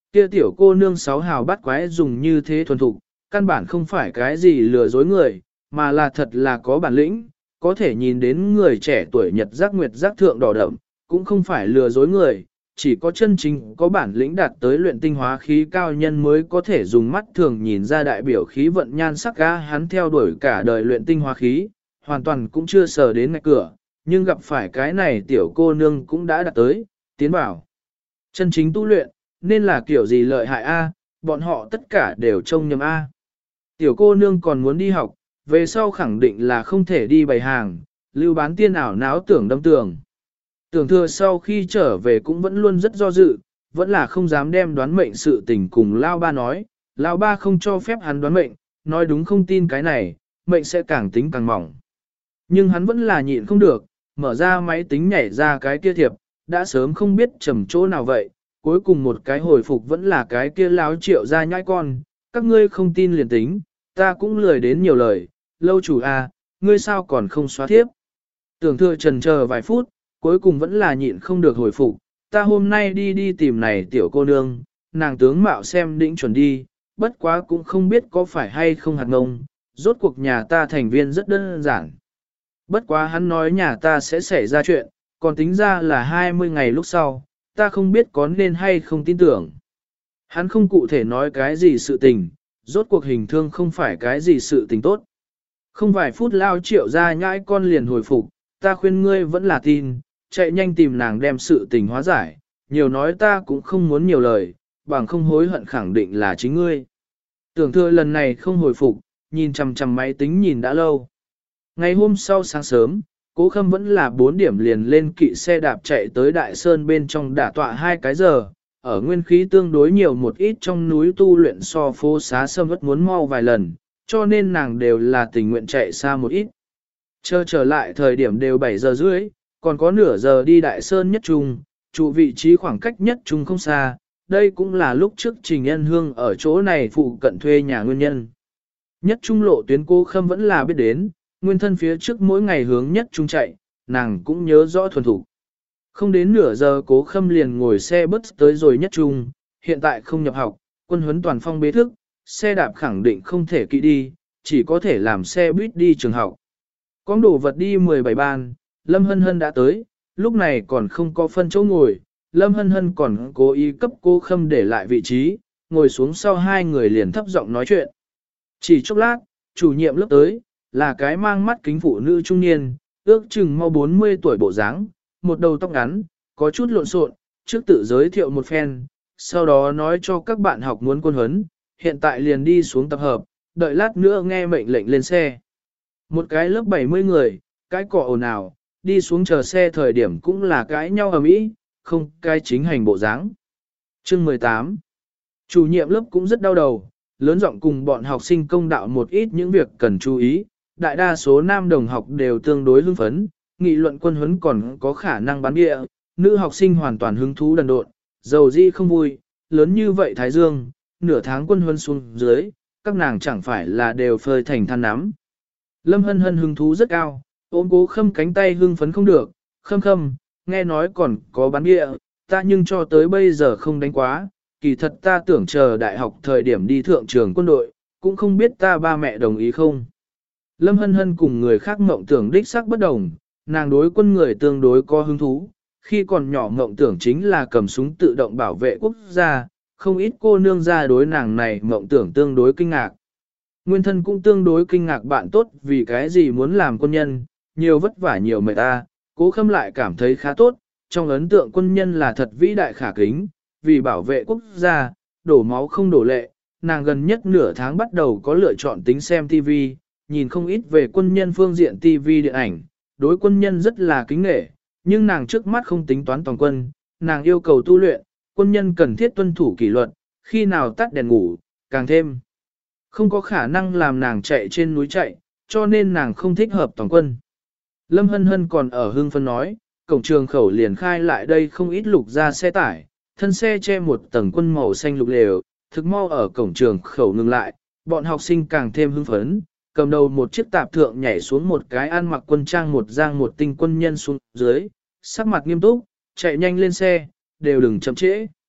kia tiểu cô nương sáu hào bắt quái dùng như thế thuần thục, căn bản không phải cái gì lừa dối người, mà là thật là có bản lĩnh, có thể nhìn đến người trẻ tuổi nhật giác nguyệt giác thượng đỏ đậm, cũng không phải lừa dối người, chỉ có chân chính có bản lĩnh đạt tới luyện tinh hóa khí cao nhân mới có thể dùng mắt thường nhìn ra đại biểu khí vận nhan sắc ga hắn theo đuổi cả đời luyện tinh hóa khí, hoàn toàn cũng chưa sờ đến ngạch cửa, nhưng gặp phải cái này tiểu cô nương cũng đã đạt tới, tiến bảo. Chân chính tu luyện, nên là kiểu gì lợi hại a, bọn họ tất cả đều trông nhầm a. Tiểu cô nương còn muốn đi học, về sau khẳng định là không thể đi bày hàng, lưu bán tiên ảo náo tưởng đâm tường. Tưởng thừa sau khi trở về cũng vẫn luôn rất do dự, vẫn là không dám đem đoán mệnh sự tình cùng Lao Ba nói, Lao Ba không cho phép hắn đoán mệnh, nói đúng không tin cái này, mệnh sẽ càng tính càng mỏng. Nhưng hắn vẫn là nhịn không được, mở ra máy tính nhảy ra cái kia thiệp, đã sớm không biết trầm chỗ nào vậy, cuối cùng một cái hồi phục vẫn là cái kia láo Triệu ra nhãi con, các ngươi không tin liền tính, ta cũng lười đến nhiều lời, lâu chủ à, ngươi sao còn không xóa thiếp. Tưởng thừa trần chờ vài phút, cuối cùng vẫn là nhịn không được hồi phục, ta hôm nay đi tìm này tiểu cô nương, nàng tướng mạo xem đỉnh chuẩn đi, bất quá cũng không biết có phải hay không hạt ngông, rốt cuộc nhà ta thành viên rất đơn giản. Bất quá hắn nói nhà ta sẽ xảy ra chuyện, còn tính ra là 20 ngày lúc sau, ta không biết có nên hay không tin tưởng. Hắn không cụ thể nói cái gì sự tình, rốt cuộc hình thương không phải cái gì sự tình tốt. Không vài phút Lao Triệu ra nhãi con liền hồi phục, ta khuyên ngươi vẫn là tin, chạy nhanh tìm nàng đem sự tình hóa giải, nhiều nói ta cũng không muốn nhiều lời, bằng không hối hận khẳng định là chính ngươi. Tưởng thừa lần này không hồi phục, nhìn chằm chằm máy tính nhìn đã lâu. Ngày hôm sau sáng sớm, Cố Khâm vẫn là 4 điểm liền lên kỵ xe đạp chạy tới Đại Sơn bên trong đả tọa 2 cái giờ, ở nguyên khí tương đối nhiều một ít trong núi tu luyện so phố xá sâm vất muốn mau vài lần, cho nên nàng đều là tình nguyện chạy xa một ít. Chờ trở lại thời điểm đều 7 giờ rưỡi, còn có nửa giờ đi Đại Sơn nhất trung, trụ vị trí khoảng cách nhất trung không xa, đây cũng là lúc trước Trình Nhân Hương ở chỗ này phụ cận thuê nhà nguyên nhân. Nhất trung lộ tuyến Cố Khâm vẫn là biết đến, nguyên thân phía trước mỗi ngày hướng nhất trung chạy, nàng cũng nhớ rõ thuần thủ. Không đến nửa giờ Cố Khâm liền ngồi xe bus tới rồi nhất trung, hiện tại không nhập học, quân huấn toàn phong bế thức, xe đạp khẳng định không thể kỵ đi, chỉ có thể làm xe buýt đi trường học. Con đồ vật đi 17 ban, Lâm Hân Hân đã tới, lúc này còn không có phân chỗ ngồi, Lâm Hân Hân còn cố ý cấp Cố Khâm để lại vị trí, ngồi xuống sau hai người liền thấp giọng nói chuyện. Chỉ chốc lát, chủ nhiệm lớp tới, là cái mang mắt kính phụ nữ trung niên, ước chừng mau 40 tuổi bộ dáng, một đầu tóc ngắn, có chút lộn xộn, trước tự giới thiệu một phen, sau đó nói cho các bạn học muốn quân huấn, hiện tại liền đi xuống tập hợp, đợi lát nữa nghe mệnh lệnh lên xe. Một cái lớp 70 người, cái cọ ồn ào, đi xuống chờ xe thời điểm cũng là cãi nhau ầm ĩ, không cái chính hành bộ dáng. Chương 18. Chủ nhiệm lớp cũng rất đau đầu, lớn giọng cùng bọn học sinh công đạo một ít những việc cần chú ý, đại đa số nam đồng học đều tương đối hưng phấn, nghị luận quân huấn còn có khả năng bán địa, nữ học sinh hoàn toàn hứng thú đần độn, dầu di không vui, lớn như vậy Thái Dương, nửa tháng quân huấn xuống dưới, các nàng chẳng phải là đều phơi thành than nắm. Lâm Hân Hân hứng thú rất cao, ôm Cố Khâm cánh tay hưng phấn không được, Khâm, nghe nói còn có bán địa, ta nhưng cho tới bây giờ không đánh quá, kỳ thật ta tưởng chờ đại học thời điểm đi thượng trường quân đội, cũng không biết ta ba mẹ đồng ý không. Lâm Hân Hân cùng người khác mộng tưởng đích xác bất đồng, nàng đối quân người tương đối có hứng thú, khi còn nhỏ mộng tưởng chính là cầm súng tự động bảo vệ quốc gia, không ít cô nương ra đối nàng này mộng tưởng tương đối kinh ngạc. Nguyên thân cũng tương đối kinh ngạc bạn tốt vì cái gì muốn làm quân nhân, nhiều vất vả nhiều mệt ta, Cố Khâm lại cảm thấy khá tốt, trong ấn tượng quân nhân là thật vĩ đại khả kính, vì bảo vệ quốc gia, đổ máu không đổ lệ, nàng gần nhất nửa tháng bắt đầu có lựa chọn tính xem TV, nhìn không ít về quân nhân phương diện TV điện ảnh, đối quân nhân rất là kính nể, nhưng nàng trước mắt không tính toán toàn quân, nàng yêu cầu tu luyện, quân nhân cần thiết tuân thủ kỷ luật, khi nào tắt đèn ngủ, càng thêm không có khả năng làm nàng chạy trên núi chạy, cho nên nàng không thích hợp toàn quân. Lâm Hân Hân còn ở hưng phân nói, cổng trường khẩu liền khai lại đây không ít lục ra xe tải, thân xe che một tầng quân màu xanh lục lều, thực mau ở cổng trường khẩu ngừng lại, bọn học sinh càng thêm hưng phấn, cầm đầu một chiếc tạp thượng nhảy xuống một cái ăn mặc quân trang một giang một tinh quân nhân xuống dưới, sắc mặt nghiêm túc, chạy nhanh lên xe, đều đừng chậm trễ.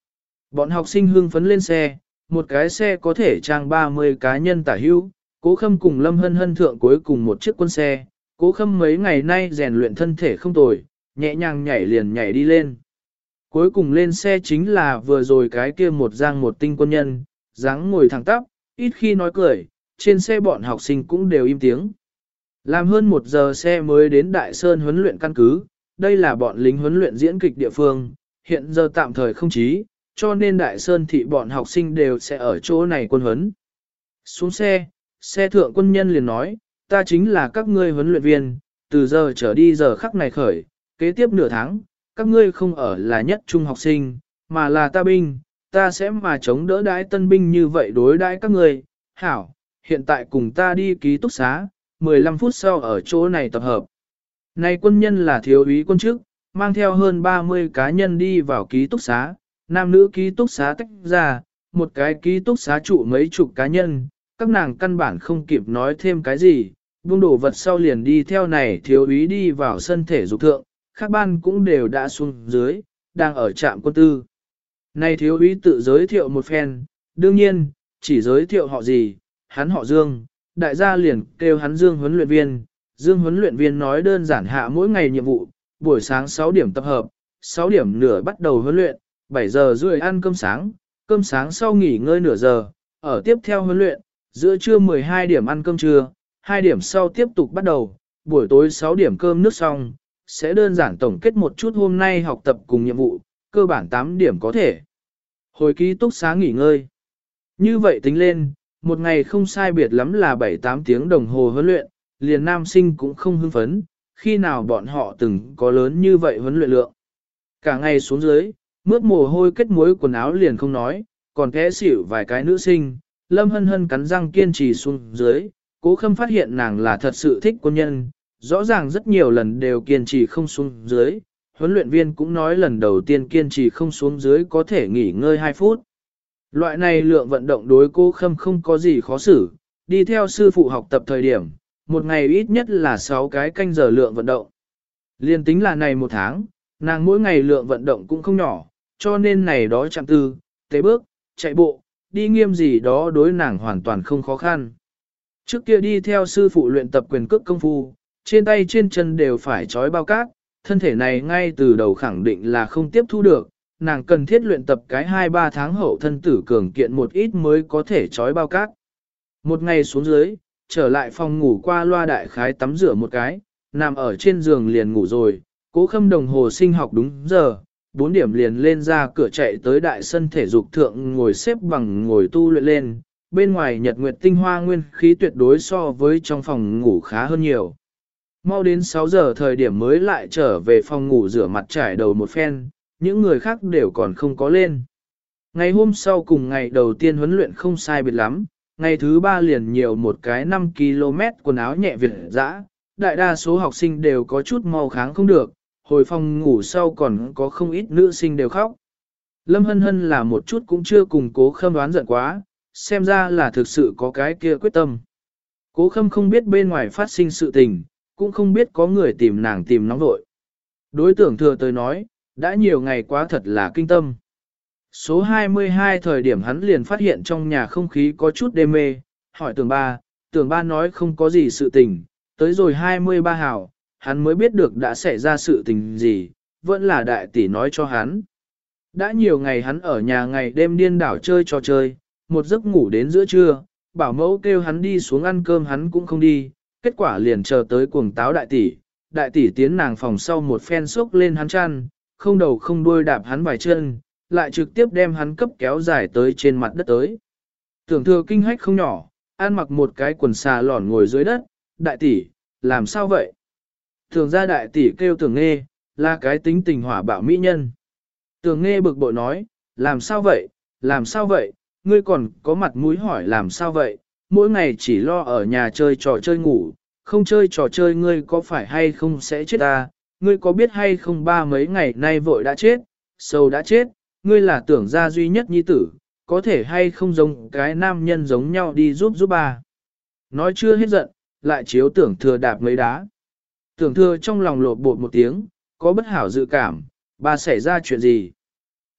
Bọn học sinh hưng phấn lên xe, một cái xe có thể trang 30 cá nhân tả hữu, Cố Khâm cùng Lâm Hân Hân thượng cuối cùng một chiếc quân xe, Cố Khâm mấy ngày nay rèn luyện thân thể không tồi, nhẹ nhàng nhảy liền nhảy đi lên. Cuối cùng lên xe chính là vừa rồi cái kia một giang một tinh quân nhân, dáng ngồi thẳng tắp, ít khi nói cười, trên xe bọn học sinh cũng đều im tiếng. Làm hơn 1 giờ xe mới đến Đại Sơn huấn luyện căn cứ, đây là bọn lính huấn luyện diễn kịch địa phương, hiện giờ tạm thời không chí, cho nên Đại Sơn thị bọn học sinh đều sẽ ở chỗ này quân huấn. Xuống xe, xe thượng quân nhân liền nói, ta chính là các ngươi huấn luyện viên, từ giờ trở đi giờ khắc này khởi, kế tiếp nửa tháng, các ngươi không ở là nhất trung học sinh, mà là ta binh, ta sẽ mà chống đỡ đãi tân binh như vậy đối đãi các ngươi. Hảo, hiện tại cùng ta đi ký túc xá, 15 phút sau ở chỗ này tập hợp. Này quân nhân là thiếu úy quân chức, mang theo hơn 30 cá nhân đi vào ký túc xá, nam nữ ký túc xá tách ra, một cái ký túc xá trụ mấy chục cá nhân, các nàng căn bản không kịp nói thêm cái gì, buông đổ vật sau liền đi theo này thiếu úy đi vào sân thể dục thượng, các ban cũng đều đã xuống dưới, đang ở trạm quân tư. Này thiếu úy tự giới thiệu một phen, đương nhiên, chỉ giới thiệu họ gì, hắn họ Dương, đại gia liền kêu hắn Dương huấn luyện viên. Dương huấn luyện viên nói đơn giản hạ mỗi ngày nhiệm vụ, buổi sáng 6 điểm tập hợp, 6 điểm nửa bắt đầu huấn luyện, 7 giờ rưỡi ăn cơm sáng sau nghỉ ngơi nửa giờ, ở tiếp theo huấn luyện, giữa trưa 12 điểm ăn cơm trưa, 2 điểm sau tiếp tục bắt đầu, buổi tối 6 điểm cơm nước xong, sẽ đơn giản tổng kết một chút hôm nay học tập cùng nhiệm vụ, cơ bản 8 điểm có thể. Hồi ký túc xá nghỉ ngơi. Như vậy tính lên, một ngày không sai biệt lắm là 7-8 tiếng đồng hồ huấn luyện, liền nam sinh cũng không hưng phấn, khi nào bọn họ từng có lớn như vậy huấn luyện lượng. Cả ngày xuống dưới, mướt mồ hôi kết muối quần áo liền không nói, còn té xỉu vài cái nữ sinh, Lâm Hân Hân cắn răng kiên trì xuống dưới, Cố Khâm phát hiện nàng là thật sự thích quân nhân, rõ ràng rất nhiều lần đều kiên trì không xuống dưới, huấn luyện viên cũng nói lần đầu tiên kiên trì không xuống dưới có thể nghỉ ngơi 2 phút. Loại này lượng vận động đối Cố Khâm không có gì khó xử, đi theo sư phụ học tập thời điểm, một ngày ít nhất là 6 cái canh giờ lượng vận động. Liên tính là này 1 tháng, nàng mỗi ngày lượng vận động cũng không nhỏ, cho nên này đó chạm tư, tế bước, chạy bộ, đi nghiêm gì đó đối nàng hoàn toàn không khó khăn. Trước kia đi theo sư phụ luyện tập quyền cước công phu, trên tay trên chân đều phải trói bao cát, thân thể này ngay từ đầu khẳng định là không tiếp thu được, nàng cần thiết luyện tập cái 2-3 tháng hậu thân tử cường kiện một ít mới có thể trói bao cát. Một ngày xuống dưới, trở lại phòng ngủ qua loa đại khái tắm rửa một cái, nằm ở trên giường liền ngủ rồi, Cố Khâm đồng hồ sinh học đúng giờ, 4 điểm liền lên ra cửa chạy tới đại sân thể dục thượng ngồi xếp bằng ngồi tu luyện lên, bên ngoài nhật nguyệt tinh hoa nguyên khí tuyệt đối so với trong phòng ngủ khá hơn nhiều. Mau đến 6 giờ thời điểm mới lại trở về phòng ngủ rửa mặt trải đầu một phen, những người khác đều còn không có lên. Ngày hôm sau cùng ngày đầu tiên huấn luyện không sai biệt lắm, ngày thứ 3 liền nhiều một cái 5 km quần áo nhẹ việt dã, đại đa số học sinh đều có chút mau kháng không được, hồi phòng ngủ sau còn có không ít nữ sinh đều khóc. Lâm Hân Hân là một chút cũng chưa cùng Cố Khâm đoán giận quá, xem ra là thực sự có cái kia quyết tâm. Cố Khâm không biết bên ngoài phát sinh sự tình, cũng không biết có người tìm nàng tìm nóng vội. Đối tượng thừa tới nói, đã nhiều ngày quá thật là kinh tâm. Số 22 thời điểm hắn liền phát hiện trong nhà không khí có chút đê mê, hỏi tưởng ba nói không có gì sự tình, tới rồi 23 hào, hắn mới biết được đã xảy ra sự tình gì, vẫn là đại tỷ nói cho hắn. Đã nhiều ngày hắn ở nhà ngày đêm điên đảo chơi trò chơi, một giấc ngủ đến giữa trưa, bảo mẫu kêu hắn đi xuống ăn cơm hắn cũng không đi, kết quả liền chờ tới cuồng táo đại tỷ tiến nàng phòng sau một phen sốc lên hắn chăn, không đầu không đuôi đạp hắn vài chân, lại trực tiếp đem hắn cấp kéo dài tới trên mặt đất tới. Tưởng thừa kinh hách không nhỏ, ăn mặc một cái quần xà lỏn ngồi dưới đất, đại tỷ, làm sao vậy? Thường ra đại tỷ kêu tưởng nghe, là cái tính tình hỏa bạo mỹ nhân. Tưởng nghe bực bội nói, làm sao vậy, ngươi còn có mặt mũi hỏi làm sao vậy, mỗi ngày chỉ lo ở nhà chơi trò chơi ngủ, không chơi trò chơi ngươi có phải hay không sẽ chết ta, ngươi có biết hay không ba mấy ngày nay vội đã chết, sâu đã chết, ngươi là tưởng gia duy nhất nhi tử, có thể hay không giống cái nam nhân giống nhau đi giúp ba. Nói chưa hết giận, lại chiếu tưởng thừa đạp mấy đá. Tưởng thừa trong lòng lột bột một tiếng, có bất hảo dự cảm, ba xảy ra chuyện gì.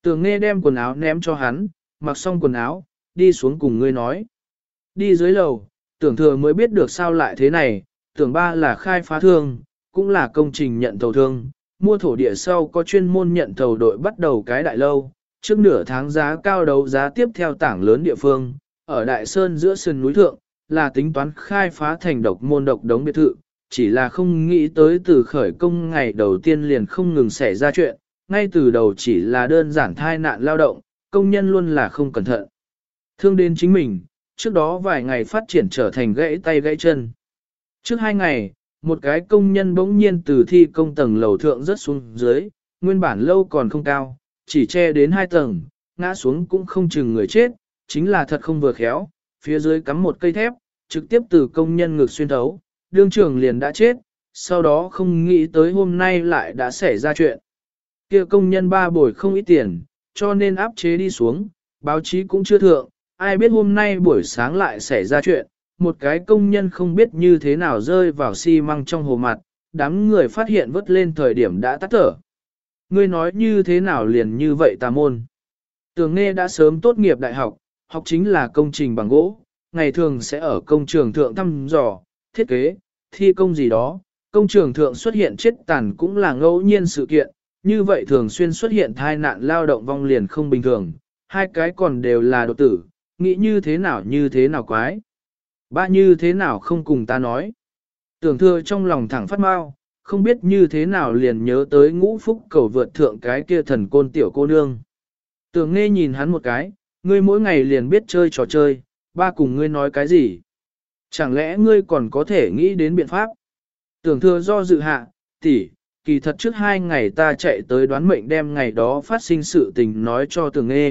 Tưởng Nghe đem quần áo ném cho hắn, mặc xong quần áo, đi xuống cùng ngươi nói. Đi dưới lầu, Tưởng Thừa mới biết được sao lại thế này, Tưởng Ba là khai phá thương, cũng là công trình nhận thầu thương, mua thổ địa sau có chuyên môn nhận thầu đội bắt đầu cái đại lâu, trước nửa tháng giá cao đấu giá tiếp theo tảng lớn địa phương, ở Đại Sơn giữa sườn núi thượng, là tính toán khai phá thành độc môn độc đống biệt thự, chỉ là không nghĩ tới từ khởi công ngày đầu tiên liền không ngừng xảy ra chuyện, ngay từ đầu chỉ là đơn giản thai nạn lao động, công nhân luôn là không cẩn thận. Thương đến chính mình, trước đó vài ngày phát triển trở thành gãy tay gãy chân. Trước 2 ngày, một cái công nhân bỗng nhiên từ thi công tầng lầu thượng rớt xuống dưới, nguyên bản lâu còn không cao, chỉ che đến 2 tầng, ngã xuống cũng không chừng người chết, chính là thật không vừa khéo, phía dưới cắm một cây thép, trực tiếp từ công nhân ngực xuyên thấu, đương trưởng liền đã chết, sau đó không nghĩ tới hôm nay lại đã xảy ra chuyện. Kia công nhân ba bồi không ít tiền, cho nên áp chế đi xuống, báo chí cũng chưa thượng, ai biết hôm nay buổi sáng lại xảy ra chuyện, một cái công nhân không biết như thế nào rơi vào xi măng trong hồ mặt, đám người phát hiện vớt lên thời điểm đã tắt thở. Ngươi nói như thế nào liền như vậy tà môn. Tưởng Nghe đã sớm tốt nghiệp đại học, học chính là công trình bằng gỗ, ngày thường sẽ ở công trường thượng thăm dò, thiết kế, thi công gì đó, công trường thượng xuất hiện chết tàn cũng là ngẫu nhiên sự kiện, như vậy thường xuyên xuất hiện tai nạn lao động vong liền không bình thường, hai cái còn đều là đột tử, nghĩ như thế nào quái. Ba như thế nào không cùng ta nói. Tưởng Thừa trong lòng thẳng phát mau, không biết như thế nào liền nhớ tới Ngũ Phúc cầu vượt thượng cái kia thần côn tiểu cô nương. Tưởng Nghe nhìn hắn một cái, ngươi mỗi ngày liền biết chơi trò chơi, ba cùng ngươi nói cái gì? Chẳng lẽ ngươi còn có thể nghĩ đến biện pháp? Tưởng Thừa do dự hạ, tỷ, kỳ thật trước 2 ngày ta chạy tới đoán mệnh đem ngày đó phát sinh sự tình nói cho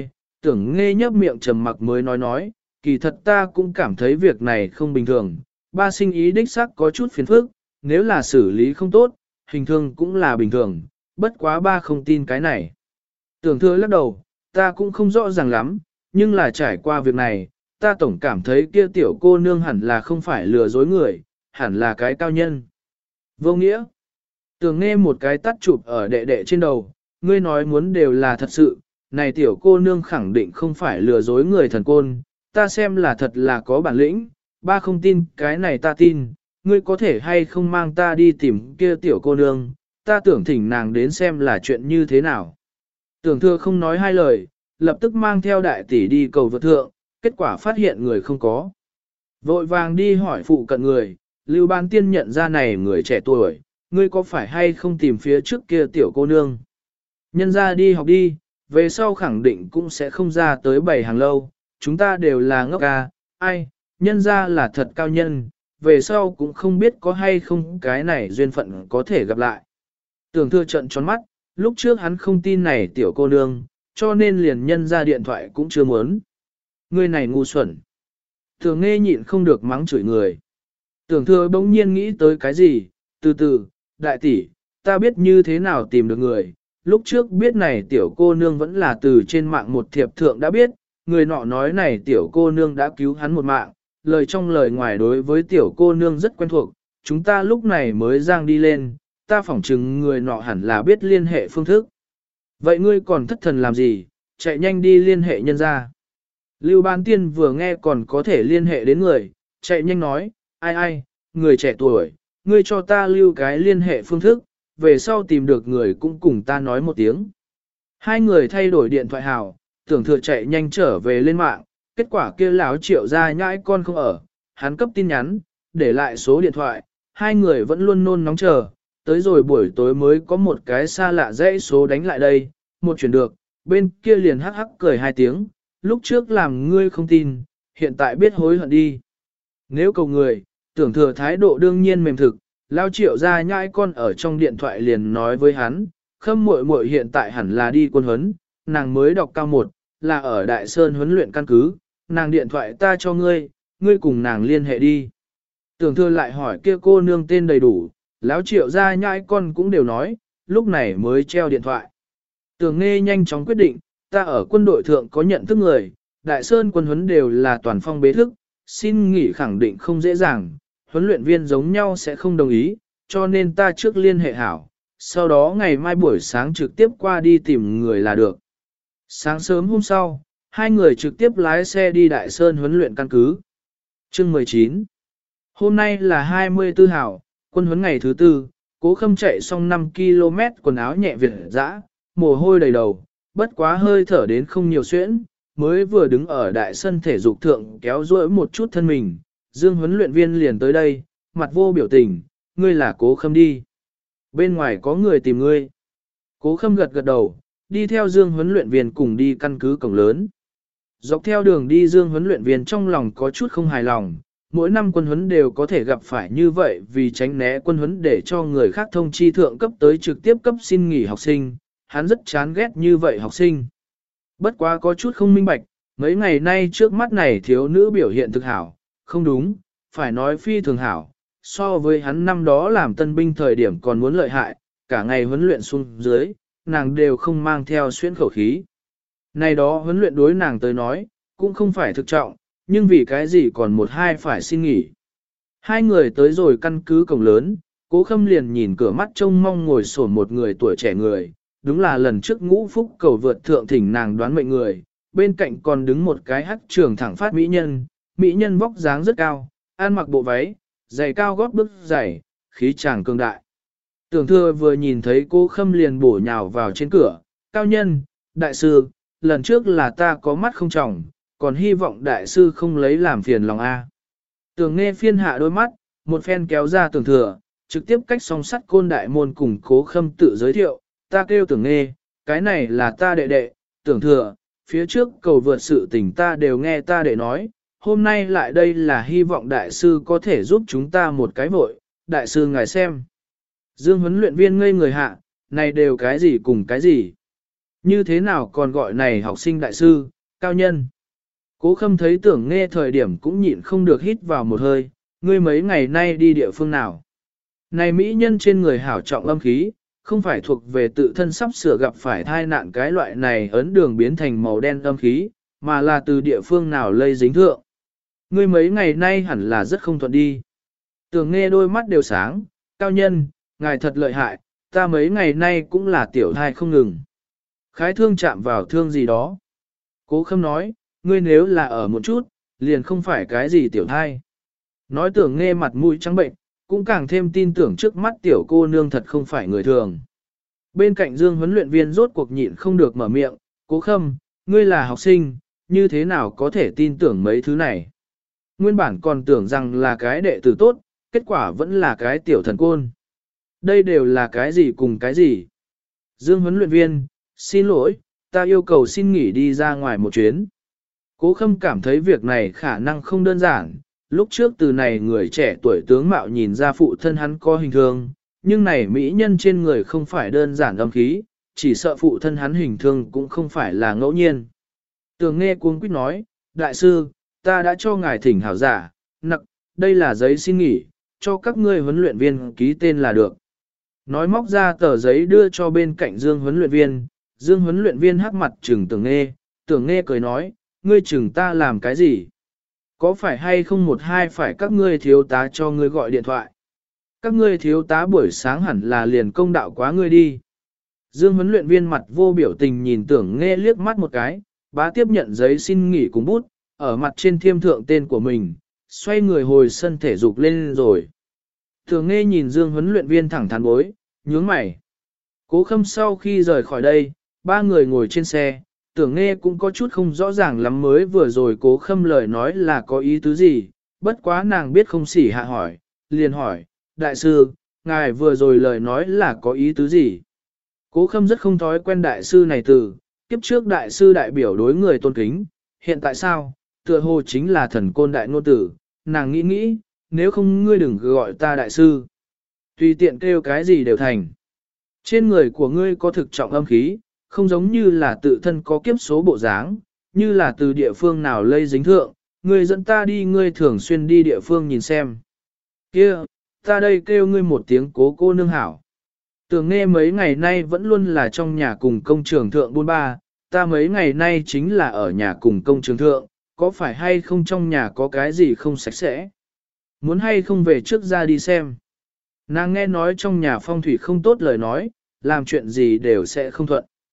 Tưởng Nghe nhấp miệng trầm mặc mới nói, kỳ thật ta cũng cảm thấy việc này không bình thường, ba sinh ý đích xác có chút phiền phức, nếu là xử lý không tốt, hình thương cũng là bình thường, bất quá ba không tin cái này. Tưởng Thừa lắc đầu, ta cũng không rõ ràng lắm, nhưng là trải qua việc này, ta tổng cảm thấy kia tiểu cô nương hẳn là không phải lừa dối người, hẳn là cái cao nhân. Vô nghĩa. Tưởng Nghe một cái tắt chụp ở đệ đệ trên đầu, ngươi nói muốn đều là thật sự, này tiểu cô nương khẳng định không phải lừa dối người thần côn, ta xem là thật là có bản lĩnh, ba không tin cái này ta tin, ngươi có thể hay không mang ta đi tìm kia tiểu cô nương, ta tưởng thỉnh nàng đến xem là chuyện như thế nào. Tưởng Thừa không nói hai lời, lập tức mang theo đại tỷ đi cầu vượt thượng, kết quả phát hiện người không có. Vội vàng đi hỏi phụ cận người, Lưu Ban Tiên nhận ra này người trẻ tuổi, ngươi có phải hay không tìm phía trước kia tiểu cô nương. Nhân ra đi học đi, về sau khẳng định cũng sẽ không ra tới 7 hàng lâu, chúng ta đều là ngốc ca, ai, nhân ra là thật cao nhân, về sau cũng không biết có hay không cái này duyên phận có thể gặp lại. Tưởng Thừa trận tròn mắt, lúc trước hắn không tin này tiểu cô nương, cho nên liền nhân ra điện thoại cũng chưa muốn. Người này ngu xuẩn. Tưởng Nghe nhịn không được mắng chửi người. Tưởng Thừa bỗng nhiên nghĩ tới cái gì, từ từ, đại tỷ, ta biết như thế nào tìm được người. Lúc trước biết này tiểu cô nương vẫn là từ trên mạng một thiệp thượng đã biết, người nọ nói này tiểu cô nương đã cứu hắn một mạng, lời trong lời ngoài đối với tiểu cô nương rất quen thuộc, chúng ta lúc này mới giang đi lên, ta phỏng chừng người nọ hẳn là biết liên hệ phương thức. Vậy ngươi còn thất thần làm gì, chạy nhanh đi liên hệ nhân ra. Lưu Ban Tiên vừa nghe còn có thể liên hệ đến người, chạy nhanh nói, ai, người trẻ tuổi, ngươi cho ta lưu cái liên hệ phương thức, về sau tìm được người cũng cùng ta nói một tiếng. Hai người thay đổi điện thoại hào, Tưởng Thừa chạy nhanh trở về lên mạng, kết quả kia lão Triệu ra nhãi con không ở, hắn cấp tin nhắn, để lại số điện thoại, hai người vẫn luôn nôn nóng chờ, tới rồi buổi tối mới có một cái xa lạ dãy số đánh lại đây, một chuyển được, bên kia liền hắc hắc cười 2 tiếng, lúc trước làm ngươi không tin, hiện tại biết hối hận đi. Nếu cầu người, Tưởng Thừa thái độ đương nhiên mềm thực, lao Triệu ra nhãi con ở trong điện thoại liền nói với hắn, Khâm muội muội hiện tại hẳn là đi quân huấn, nàng mới đọc cao 1, là ở Đại Sơn huấn luyện căn cứ, nàng điện thoại ta cho ngươi, ngươi cùng nàng liên hệ đi. Tưởng Thừa lại hỏi kia cô nương tên đầy đủ, lão Triệu ra nhãi con cũng đều nói, lúc này mới treo điện thoại. Tưởng Nghe nhanh chóng quyết định, ta ở quân đội thượng có nhận thức người, Đại Sơn quân huấn đều là toàn phong bế thức, xin nghỉ khẳng định không dễ dàng, huấn luyện viên giống nhau sẽ không đồng ý, cho nên ta trước liên hệ hảo, sau đó ngày mai buổi sáng trực tiếp qua đi tìm người là được. Sáng sớm hôm sau, hai người trực tiếp lái xe đi Đại Sơn huấn luyện căn cứ. Chương 19. Hôm nay là 24 hảo, quân huấn ngày thứ tư, Cố Khâm chạy xong 5 km quần áo nhẹ việt dã, mồ hôi đầy đầu, bất quá hơi thở đến không nhiều xuyễn, mới vừa đứng ở đại sân thể dục thượng kéo duỗi một chút thân mình, Dương huấn luyện viên liền tới đây, mặt vô biểu tình, ngươi là Cố Khâm đi. Bên ngoài có người tìm ngươi. Cố Khâm gật gật đầu, đi theo Dương huấn luyện viên cùng đi căn cứ cổng lớn. Dọc theo đường đi Dương huấn luyện viên trong lòng có chút không hài lòng, mỗi năm quân huấn đều có thể gặp phải như vậy vì tránh né quân huấn để cho người khác thông chi thượng cấp tới trực tiếp cấp xin nghỉ học sinh, hắn rất chán ghét như vậy học sinh. Bất quá có chút không minh bạch, mấy ngày nay trước mắt này thiếu nữ biểu hiện thực hảo, không đúng, phải nói phi thường hảo, so với hắn năm đó làm tân binh thời điểm còn muốn lợi hại, cả ngày huấn luyện xuống dưới, nàng đều không mang theo xuyên khẩu khí. Này đó huấn luyện đối nàng tới nói, cũng không phải thực trọng, nhưng vì cái gì còn một hai phải xin nghỉ. Hai người tới rồi căn cứ cổng lớn, Cố Khâm liền nhìn cửa mắt trông mong ngồi sổn một người tuổi trẻ người, đúng là lần trước Ngũ Phúc cầu vượt thượng thỉnh nàng đoán mệnh người, bên cạnh còn đứng một cái hắc trường thẳng phát mỹ nhân vóc dáng rất cao, ăn mặc bộ váy, giày cao gót bước giày, khí chàng cường đại. Tưởng Thừa vừa nhìn thấy Cố Khâm liền bổ nhào vào trên cửa, cao nhân, đại sư, lần trước là ta có mắt không trọng, còn hy vọng đại sư không lấy làm phiền lòng A. Tưởng Nghe phiên hạ đôi mắt, một phen kéo ra Tưởng Thừa, trực tiếp cách song sắt côn đại môn cùng Cố Khâm tự giới thiệu, ta kêu Tưởng Nghe, cái này là ta đệ đệ, Tưởng Thừa, phía trước cầu vượt sự tình ta đều nghe ta đệ nói, hôm nay lại đây là hy vọng đại sư có thể giúp chúng ta một cái vội, đại sư ngài xem. Dương huấn luyện viên ngây người hạ, này đều cái gì cùng cái gì? Như thế nào còn gọi này học sinh đại sư, cao nhân? Cố Khâm thấy Tưởng Nghe thời điểm cũng nhịn không được hít vào một hơi, ngươi mấy ngày nay đi địa phương nào? Này mỹ nhân trên người hảo trọng âm khí, không phải thuộc về tự thân sắp sửa gặp phải thai nạn cái loại này ấn đường biến thành màu đen âm khí, mà là từ địa phương nào lây dính thượng. Ngươi mấy ngày nay hẳn là rất không thuận đi. Tưởng Nghe đôi mắt đều sáng, cao nhân, ngài thật lợi hại, ta mấy ngày nay cũng là tiểu thai không ngừng. Khái thương chạm vào thương gì đó. Cố Khâm nói, ngươi nếu là ở một chút, liền không phải cái gì tiểu thai. Nói Tưởng Nghe mặt mũi trắng bệnh, cũng càng thêm tin tưởng trước mắt tiểu cô nương thật không phải người thường. Bên cạnh Dương huấn luyện viên rốt cuộc nhịn không được mở miệng, Cố Khâm, ngươi là học sinh, như thế nào có thể tin tưởng mấy thứ này. Nguyên bản còn tưởng rằng là cái đệ tử tốt, kết quả vẫn là cái tiểu thần côn. Đây đều là cái gì cùng cái gì. Dương huấn luyện viên, xin lỗi, ta yêu cầu xin nghỉ đi ra ngoài một chuyến. Cố Khâm cảm thấy việc này khả năng không đơn giản, lúc trước từ này người trẻ tuổi tướng mạo nhìn ra phụ thân hắn có hình thương, nhưng này mỹ nhân trên người không phải đơn giản âm khí, chỉ sợ phụ thân hắn hình thương cũng không phải là ngẫu nhiên. Tường Nghe cuống quýt nói, đại sư, ta đã cho ngài thỉnh hảo giả, nặc, đây là giấy xin nghỉ, cho các ngươi huấn luyện viên ký tên là được. Nói móc ra tờ giấy đưa cho bên cạnh Dương huấn luyện viên, Dương huấn luyện viên hắc mặt trừng Tưởng Nghe cười nói, ngươi chừng ta làm cái gì? Có phải hay không một hai phải các ngươi thiếu tá cho ngươi gọi điện thoại? Các ngươi thiếu tá buổi sáng hẳn là liền công đạo quá ngươi đi. Dương huấn luyện viên mặt vô biểu tình nhìn Tưởng Nghe liếc mắt một cái, bá tiếp nhận giấy xin nghỉ cùng bút, ở mặt trên thiêm thượng tên của mình, xoay người hồi sân thể dục lên rồi. Tưởng Nghe nhìn Dương huấn luyện viên thẳng thắn bối, nhướng mày. Cố Khâm sau khi rời khỏi đây, ba người ngồi trên xe, Tưởng Nghe cũng có chút không rõ ràng lắm mới vừa rồi Cố Khâm lời nói là có ý tứ gì, bất quá nàng biết không xỉ hạ hỏi, liền hỏi, đại sư, ngài vừa rồi lời nói là có ý tứ gì? Cố Khâm rất không thói quen đại sư này từ, kiếp trước đại sư đại biểu đối người tôn kính, hiện tại sao, tựa hồ chính là thần côn đại ngôn tử, nàng nghĩ, nếu không ngươi đừng gọi ta đại sư. Tùy tiện kêu cái gì đều thành. Trên người của ngươi có thực trọng âm khí, không giống như là tự thân có kiếp số bộ dáng, như là từ địa phương nào lây dính thượng, ngươi dẫn ta đi ngươi thường xuyên đi địa phương nhìn xem. Kia, ta đây kêu ngươi một tiếng cố cô nương hảo. Tưởng Nghe mấy ngày nay vẫn luôn là trong nhà cùng công trường thượng buôn ba, ta mấy ngày nay chính là ở nhà cùng công trường thượng, có phải hay không trong nhà có cái gì không sạch sẽ? Muốn hay không về trước ra đi xem. Nàng nghe nói trong nhà phong thủy không tốt lời nói, làm chuyện gì đều sẽ không thuận.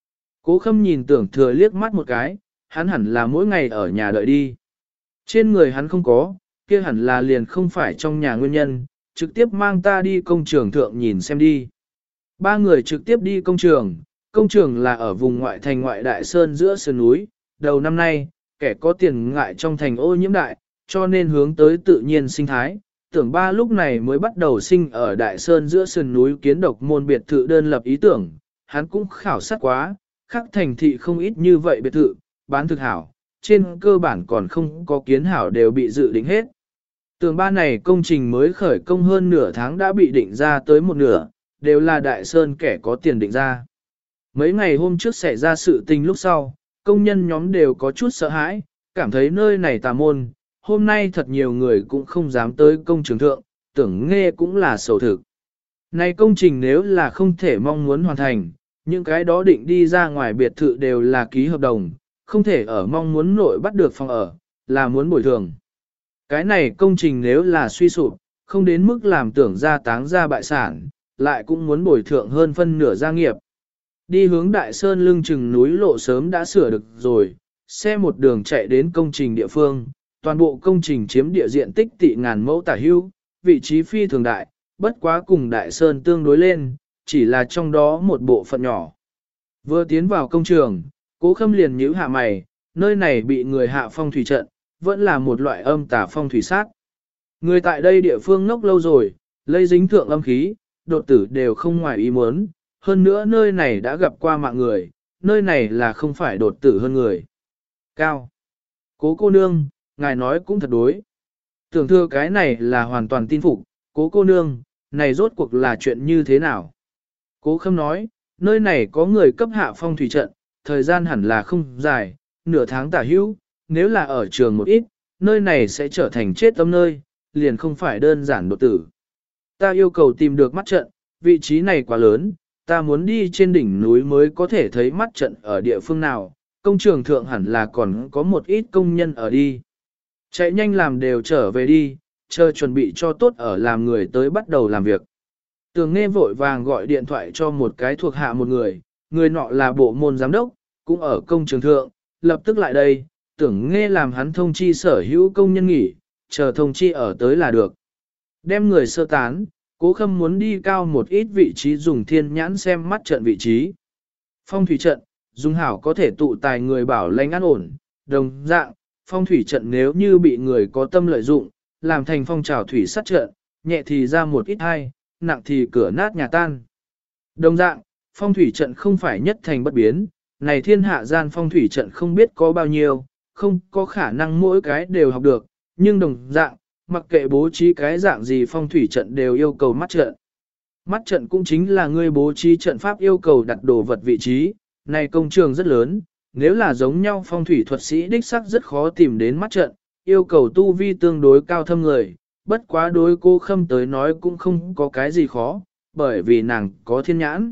Cố Khâm nhìn Tưởng Thừa liếc mắt một cái, hắn hẳn là mỗi ngày ở nhà đợi đi. Trên người hắn không có, kia hẳn là liền không phải trong nhà nguyên nhân, trực tiếp mang ta đi công trường thượng nhìn xem đi. Ba người trực tiếp đi công trường là ở vùng ngoại thành ngoại đại sơn giữa sườn núi, đầu năm nay, kẻ có tiền ngại trong thành ô nhiễm đại, cho nên hướng tới tự nhiên sinh thái. Tưởng ba lúc này mới bắt đầu sinh ở đại sơn giữa sườn núi kiến độc môn biệt thự đơn lập ý tưởng, hắn cũng khảo sát quá, khắc thành thị không ít như vậy biệt thự, bán thực hảo, trên cơ bản còn không có kiến hảo đều bị dự định hết. Tưởng ba này công trình mới khởi công hơn nửa tháng đã bị định ra tới một nửa, đều là đại sơn kẻ có tiền định ra. Mấy ngày hôm trước xảy ra sự tình lúc sau, công nhân nhóm đều có chút sợ hãi, cảm thấy nơi này tà môn, hôm nay thật nhiều người cũng không dám tới công trường thượng, tưởng nghe cũng là sầu thực. Này công trình nếu là không thể mong muốn hoàn thành, những cái đó định đi ra ngoài biệt thự đều là ký hợp đồng, không thể ở mong muốn nội bắt được phòng ở, là muốn bồi thường. Cái này công trình nếu là suy sụp, không đến mức làm tưởng gia táng gia bại sản, lại cũng muốn bồi thường hơn phân nửa gia nghiệp. Đi hướng Đại Sơn lưng chừng núi lộ sớm đã sửa được rồi, xe một đường chạy đến công trình địa phương, toàn bộ công trình chiếm địa diện tích tị ngàn mẫu tả hưu, vị trí phi thường đại, bất quá cùng Đại Sơn tương đối lên, chỉ là trong đó một bộ phận nhỏ. Vừa tiến vào công trường, Cố Khâm liền nhíu hạ mày, nơi này bị người hạ phong thủy trận, vẫn là một loại âm tà phong thủy sát. Người tại đây địa phương ngốc lâu rồi, lây dính thượng âm khí, đột tử đều không ngoài ý muốn, hơn nữa nơi này đã gặp qua mạng người, nơi này là không phải đột tử hơn người. Cao. Cố cô nương, ngài nói cũng thật đối. Tưởng thưa cái này là hoàn toàn tin phục, cố cô nương, này rốt cuộc là chuyện như thế nào? Cố Khâm nói, nơi này có người cấp hạ phong thủy trận, thời gian hẳn là không dài, nửa tháng tả hữu, nếu là ở trường một ít, nơi này sẽ trở thành chết tâm nơi, liền không phải đơn giản đột tử. Ta yêu cầu tìm được mắt trận, vị trí này quá lớn, ta muốn đi trên đỉnh núi mới có thể thấy mắt trận ở địa phương nào, công trường thượng hẳn là còn có một ít công nhân ở đi. Chạy nhanh làm đều trở về đi, chờ chuẩn bị cho tốt ở làm người tới bắt đầu làm việc. Tường Nghe vội vàng gọi điện thoại cho một cái thuộc hạ một người nọ là bộ môn giám đốc, cũng ở công trường thượng, lập tức lại đây, Tưởng Nghe làm hắn thông chi sở hữu công nhân nghỉ, chờ thông chi ở tới là được. Đem người sơ tán, Cố Khâm muốn đi cao một ít vị trí dùng thiên nhãn xem mắt trận vị trí. Phong thủy trận, dùng hảo có thể tụ tài người bảo lãnh an ổn, đồng dạng, phong thủy trận nếu như bị người có tâm lợi dụng, làm thành phong trào thủy sát trận, nhẹ thì ra một ít hai, nặng thì cửa nát nhà tan. Đồng dạng, phong thủy trận không phải nhất thành bất biến, này thiên hạ gian phong thủy trận không biết có bao nhiêu, không có khả năng mỗi cái đều học được, nhưng đồng dạng, mặc kệ bố trí cái dạng gì phong thủy trận đều yêu cầu mắt trận. Mắt trận cũng chính là người bố trí trận pháp yêu cầu đặt đồ vật vị trí, này công trường rất lớn, nếu là giống nhau phong thủy thuật sĩ đích sắc rất khó tìm đến mắt trận, yêu cầu tu vi tương đối cao thâm người, bất quá đối Cố Khâm tới nói cũng không có cái gì khó, bởi vì nàng có thiên nhãn.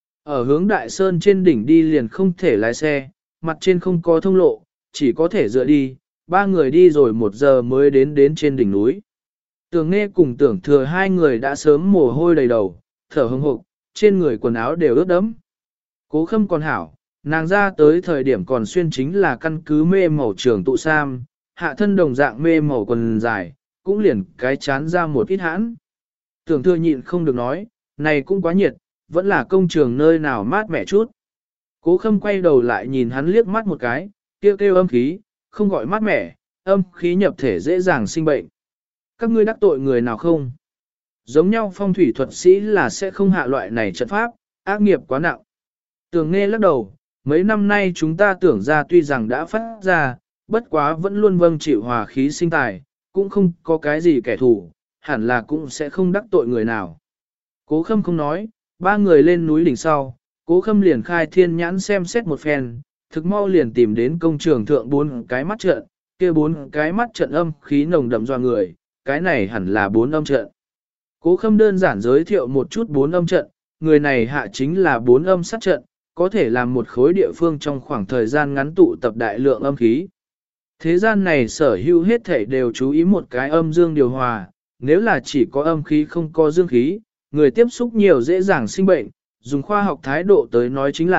Ở hướng Đại Sơn trên đỉnh đi liền không thể lái xe, mặt trên không có thông lộ, chỉ có thể dựa đi, ba người đi rồi 1 giờ mới đến trên đỉnh núi. Tưởng Nghe cùng Tưởng Thừa hai người đã sớm mồ hôi đầy đầu, thở hững hộc, trên người quần áo đều ướt đẫm. Cố Khâm còn hảo, nàng ra tới thời điểm còn xuyên chính là căn cứ mê màu trường tụ sam, hạ thân đồng dạng mê màu quần dài, cũng liền cái chán ra một ít hãn. Tưởng Thừa nhịn không được nói, này cũng quá nhiệt, vẫn là công trường nơi nào mát mẻ chút. Cố Khâm quay đầu lại nhìn hắn liếc mắt một cái, kêu âm khí, không gọi mát mẻ, âm khí nhập thể dễ dàng sinh bệnh. Các ngươi đắc tội người nào không? Giống nhau phong thủy thuật sĩ là sẽ không hạ loại này trận pháp, ác nghiệp quá nặng. Tưởng Nghe lắc đầu, mấy năm nay chúng ta tưởng ra tuy rằng đã phát ra, bất quá vẫn luôn vâng chịu hòa khí sinh tài, cũng không có cái gì kẻ thù, hẳn là cũng sẽ không đắc tội người nào. Cố Khâm không nói, ba người lên núi đỉnh sau, Cố Khâm liền khai thiên nhãn xem xét một phen, thực mau liền tìm đến công trường thượng 4 cái mắt trận, kia 4 cái mắt trận âm khí nồng đậm doa người, cái này hẳn là 4 âm trận. Cố Khâm đơn giản giới thiệu một chút 4 âm trận, người này hạ chính là 4 âm sát trận, có thể làm một khối địa phương trong khoảng thời gian ngắn tụ tập đại lượng âm khí. Thế gian này sở hữu hết thể đều chú ý một cái âm dương điều hòa, nếu là chỉ có âm khí không có dương khí, người tiếp xúc nhiều dễ dàng sinh bệnh, dùng khoa học thái độ tới nói chính là,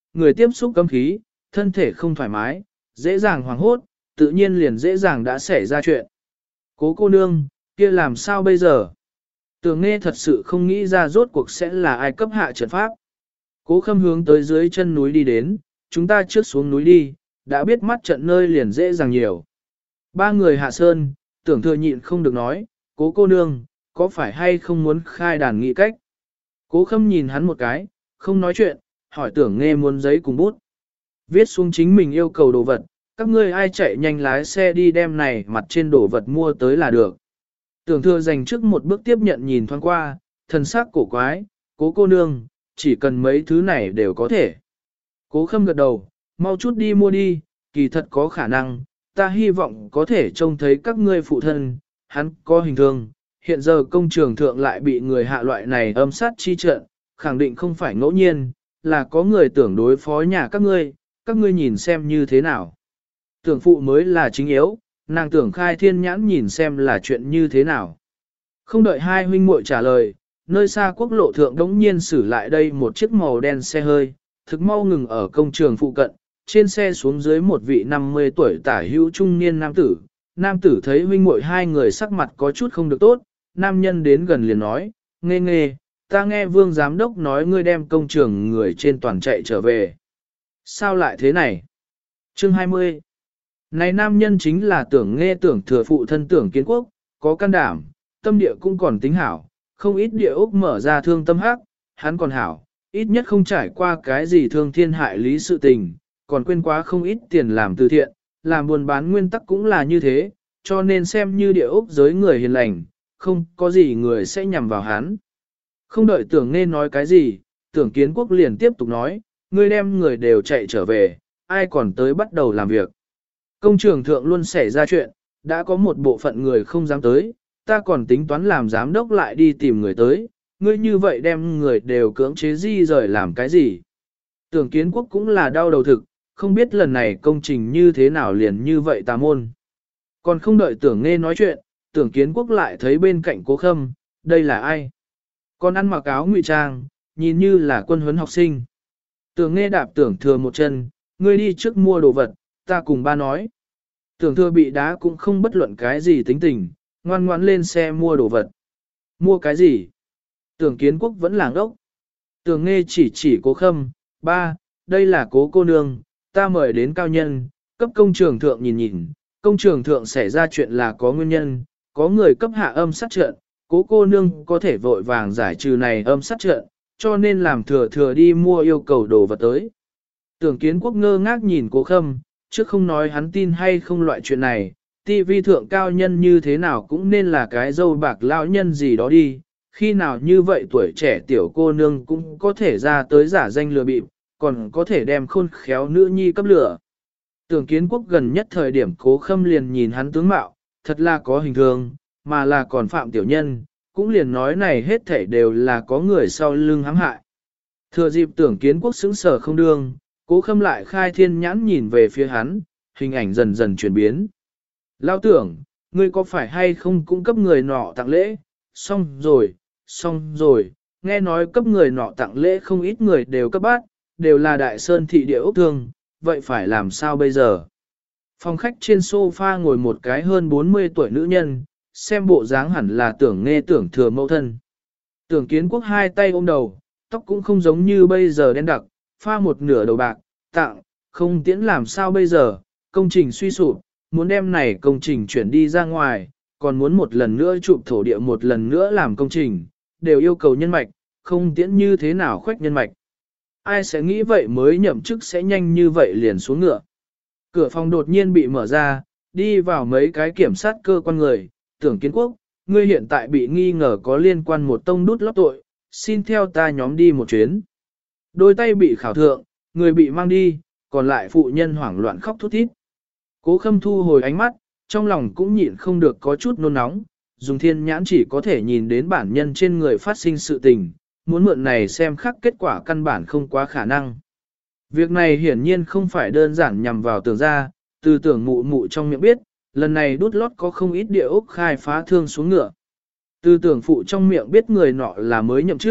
người tiếp xúc cấm khí, thân thể không thoải mái, dễ dàng hoảng hốt, tự nhiên liền dễ dàng đã xảy ra chuyện. Cố cô nương, kia làm sao bây giờ? Tưởng nghe thật sự không nghĩ ra rốt cuộc sẽ là ai cấp hạ trận pháp. Cố Khâm hướng tới dưới chân núi đi đến, chúng ta trước xuống núi đi, đã biết mắt trận nơi liền dễ dàng nhiều. Ba người hạ sơn, tưởng thừa nhịn không được nói, cố cô nương, có phải hay không muốn khai đàn nghị cách? Cố Khâm nhìn hắn một cái, không nói chuyện, hỏi tưởng nghe muốn giấy cùng bút. Viết xuống chính mình yêu cầu đồ vật, các ngươi ai chạy nhanh lái xe đi đem này mặt trên đồ vật mua tới là được. Tưởng thừa dành trước một bước tiếp nhận nhìn thoáng qua, thần sắc cổ quái, cố cô nương, chỉ cần mấy thứ này đều có thể. Cố Khâm gật đầu, mau chút đi mua đi, kỳ thật có khả năng, ta hy vọng có thể trông thấy các ngươi phụ thân, hắn có hình thương, hiện giờ công trường thượng lại bị người hạ loại này âm sát chi trận, khẳng định không phải ngẫu nhiên, là có người tưởng đối phó nhà các ngươi nhìn xem như thế nào. Tưởng phụ mới là chính yếu, nàng tưởng khai thiên nhãn nhìn xem là chuyện như thế nào. Không đợi hai huynh muội trả lời, nơi xa quốc lộ thượng đống nhiên xử lại đây một chiếc màu đen xe hơi, thực mau ngừng ở công trường phụ cận, trên xe xuống dưới một vị 50 tuổi tả hữu trung niên nam tử. Nam tử thấy huynh muội hai người sắc mặt có chút không được tốt, nam nhân đến gần liền nói, nghe, ta nghe vương giám đốc nói ngươi đem công trường người trên toàn chạy trở về. Sao lại thế này? Chương 20. Này nam nhân chính là tưởng nghe tưởng thừa phụ thân tưởng kiến quốc, có can đảm, tâm địa cũng còn tính hảo, không ít địa ốc mở ra thương tâm hắc, hắn còn hảo, ít nhất không trải qua cái gì thương thiên hại lý sự tình, còn quên quá không ít tiền làm từ thiện, làm buôn bán nguyên tắc cũng là như thế, cho nên xem như địa ốc giới người hiền lành, không có gì người sẽ nhằm vào hắn. Không đợi tưởng nghe nói cái gì, tưởng kiến quốc liền tiếp tục nói, ngươi đem người đều chạy trở về, ai còn tới bắt đầu làm việc. Công trường thượng luôn xảy ra chuyện, đã có một bộ phận người không dám tới, ta còn tính toán làm giám đốc lại đi tìm người tới, ngươi như vậy đem người đều cưỡng chế di rời làm cái gì. Tưởng kiến quốc cũng là đau đầu thực, không biết lần này công trình như thế nào liền như vậy tà môn. Còn không đợi tưởng nghe nói chuyện, tưởng kiến quốc lại thấy bên cạnh Cố Khâm, đây là ai? Còn ăn mặc áo ngụy trang, nhìn như là quân huấn học sinh. Tưởng nghe đạp tưởng thừa một chân, ngươi đi trước mua đồ vật, ta cùng ba nói. Tưởng thừa bị đá cũng không bất luận cái gì tính tình, ngoan ngoãn lên xe mua đồ vật. Mua cái gì? Tưởng kiến quốc vẫn làng ốc. Tưởng nghe chỉ Cố Khâm, ba, đây là Cố cô nương, ta mời đến cao nhân, cấp công trường thượng nhìn, công trường thượng xảy ra chuyện là có nguyên nhân, có người cấp hạ âm sát trận, Cố cô nương có thể vội vàng giải trừ này âm sát trận, cho nên làm thừa đi mua yêu cầu đồ vật tới. Tưởng kiến quốc ngơ ngác nhìn Cố Khâm, chứ không nói hắn tin hay không loại chuyện này, TV thượng cao nhân như thế nào cũng nên là cái dâu bạc lão nhân gì đó đi, khi nào như vậy tuổi trẻ tiểu cô nương cũng có thể ra tới giả danh lừa bịp, còn có thể đem khôn khéo nữ nhi cấp lửa. Tưởng kiến quốc gần nhất thời điểm Cố Khâm liền nhìn hắn tướng mạo, thật là có hình thường, mà là còn phạm tiểu nhân, cũng liền nói này hết thảy đều là có người sau lưng hãm hại. Thừa dịp tưởng kiến quốc sững sờ không đương, Cố Khâm lại khai thiên nhãn nhìn về phía hắn, hình ảnh dần dần chuyển biến. Lao tưởng, ngươi có phải hay không cung cấp người nọ tặng lễ? Xong rồi, nghe nói cấp người nọ tặng lễ không ít người đều cấp bát, đều là đại sơn thị địa ốc thương, vậy phải làm sao bây giờ? Phòng khách trên sofa ngồi một cái hơn 40 tuổi nữ nhân, xem bộ dáng hẳn là tưởng nghe tưởng thừa mẫu thân. Tưởng kiến quốc hai tay ôm đầu, tóc cũng không giống như bây giờ đen đặc, pha một nửa đầu bạc, tặng, không tiễn làm sao bây giờ, công trình suy sụp, muốn đem này công trình chuyển đi ra ngoài, còn muốn một lần nữa chụp thổ địa một lần nữa làm công trình, đều yêu cầu nhân mạch, không tiễn như thế nào khoách nhân mạch. Ai sẽ nghĩ vậy mới nhậm chức sẽ nhanh như vậy liền xuống ngựa. Cửa phòng đột nhiên bị mở ra, đi vào mấy cái kiểm sát cơ quan người, tưởng kiến quốc, ngươi hiện tại bị nghi ngờ có liên quan một tông đút lót tội, xin theo ta nhóm đi một chuyến. Đôi tay bị khảo thượng, người bị mang đi, còn lại phụ nhân hoảng loạn khóc thút thít. Cố Khâm thu hồi ánh mắt, trong lòng cũng nhịn không được có chút nôn nóng, dùng thiên nhãn chỉ có thể nhìn đến bản nhân trên người phát sinh sự tình, muốn mượn này xem khắc kết quả căn bản không quá khả năng. Việc này hiển nhiên không phải đơn giản nhằm vào tưởng ra, từ tưởng mụ mụ trong miệng biết, lần này đút lót có không ít địa ốc khai phá thương xuống ngựa. Từ tưởng phụ trong miệng biết người nọ là mới nhậm chức,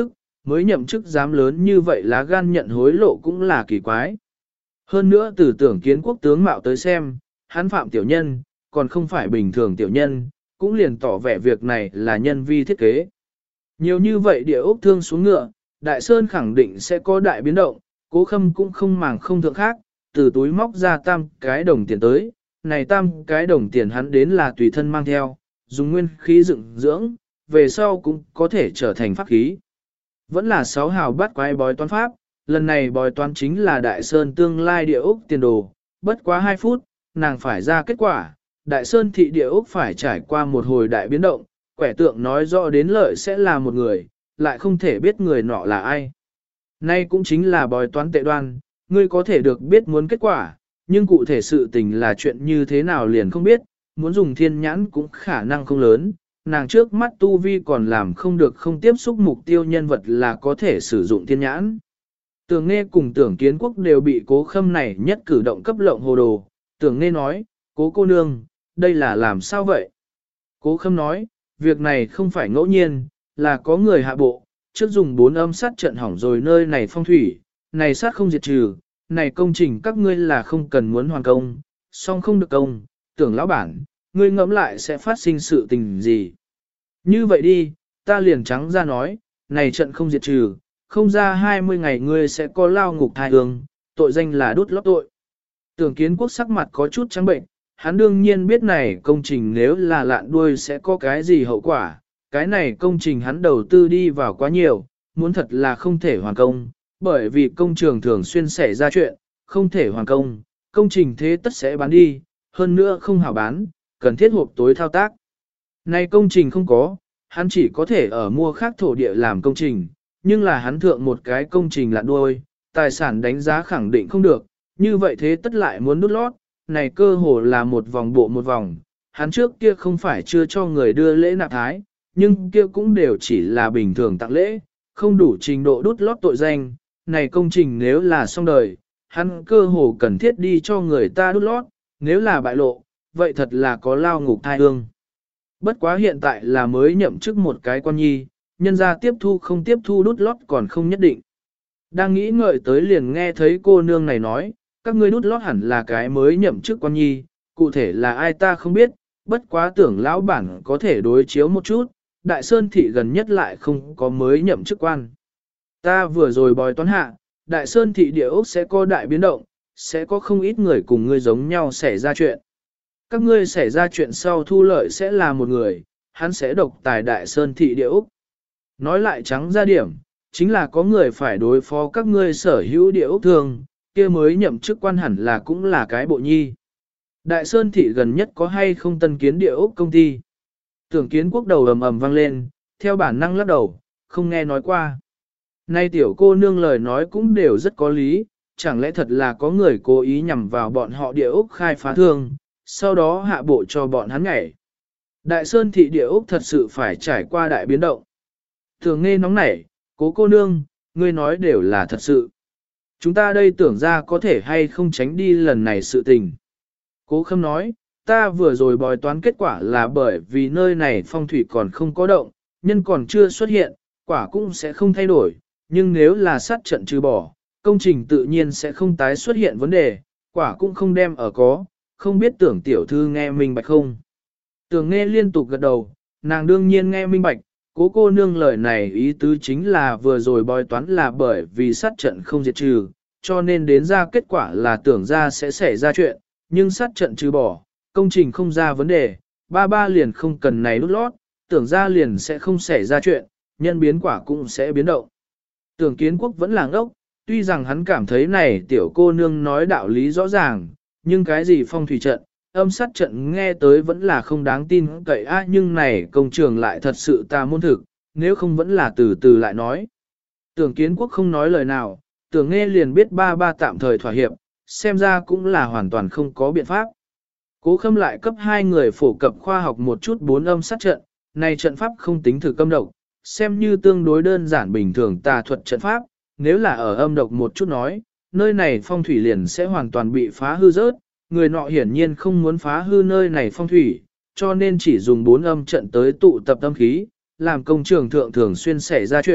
mới nhậm chức dám lớn như vậy lá gan nhận hối lộ cũng là kỳ quái. Hơn nữa từ tưởng kiến quốc tướng mạo tới xem, hắn phạm tiểu nhân, còn không phải bình thường tiểu nhân, cũng liền tỏ vẻ việc này là nhân vi thiết kế. Nhiều như vậy địa ốc thương xuống ngựa, Đại Sơn khẳng định sẽ có đại biến động, Cố Khâm cũng không màng không thượng khác, từ túi móc ra tam cái đồng tiền tới, này tam cái đồng tiền hắn đến là tùy thân mang theo, dùng nguyên khí dựng dưỡng, về sau cũng có thể trở thành pháp khí. Vẫn là 6 hào bắt quái bói toán pháp, lần này bói toán chính là Đại Sơn tương lai địa ốc tiền đồ, bất quá 2 phút, nàng phải ra kết quả, Đại Sơn thị địa ốc phải trải qua một hồi đại biến động, quẻ tượng nói rõ đến lợi sẽ là một người, lại không thể biết người nọ là ai. Nay cũng chính là bói toán tệ đoan, ngươi có thể được biết muốn kết quả, nhưng cụ thể sự tình là chuyện như thế nào liền không biết, muốn dùng thiên nhãn cũng khả năng không lớn, nàng trước mắt tu vi còn làm không được không tiếp xúc mục tiêu nhân vật là có thể sử dụng thiên nhãn. Tưởng Nghe cùng Tưởng Kiến Quốc đều bị Cố Khâm này nhất cử động cấp lộng hồ đồ, Tưởng Nghe nói, Cố cô nương, đây là làm sao vậy? Cố Khâm nói, việc này không phải ngẫu nhiên, là có người hạ bộ, trước dùng 4 âm sát trận hỏng rồi nơi này phong thủy, này sát không diệt trừ, này công trình các ngươi là không cần muốn hoàn công, song không được công, Tưởng lão bản, ngươi ngẫm lại sẽ phát sinh sự tình gì. Như vậy đi, ta liền trắng ra nói, này trận không diệt trừ, không ra 20 ngày ngươi sẽ có lao ngục thai hương, tội danh là đút lót tội. Tưởng Kiến Quốc sắc mặt có chút trắng bệnh, hắn đương nhiên biết này công trình nếu là lạn đuôi sẽ có cái gì hậu quả, cái này công trình hắn đầu tư đi vào quá nhiều, muốn thật là không thể hoàn công, bởi vì công trường thường xuyên xảy ra chuyện, không thể hoàn công, công trình thế tất sẽ bán đi, hơn nữa không hảo bán, cần thiết hộp tối thao tác. Này công trình không có, hắn chỉ có thể ở mua khác thổ địa làm công trình, nhưng là hắn thượng một cái công trình lạn đuôi, tài sản đánh giá khẳng định không được, như vậy thế tất lại muốn đút lót, này cơ hồ là một vòng bộ một vòng, hắn trước kia không phải chưa cho người đưa lễ nạp thái, nhưng kia cũng đều chỉ là bình thường tặng lễ, không đủ trình độ đút lót tội danh, này công trình nếu là xong đời, hắn cơ hồ cần thiết đi cho người ta đút lót, nếu là bại lộ, vậy thật là có lao ngục thai hương. Bất quá hiện tại là mới nhậm chức một cái quan nhi, nhân ra tiếp thu không tiếp thu đút lót còn không nhất định. Đang nghĩ ngợi tới liền nghe thấy cô nương này nói, các ngươi đút lót hẳn là cái mới nhậm chức quan nhi, cụ thể là ai ta không biết, bất quá tưởng lão bản có thể đối chiếu một chút, Đại Sơn thị gần nhất lại không có mới nhậm chức quan. Ta vừa rồi bói toán hạ, Đại Sơn thị địa ốc sẽ có đại biến động, sẽ có không ít người cùng ngươi giống nhau xảy ra chuyện. Các ngươi xảy ra chuyện sau thu lợi sẽ là một người, hắn sẽ độc tài Đại Sơn thị địa ốc. Nói lại trắng ra điểm, chính là có người phải đối phó các ngươi sở hữu địa ốc thường, kia mới nhậm chức quan hẳn là cũng là cái bộ nhi. Đại Sơn thị gần nhất có hay không tân kiến địa ốc công ty? Tưởng Kiến Quốc đầu ầm ầm vang lên, theo bản năng lắc đầu, không nghe nói qua. Nay tiểu cô nương lời nói cũng đều rất có lý, chẳng lẽ thật là có người cố ý nhằm vào bọn họ địa ốc khai phá thương, sau đó hạ bộ cho bọn hắn nhảy. Đại Sơn thị địa ốc thật sự phải trải qua đại biến động. Thường nghe nóng nảy, cố cô nương, ngươi nói đều là thật sự. Chúng ta đây tưởng ra có thể hay không tránh đi lần này sự tình. Cố Khâm nói, ta vừa rồi bói toán kết quả là bởi vì nơi này phong thủy còn không có động, nhân còn chưa xuất hiện, quả cũng sẽ không thay đổi, nhưng nếu là sát trận trừ bỏ, công trình tự nhiên sẽ không tái xuất hiện vấn đề, quả cũng không đem ở có, không biết tưởng tiểu thư nghe minh bạch không. Tưởng nghe liên tục gật đầu, nàng đương nhiên nghe minh bạch, cố cô nương lời này ý tứ chính là vừa rồi bói toán là bởi vì sát trận không diệt trừ, cho nên đến ra kết quả là tưởng ra sẽ xảy ra chuyện, nhưng sát trận trừ bỏ, công trình không ra vấn đề, ba liền không cần này đút lót, tưởng ra liền sẽ không xảy ra chuyện, nhân biến quả cũng sẽ biến động. Tưởng Kiến Quốc vẫn là ngốc, tuy rằng hắn cảm thấy này tiểu cô nương nói đạo lý rõ ràng, nhưng cái gì phong thủy trận, âm sát trận nghe tới vẫn là không đáng tin cậy nhưng này công trường lại thật sự ta môn thực, nếu không vẫn là từ từ lại nói. Tưởng Kiến Quốc không nói lời nào, tưởng nghe liền biết ba tạm thời thỏa hiệp, xem ra cũng là hoàn toàn không có biện pháp. Cố Khâm lại cấp 2 người phổ cập khoa học một chút 4 âm sát trận, này trận pháp không tính thử âm độc, xem như tương đối đơn giản bình thường tà thuật trận pháp, nếu là ở âm độc một chút nói, nơi này phong thủy liền sẽ hoàn toàn bị phá hư rớt, người nọ hiển nhiên không muốn phá hư nơi này phong thủy, cho nên chỉ dùng 4 âm trận tới tụ tập âm khí, làm công trường thượng thường xuyên xảy ra chuyện,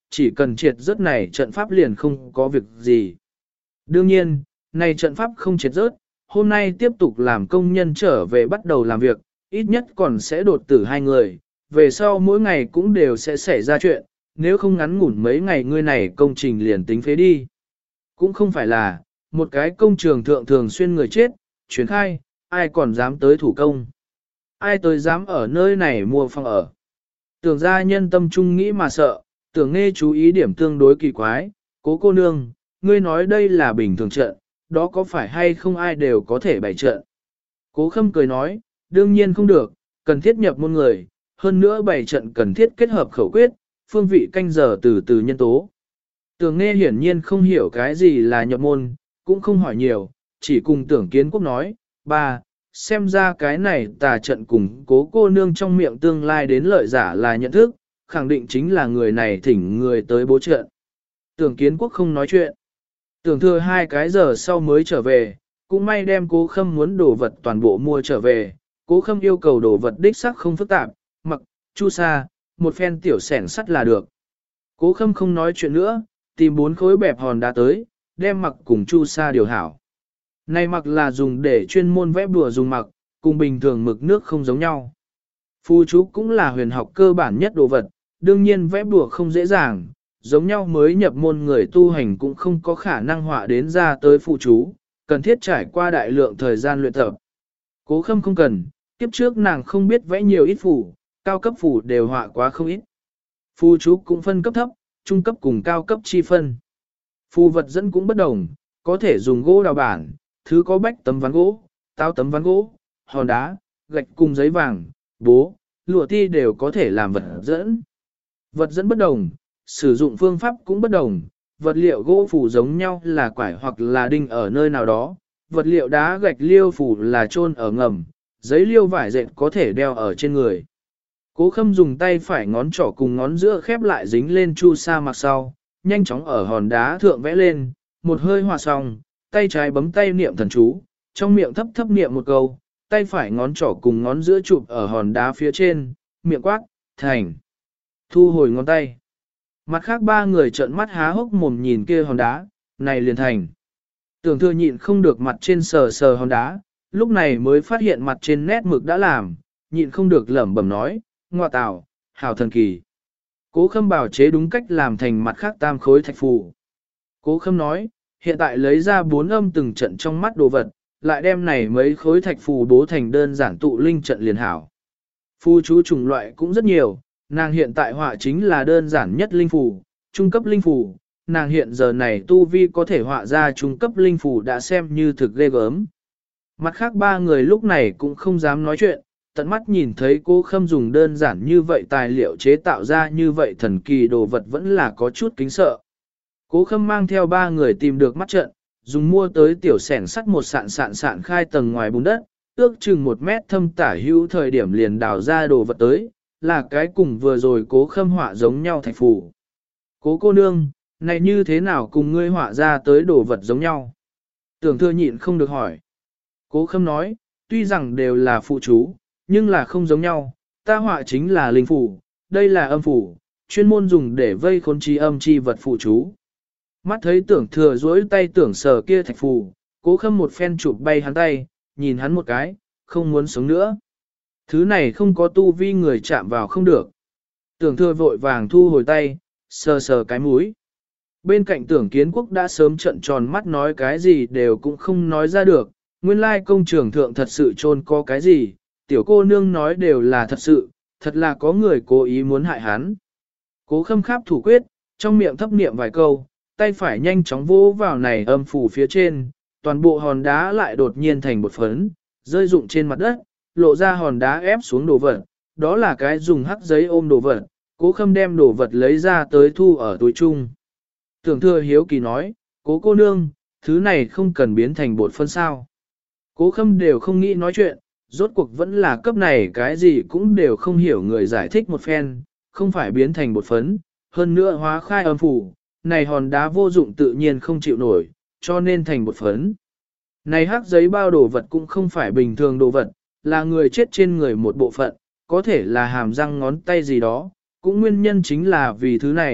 chỉ cần triệt rớt này trận pháp liền không có việc gì. Đương nhiên, này trận pháp không triệt rớt, hôm nay tiếp tục làm công nhân trở về bắt đầu làm việc, ít nhất còn sẽ đột tử 2 người, về sau mỗi ngày cũng đều sẽ xảy ra chuyện, nếu không ngắn ngủn mấy ngày ngươi này công trình liền tính phế đi. Cũng không phải là, một cái công trường thượng thường xuyên người chết, chuyển khai, ai còn dám tới thủ công. Ai tới dám ở nơi này mua phòng ở. Tưởng ra nhân tâm trung nghĩ mà sợ, tưởng nghe chú ý điểm tương đối kỳ quái, cố cô nương, ngươi nói đây là bình thường trận, đó có phải hay không ai đều có thể bày trận. Cố khâm cười nói, đương nhiên không được, cần thiết nhập môn người, hơn nữa bày trận cần thiết kết hợp khẩu quyết, phương vị canh giờ từ từ nhân tố. Tưởng nghe hiển nhiên không hiểu cái gì là nhập môn, cũng không hỏi nhiều, chỉ cùng tưởng kiến quốc nói, ba, xem ra cái này tà trận cùng cố cô nương trong miệng tương lai đến lợi giả là nhận thức, khẳng định chính là người này thỉnh người tới bố trận. Tưởng kiến quốc không nói chuyện. Tưởng thừa 2 cái giờ sau mới trở về, cũng may đem cố khâm muốn đồ vật toàn bộ mua trở về, cố khâm yêu cầu đồ vật đích sắc không phức tạp, mặc, chu sa, một phen tiểu sẻn sắt là được. Cố khâm không nói chuyện nữa, tìm 4 khối bẹp hòn đá tới, đem mặc cùng chu sa điều hảo. Này mặc là dùng để chuyên môn vẽ bùa dùng mặc, cùng bình thường mực nước không giống nhau. Phù chú cũng là huyền học cơ bản nhất đồ vật, đương nhiên vẽ bùa không dễ dàng, giống nhau mới nhập môn người tu hành cũng không có khả năng họa đến ra tới phù chú, cần thiết trải qua đại lượng thời gian luyện tập. Cố khâm không cần, kiếp trước nàng không biết vẽ nhiều ít phù, cao cấp phù đều họa quá không ít. Phù chú cũng phân cấp thấp, trung cấp cùng cao cấp chi phân. Phù vật dẫn cũng bất đồng, có thể dùng gỗ đào bản, thứ có bách tấm ván gỗ, táo tấm ván gỗ, hòn đá, gạch cùng giấy vàng, bố, lụa ti đều có thể làm vật dẫn. Vật dẫn bất đồng, sử dụng phương pháp cũng bất đồng, vật liệu gỗ phủ giống nhau là quải hoặc là đinh ở nơi nào đó, vật liệu đá gạch liêu phủ là chôn ở ngầm, giấy liêu vải dệt có thể đeo ở trên người. Cố khâm dùng tay phải ngón trỏ cùng ngón giữa khép lại dính lên chu sa mặc sau, nhanh chóng ở hòn đá thượng vẽ lên, một hơi hòa xong, tay trái bấm tay niệm thần chú, trong miệng thấp thấp niệm một câu, tay phải ngón trỏ cùng ngón giữa chụp ở hòn đá phía trên, miệng quát, thành. Thu hồi ngón tay. Mặt khác 3 người trợn mắt há hốc mồm nhìn kia hòn đá, này liền thành. Tưởng thừa nhịn không được mặt trên sờ sờ hòn đá, lúc này mới phát hiện mặt trên nét mực đã làm, nhịn không được lẩm bẩm nói, ngoa tào, hào thần kỳ. Cố khâm bảo chế đúng cách làm thành mặt khác 3 khối thạch phù. Cố khâm nói, hiện tại lấy ra 4 âm từng trận trong mắt đồ vật, lại đem này mấy khối thạch phù bố thành đơn giản tụ linh trận liền hảo. Phù chú chủng loại cũng rất nhiều, nàng hiện tại họa chính là đơn giản nhất linh phù, trung cấp linh phù, nàng hiện giờ này tu vi có thể họa ra trung cấp linh phù đã xem như thực ghê gớm. Mặt khác 3 người lúc này cũng không dám nói chuyện, tận mắt nhìn thấy cô khâm dùng đơn giản như vậy tài liệu chế tạo ra như vậy thần kỳ đồ vật vẫn là có chút kính sợ. Cố khâm mang theo 3 người tìm được mắt trận, dùng mua tới tiểu sẻn sắt một sạn khai tầng ngoài bùn đất, ước chừng 1 mét thâm tả hữu thời điểm liền đào ra đồ vật tới, là cái cùng vừa rồi cố khâm họa giống nhau thạch phù. Cố cô nương, này như thế nào cùng ngươi họa ra tới đồ vật giống nhau? Tưởng thừa nhịn không được hỏi. Cố khâm nói, tuy rằng đều là phụ chú, nhưng là không giống nhau, ta họa chính là linh phù, đây là âm phù, chuyên môn dùng để vây khốn trí âm chi vật phụ chú. Mắt thấy tưởng thừa duỗi tay tưởng sờ kia thạch phù, cố khâm một phen chụp bay hắn tay, nhìn hắn một cái, không muốn sống nữa. Thứ này không có tu vi người chạm vào không được. Tưởng thừa vội vàng thu hồi tay, sờ sờ cái mũi. Bên cạnh tưởng kiến quốc đã sớm trận tròn mắt nói cái gì đều cũng không nói ra được. Nguyên lai công trường thượng thật sự trôn có cái gì, tiểu cô nương nói đều là thật sự, thật là có người cố ý muốn hại hắn. Cố khâm kháp thủ quyết, trong miệng thấp niệm vài câu, tay phải nhanh chóng vỗ vào này âm phủ phía trên, toàn bộ hòn đá lại đột nhiên thành một phấn, rơi rụng trên mặt đất, lộ ra hòn đá ép xuống đồ vật, đó là cái dùng hắc giấy ôm đồ vật, cố khâm đem đồ vật lấy ra tới thu ở túi chung. Tưởng thừa hiếu kỳ nói, cố cô nương, thứ này không cần biến thành bột phân sao. Cố khâm đều không nghĩ nói chuyện, rốt cuộc vẫn là cấp này cái gì cũng đều không hiểu người giải thích một phen, không phải biến thành bột phấn, hơn nữa hóa khai âm phủ, này hòn đá vô dụng tự nhiên không chịu nổi, cho nên thành bột phấn. Này hắc giấy bao đồ vật cũng không phải bình thường đồ vật, là người chết trên người một bộ phận, có thể là hàm răng ngón tay gì đó, cũng nguyên nhân chính là vì thứ này,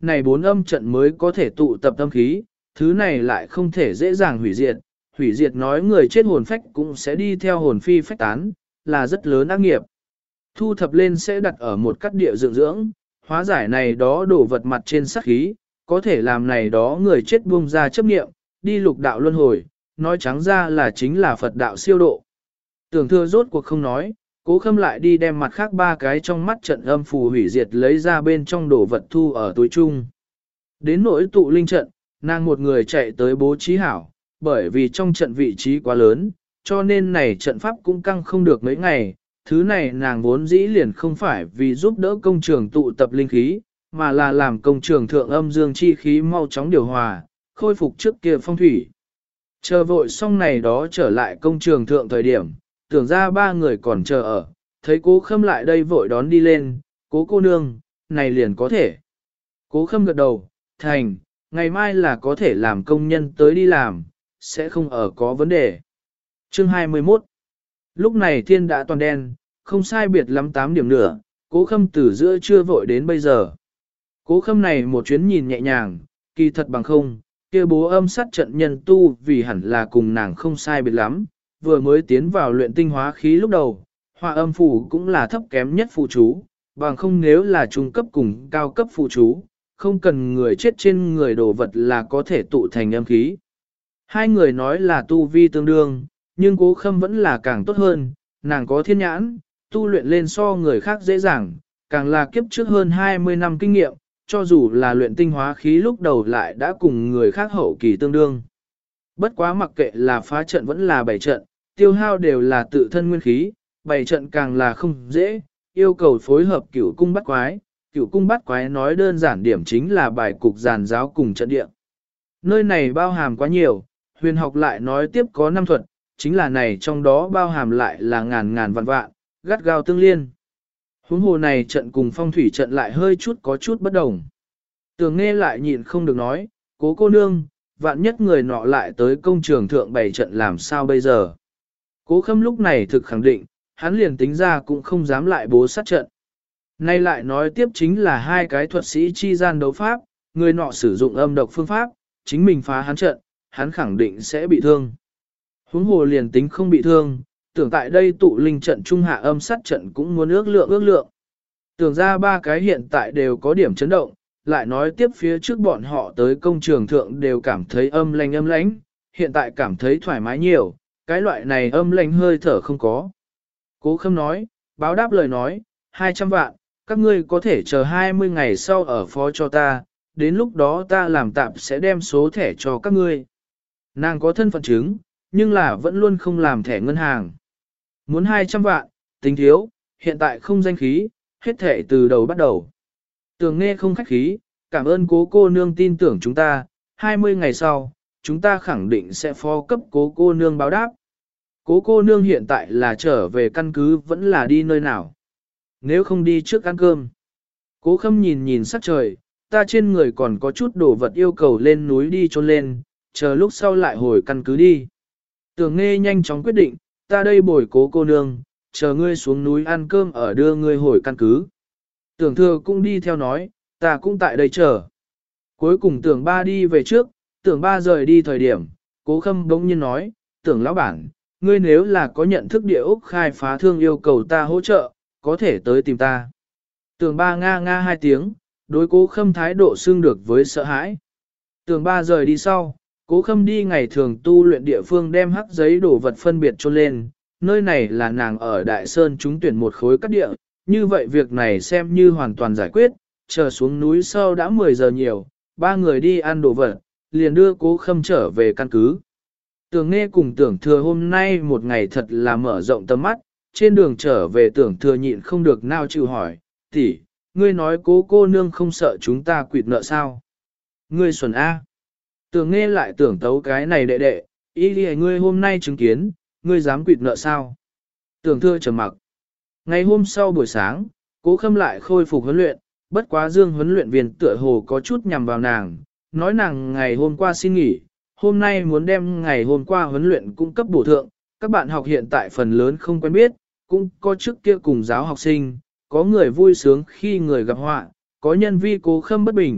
này 4 âm trận mới có thể tụ tập âm khí, thứ này lại không thể dễ dàng hủy diệt nói người chết hồn phách cũng sẽ đi theo hồn phi phách tán, là rất lớn ác nghiệp. Thu thập lên sẽ đặt ở một cắt địa dưỡng dưỡng, hóa giải này đó đổ vật mặt trên sát khí, có thể làm này đó người chết buông ra chấp niệm, đi lục đạo luân hồi, nói trắng ra là chính là Phật đạo siêu độ. Tưởng Thừa rốt cuộc không nói, Cố Khâm lại đi đem mặt khác 3 cái trong mắt trận âm phù hủy diệt lấy ra bên trong đồ vật thu ở túi chung. Đến nỗi tụ linh trận, nàng một người chạy tới bố trí hảo, bởi vì trong trận vị trí quá lớn, cho nên này trận pháp cũng căng không được mấy ngày. Thứ này nàng vốn dĩ liền không phải vì giúp đỡ công trường tụ tập linh khí, mà là làm công trường thượng âm dương chi khí mau chóng điều hòa, khôi phục trước kia phong thủy. Chờ vội xong này đó trở lại công trường thượng thời điểm, tưởng ra 3 người còn chờ ở, thấy Cố Khâm lại đây vội đón đi lên, Cố cô nương, này liền có thể. Cố Khâm gật đầu, thành, ngày mai là có thể làm công nhân tới đi làm, sẽ không ở có vấn đề. Chương 21. Lúc này thiên đã toàn đen, không sai biệt lắm 8 điểm nữa, Cố Khâm từ giữa trưa vội đến bây giờ. Cố Khâm này một chuyến nhìn nhẹ nhàng, kỳ thật bằng không, kia bố âm sát trận nhân tu vì hẳn là cùng nàng không sai biệt lắm, vừa mới tiến vào luyện tinh hóa khí lúc đầu, họa âm phù cũng là thấp kém nhất phù chú, bằng không nếu là trung cấp cùng cao cấp phù chú, không cần người chết trên người đồ vật là có thể tụ thành âm khí. Hai người nói là tu vi tương đương, nhưng Cố Khâm vẫn là càng tốt hơn, nàng có thiên nhãn, tu luyện lên so người khác dễ dàng, càng là kiếp trước hơn 20 năm kinh nghiệm, cho dù là luyện tinh hóa khí lúc đầu lại đã cùng người khác hậu kỳ tương đương. Bất quá mặc kệ là phá trận vẫn là bày trận, tiêu hao đều là tự thân nguyên khí, bày trận càng là không dễ, yêu cầu phối hợp cửu cung bắt quái. Cửu cung bắt quái nói đơn giản điểm chính là bài cục giàn giáo cùng trận địa. Nơi này bao hàm quá nhiều, huyền học lại nói tiếp có 5 thuật, chính là này trong đó bao hàm lại là ngàn ngàn vạn vạn, gắt gao tương liên. Huống hồ này trận cùng phong thủy trận lại hơi chút có chút bất đồng. Tường Nghe lại nhịn không được nói, Cố cô nương, vạn nhất người nọ lại tới công trường thượng bày trận làm sao bây giờ. Cố Khâm lúc này thực khẳng định, hắn liền tính ra cũng không dám lại bố sát trận. Nay lại nói tiếp chính là 2 cái thuật sĩ chi gian đấu pháp, người nọ sử dụng âm độc phương pháp, chính mình phá hắn trận, hắn khẳng định sẽ bị thương. Huống hồ liền tính không bị thương, tưởng tại đây tụ linh trận trung hạ âm sát trận cũng muốn ước lượng. Tưởng ra 3 cái hiện tại đều có điểm chấn động, lại nói tiếp phía trước bọn họ tới công trường thượng đều cảm thấy âm lãnh, hiện tại cảm thấy thoải mái nhiều, cái loại này âm lãnh hơi thở không có. Cố Khâm nói, báo đáp lời nói, 200 vạn, các ngươi có thể chờ 20 ngày sau ở phó cho ta, đến lúc đó ta làm tạm sẽ đem số thẻ cho các ngươi. Nàng có thân phận chứng, nhưng là vẫn luôn không làm thẻ ngân hàng. Muốn 200 vạn, tính thiếu, hiện tại không danh khí, hết thẻ từ đầu bắt đầu. Tường Nghe không khách khí, cảm ơn Cố cô nương tin tưởng chúng ta, 20 ngày sau, chúng ta khẳng định sẽ phó cấp Cố cô nương báo đáp. Cố cô nương hiện tại là trở về căn cứ vẫn là đi nơi nào. Nếu không đi trước ăn cơm. Cố Khâm nhìn sắc trời, ta trên người còn có chút đồ vật yêu cầu lên núi đi trôn lên, chờ lúc sau lại hồi căn cứ đi. Tường Nghe nhanh chóng quyết định, ta đây bồi Cố cô nương, chờ ngươi xuống núi ăn cơm ở đưa ngươi hồi căn cứ. Tưởng Thừa cũng đi theo nói, ta cũng tại đây chờ. Cuối cùng Tưởng Ba đi về trước, Tưởng Ba rời đi thời điểm, Cố Khâm bỗng nhiên nói, Tưởng lão bản, ngươi nếu là có nhận thức địa ốc khai phá thương yêu cầu ta hỗ trợ, có thể tới tìm ta. Tưởng Ba nga 2 tiếng, đối Cố Khâm thái độ xưng được với sợ hãi. Tưởng Ba rời đi sau, Cố Khâm đi ngày thường tu luyện địa phương đem hắc giấy đổ vật phân biệt chôn lên, nơi này là nàng ở Đại Sơn trúng tuyển một khối cắt địa, như vậy việc này xem như hoàn toàn giải quyết, chờ xuống núi sau đã 10 giờ nhiều, 3 người đi ăn đồ vật, liền đưa Cố Khâm trở về căn cứ. Tưởng Nghe cùng Tưởng Thừa hôm nay một ngày thật là mở rộng tầm mắt, trên đường trở về Tưởng Thừa nhịn không được nao chịu hỏi, tỷ, ngươi nói Cố cô nương không sợ chúng ta quỵt nợ sao? Ngươi xuẩn A. Tưởng Nghe lại tưởng tấu cái này đệ, ý đi ngươi hôm nay chứng kiến, ngươi dám quỵt nợ sao? Tưởng Thừa trầm mặc. Ngày hôm sau buổi sáng, Cố Khâm lại khôi phục huấn luyện, bất quá Dương huấn luyện viên tựa hồ có chút nhằm vào nàng, nói nàng ngày hôm qua xin nghỉ, hôm nay muốn đem ngày hôm qua huấn luyện cung cấp bổ thượng, các bạn học hiện tại phần lớn không quen biết, cũng có trước kia cùng giáo học sinh, có người vui sướng khi người gặp họa, có nhân vi Cố Khâm bất bình,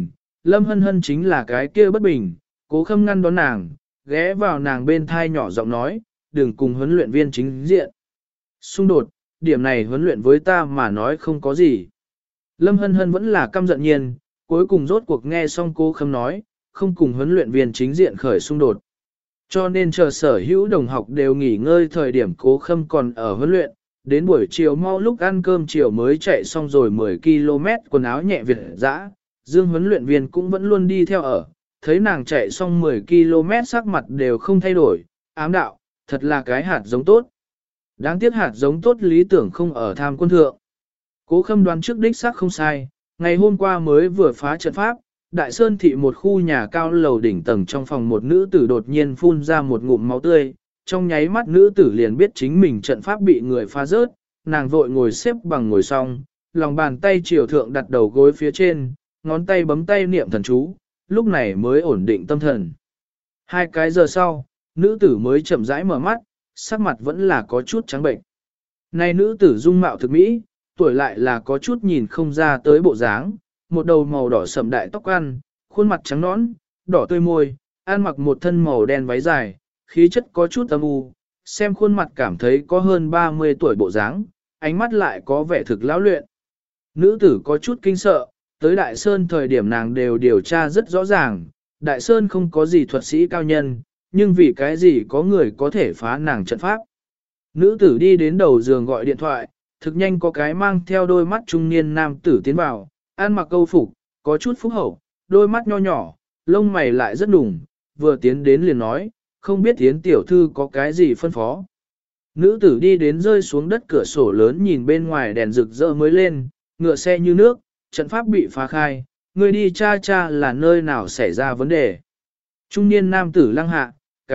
Lâm Hân Hân chính là cái kia bất bình, Cố Khâm ngăn đón nàng, ghé vào nàng bên thai nhỏ giọng nói, đừng cùng huấn luyện viên chính diện. Xung đột, điểm này huấn luyện với ta mà nói không có gì. Lâm Hân Hân vẫn là căm giận nhiên, cuối cùng rốt cuộc nghe xong Cố Khâm nói, không cùng huấn luyện viên chính diện khởi xung đột. Cho nên chờ sở hữu đồng học đều nghỉ ngơi thời điểm Cố Khâm còn ở huấn luyện, đến buổi chiều mau lúc ăn cơm chiều mới chạy xong rồi 10 km quần áo nhẹ Việt dã, Dương huấn luyện viên cũng vẫn luôn đi theo ở, thấy nàng chạy xong 10 km sắc mặt đều không thay đổi, ám đạo, thật là cái hạt giống tốt. Đáng tiếc hạt giống tốt lý tưởng không ở tham quân thượng. Cố Khâm đoán trước đích xác không sai, ngày hôm qua mới vừa phá trận pháp, Đại Sơn thị một khu nhà cao lầu đỉnh tầng trong phòng một nữ tử đột nhiên phun ra một ngụm máu tươi, trong nháy mắt nữ tử liền biết chính mình trận pháp bị người phá rớt, nàng vội ngồi xếp bằng ngồi xong, lòng bàn tay chiều thượng đặt đầu gối phía trên, ngón tay bấm tay niệm thần chú, lúc này mới ổn định tâm thần. 2 cái giờ sau, nữ tử mới chậm rãi mở mắt, sắc mặt vẫn là có chút trắng bệnh. Này nữ tử dung mạo thực mỹ, tuổi lại là có chút nhìn không ra tới bộ dáng, một đầu màu đỏ sậm đại tóc ăn, khuôn mặt trắng nõn, đỏ tươi môi, ăn mặc một thân màu đen váy dài, khí chất có chút âm u, xem khuôn mặt cảm thấy có hơn 30 tuổi bộ dáng, ánh mắt lại có vẻ thực lão luyện. Nữ tử có chút kinh sợ, tới Đại Sơn thời điểm nàng đều điều tra rất rõ ràng, Đại Sơn không có gì thuật sĩ cao nhân, nhưng vì cái gì có người có thể phá nàng trận pháp. Nữ tử đi đến đầu giường gọi điện thoại, thực nhanh có cái mang theo đôi mắt trung niên nam tử tiến vào, ăn mặc câu phục, có chút phúc hậu, đôi mắt nho nhỏ, lông mày lại rất đùng, vừa tiến đến liền nói, không biết Yến tiểu thư có cái gì phân phó. Nữ tử đi đến rơi xuống đất cửa sổ lớn nhìn bên ngoài đèn rực rỡ mới lên, ngựa xe như nước, trận pháp bị phá khai, người đi cha cha là nơi nào xảy ra vấn đề. Trung niên nam tử lăng hạ,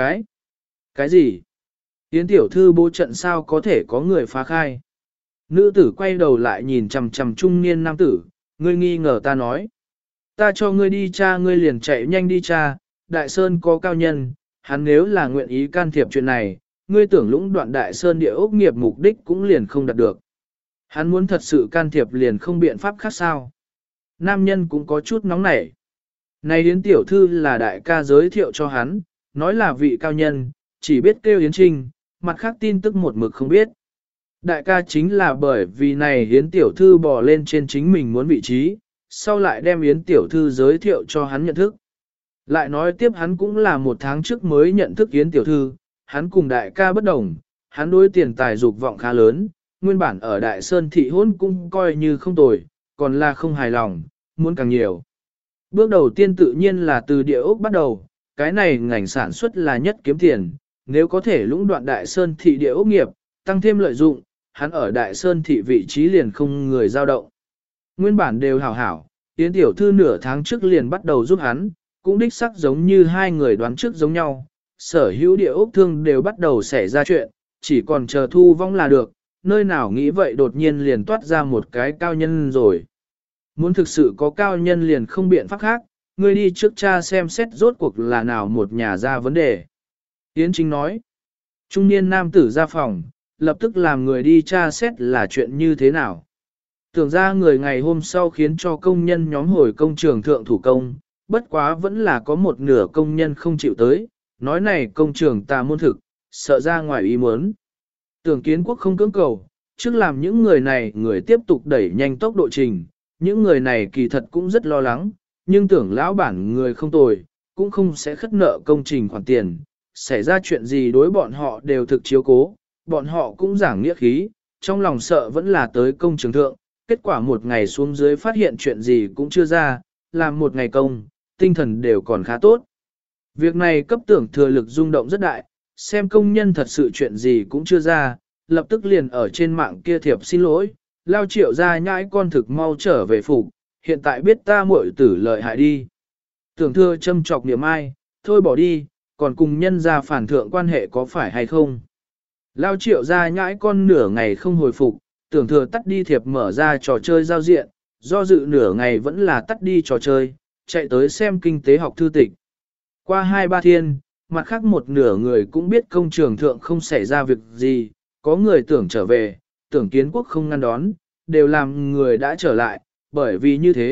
cái gì? Yến tiểu thư bố trận sao có thể có người phá khai? Nữ tử quay đầu lại nhìn chằm chằm trung niên nam tử, ngươi nghi ngờ ta nói. Ta cho ngươi đi cha ngươi liền chạy nhanh đi cha, Đại Sơn có cao nhân, hắn nếu là nguyện ý can thiệp chuyện này, ngươi tưởng lũng đoạn Đại Sơn địa ốc nghiệp mục đích cũng liền không đạt được. Hắn muốn thật sự can thiệp liền không biện pháp khác sao. Nam nhân cũng có chút nóng nảy. Này Yến tiểu thư là đại ca giới thiệu cho hắn, nói là vị cao nhân, chỉ biết kêu Yến Trinh, mặt khác tin tức một mực không biết. Đại ca chính là bởi vì này Yến tiểu thư bò lên trên chính mình muốn vị trí, sau lại đem Yến tiểu thư giới thiệu cho hắn nhận thức. Lại nói tiếp hắn cũng là 1 tháng trước mới nhận thức Yến tiểu thư, hắn cùng đại ca bất đồng, hắn đối tiền tài dục vọng khá lớn, nguyên bản ở Đại Sơn thị hôn cũng coi như không tồi, còn là không hài lòng, muốn càng nhiều. Bước đầu tiên tự nhiên là từ địa ốc bắt đầu, cái này ngành sản xuất là nhất kiếm tiền, nếu có thể lũng đoạn Đại Sơn thị địa ốc nghiệp, tăng thêm lợi dụng, hắn ở Đại Sơn thị vị trí liền không người giao động. Nguyên bản đều hảo hảo, Yến tiểu thư nửa tháng trước liền bắt đầu giúp hắn, cũng đích xác giống như hai người đoán trước giống nhau, sở hữu địa ốc thương đều bắt đầu xảy ra chuyện, chỉ còn chờ thu vong là được, nơi nào nghĩ vậy đột nhiên liền toát ra một cái cao nhân rồi. Muốn thực sự có cao nhân liền không biện pháp khác, ngươi đi trước cha xem xét rốt cuộc là nào một nhà ra vấn đề. Yến Chính nói, trung niên nam tử ra phòng, lập tức làm người đi tra xét là chuyện như thế nào. Tưởng ra người ngày hôm sau khiến cho công nhân nhóm hồi công trường thượng thủ công, bất quá vẫn là có một nửa công nhân không chịu tới, nói này công trường tà môn thực, sợ ra ngoài ý muốn. Tưởng Kiến Quốc không cưỡng cầu, trước làm những người này người tiếp tục đẩy nhanh tốc độ trình, những người này kỳ thật cũng rất lo lắng, nhưng tưởng lão bản người không tồi, cũng không sẽ khất nợ công trình khoản tiền, xảy ra chuyện gì đối bọn họ đều thực chiếu cố, bọn họ cũng giảng nghĩa khí, trong lòng sợ vẫn là tới công trường thượng, kết quả một ngày xuống dưới phát hiện chuyện gì cũng chưa ra, làm một ngày công, tinh thần đều còn khá tốt. Việc này cấp tưởng thừa lực rung động rất đại, xem công nhân thật sự chuyện gì cũng chưa ra, lập tức liền ở trên mạng kia thiệp xin lỗi, lao Triệu ra nhãi con thực mau trở về phục, hiện tại biết ta muội tử lợi hại đi. Tưởng thừa châm chọc niệm ai, thôi bỏ đi, còn cùng nhân ra phản thượng quan hệ có phải hay không. Lao Triệu ra nhãi con nửa ngày không hồi phục, tưởng thừa tắt đi thiệp mở ra trò chơi giao diện, do dự nửa ngày vẫn là tắt đi trò chơi, chạy tới xem kinh tế học thư tịch. Qua 2-3 thiên, mặt khác một nửa người cũng biết công trường thượng không xảy ra việc gì, có người tưởng trở về, tưởng Kiến Quốc không ngăn đón, đều làm người đã trở lại, bởi vì như thế,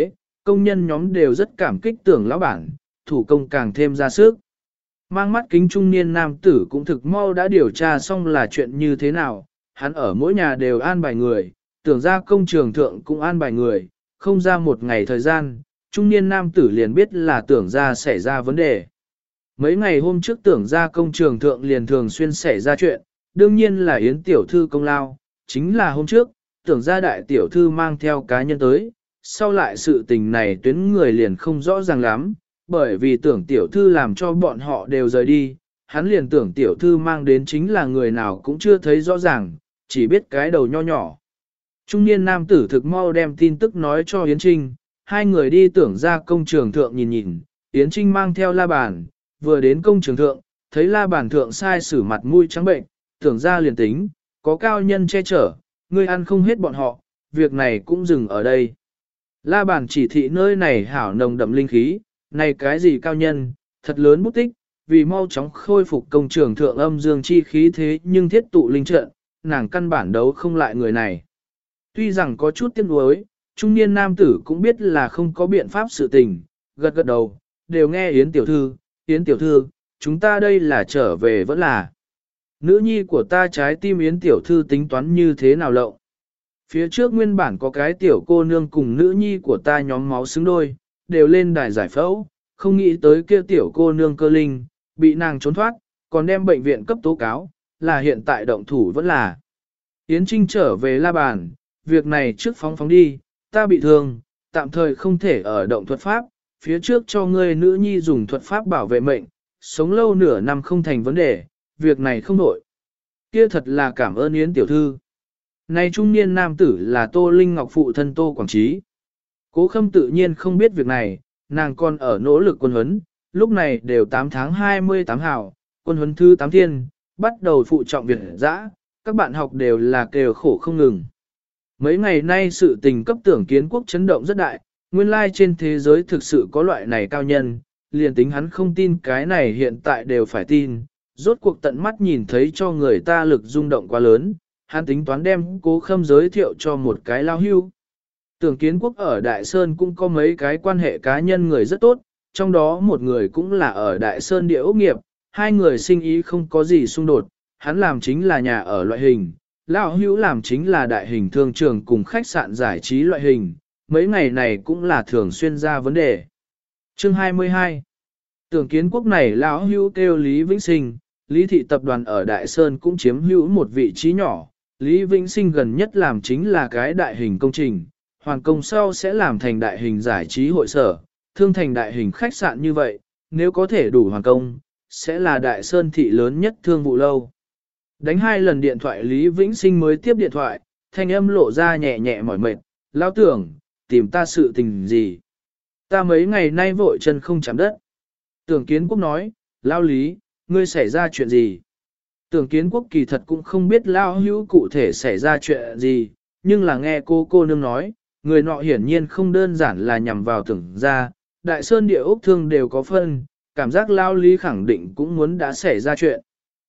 công nhân nhóm đều rất cảm kích Tưởng lão bản, thủ công càng thêm ra sức. Mang mắt kính trung niên nam tử cũng thực mau đã điều tra xong là chuyện như thế nào, hắn ở mỗi nhà đều an bài người, Tưởng ra công trường thượng cũng an bài người, không ra một ngày thời gian, trung niên nam tử liền biết là Tưởng ra xảy ra vấn đề. Mấy ngày hôm trước Tưởng ra công trường thượng liền thường xuyên xảy ra chuyện, đương nhiên là Yến tiểu thư công lao, chính là hôm trước, Tưởng ra đại tiểu thư mang theo cá nhân tới, sau lại sự tình này tuyến người liền không rõ ràng lắm, bởi vì Tưởng tiểu thư làm cho bọn họ đều rời đi, hắn liền Tưởng tiểu thư mang đến chính là người nào cũng chưa thấy rõ ràng, chỉ biết cái đầu nho nhỏ. Trung niên nam tử thực mau đem tin tức nói cho Yến Trinh, hai người đi Tưởng ra công trường thượng nhìn nhìn, Yến Trinh mang theo la bàn, vừa đến công trường thượng, thấy la bàn thượng sai sử mặt mũi trắng bệnh, Tưởng ra liền tính, có cao nhân che chở, ngươi ăn không hết bọn họ, việc này cũng dừng ở đây. La bàn chỉ thị nơi này hảo nồng đậm linh khí, này cái gì cao nhân, thật lớn bút tích, vì mau chóng khôi phục công trường thượng âm dương chi khí thế nhưng thiết tụ linh trận, nàng căn bản đấu không lại người này. Tuy rằng có chút tiếc nuối, trung niên nam tử cũng biết là không có biện pháp sự tình, gật gật đầu, đều nghe Yến tiểu thư, chúng ta đây là trở về vẫn là. Nữ nhi của ta trái tim Yến tiểu thư tính toán như thế nào lộng. Phía trước nguyên bản có cái tiểu cô nương cùng nữ nhi của ta nhóm máu xứng đôi, đều lên đài giải phẫu, không nghĩ tới kia tiểu cô nương cơ linh, bị nàng trốn thoát, còn đem bệnh viện cấp tố cáo, là hiện tại động thủ vẫn là. Yến Trinh trở về la bàn, việc này trước phóng đi, ta bị thương, tạm thời không thể ở động thuật pháp, phía trước cho ngươi nữ nhi dùng thuật pháp bảo vệ mệnh, sống lâu nửa năm không thành vấn đề, việc này không đổi. Kia thật là cảm ơn Yến tiểu thư. Này trung niên nam tử là Tô Linh Ngọc phụ thân Tô Quảng Trí. Cố Khâm tự nhiên không biết việc này, nàng còn ở nỗ lực quân huấn, lúc này đều 8 tháng 28 hào, quân huấn thứ 8 thiên, bắt đầu phụ trọng việc dã, các bạn học đều là kêu khổ không ngừng. Mấy ngày nay sự tình cấp Tưởng Kiến Quốc chấn động rất đại, nguyên lai trên thế giới thực sự có loại này cao nhân, liền tính hắn không tin cái này hiện tại đều phải tin, rốt cuộc tận mắt nhìn thấy cho người ta lực rung động quá lớn, hắn tính toán đem Cố Khâm giới thiệu cho một cái lao hưu. Tưởng Kiến Quốc ở Đại Sơn cũng có mấy cái quan hệ cá nhân người rất tốt, trong đó một người cũng là ở Đại Sơn địa ốc nghiệp, hai người sinh ý không có gì xung đột, hắn làm chính là nhà ở loại hình, lão hữu làm chính là đại hình thương trường cùng khách sạn giải trí loại hình, mấy ngày này cũng là thường xuyên ra vấn đề. Chương 22 Tưởng Kiến Quốc này lão hữu kêu Lý Vĩnh Sinh, Lý thị tập đoàn ở Đại Sơn cũng chiếm hữu một vị trí nhỏ, Lý Vĩnh Sinh gần nhất làm chính là cái đại hình công trình, hoàn công sau sẽ làm thành đại hình giải trí hội sở, thương thành đại hình khách sạn như vậy, nếu có thể đủ hoàn công, sẽ là Đại Sơn thị lớn nhất thương vụ lâu. Đánh 2 lần điện thoại Lý Vĩnh Sinh mới tiếp điện thoại, thanh âm lộ ra nhẹ nhẹ mỏi mệt, lão Tưởng, tìm ta sự tình gì? Ta mấy ngày nay vội chân không chạm đất. Tưởng Kiến Quốc nói, lão Lý, ngươi xảy ra chuyện gì? Tưởng Kiến Quốc kỳ thật cũng không biết lão hữu cụ thể xảy ra chuyện gì, nhưng là nghe cô nương nói, người nọ hiển nhiên không đơn giản là nhằm vào Tưởng ra, Đại Sơn địa ốc thương đều có phân, cảm giác lão Lý khẳng định cũng muốn đã xảy ra chuyện.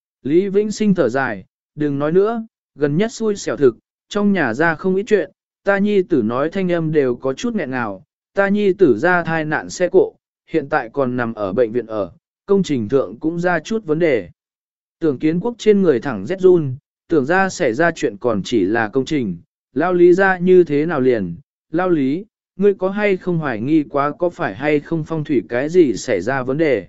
Lý Vĩnh Sinh thở dài, đừng nói nữa, gần nhất xui xẻo thực, trong nhà ra không ít chuyện, ta nhi tử nói thanh âm đều có chút nghẹn ngào, ta nhi tử ra thai nạn xe cộ, hiện tại còn nằm ở bệnh viện ở, công trình thượng cũng ra chút vấn đề. Tưởng Kiến Quốc trên người thẳng rét run, tưởng ra xảy ra chuyện còn chỉ là công trình, lao lý ra như thế nào liền, lao lý, ngươi có hay không hoài nghi quá có phải hay không phong thủy cái gì xảy ra vấn đề.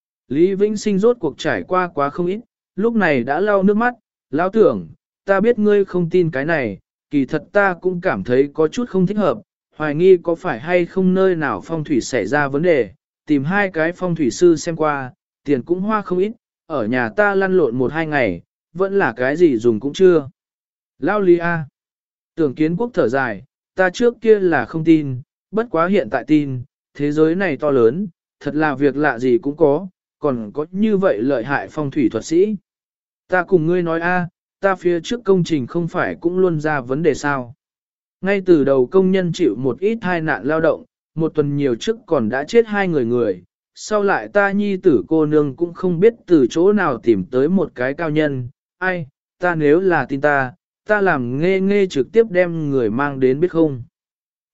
Lý Vĩnh Sinh rốt cuộc trải qua quá không ít, lúc này đã lau nước mắt, lão Tưởng, ta biết ngươi không tin cái này, kỳ thật ta cũng cảm thấy có chút không thích hợp, hoài nghi có phải hay không nơi nào phong thủy xảy ra vấn đề, tìm 2 cái phong thủy sư xem qua, tiền cũng hoa không ít, ở nhà ta lăn lộn 1-2 ngày, vẫn là cái gì dùng cũng chưa. Lão Lý A. Tưởng Kiến Quốc thở dài, ta trước kia là không tin, bất quá hiện tại tin, thế giới này to lớn, thật là việc lạ gì cũng có, còn có như vậy lợi hại phong thủy thuật sĩ. Ta cùng ngươi nói a, ta phía trước công trình không phải cũng luôn ra vấn đề sao. Ngay từ đầu công nhân chịu một ít tai nạn lao động, một tuần nhiều trước còn đã chết 2 người, sau lại ta nhi tử cô nương cũng không biết từ chỗ nào tìm tới một cái cao nhân, ai, ta nếu là tin ta làm nghe trực tiếp đem người mang đến biết không.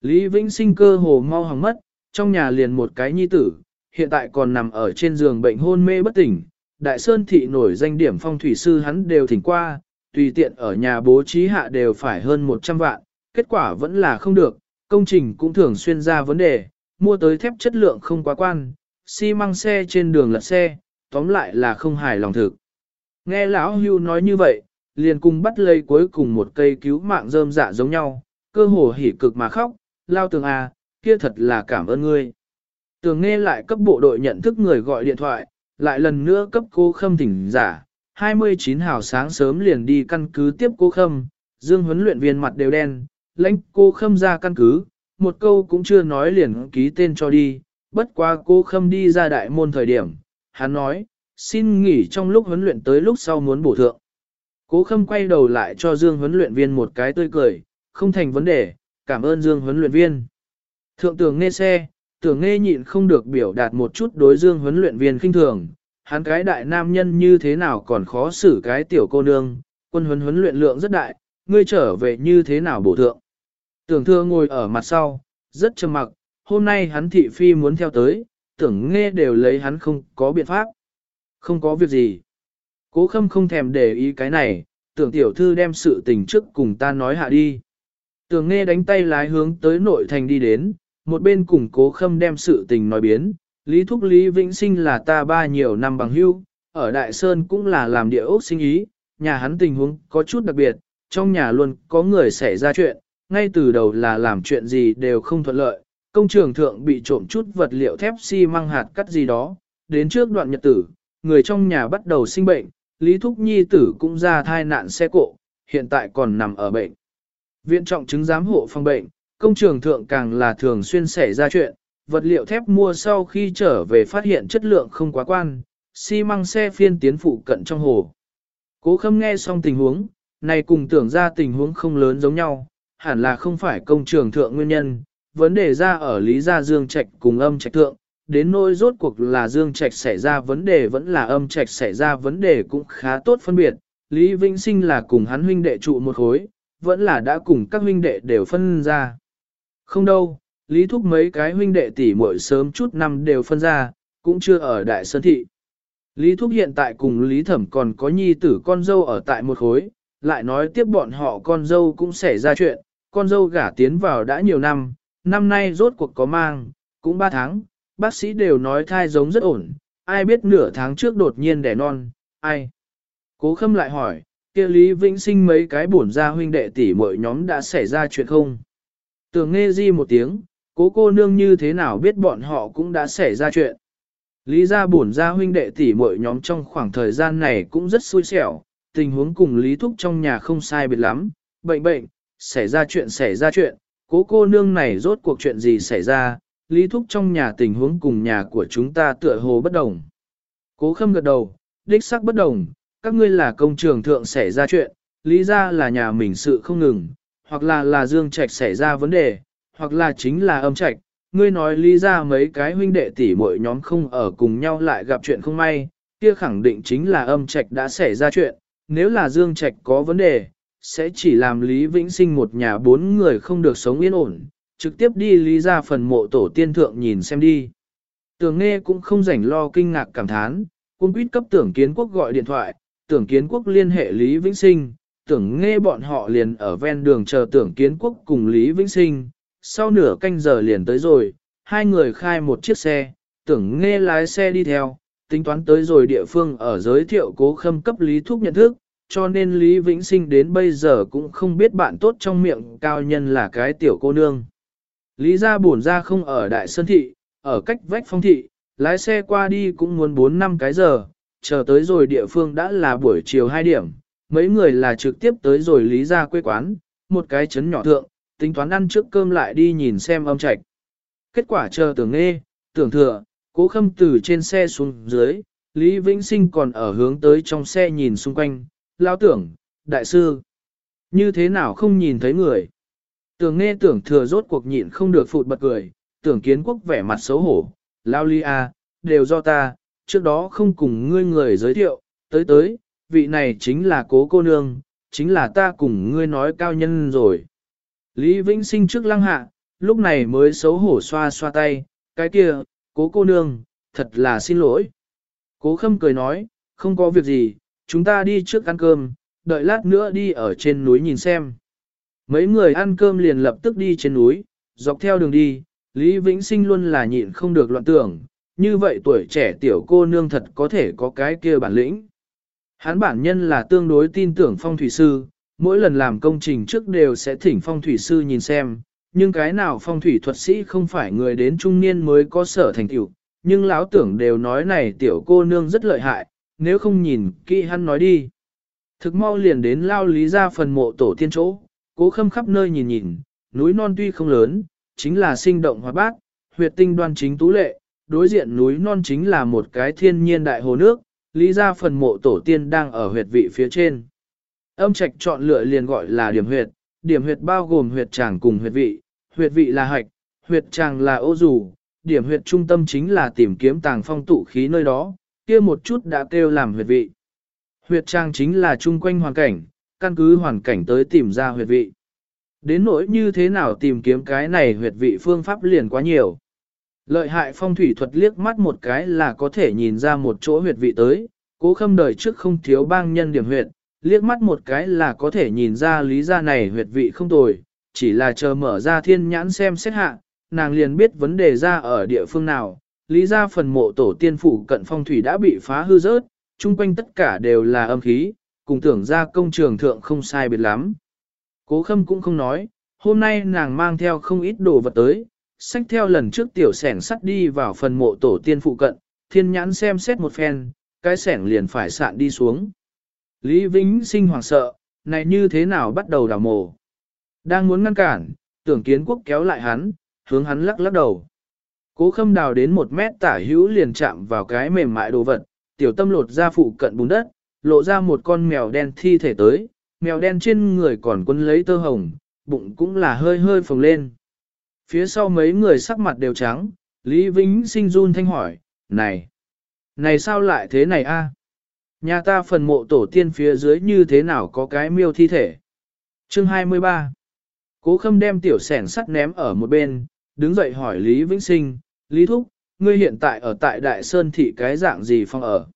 Lý Vĩnh Sinh cơ hồ mau hỏng mất, trong nhà liền một cái nhi tử, hiện tại còn nằm ở trên giường bệnh hôn mê bất tỉnh. Đại Sơn thị nổi danh điểm phong thủy sư hắn đều thỉnh qua, tùy tiện ở nhà bố trí hạ đều phải hơn 100 vạn, kết quả vẫn là không được, công trình cũng thường xuyên ra vấn đề, mua tới thép chất lượng không quá quan, xi măng xe trên đường lật xe, tóm lại là không hài lòng thực. Nghe lão Hưu nói như vậy, liền cùng bắt lấy cuối cùng một cây cứu mạng rơm dạ giống nhau, cơ hồ hỉ cực mà khóc, Lao Tường à, kia thật là cảm ơn ngươi. Tường nghe lại cấp bộ đội nhận thức người gọi điện thoại, lại lần nữa cấp cô Khâm thỉnh giả, 29 hào sáng sớm liền đi căn cứ tiếp cô Khâm, Dương huấn luyện viên mặt đều đen, lãnh cô Khâm ra căn cứ, một câu cũng chưa nói liền ký tên cho đi, bất quá cô Khâm đi ra đại môn thời điểm, hắn nói, xin nghỉ trong lúc huấn luyện tới lúc sau muốn bổ thượng. Cố Khâm quay đầu lại cho Dương huấn luyện viên một cái tươi cười, không thành vấn đề, cảm ơn Dương huấn luyện viên. Thượng Tưởng nghe xe, Tưởng nghe nhịn không được biểu đạt một chút đối Dương huấn luyện viên khinh thường, hắn cái đại nam nhân như thế nào còn khó xử cái tiểu cô nương, quân huấn luyện lượng rất đại, ngươi trở về như thế nào bổ thượng. Tưởng Thừa ngồi ở mặt sau, rất trầm mặc, hôm nay hắn thị phi muốn theo tới, Tưởng nghe đều lấy hắn không có biện pháp. Không có việc gì. Cố Khâm không thèm để ý cái này, Tưởng tiểu thư đem sự tình trước cùng ta nói hạ đi. Tưởng nghe đánh tay lái hướng tới nội thành đi đến, một bên cùng Cố Khâm đem sự tình nói biến, Lý Thúc Lý Vĩnh Sinh là ta ba nhiều năm bằng hữu, ở Đại Sơn cũng là làm địa ốc sinh ý, nhà hắn tình huống có chút đặc biệt, trong nhà luôn có người xảy ra chuyện, ngay từ đầu là làm chuyện gì đều không thuận lợi, công trường thượng bị trộm chút vật liệu thép xi măng hạt cắt gì đó, đến trước đoạn nhật tử, người trong nhà bắt đầu sinh bệnh, Lý Thúc Nhi tử cũng ra thai nạn xe cộ, hiện tại còn nằm ở bệnh. Viện trọng chứng giám hộ phòng bệnh, công trường thượng càng là thường xuyên xảy ra chuyện, vật liệu thép mua sau khi trở về phát hiện chất lượng không quá quan, xi măng xe phiên tiến phụ cận trong hồ. Cố Khâm nghe xong tình huống, này cùng tưởng ra tình huống không lớn giống nhau, hẳn là không phải công trường thượng nguyên nhân, vấn đề ra ở Lý gia Dương Trạch cùng Âm Trạch thượng, đến nỗi rốt cuộc là Dương Trạch xảy ra vấn đề vẫn là Âm Trạch xảy ra vấn đề cũng khá tốt phân biệt, Lý Vĩnh Sinh là cùng hắn huynh đệ trụ một khối, vẫn là đã cùng các huynh đệ đều phân ra. Không đâu, Lý Thúc mấy cái huynh đệ tỷ muội sớm chút năm đều phân ra, cũng chưa ở Đại Sơn Thị. Lý Thúc hiện tại cùng Lý Thẩm còn có nhi tử con dâu ở tại một khối, lại nói tiếp bọn họ con dâu cũng xảy ra chuyện, con dâu gả tiến vào đã nhiều năm, năm nay rốt cuộc có mang, cũng 3 tháng, bác sĩ đều nói thai giống rất ổn, ai biết nửa tháng trước đột nhiên đẻ non, ai. Cố Khâm lại hỏi, kia Lý Vĩnh Sinh mấy cái bổn ra huynh đệ tỷ muội nhóm đã xảy ra chuyện không? Tưởng nghe di một tiếng, cố cô nương như thế nào biết bọn họ cũng đã xảy ra chuyện. Lý gia bổn ra huynh đệ tỷ muội nhóm trong khoảng thời gian này cũng rất xui xẻo, tình huống cùng Lý Thúc trong nhà không sai biệt lắm, bệnh, xảy ra chuyện, cố cô nương này rốt cuộc chuyện gì xảy ra, Lý Thúc trong nhà tình huống cùng nhà của chúng ta tựa hồ bất đồng. Cố Khâm gật đầu, đích xác bất đồng, các ngươi là công trường thượng xảy ra chuyện, Lý gia là nhà mình sự không ngừng, hoặc là Dương Trạch xảy ra vấn đề, hoặc là chính là Âm Trạch. Ngươi nói Lý gia mấy cái huynh đệ tỷ muội nhóm không ở cùng nhau lại gặp chuyện không may, kia khẳng định chính là Âm Trạch đã xảy ra chuyện, nếu là Dương Trạch có vấn đề, sẽ chỉ làm Lý Vĩnh Sinh một nhà 4 người không được sống yên ổn, trực tiếp đi Lý gia phần mộ tổ tiên thượng nhìn xem đi. Tưởng nghe cũng không rảnh lo kinh ngạc cảm thán, cung quýt cấp Tưởng Kiến Quốc gọi điện thoại, Tưởng Kiến Quốc liên hệ Lý Vĩnh Sinh, Tưởng nghe bọn họ liền ở ven đường chờ Tưởng Kiến Quốc cùng Lý Vĩnh Sinh, sau nửa canh giờ liền tới rồi, hai người khai một chiếc xe, Tưởng nghe lái xe đi theo, tính toán tới rồi địa phương ở giới thiệu Cố Khâm cấp Lý Thúc nhận thức, cho nên Lý Vĩnh Sinh đến bây giờ cũng không biết bạn tốt trong miệng cao nhân là cái tiểu cô nương. Lý gia bổn ra không ở Đại Sơn Thị, ở cách vách Phong Thị, lái xe qua đi cũng muốn 4-5 cái giờ, chờ tới rồi địa phương đã là buổi chiều 2 điểm, mấy người là trực tiếp tới rồi Lý gia quê quán, một cái trấn nhỏ thượng, tính toán ăn trước cơm lại đi nhìn xem Âm Trạch. Kết quả chờ Tưởng nghe, Tưởng Thừa, Cố Khâm từ trên xe xuống dưới, Lý Vĩnh Sinh còn ở hướng tới trong xe nhìn xung quanh, lao Tưởng, đại sư, như thế nào không nhìn thấy người. Tưởng nghe Tưởng Thừa rốt cuộc nhịn không được phụt bật cười, Tưởng Kiến Quốc vẻ mặt xấu hổ, lao Ly à, đều do ta, trước đó không cùng ngươi người giới thiệu, tới, vị này chính là Cố cô nương, chính là ta cùng ngươi nói cao nhân rồi. Lý Vĩnh Sinh trước lăng hạ, lúc này mới xấu hổ xoa xoa tay, cái kia, cố cô nương, thật là xin lỗi. Cố Khâm cười nói, không có việc gì, chúng ta đi trước ăn cơm, đợi lát nữa đi ở trên núi nhìn xem. Mấy người ăn cơm liền lập tức đi trên núi, dọc theo đường đi, Lý Vĩnh Sinh luôn là nhịn không được loạn tưởng, như vậy tuổi trẻ tiểu cô nương thật có thể có cái kia bản lĩnh. Hắn bản nhân là tương đối tin tưởng phong thủy sư, mỗi lần làm công trình trước đều sẽ thỉnh phong thủy sư nhìn xem, nhưng cái nào phong thủy thuật sĩ không phải người đến trung niên mới có sở thành tựu, nhưng lão tưởng đều nói này tiểu cô nương rất lợi hại, nếu không nhìn kỹ hắn nói đi. Thực mau liền đến lao Lý ra phần mộ tổ tiên chỗ, Cố Khâm khắp nơi nhìn nhìn, núi non tuy không lớn, chính là sinh động hoạt bát, huyệt tinh đoan chính tú lệ, đối diện núi non chính là một cái thiên nhiên đại hồ nước, Lý ra phần mộ tổ tiên đang ở huyệt vị phía trên. Âm trạch chọn lựa liền gọi là điểm huyệt bao gồm huyệt tràng cùng huyệt vị là hạch, huyệt tràng là ô dù, điểm huyệt trung tâm chính là tìm kiếm tàng phong tụ khí nơi đó, kia một chút đã kêu làm huyệt vị. Huyệt tràng chính là chung quanh hoàn cảnh, căn cứ hoàn cảnh tới tìm ra huyệt vị. Đến nỗi như thế nào tìm kiếm cái này huyệt vị phương pháp liền quá nhiều. Lợi hại phong thủy thuật liếc mắt một cái là có thể nhìn ra một chỗ huyệt vị tới, Cố Khâm đời trước không thiếu bang nhân điểm huyệt, liếc mắt một cái là có thể nhìn ra lý ra này huyệt vị không tồi, chỉ là chờ mở ra thiên nhãn xem xét hạ, nàng liền biết vấn đề ra ở địa phương nào, lý ra phần mộ tổ tiên phủ cận phong thủy đã bị phá hư rớt, chung quanh tất cả đều là âm khí, cùng tưởng ra công trường thượng không sai biệt lắm. Cố Khâm cũng không nói, hôm nay nàng mang theo không ít đồ vật tới, xách theo lần trước tiểu sẻng sắt đi vào phần mộ tổ tiên phụ cận, thiên nhãn xem xét một phen, cái sẻng liền phải sạn đi xuống. Lý Vĩnh Sinh hoảng sợ, này như thế nào bắt đầu đào mồ. Đang muốn ngăn cản, Tưởng Kiến Quốc kéo lại hắn, hướng hắn lắc lắc đầu. Cố Khâm đào đến 1 mét tả hữu liền chạm vào cái mềm mại đồ vật, tiểu tâm lột ra phụ cận bùn đất, lộ ra một con mèo đen thi thể tới, mèo đen trên người còn quấn lấy tơ hồng, bụng cũng là hơi hơi phồng lên. Phía sau mấy người sắc mặt đều trắng, Lý Vĩnh Sinh run thanh hỏi, này sao lại thế này a? Nhà ta phần mộ tổ tiên phía dưới như thế nào có cái miêu thi thể? Chương 23. Cố Khâm đem tiểu sẻng sắt ném ở một bên, đứng dậy hỏi Lý Vĩnh Sinh, Lý Thúc, ngươi hiện tại ở tại Đại Sơn Thị cái dạng gì phong ở?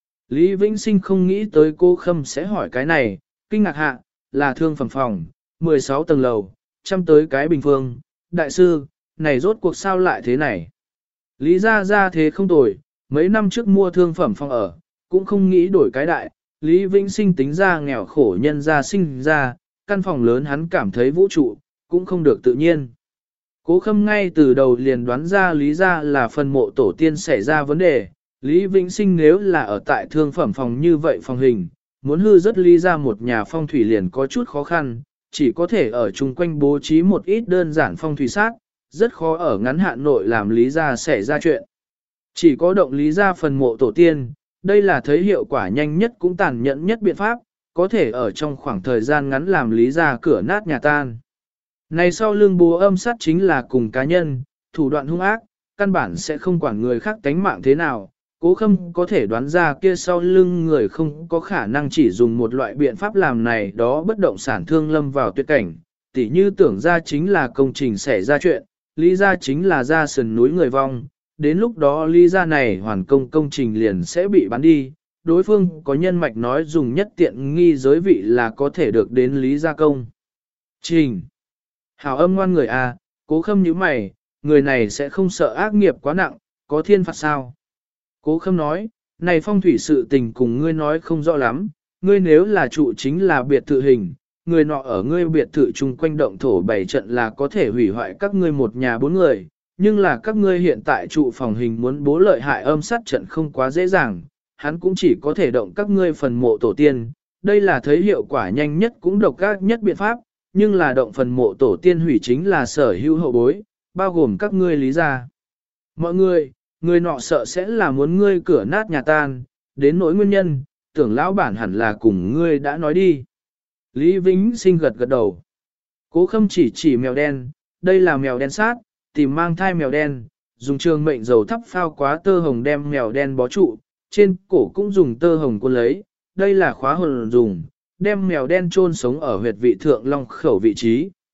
Lý Vĩnh Sinh không nghĩ tới Cố Khâm sẽ hỏi cái này, kinh ngạc hạ, là thương phẩm phòng, 16 tầng lầu, chăm tới cái bình phương, đại sư, này rốt cuộc sao lại thế này? Lý ra thế không tồi, mấy năm trước mua thương phẩm phòng ở, cũng không nghĩ đổi cái đại, Lý Vĩnh Sinh tính ra nghèo khổ nhân ra sinh ra, căn phòng lớn hắn cảm thấy vũ trụ, cũng không được tự nhiên. Cố Khâm ngay từ đầu liền đoán ra Lý ra là phần mộ tổ tiên xảy ra vấn đề, Lý Vĩnh Sinh nếu là ở tại thương phẩm phòng như vậy phòng hình, muốn hư rất Lý ra một nhà phong thủy liền có chút khó khăn, chỉ có thể ở chung quanh bố trí một ít đơn giản phong thủy sát, rất khó ở ngắn hạn nội làm Lý ra xảy ra chuyện. Chỉ có động Lý ra phần mộ tổ tiên, đây là thấy hiệu quả nhanh nhất cũng tàn nhẫn nhất biện pháp, có thể ở trong khoảng thời gian ngắn làm Lý ra cửa nát nhà tan. Này sau lưng bố âm sát chính là cùng cá nhân, thủ đoạn hung ác, căn bản sẽ không quản người khác tánh mạng thế nào. Cố Khâm có thể đoán ra kia sau lưng người không có khả năng chỉ dùng một loại biện pháp làm này đó bất động sản thương lâm vào tuyệt cảnh, tỉ như tưởng ra chính là công trình xảy ra chuyện, lý ra chính là ra sườn núi người vong, đến lúc đó lý ra này hoàn công trình liền sẽ bị bán đi, đối phương có nhân mạch nói dùng nhất tiện nghi giới vị là có thể được đến lý gia công trình. Hảo âm ngoan người à, Cố Khâm như mày, người này sẽ không sợ ác nghiệp quá nặng, có thiên phạt sao? Cố Khâm nói, này phong thủy sự tình cùng ngươi nói không rõ lắm, ngươi nếu là trụ chính là biệt thự hình, người nọ ở ngươi biệt thự chung quanh động thổ 7 trận là có thể hủy hoại các ngươi một nhà 4 người, nhưng là các ngươi hiện tại trụ phòng hình muốn bố lợi hại âm sát trận không quá dễ dàng, hắn cũng chỉ có thể động các ngươi phần mộ tổ tiên, đây là thấy hiệu quả nhanh nhất cũng độc ác nhất biện pháp, nhưng là động phần mộ tổ tiên hủy chính là sở hữu hậu bối, bao gồm các ngươi lý gia. Mọi người nọ sợ sẽ là muốn ngươi cửa nát nhà tan, đến nỗi nguyên nhân, tưởng lão bản hẳn là cùng ngươi đã nói đi. Lý Vĩnh Sinh gật gật đầu. Cố Khâm chỉ mèo đen, đây là mèo đen sát, tìm mang thai mèo đen, dùng trường mệnh dầu thắp phao quá tơ hồng đem mèo đen bó trụ, trên cổ cũng dùng tơ hồng cuốn lấy, đây là khóa hồn dùng, đem mèo đen chôn sống ở huyệt vị thượng long khẩu vị trí.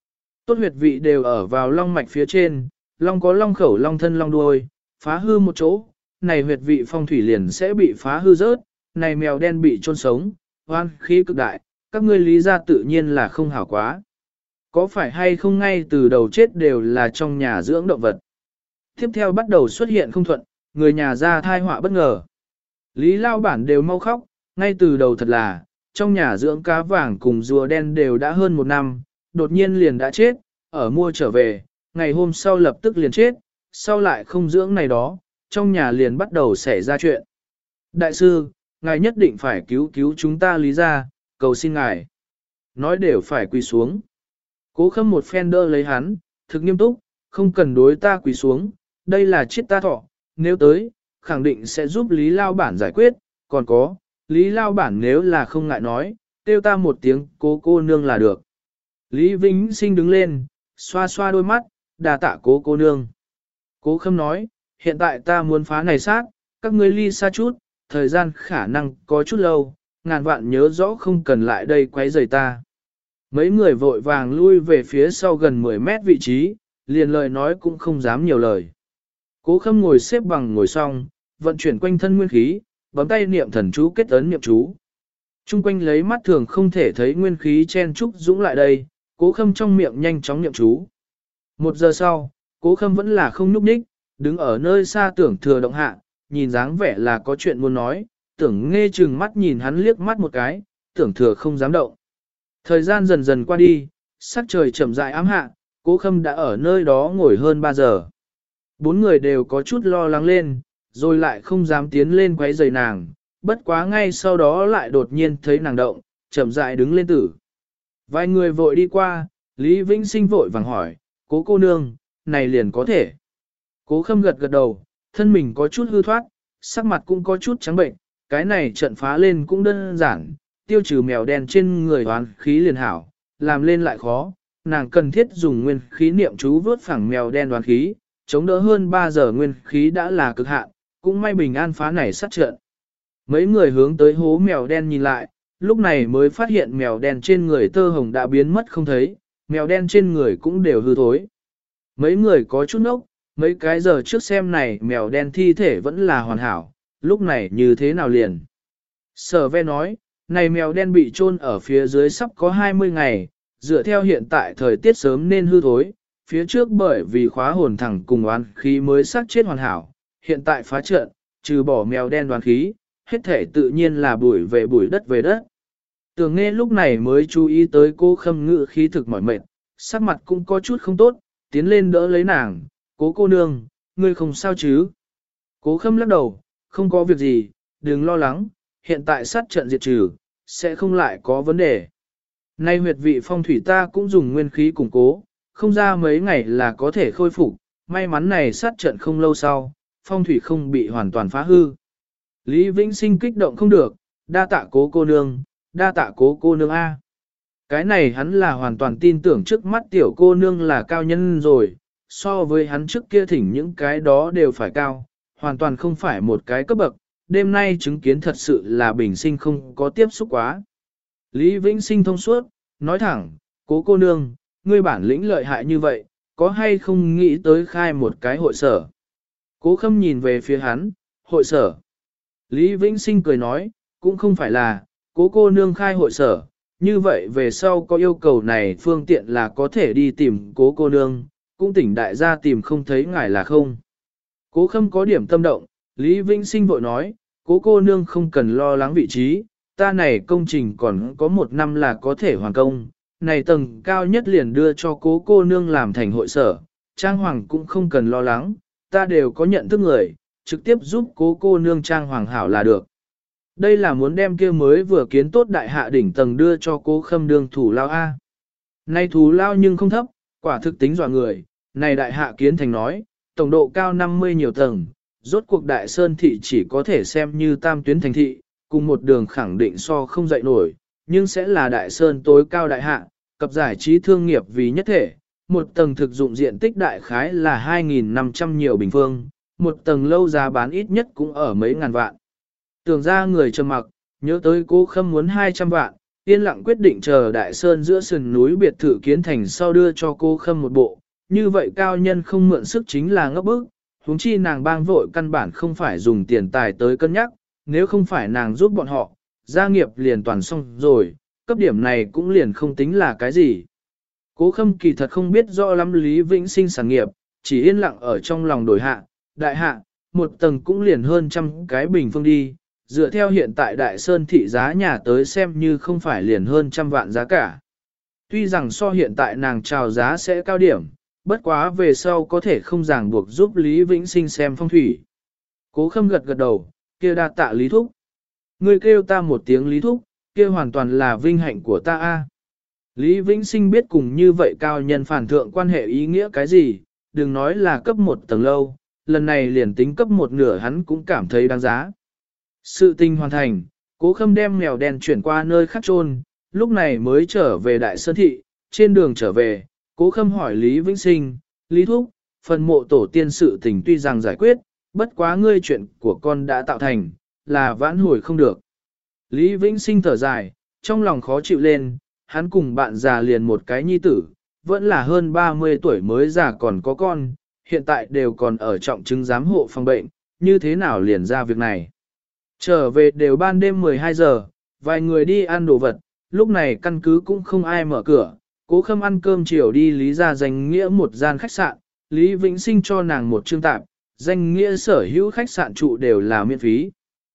Tốt huyệt vị đều ở vào long mạch phía trên, long có long khẩu long thân long đuôi, phá hư một chỗ, này huyệt vị phong thủy liền sẽ bị phá hư rớt, này mèo đen bị chôn sống, hoan khí cực đại, các ngươi lý ra tự nhiên là không hảo quá. Có phải hay không ngay từ đầu chết đều là trong nhà dưỡng động vật. Tiếp theo bắt đầu xuất hiện không thuận, người nhà ra thai họa bất ngờ. Lý lao bản đều mau khóc, ngay từ đầu thật là, trong nhà dưỡng cá vàng cùng rùa đen đều đã hơn 1 năm, đột nhiên liền đã chết, ở mua trở về, ngày hôm sau lập tức liền chết, sau lại không dưỡng này đó, trong nhà liền bắt đầu xảy ra chuyện. Đại sư, ngài nhất định phải cứu cứu chúng ta lý ra, cầu xin ngài. Nói đều phải quỳ xuống. Cố Khâm một phen đỡ lấy hắn, thực nghiêm túc, không cần đối ta quỳ xuống, đây là chết ta thọ, nếu tới, khẳng định sẽ giúp Lý Lao Bản giải quyết, còn có, Lý Lao Bản nếu là không ngại nói, kêu ta một tiếng cố cô nương là được. Lý Vĩnh Sinh đứng lên, xoa xoa đôi mắt, đà tạ cố cô nương. Cố Khâm nói, hiện tại ta muốn phá này sát, các ngươi ly xa chút, thời gian khả năng có chút lâu, ngàn vạn nhớ rõ không cần lại đây quấy rầy ta. Mấy người vội vàng lui về phía sau gần 10 mét vị trí, liền lời nói cũng không dám nhiều lời. Cố Khâm ngồi xếp bằng ngồi xong, vận chuyển quanh thân nguyên khí, bấm tay niệm thần chú kết ấn niệm chú. Trung quanh lấy mắt thường không thể thấy nguyên khí chen trúc dũng lại đây, Cố Khâm trong miệng nhanh chóng niệm chú. 1 giờ sau, Cố Khâm vẫn là không nhúc nhích, đứng ở nơi xa Tưởng Thừa động hạ, nhìn dáng vẻ là có chuyện muốn nói, Tưởng Nghê chừng mắt nhìn hắn liếc mắt một cái, Tưởng Thừa không dám động. Thời gian dần dần qua đi, sắc trời chậm rãi ám hạ, Cố Khâm đã ở nơi đó ngồi hơn 3 giờ. 4 người đều có chút lo lắng lên, rồi lại không dám tiến lên quấy rầy nàng, bất quá ngay sau đó lại đột nhiên thấy nàng động, chậm rãi đứng lên tử. Vài người vội đi qua, Lý Vĩnh Sinh vội vàng hỏi, Cố cô nương, này liền có thể. Cố Khâm gật gật đầu, thân mình có chút hư thoát, sắc mặt cũng có chút trắng bệnh, cái này trận phá lên cũng đơn giản, tiêu trừ mèo đen trên người hoán khí liền hảo, làm lên lại khó, nàng cần thiết dùng nguyên khí niệm chú vớt phẳng mèo đen đoán khí, chống đỡ hơn 3 giờ nguyên khí đã là cực hạn, cũng may bình an phá này sát trận. Mấy người hướng tới hố mèo đen nhìn lại, lúc này mới phát hiện mèo đen trên người tơ hồng đã biến mất không thấy, mèo đen trên người cũng đều hư thối. Mấy người có chút nốc, mấy cái giờ trước xem này mèo đen thi thể vẫn là hoàn hảo, lúc này như thế nào liền. Sở ve nói, này mèo đen bị chôn ở phía dưới sắp có 20 ngày, dựa theo hiện tại thời tiết sớm nên hư thối, phía trước bởi vì khóa hồn thẳng cùng oán khí mới xác chết hoàn hảo, hiện tại phá trận, trừ bỏ mèo đen oán khí, hết thể tự nhiên là bụi đất về đất. Tưởng Nghe lúc này mới chú ý tới cô Khâm ngự khí thực mỏi mệt, sắc mặt cũng có chút không tốt, tiến lên đỡ lấy nàng, Cố cô nương, ngươi không sao chứ? Cố Khâm lắc đầu, không có việc gì, đừng lo lắng, hiện tại sát trận diệt trừ, sẽ không lại có vấn đề. Nay huyệt vị phong thủy ta cũng dùng nguyên khí củng cố, không ra mấy ngày là có thể khôi phục, may mắn này sát trận không lâu sau, phong thủy không bị hoàn toàn phá hư. Lý Vĩnh Sinh kích động không được, đa tạ Cố cô nương, đa tạ Cố cô nương A. Cái này hắn là hoàn toàn tin tưởng trước mắt tiểu cô nương là cao nhân rồi, so với hắn trước kia thỉnh những cái đó đều phải cao, hoàn toàn không phải một cái cấp bậc, đêm nay chứng kiến thật sự là bình sinh không có tiếp xúc quá. Lý Vĩnh Sinh thông suốt, nói thẳng, Cố cô nương, ngươi bản lĩnh lợi hại như vậy, có hay không nghĩ tới khai một cái hội sở? Cố Khâm nhìn về phía hắn, hội sở. Lý Vĩnh Sinh cười nói, cũng không phải là, Cố cô nương khai hội sở, như vậy về sau có yêu cầu này phương tiện là có thể đi tìm Cố cô nương, cũng tỉnh đại gia tìm không thấy ngài là không. Cố Khâm có điểm tâm động, Lý Vĩnh Sinh vội nói, Cố cô nương không cần lo lắng vị trí, ta này công trình còn có 1 năm là có thể hoàn công, này tầng cao nhất liền đưa cho Cố cô nương làm thành hội sở, trang hoàng cũng không cần lo lắng, ta đều có nhận thức người, trực tiếp giúp Cố cô nương trang hoàng hảo là được. Đây là muốn đem kia mới vừa kiến tốt đại hạ đỉnh tầng đưa cho Cố Khâm đương thủ lao A. Nay thủ lao nhưng không thấp, quả thực tính dọa người, này đại hạ kiến thành nói, tổng độ cao 50 nhiều tầng, rốt cuộc đại sơn thị chỉ có thể xem như tam tuyến thành thị, cùng một đường khẳng định so không dậy nổi, nhưng sẽ là đại sơn tối cao đại hạ, cập giải trí thương nghiệp vì nhất thể, một tầng thực dụng diện tích đại khái là 2.500 nhiều bình phương, một tầng lâu giá bán ít nhất cũng ở mấy ngàn vạn. Tưởng ra người trầm mặc, nhớ tới Cố Khâm muốn 200 vạn, yên lặng quyết định chờ Đại Sơn giữa sườn núi biệt thự kiến thành sau đưa cho cô Khâm một bộ, như vậy cao nhân không mượn sức chính là ngốc bức, huống chi nàng bang vội căn bản không phải dùng tiền tài tới cân nhắc, nếu không phải nàng giúp bọn họ, gia nghiệp liền toàn xong rồi, cấp điểm này cũng liền không tính là cái gì. Cố Khâm kỳ thật không biết rõ lắm Lý Vĩnh Sinh sản nghiệp, chỉ yên lặng ở trong lòng đổi hạ, đại hạ, một tầng cũng liền hơn trăm cái bình phương đi, dựa theo hiện tại Đại Sơn thị giá nhà tới xem như không phải liền hơn trăm vạn giá cả. Tuy rằng so hiện tại nàng chào giá sẽ cao điểm, bất quá về sau có thể không ràng buộc giúp Lý Vĩnh Sinh xem phong thủy. Cố Khâm gật gật đầu, kia đa tạ Lý Thúc. Ngươi kêu ta một tiếng Lý Thúc, kia hoàn toàn là vinh hạnh của ta a. Lý Vĩnh Sinh biết cùng như vậy cao nhân phản thượng quan hệ ý nghĩa cái gì, đừng nói là cấp một tầng lâu, lần này liền tính cấp một nửa hắn cũng cảm thấy đáng giá. Sự tình hoàn thành, Cố Khâm đem mèo đen chuyển qua nơi khác chôn, lúc này mới trở về Đại Sơn Thị, trên đường trở về, Cố Khâm hỏi Lý Vĩnh Sinh, Lý Thúc, phần mộ tổ tiên sự tình tuy rằng giải quyết, bất quá ngươi chuyện của con đã tạo thành, là vãn hồi không được. Lý Vĩnh Sinh thở dài, trong lòng khó chịu lên, hắn cùng bạn già liền một cái nhi tử, vẫn là hơn 30 tuổi mới già còn có con, hiện tại đều còn ở trọng chứng giám hộ phòng bệnh, như thế nào liền ra việc này. Trở về đều ban đêm 12 giờ, vài người đi ăn đồ vật, lúc này căn cứ cũng không ai mở cửa, Cố Khâm ăn cơm chiều đi Lý ra danh nghĩa một gian khách sạn, Lý Vĩnh Sinh cho nàng một chương tạp, danh nghĩa sở hữu khách sạn trụ đều là miễn phí.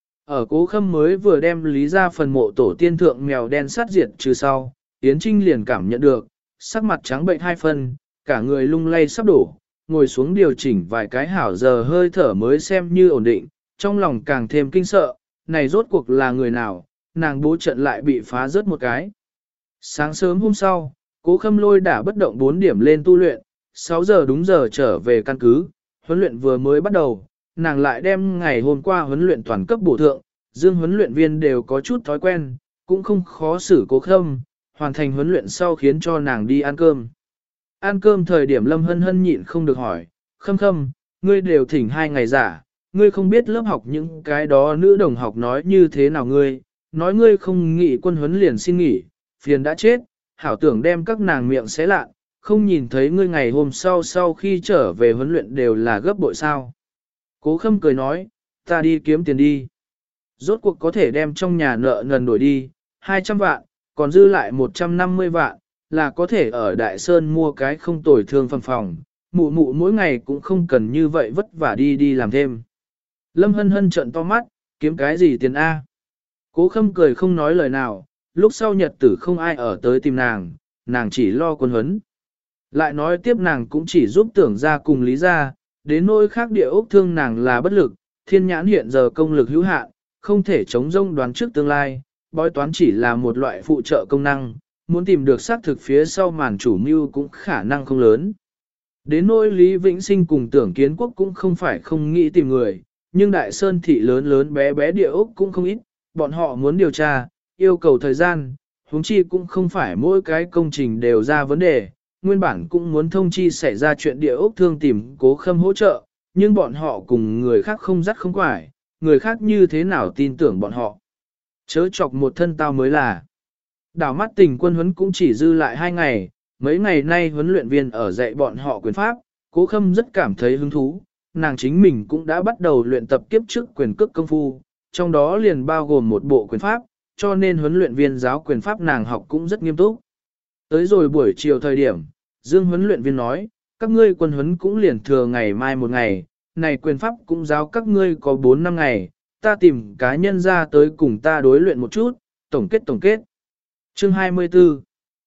Ở Cố Khâm mới vừa đem Lý ra phần mộ tổ tiên thượng mèo đen sát diệt trừ sau, Yến Trinh liền cảm nhận được, sắc mặt trắng bệnh hai phân, cả người lung lay sắp đổ, ngồi xuống điều chỉnh vài cái hảo giờ hơi thở mới xem như ổn định, trong lòng càng thêm kinh sợ, này rốt cuộc là người nào, nàng bố trận lại bị phá rớt một cái. Sáng sớm hôm sau, Cố Khâm lôi đả bất động 4 điểm lên tu luyện, 6 giờ đúng giờ trở về căn cứ, huấn luyện vừa mới bắt đầu, nàng lại đem ngày hôm qua huấn luyện toàn cấp bổ thượng, dương huấn luyện viên đều có chút thói quen, cũng không khó xử Cố Khâm, hoàn thành huấn luyện sau khiến cho nàng đi ăn cơm. Ăn cơm thời điểm Lâm Hân Hân nhịn không được hỏi, Khâm Khâm, ngươi đều thỉnh 2 ngày giả, ngươi không biết lớp học những cái đó nữ đồng học nói như thế nào ngươi, nói ngươi không nghỉ quân huấn liền xin nghỉ, phiền đã chết, hảo tưởng đem các nàng miệng xé lạ, không nhìn thấy ngươi ngày hôm sau khi trở về huấn luyện đều là gấp bội sao. Cố Khâm cười nói, ta đi kiếm tiền đi. Rốt cuộc có thể đem trong nhà nợ nần đổi đi, 200 vạn, còn dư lại 150 vạn, là có thể ở Đại Sơn mua cái không tồi thương phẩm phòng, mụ mụ mỗi ngày cũng không cần như vậy vất vả đi làm thêm. Lâm Hân Hân trợn to mắt, kiếm cái gì tiền A. Cố Khâm cười không nói lời nào, lúc sau nhật tử không ai ở tới tìm nàng chỉ lo quân huấn. Lại nói tiếp nàng cũng chỉ giúp tưởng ra cùng lý ra, đến nỗi khác địa ốc thương nàng là bất lực, thiên nhãn hiện giờ công lực hữu hạn, không thể chống rông đoán trước tương lai, bói toán chỉ là một loại phụ trợ công năng, muốn tìm được xác thực phía sau màn chủ mưu cũng khả năng không lớn. Đến nỗi Lý Vĩnh Sinh cùng Tưởng Kiến Quốc cũng không phải không nghĩ tìm người, nhưng Đại Sơn thị lớn lớn bé bé địa ốc cũng không ít, bọn họ muốn điều tra, yêu cầu thời gian, huống chi cũng không phải mỗi cái công trình đều ra vấn đề, nguyên bản cũng muốn thông chi xảy ra chuyện địa ốc thương tìm Cố Khâm hỗ trợ, nhưng bọn họ cùng người khác không dắt không quải, người khác như thế nào tin tưởng bọn họ. Chớ chọc một thân tao mới là. Đảo mắt tình quân huấn cũng chỉ dư lại 2 ngày, mấy ngày nay huấn luyện viên ở dạy bọn họ quyền pháp, Cố Khâm rất cảm thấy hứng thú, nàng chính mình cũng đã bắt đầu luyện tập kiếp trước quyền cước công phu, trong đó liền bao gồm một bộ quyền pháp, cho nên huấn luyện viên giáo quyền pháp nàng học cũng rất nghiêm túc. Tới rồi buổi chiều thời điểm, Dương huấn luyện viên nói, các ngươi quân huấn cũng liền thừa ngày mai một ngày, này quyền pháp cũng giáo các ngươi có 4-5 ngày, ta tìm cá nhân ra tới cùng ta đối luyện một chút, tổng kết. Chương 24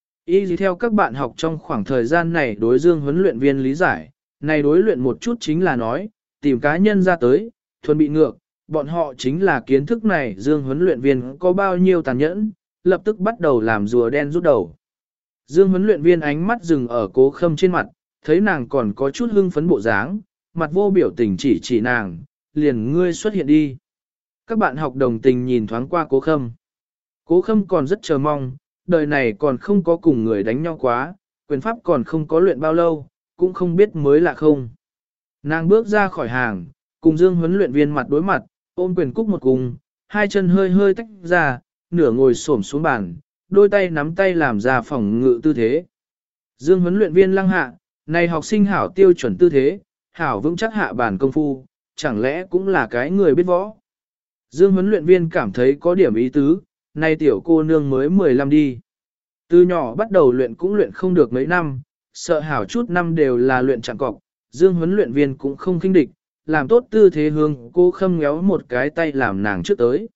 Y theo các bạn học trong khoảng thời gian này đối Dương huấn luyện viên lý giải, này đối luyện một chút chính là nói, tìm cá nhân ra tới, thuần bị ngược, bọn họ chính là kiến thức này Dương huấn luyện viên có bao nhiêu tàn nhẫn, lập tức bắt đầu làm rùa đen rút đầu. Dương huấn luyện viên ánh mắt dừng ở Cố Khâm trên mặt, thấy nàng còn có chút hưng phấn bộ dáng, mặt vô biểu tình chỉ nàng, liền ngươi xuất hiện đi. Các bạn học đồng tình nhìn thoáng qua Cố Khâm. Cố Khâm còn rất chờ mong, đời này còn không có cùng người đánh nhau quá, quyền pháp còn không có luyện bao lâu, cũng không biết mới lạ không. Nàng bước ra khỏi hàng, cùng Dương huấn luyện viên mặt đối mặt, ôm quyền cúc một cùng, hai chân hơi tách ra, nửa ngồi xổm xuống bàn, đôi tay nắm tay làm ra phòng ngự tư thế. Dương huấn luyện viên lăng hạ, này học sinh hảo tiêu chuẩn tư thế, hảo vững chắc hạ bản công phu, chẳng lẽ cũng là cái người biết võ. Dương huấn luyện viên cảm thấy có điểm ý tứ, nay tiểu cô nương mới 15 đi. Từ nhỏ bắt đầu luyện cũng luyện không được mấy năm, sợ hảo chút năm đều là luyện chẳng cọc, Dương huấn luyện viên cũng không khinh địch, làm tốt tư thế hướng cô Khâm ngéo một cái tay làm nàng trước tới.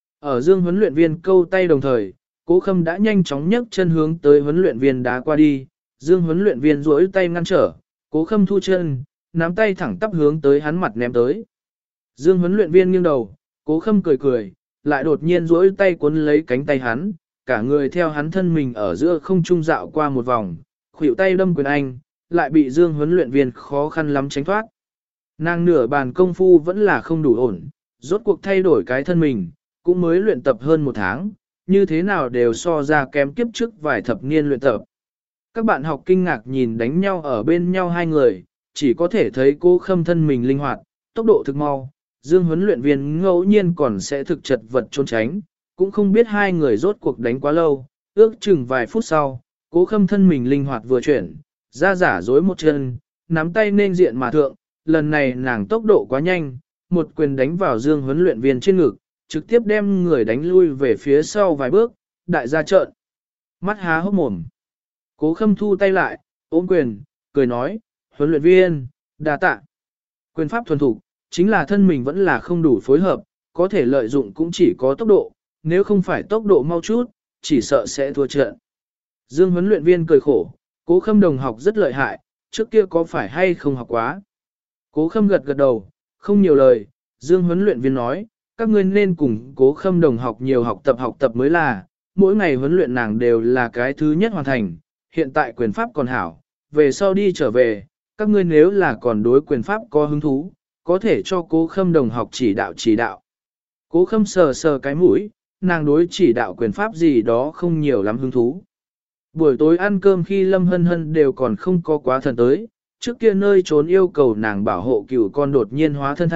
Ở Dương huấn luyện viên câu tay đồng thời, Cố Khâm đã nhanh chóng nhấc chân hướng tới huấn luyện viên đá qua đi, Dương huấn luyện viên duỗi tay ngăn trở, Cố Khâm thu chân, nắm tay thẳng tắp hướng tới hắn mặt ném tới. Dương huấn luyện viên nghiêng đầu, Cố Khâm cười cười, lại đột nhiên duỗi tay cuốn lấy cánh tay hắn, cả người theo hắn thân mình ở giữa không trung dạo qua một vòng, khuỷu tay đâm quyền anh, lại bị Dương huấn luyện viên khó khăn lắm tránh thoát. Nàng nửa bàn công phu vẫn là không đủ ổn, rốt cuộc thay đổi cái thân mình, cũng mới luyện tập hơn một tháng, như thế nào đều so ra kém kiếp trước vài thập niên luyện tập. Các bạn học kinh ngạc nhìn đánh nhau ở bên nhau hai người, chỉ có thể thấy Cố Khâm thân mình linh hoạt, tốc độ thực mau, Dương huấn luyện viên ngẫu nhiên còn sẽ thực chật vật trốn tránh, cũng không biết hai người rốt cuộc đánh quá lâu, ước chừng vài phút sau, Cố Khâm thân mình linh hoạt vừa chuyển, ra giả dối một chân, nắm tay nên diện mà thượng, lần này nàng tốc độ quá nhanh, một quyền đánh vào Dương huấn luyện viên trên ngực, trực tiếp đem người đánh lui về phía sau vài bước, đại gia trợn. Mắt há hốc mồm. Cố Khâm thu tay lại, ôm quyền, cười nói, huấn luyện viên, đa tạ. Quyền pháp thuần thục, chính là thân mình vẫn là không đủ phối hợp, có thể lợi dụng cũng chỉ có tốc độ, nếu không phải tốc độ mau chút, chỉ sợ sẽ thua trận. Dương huấn luyện viên cười khổ, Cố Khâm đồng học rất lợi hại, trước kia có phải hay không học quá. Cố Khâm gật gật đầu, không nhiều lời, Dương huấn luyện viên nói, các ngươi nên cùng Cố Khâm đồng học nhiều học tập mới là, mỗi ngày huấn luyện nàng đều là cái thứ nhất hoàn thành, hiện tại quyền pháp còn hảo, về sau đi trở về, các ngươi nếu là còn đối quyền pháp có hứng thú, có thể cho Cố Khâm đồng học chỉ đạo. Cố Khâm sờ sờ cái mũi, nàng đối chỉ đạo quyền pháp gì đó không nhiều lắm hứng thú. Buổi tối ăn cơm khi Lâm Hân Hân đều còn không có quá thần tới, trước kia nơi trốn yêu cầu nàng bảo hộ cửu con đột nhiên hóa thân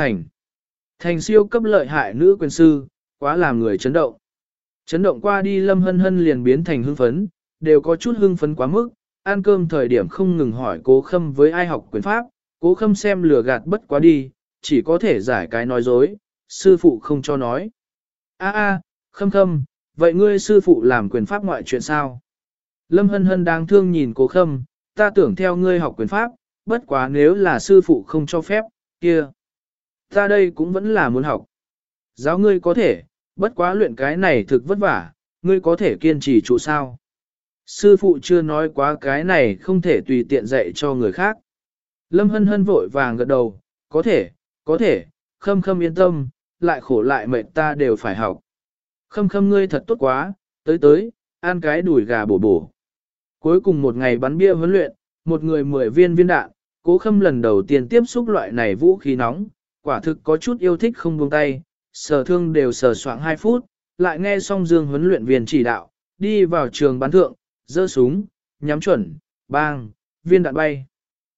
thành siêu cấp lợi hại nữ quyền sư, quá làm người chấn động. Chấn động qua đi Lâm Hân Hân liền biến thành hưng phấn, đều có chút hưng phấn quá mức, ăn cơm thời điểm không ngừng hỏi Cố Khâm với ai học quyền pháp, Cố Khâm xem lừa gạt bất quá đi, chỉ có thể giải cái nói dối, sư phụ không cho nói. Khâm, vậy ngươi sư phụ làm quyền pháp ngoại chuyện sao? Lâm Hân Hân đáng thương nhìn Cố Khâm, ta tưởng theo ngươi học quyền pháp, bất quá nếu là sư phụ không cho phép, kia. Ta đây cũng vẫn là muốn học. Giáo ngươi có thể, bất quá luyện cái này thực vất vả, ngươi có thể kiên trì trụ sao? Sư phụ chưa nói quá cái này không thể tùy tiện dạy cho người khác. Lâm Hân Hân vội vàng gật đầu, có thể, Khâm yên tâm, lại khổ lại mệt ta đều phải học. Khâm ngươi thật tốt quá, tới, ăn cái đùi gà bổ. Cuối cùng một ngày bắn bia huấn luyện, một người 10 viên đạn, Cố Khâm lần đầu tiên tiếp xúc loại này vũ khí nóng, quả thực có chút yêu thích không buông tay, sờ thương đều sờ soạng 2 phút, lại nghe xong Dương huấn luyện viên chỉ đạo, đi vào trường bắn thượng, giơ súng, nhắm chuẩn, bang, viên đạn bay.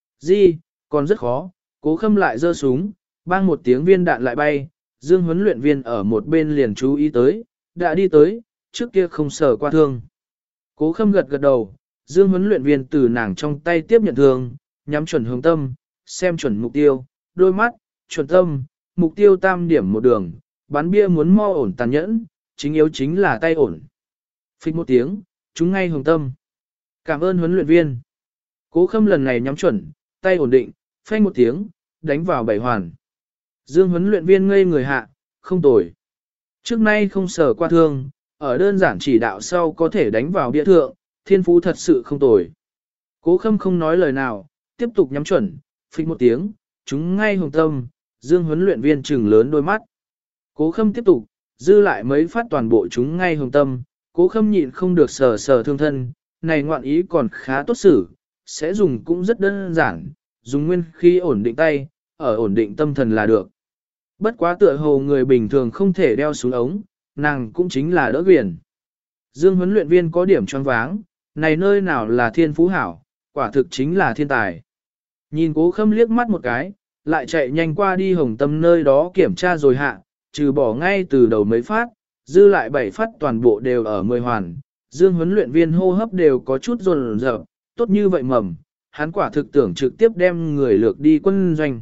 Còn rất khó, Cố Khâm lại giơ súng, bang một tiếng viên đạn lại bay, Dương huấn luyện viên ở một bên liền chú ý tới, đã đi tới, trước kia không sờ qua thương. Cố Khâm gật gật đầu, Dương huấn luyện viên từ nàng trong tay tiếp nhận thương, nhắm chuẩn hướng tâm, xem chuẩn mục tiêu, đôi mắt, chuẩn tâm, mục tiêu tam điểm một đường, bắn bia muốn mo ổn tàn nhẫn, chính yếu chính là tay ổn. Phích một tiếng, trúng ngay hồng tâm. Cảm ơn huấn luyện viên. Cố Khâm lần này nhắm chuẩn, tay ổn định, phanh một tiếng, đánh vào 7 hoàn. Dương huấn luyện viên ngây người hạ, không tồi. Trước nay không sở qua thương, ở đơn giản chỉ đạo sau có thể đánh vào bia thượng, thiên phú thật sự không tồi. Cố Khâm không nói lời nào, tiếp tục nhắm chuẩn, phích một tiếng, trúng ngay hồng tâm, Dương huấn luyện viên trừng lớn đôi mắt. Cố Khâm tiếp tục, dư lại mấy phát toàn bộ trúng ngay hồng tâm, Cố Khâm nhịn không được sờ thương thân, này ngoạn ý còn khá tốt xử, sẽ dùng cũng rất đơn giản, dùng nguyên khí ổn định tay, ở ổn định tâm thần là được. Bất quá tựa hồ người bình thường không thể đeo súng ống, nàng cũng chính là đỡ quyền. Dương huấn luyện viên có điểm choáng váng, này nơi nào là thiên phú hảo, quả thực chính là thiên tài. Nhìn Cố Khâm liếc mắt một cái, lại chạy nhanh qua đi hồng tâm nơi đó kiểm tra rồi hạ, trừ bỏ ngay từ đầu mấy phát, dư lại 7 phát toàn bộ đều ở 10 hoàn, Dương huấn luyện viên hô hấp đều có chút run rợn, tốt như vậy mầm, hắn quả thực tưởng trực tiếp đem người lược đi quân doanh.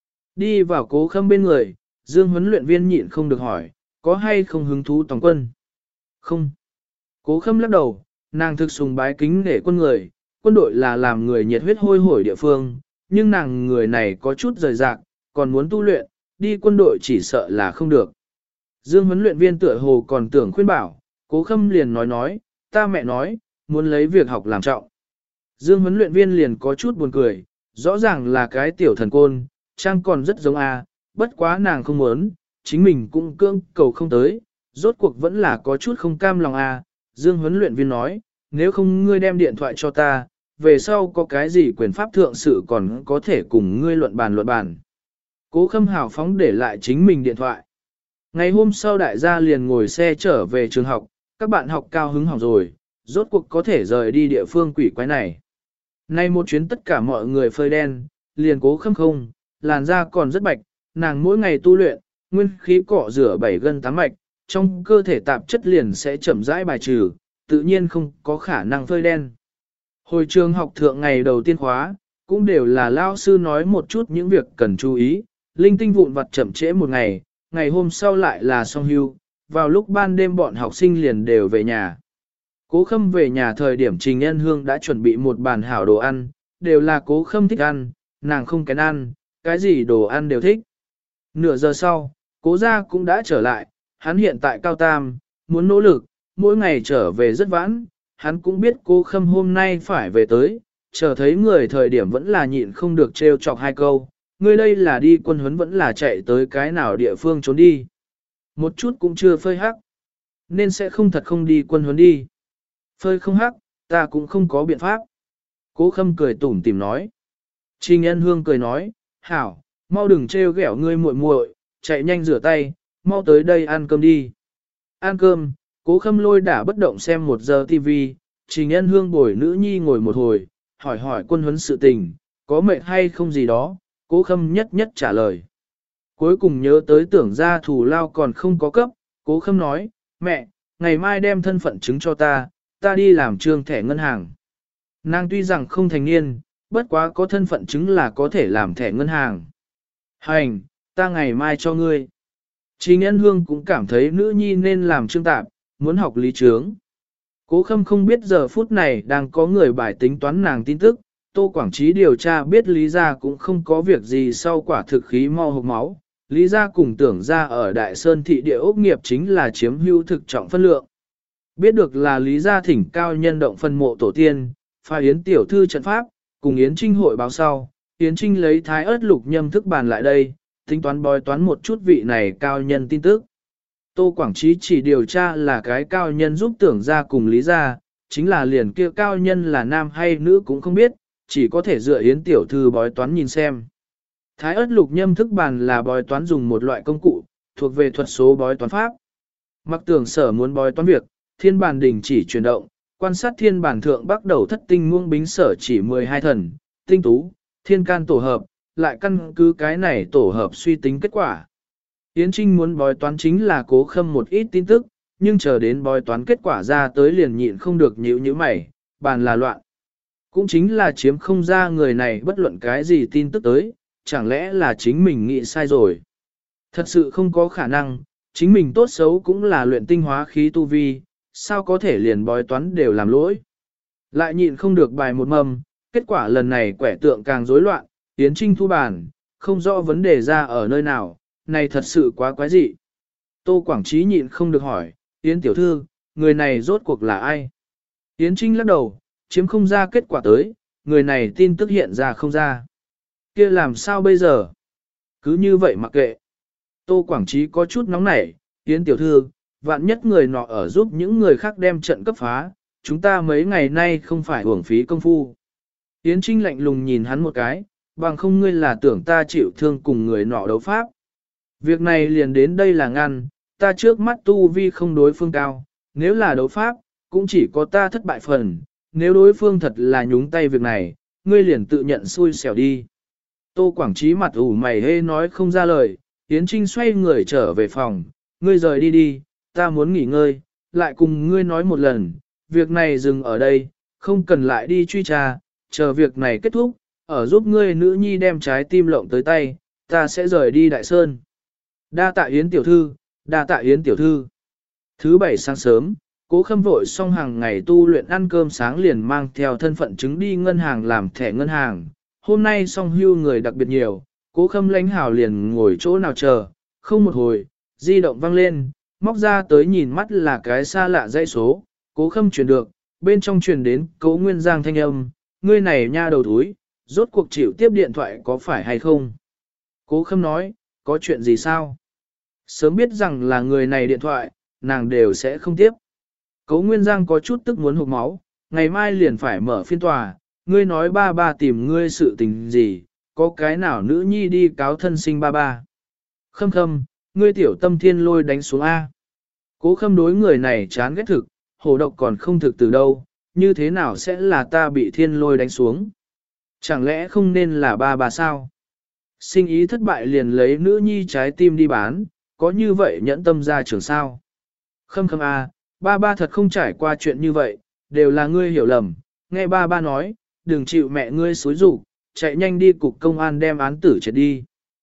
Đi vào Cố Khâm bên người, Dương huấn luyện viên nhịn không được hỏi, có hay không hứng thú tòng quân? Không. Cố Khâm lắc đầu, nàng thực sùng bái kính nể quân người, quân đội là làm người nhiệt huyết hôi hổi địa phương, nhưng nàng người này có chút rời rạc, còn muốn tu luyện, đi quân đội chỉ sợ là không được. Dương huấn luyện viên tựa hồ còn tưởng khuyên bảo, Cố Khâm liền nói, ta mẹ nói, muốn lấy việc học làm trọng. Dương huấn luyện viên liền có chút buồn cười, rõ ràng là cái tiểu thần côn, trang còn rất giống A, bất quá nàng không muốn, chính mình cũng cưỡng cầu không tới, rốt cuộc vẫn là có chút không cam lòng A. Dương huấn luyện viên nói, nếu không ngươi đem điện thoại cho ta, về sau có cái gì quyền pháp thượng sự còn có thể cùng ngươi luận bàn. Cố Khâm hào phóng để lại chính mình điện thoại. Ngày hôm sau đại gia liền ngồi xe trở về trường học, các bạn học cao hứng hỏng rồi, rốt cuộc có thể rời đi địa phương quỷ quái này. Nay một chuyến tất cả mọi người phơi đen, liền Cố Khâm không, làn da còn rất bạch, nàng mỗi ngày tu luyện, nguyên khí cọ rửa 7 gân 8 mạch, trong cơ thể tạp chất liền sẽ chậm rãi bài trừ, tự nhiên không có khả năng phơi đen. Hồi trường học thượng ngày đầu tiên khóa, cũng đều là lao sư nói một chút những việc cần chú ý, linh tinh vụn vặt chậm trễ một ngày, ngày hôm sau lại là xong hưu, vào lúc ban đêm bọn học sinh liền đều về nhà. Cố Khâm về nhà thời điểm Trình Nhân Hương đã chuẩn bị một bàn hảo đồ ăn, đều là Cố Khâm thích ăn, nàng không kén ăn, cái gì đồ ăn đều thích. Nửa giờ sau, Cố gia cũng đã trở lại, hắn hiện tại cao tam, muốn nỗ lực, mỗi ngày trở về rất vãn, hắn cũng biết Cố Khâm hôm nay phải về tới, chờ thấy người thời điểm vẫn là nhịn không được trêu chọc hai câu, ngươi đây là đi quân huấn vẫn là chạy tới cái nào địa phương trốn đi. Một chút cũng chưa phơi hắc, nên sẽ không thật không đi quân huấn đi. Phơi không hắc, ta cũng không có biện pháp. Cố Khâm cười tủm tỉm nói. Trình Nhân Hương cười nói, hảo, mau đừng trêu ghẹo ngươi muội muội, chạy nhanh rửa tay, mau tới đây ăn cơm đi. Ăn cơm, Cố Khâm lôi đả bất động xem 1 giờ TV, Trình Nhân Hương bồi nữ nhi ngồi một hồi, hỏi quân huấn sự tình, có mệt hay không gì đó, Cố Khâm nhất nhất trả lời. Cuối cùng nhớ tới tưởng ra thù lao còn không có cấp, Cố Khâm nói, mẹ, ngày mai đem thân phận chứng cho ta đi làm trương thẻ ngân hàng. Nàng tuy rằng không thành niên, bất quá có thân phận chứng là có thể làm thẻ ngân hàng. Hành, ta ngày mai cho ngươi. Trình Nhân Hương cũng cảm thấy nữ nhi nên làm trương tạp, muốn học lý trướng. Cố Khâm không biết giờ phút này đang có người bài tính toán nàng tin tức, Tô Quảng Trí điều tra biết Lý Gia cũng không có việc gì sau quả thực khí mau hộc máu. Lý Gia cùng tưởng ra ở Đại Sơn thị địa ốc nghiệp chính là chiếm hữu thực trọng phân lượng. Biết được là Lý Gia thỉnh cao nhân động phân mộ tổ tiên, pha Yến tiểu thư trận pháp, cùng Yến Trinh hội báo sau, Yến Trinh lấy thái ớt lục nhâm thức bàn lại đây, tính toán bói toán một chút vị này cao nhân tin tức. Tô Quảng Trí chỉ điều tra là cái cao nhân giúp tưởng ra cùng Lý Gia, chính là liền kia cao nhân là nam hay nữ cũng không biết, chỉ có thể dựa Yến tiểu thư bói toán nhìn xem. Thái ớt lục nhâm thức bàn là bói toán dùng một loại công cụ, thuộc về thuật số bói toán pháp. Mặc tưởng sở muốn bói toán việc, thiên bàn đình chỉ chuyển động, quan sát thiên bàn thượng bắt đầu thất tinh muông bính sở chỉ 12 thần, tinh tú, thiên can tổ hợp, lại căn cứ cái này tổ hợp suy tính kết quả. Yến Trinh muốn bói toán chính là Cố Khâm một ít tin tức, nhưng chờ đến bói toán kết quả ra tới liền nhịn không được nhíu mày, bàn là loạn. Cũng chính là chiếm không ra người này bất luận cái gì tin tức tới, chẳng lẽ là chính mình nghĩ sai rồi. Thật sự không có khả năng, chính mình tốt xấu cũng là luyện tinh hóa khí tu vi, sao có thể liền bói toán đều làm lỗi. Lại nhịn không được bài một mầm, kết quả lần này quẻ tượng càng rối loạn, Yến Trinh thu bàn, không rõ vấn đề ra ở nơi nào, này thật sự quá quái dị. Tô Quảng Trí nhịn không được hỏi, Yến tiểu thư, người này rốt cuộc là ai? Yến Trinh lắc đầu, chiếm không ra kết quả tới, người này tin tức hiện ra không ra. Kia làm sao bây giờ? Cứ như vậy mặc kệ. Tô Quảng Trí có chút nóng nảy, Yến tiểu thư, vạn nhất người nọ ở giúp những người khác đem trận cấp phá, chúng ta mấy ngày nay không phải uổng phí công phu. Yến Trinh lạnh lùng nhìn hắn một cái, bằng không ngươi là tưởng ta chịu thương cùng người nọ đấu pháp. Việc này liền đến đây là ngăn, ta trước mắt tu vi không đối phương cao, nếu là đấu pháp, cũng chỉ có ta thất bại phần, nếu đối phương thật là nhúng tay việc này, ngươi liền tự nhận xui xẻo đi. Tô Quảng Trí mặt ủ mày hê nói không ra lời, Yến Trinh xoay người trở về phòng, ngươi rời đi đi, ta muốn nghỉ ngơi, lại cùng ngươi nói một lần, việc này dừng ở đây, không cần lại đi truy tra, chờ việc này kết thúc, ở giúp ngươi nữ nhi đem trái tim lộng tới tay, ta sẽ rời đi Đại Sơn. Đa tạ Yến tiểu thư, đa tạ Yến tiểu thư. Thứ bảy sáng sớm, Cố Khâm vội xong hàng ngày tu luyện ăn cơm sáng liền mang theo thân phận chứng đi ngân hàng làm thẻ ngân hàng. Hôm nay song hưu người đặc biệt nhiều, Cố Khâm lãnh hào liền ngồi chỗ nào chờ, không một hồi, di động vang lên, móc ra tới nhìn mắt là cái xa lạ dãy số, Cố Khâm truyền được, bên trong truyền đến Cố Nguyên Giang thanh âm, ngươi này nha đầu thúi, rốt cuộc chịu tiếp điện thoại có phải hay không? Cố Khâm nói, có chuyện gì sao? Sớm biết rằng là người này điện thoại, nàng đều sẽ không tiếp. Cố Nguyên Giang có chút tức muốn hụt máu, ngày mai liền phải mở phiên tòa, ngươi nói ba ba tìm ngươi sự tình gì, có cái nào nữ nhi đi cáo thân sinh ba ba. Khâm Khâm, ngươi tiểu tâm thiên lôi đánh xuống A. Cố Khâm đối người này chán ghét thực, hồ độc còn không thực từ đâu, như thế nào sẽ là ta bị thiên lôi đánh xuống? Chẳng lẽ không nên là ba bà sao? Sinh ý thất bại liền lấy nữ nhi trái tim đi bán, có như vậy nhẫn tâm ra trường sao? Khâm Khâm à, ba ba thật không trải qua chuyện như vậy, đều là ngươi hiểu lầm, nghe ba ba nói, đừng chịu mẹ ngươi xối rủ, chạy nhanh đi cục công an đem án tử triệt đi.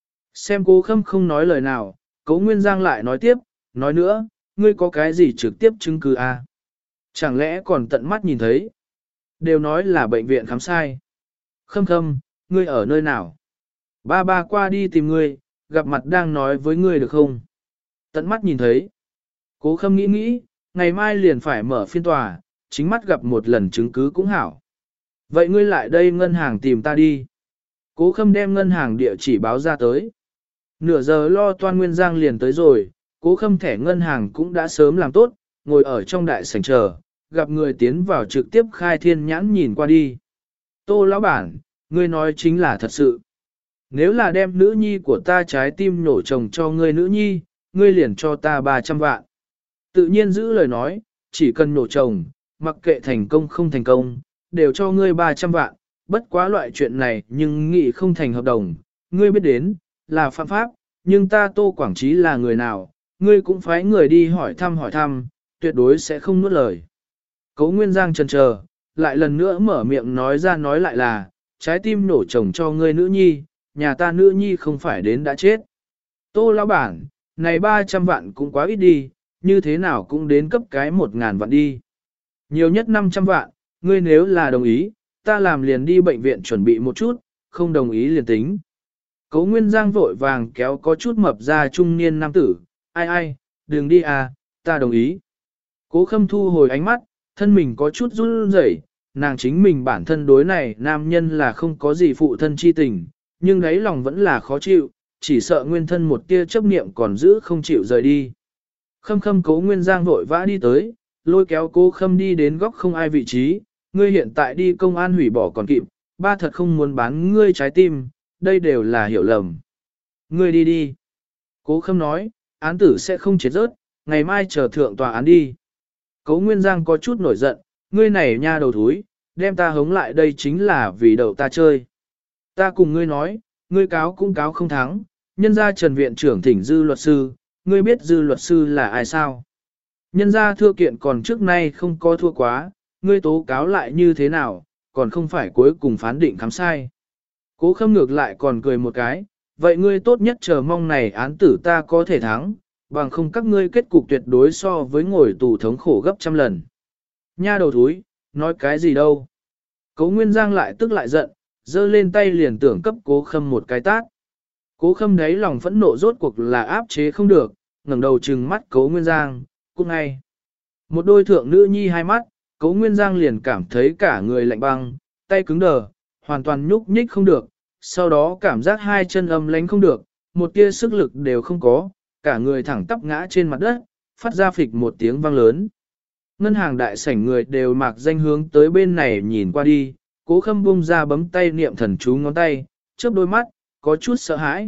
Xem Cố Khâm không nói lời nào, Cố Nguyên Giang lại nói tiếp, nói nữa, ngươi có cái gì trực tiếp chứng cứ à? Chẳng lẽ còn tận mắt nhìn thấy? Đều nói là bệnh viện khám sai. Khâm Khâm, ngươi ở nơi nào? Ba ba qua đi tìm ngươi, gặp mặt đang nói với ngươi được không? Tận mắt nhìn thấy. Cố Khâm nghĩ nghĩ, ngày mai liền phải mở phiên tòa, chính mắt gặp một lần chứng cứ cũng hảo. Vậy ngươi lại đây ngân hàng tìm ta đi. Cố Khâm đem ngân hàng địa chỉ báo ra tới. Nửa giờ lo toan Nguyên Giang liền tới rồi, Cố Khâm thẻ ngân hàng cũng đã sớm làm tốt, ngồi ở trong đại sảnh chờ, gặp người tiến vào trực tiếp khai thiên nhãn nhìn qua đi. Tô lão bản, ngươi nói chính là thật sự. Nếu là đem nữ nhi của ta trái tim nổ chồng cho ngươi nữ nhi, ngươi liền cho ta 300 vạn. Tự nhiên giữ lời nói, chỉ cần nổ chồng, mặc kệ thành công không thành công, đều cho ngươi 300 vạn, bất quá loại chuyện này nhưng nghị không thành hợp đồng, ngươi biết đến, là phạm pháp, nhưng ta Tô Quảng Trí là người nào, ngươi cũng phải người đi hỏi thăm, tuyệt đối sẽ không nuốt lời. Cố Nguyên Giang chần chờ, lại lần nữa mở miệng nói ra nói lại là, trái tim nổ chồng cho ngươi nữ nhi, nhà ta nữ nhi không phải đến đã chết. Tô lão bản, này 300 vạn cũng quá ít đi, như thế nào cũng đến cấp cái 1.000 vạn đi. Nhiều nhất 500 vạn, ngươi nếu là đồng ý, ta làm liền đi bệnh viện chuẩn bị một chút, không đồng ý liền tính. Cố Nguyên Giang vội vàng kéo có chút mập ra trung niên nam tử, ai, đừng đi à, ta đồng ý. Cố Khâm thu hồi ánh mắt, thân mình có chút run rẩy, nàng chính mình bản thân đối này nam nhân là không có gì phụ thân chi tình, nhưng đáy lòng vẫn là khó chịu, chỉ sợ nguyên thân một tia chấp niệm còn giữ không chịu rời đi. Khâm Cố Nguyên Giang vội vã đi tới, lôi kéo Cố Khâm đi đến góc không ai vị trí, ngươi hiện tại đi công an hủy bỏ còn kịp, ba thật không muốn bán ngươi trái tim, đây đều là hiểu lầm. Ngươi đi đi. Cố Khâm nói, án tử sẽ không chết rớt, ngày mai chờ thượng tòa án đi. Cố Nguyên Giang có chút nổi giận, ngươi này nha đầu thúi, đem ta hống lại đây chính là vì đầu ta chơi. Ta cùng ngươi nói, ngươi cáo cũng cáo không thắng, nhân gia Trần viện trưởng thỉnh dư luật sư, ngươi biết dư luật sư là ai sao? Nhân gia thưa kiện còn trước nay không có thua quá, ngươi tố cáo lại như thế nào, còn không phải cuối cùng phán định khám sai. Cố Khâm ngược lại còn cười một cái, vậy ngươi tốt nhất chờ mong này án tử ta có thể thắng, bằng không các ngươi kết cục tuyệt đối so với ngồi tù thống khổ gấp trăm lần. Nha đầu thúi, nói cái gì đâu. Cố Nguyên Giang lại tức lại giận, giơ lên tay liền tưởng cấp Cố Khâm một cái tát. Cố Khâm đấy lòng phẫn nộ rốt cuộc là áp chế không được, ngẩng đầu trừng mắt Cố Nguyên Giang, cút ngay. Một đôi thượng nữ nhi hai mắt, Cố Nguyên Giang liền cảm thấy cả người lạnh băng, tay cứng đờ, hoàn toàn nhúc nhích không được, sau đó cảm giác hai chân âm lánh không được, một tia sức lực đều không có, cả người thẳng tắp ngã trên mặt đất, phát ra phịch một tiếng vang lớn. Ngân hàng đại sảnh người đều mạc danh hướng tới bên này nhìn qua đi, Cố Khâm bung ra bấm tay niệm thần chú ngón tay, chớp đôi mắt, có chút sợ hãi,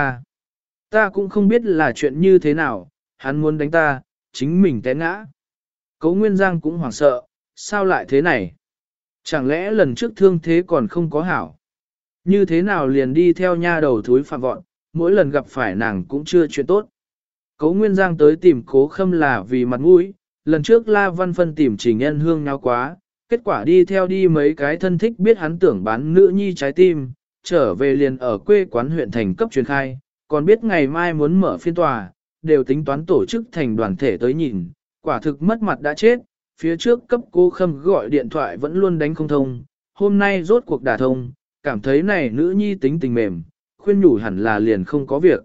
ta cũng không biết là chuyện như thế nào, hắn muốn đánh ta, chính mình té ngã. Cố Nguyên Giang cũng hoảng sợ, sao lại thế này? Chẳng lẽ lần trước thương thế còn không có hảo? Như thế nào liền đi theo nha đầu thúi phạm vọn, mỗi lần gặp phải nàng cũng chưa chuyện tốt. Cố Nguyên Giang tới tìm Cố Khâm là vì mặt mũi, Lần trước La Văn Phân tìm Trình Ân Hương nháo quá, kết quả đi theo đi mấy cái thân thích biết hắn tưởng bán nữ nhi trái tim, trở về liền ở quê quán huyện thành cấp truyền khai, còn biết ngày mai muốn mở phiên tòa, đều tính toán tổ chức thành đoàn thể tới nhìn, quả thực mất mặt đã chết, phía trước cấp Cố Khâm gọi điện thoại vẫn luôn đánh không thông, hôm nay rốt cuộc đả thông, cảm thấy này nữ nhi tính tình mềm, khuyên nhủ hẳn là liền không có việc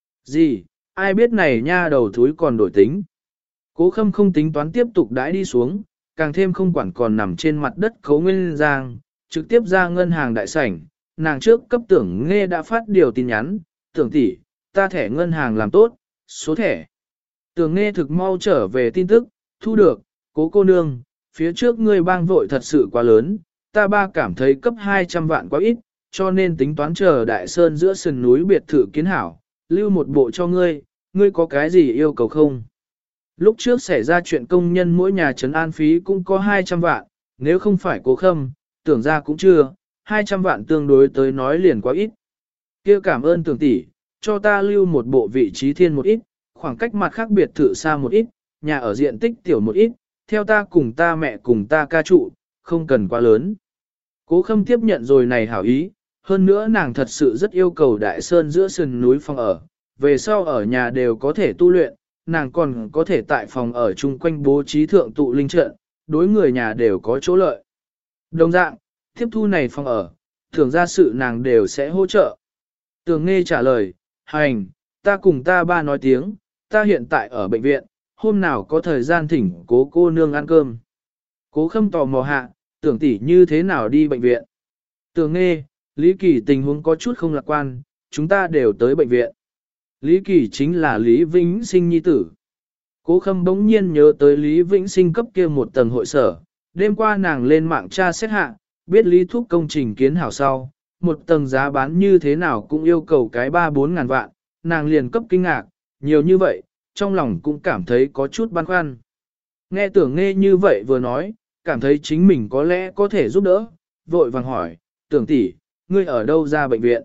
gì, ai biết này nha đầu thúi còn đổi tính. Cố Khâm không tính toán tiếp tục đãi đi xuống, càng thêm không quản còn nằm trên mặt đất Khấu Nguyên Giang, trực tiếp ra ngân hàng đại sảnh, nàng trước cấp Tưởng Nghê đã phát điều tin nhắn, Tưởng tỷ, ta thẻ ngân hàng làm tốt, số thẻ. Tưởng Nghê thực mau trở về tin tức, thu được, Cố cô nương, phía trước ngươi bang vội thật sự quá lớn, ta ba cảm thấy cấp 200 vạn quá ít, cho nên tính toán chờ Đại Sơn giữa sườn núi biệt thự kiến hảo, lưu một bộ cho ngươi, ngươi có cái gì yêu cầu không? Lúc trước xảy ra chuyện công nhân mỗi nhà trấn an phí cũng có 200 vạn, nếu không phải Cố Khâm, tưởng ra cũng chưa, 200 vạn tương đối tới nói liền quá ít. Kia cảm ơn Tưởng tỷ, cho ta lưu một bộ vị trí thiên một ít, khoảng cách mặt khác biệt thự xa một ít, nhà ở diện tích tiểu một ít, theo ta cùng ta mẹ cùng ta ca trụ, không cần quá lớn. Cố Khâm tiếp nhận rồi này hảo ý, hơn nữa nàng thật sự rất yêu cầu Đại Sơn giữa sườn núi phòng ở, về sau ở nhà đều có thể tu luyện, nàng còn có thể tại phòng ở chung quanh bố trí thượng tụ linh trận, đối người nhà đều có chỗ lợi. Đồng dạng, tiếp thu này phòng ở, thường ra sự nàng đều sẽ hỗ trợ. Tường Nghê trả lời, hành, ta cùng ta ba nói tiếng, ta hiện tại ở bệnh viện, hôm nào có thời gian thỉnh Cố cô nương ăn cơm. Cố Khâm tò mò hạ, Tưởng tỷ như thế nào đi bệnh viện. Tường Nghê, Lý Kỳ tình huống có chút không lạc quan, chúng ta đều tới bệnh viện. Lý Kỳ chính là Lý Vĩnh Sinh nhi tử. Cố Khâm bỗng nhiên nhớ tới Lý Vĩnh Sinh cấp kia một tầng hội sở, đêm qua nàng lên mạng tra xét hạ, biết Lý Thúc công trình kiến hảo sau, một tầng giá bán như thế nào cũng yêu cầu cái 3-4 ngàn vạn, nàng liền cấp kinh ngạc, nhiều như vậy, trong lòng cũng cảm thấy có chút băn khoăn. Nghe Tưởng Nghê như vậy vừa nói, cảm thấy chính mình có lẽ có thể giúp đỡ, vội vàng hỏi, Tưởng tỷ, ngươi ở đâu ra bệnh viện?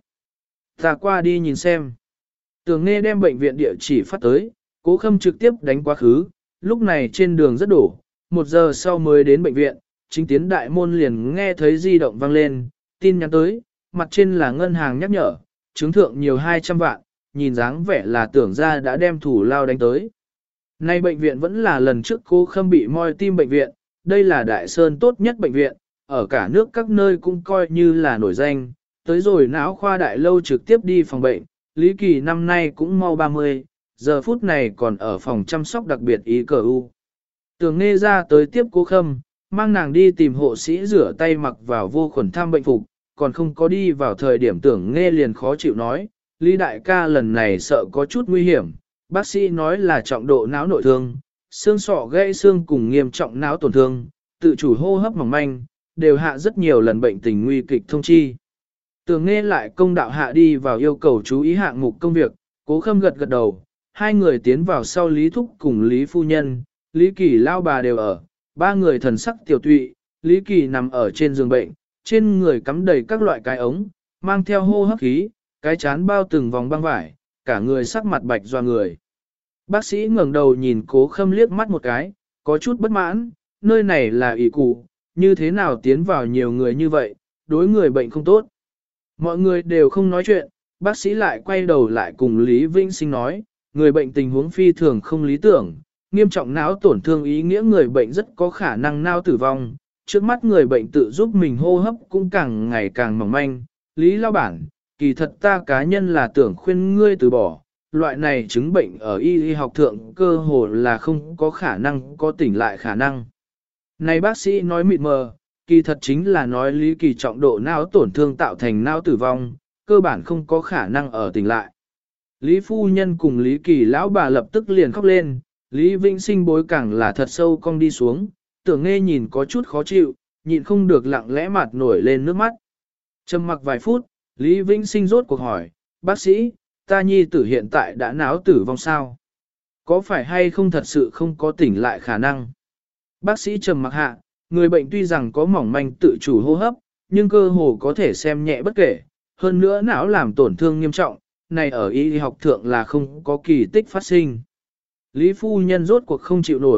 Ta qua đi nhìn xem. Tưởng Nghê đem bệnh viện địa chỉ phát tới, Cố Khâm trực tiếp đánh quá khứ, lúc này trên đường rất đổ, 1 giờ sau mới đến bệnh viện, chính tiến đại môn liền nghe thấy di động vang lên, tin nhắn tới, mặt trên là ngân hàng nhắc nhở, chứng thượng nhiều 200 vạn, nhìn dáng vẻ là tưởng ra đã đem thủ lao đánh tới. Nay bệnh viện vẫn là lần trước Cố Khâm bị moi tim bệnh viện, đây là Đại Sơn tốt nhất bệnh viện, ở cả nước các nơi cũng coi như là nổi danh, tới rồi não khoa đại lâu trực tiếp đi phòng bệnh, Lý Kỳ năm nay cũng mau 30, giờ phút này còn ở phòng chăm sóc đặc biệt ý cờ u. Tưởng Nghê ra tới tiếp Cố Khâm, mang nàng đi tìm hộ sĩ rửa tay mặc vào vô khuẩn thăm bệnh phục, còn không có đi vào thời điểm Tưởng Nghê liền khó chịu nói, Lý đại ca lần này sợ có chút nguy hiểm, bác sĩ nói là trọng độ não nội thương, xương sọ gãy xương cùng nghiêm trọng não tổn thương, tự chủ hô hấp mỏng manh, đều hạ rất nhiều lần bệnh tình nguy kịch thông chi. Tưởng Nghê lại công đạo hạ đi vào yêu cầu chú ý hạng mục công việc, Cố Khâm gật gật đầu, hai người tiến vào sau Lý Thúc cùng Lý Phu Nhân, Lý Kỳ lao bà đều ở, ba người thần sắc tiểu tụy, Lý Kỳ nằm ở trên giường bệnh, trên người cắm đầy các loại cái ống, mang theo hô hấp khí, cái chán bao từng vòng băng vải, cả người sắc mặt bạch doa người. Bác sĩ ngẩng đầu nhìn Cố Khâm liếc mắt một cái, có chút bất mãn, nơi này là ỷ cụ, như thế nào tiến vào nhiều người như vậy, đối người bệnh không tốt. Mọi người đều không nói chuyện, bác sĩ lại quay đầu lại cùng Lý Vĩnh Sinh nói, người bệnh tình huống phi thường không lý tưởng, nghiêm trọng não tổn thương ý nghĩa người bệnh rất có khả năng não tử vong, trước mắt người bệnh tự giúp mình hô hấp cũng càng ngày càng mỏng manh. Lý lao bản, kỳ thật ta cá nhân là tưởng khuyên ngươi từ bỏ, loại này chứng bệnh ở y học thượng cơ hồ là không có khả năng có tỉnh lại khả năng. Này bác sĩ nói mịt mờ, kỳ thật chính là nói Lý Kỳ trọng độ não tổn thương tạo thành não tử vong, cơ bản không có khả năng ở tỉnh lại. Lý Phu Nhân cùng Lý Kỳ lão bà lập tức liền khóc lên, Lý Vĩnh Sinh bối càng là thật sâu cong đi xuống, Tưởng Nghê nhìn có chút khó chịu, nhịn không được lặng lẽ mặt nổi lên nước mắt. Trầm mặc vài phút, Lý Vĩnh Sinh rốt cuộc hỏi, bác sĩ, ta nhi tử hiện tại đã não tử vong sao? Có phải hay không thật sự không có tỉnh lại khả năng? Bác sĩ trầm mặc hạ, người bệnh tuy rằng có mỏng manh tự chủ hô hấp, nhưng cơ hồ có thể xem nhẹ bất kể, hơn nữa não làm tổn thương nghiêm trọng, này ở y học thượng là không có kỳ tích phát sinh. Lý Phu Nhân rốt cuộc không chịu nổi,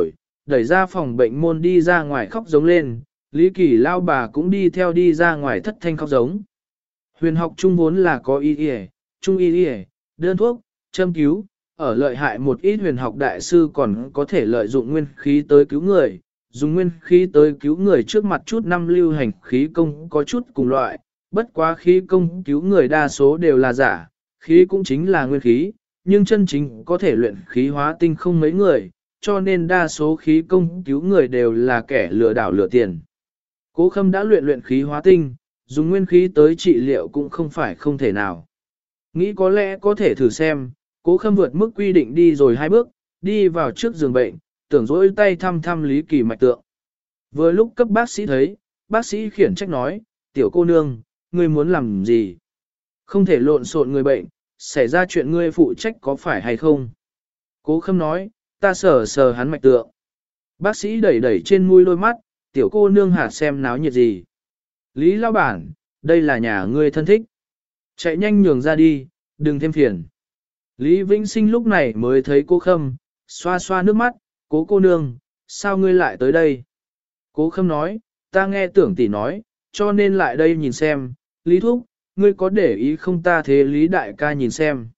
đẩy ra phòng bệnh môn đi ra ngoài khóc giống lên, Lý Kỳ lao bà cũng đi theo đi ra ngoài thất thanh khóc giống. Huyền học trung vốn là có y y, trung y y, đơn thuốc, châm cứu, ở lợi hại một ít huyền học đại sư còn có thể lợi dụng nguyên khí tới cứu người, dùng nguyên khí tới cứu người trước mặt chút năm lưu hành khí công có chút cùng loại, bất quá khí công cứu người đa số đều là giả, khí cũng chính là nguyên khí, nhưng chân chính có thể luyện khí hóa tinh không mấy người, cho nên đa số khí công cứu người đều là kẻ lừa đảo lừa tiền. Cố Khâm đã luyện khí hóa tinh, dùng nguyên khí tới trị liệu cũng không phải không thể nào. Nghĩ có lẽ có thể thử xem, Cố Khâm vượt mức quy định đi rồi 2 bước, đi vào trước giường bệnh, tưởng dỗi tay thăm thăm Lý Kỳ mạch tượng. Vừa lúc cấp bác sĩ thấy, bác sĩ khiển trách nói, tiểu cô nương, ngươi muốn làm gì? Không thể lộn xộn người bệnh, xảy ra chuyện ngươi phụ trách có phải hay không? Cố Khâm nói, ta sờ sờ hắn mạch tượng. Bác sĩ đẩy đẩy trên mũi đôi mắt, tiểu cô nương hạt xem náo nhiệt gì. Lý lão bản, đây là nhà ngươi thân thích. Chạy nhanh nhường ra đi, đừng thêm phiền. Lý Vĩnh Sinh lúc này mới thấy cô Khâm, xoa xoa nước mắt, cố cô nương, sao ngươi lại tới đây? Cố Khâm nói, ta nghe tưởng tỷ nói, cho nên lại đây nhìn xem, Lý Thúc, ngươi có để ý không ta thế Lý Đại ca nhìn xem.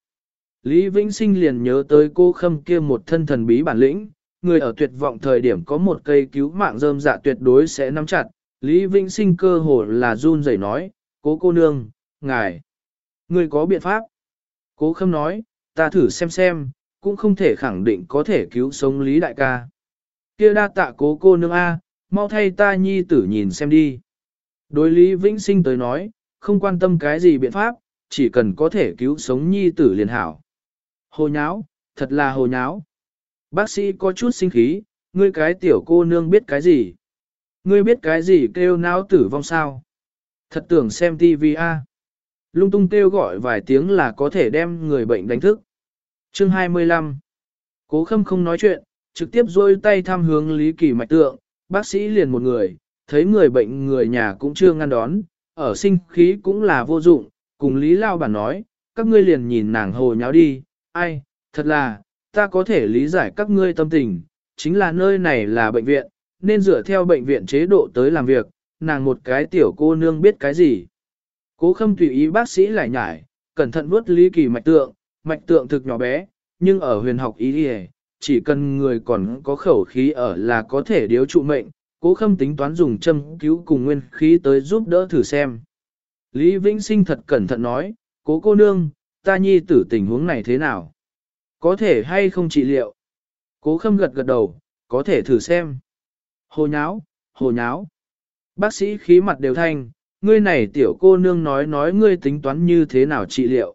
Lý Vĩnh Sinh liền nhớ tới cô Khâm kia một thân thần bí bản lĩnh, người ở tuyệt vọng thời điểm có một cây cứu mạng rơm dạ tuyệt đối sẽ nắm chặt. Lý Vĩnh Sinh cơ hồ là run rẩy nói, cố cô nương, ngài, ngươi có biện pháp. Cố Khâm nói, ta thử xem, cũng không thể khẳng định có thể cứu sống Lý Đại ca. Kia đa tạ cố cô nương A, mau thay ta nhi tử nhìn xem đi. Đối Lý Vĩnh Sinh tới nói, không quan tâm cái gì biện pháp, chỉ cần có thể cứu sống nhi tử liền hảo. Hồ nháo, thật là hồ nháo. Bác sĩ có chút sinh khí, ngươi cái tiểu cô nương biết cái gì? Ngươi biết cái gì kêu não tử vong sao? Thật tưởng xem tivi a. Lung tung kêu gọi vài tiếng là có thể đem người bệnh đánh thức. Chương 25. Cố Khâm không nói chuyện, trực tiếp duỗi tay thăm hướng Lý Kỳ mạch tượng, bác sĩ liền một người, thấy người bệnh người nhà cũng chưa ngăn đón, ở sinh khí cũng là vô dụng, cùng Lý Lao bản nói, các ngươi liền nhìn nàng hồ nháo đi, ai, thật là, ta có thể lý giải các ngươi tâm tình, chính là nơi này là bệnh viện, nên dựa theo bệnh viện chế độ tới làm việc, nàng một cái tiểu cô nương biết cái gì. Cố Khâm tùy ý bác sĩ lại nhải, cẩn thận vuốt Lý Kỳ mạch tượng thực nhỏ bé, nhưng ở huyền học y y, chỉ cần người còn có khẩu khí ở là có thể điếu trụ mệnh, Cố Khâm tính toán dùng châm cứu cùng nguyên khí tới giúp đỡ thử xem. Lý Vĩnh Sinh thật cẩn thận nói, cố cô nương, ta nhi tử tình huống này thế nào? Có thể hay không trị liệu? Cố Khâm gật gật đầu, có thể thử xem. Hồ nháo. Bác sĩ khí mặt đều thanh, ngươi này tiểu cô nương nói ngươi tính toán như thế nào trị liệu.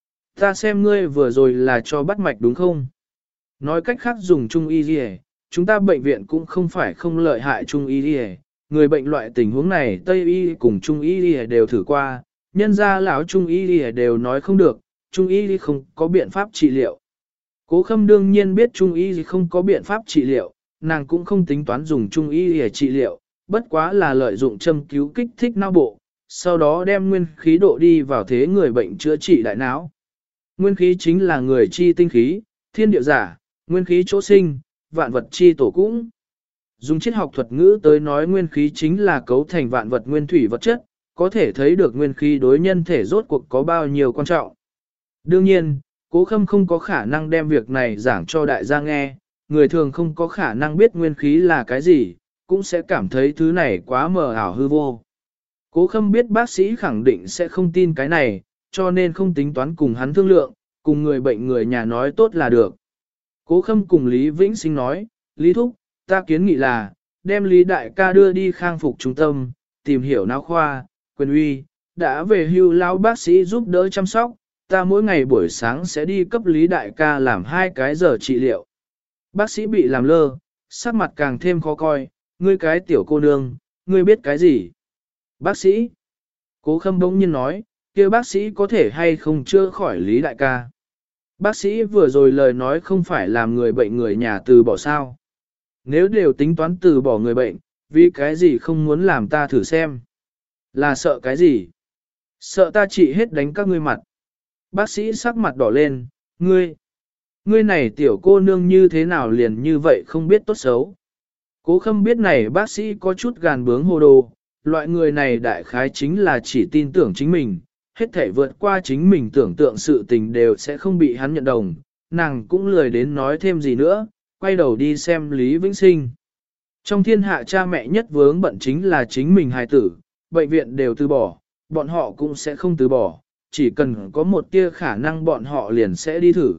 Ta xem ngươi vừa rồi là cho bắt mạch đúng không? Nói cách khác dùng trung y gì, chúng ta bệnh viện cũng không phải không lợi hại trung y gì. Người bệnh loại tình huống này Tây y cùng trung y đều thử qua, nhân ra lão trung y đều nói không được, trung y không có biện pháp trị liệu. Cố Khâm đương nhiên biết trung y không có biện pháp trị liệu, nàng cũng không tính toán dùng trung y để trị liệu, bất quá là lợi dụng châm cứu kích thích não bộ, sau đó đem nguyên khí độ đi vào thế người bệnh chữa trị đại não. Nguyên khí chính là người chi tinh khí, thiên địa giả, nguyên khí chỗ sinh, vạn vật chi tổ cũng. Dùng triết học thuật ngữ tới nói nguyên khí chính là cấu thành vạn vật nguyên thủy vật chất, có thể thấy được nguyên khí đối nhân thể rốt cuộc có bao nhiêu quan trọng. Đương nhiên, Cố Khâm không có khả năng đem việc này giảng cho đại gia nghe, người thường không có khả năng biết nguyên khí là cái gì, cũng sẽ cảm thấy thứ này quá mờ ảo hư vô. Cố Khâm biết bác sĩ khẳng định sẽ không tin cái này, cho nên không tính toán cùng hắn thương lượng, cùng người bệnh người nhà nói tốt là được. Cố Khâm cùng Lý Vĩnh Sinh nói, Lý Thúc, ta kiến nghị là, đem Lý Đại ca đưa đi khang phục trung tâm, tìm hiểu não khoa, quyền uy, đã về hưu lão bác sĩ giúp đỡ chăm sóc, ta mỗi ngày buổi sáng sẽ đi cấp Lý Đại ca làm 2 cái giờ trị liệu. Bác sĩ bị làm lơ, sắc mặt càng thêm khó coi, ngươi cái tiểu cô nương, ngươi biết cái gì? Bác sĩ, Cố Khâm bỗng nhiên nói, kia bác sĩ có thể hay không chữa khỏi Lý Đại ca. Bác sĩ vừa rồi lời nói không phải làm người bệnh người nhà từ bỏ sao. Nếu đều tính toán từ bỏ người bệnh, vì cái gì không muốn làm ta thử xem? Là sợ cái gì? Sợ ta trị hết đánh các ngươi mặt. Bác sĩ sắc mặt đỏ lên, ngươi này tiểu cô nương như thế nào liền như vậy không biết tốt xấu. Cố Khâm biết này bác sĩ có chút gàn bướng hồ đồ, loại người này đại khái chính là chỉ tin tưởng chính mình, hết thể vượt qua chính mình tưởng tượng sự tình đều sẽ không bị hắn nhận đồng, nàng cũng lười đến nói thêm gì nữa, quay đầu đi xem Lý Vĩnh Sinh. Trong thiên hạ cha mẹ nhất vướng bận chính là chính mình hài tử, bệnh viện đều từ bỏ, bọn họ cũng sẽ không từ bỏ, chỉ cần có một tia khả năng bọn họ liền sẽ đi thử.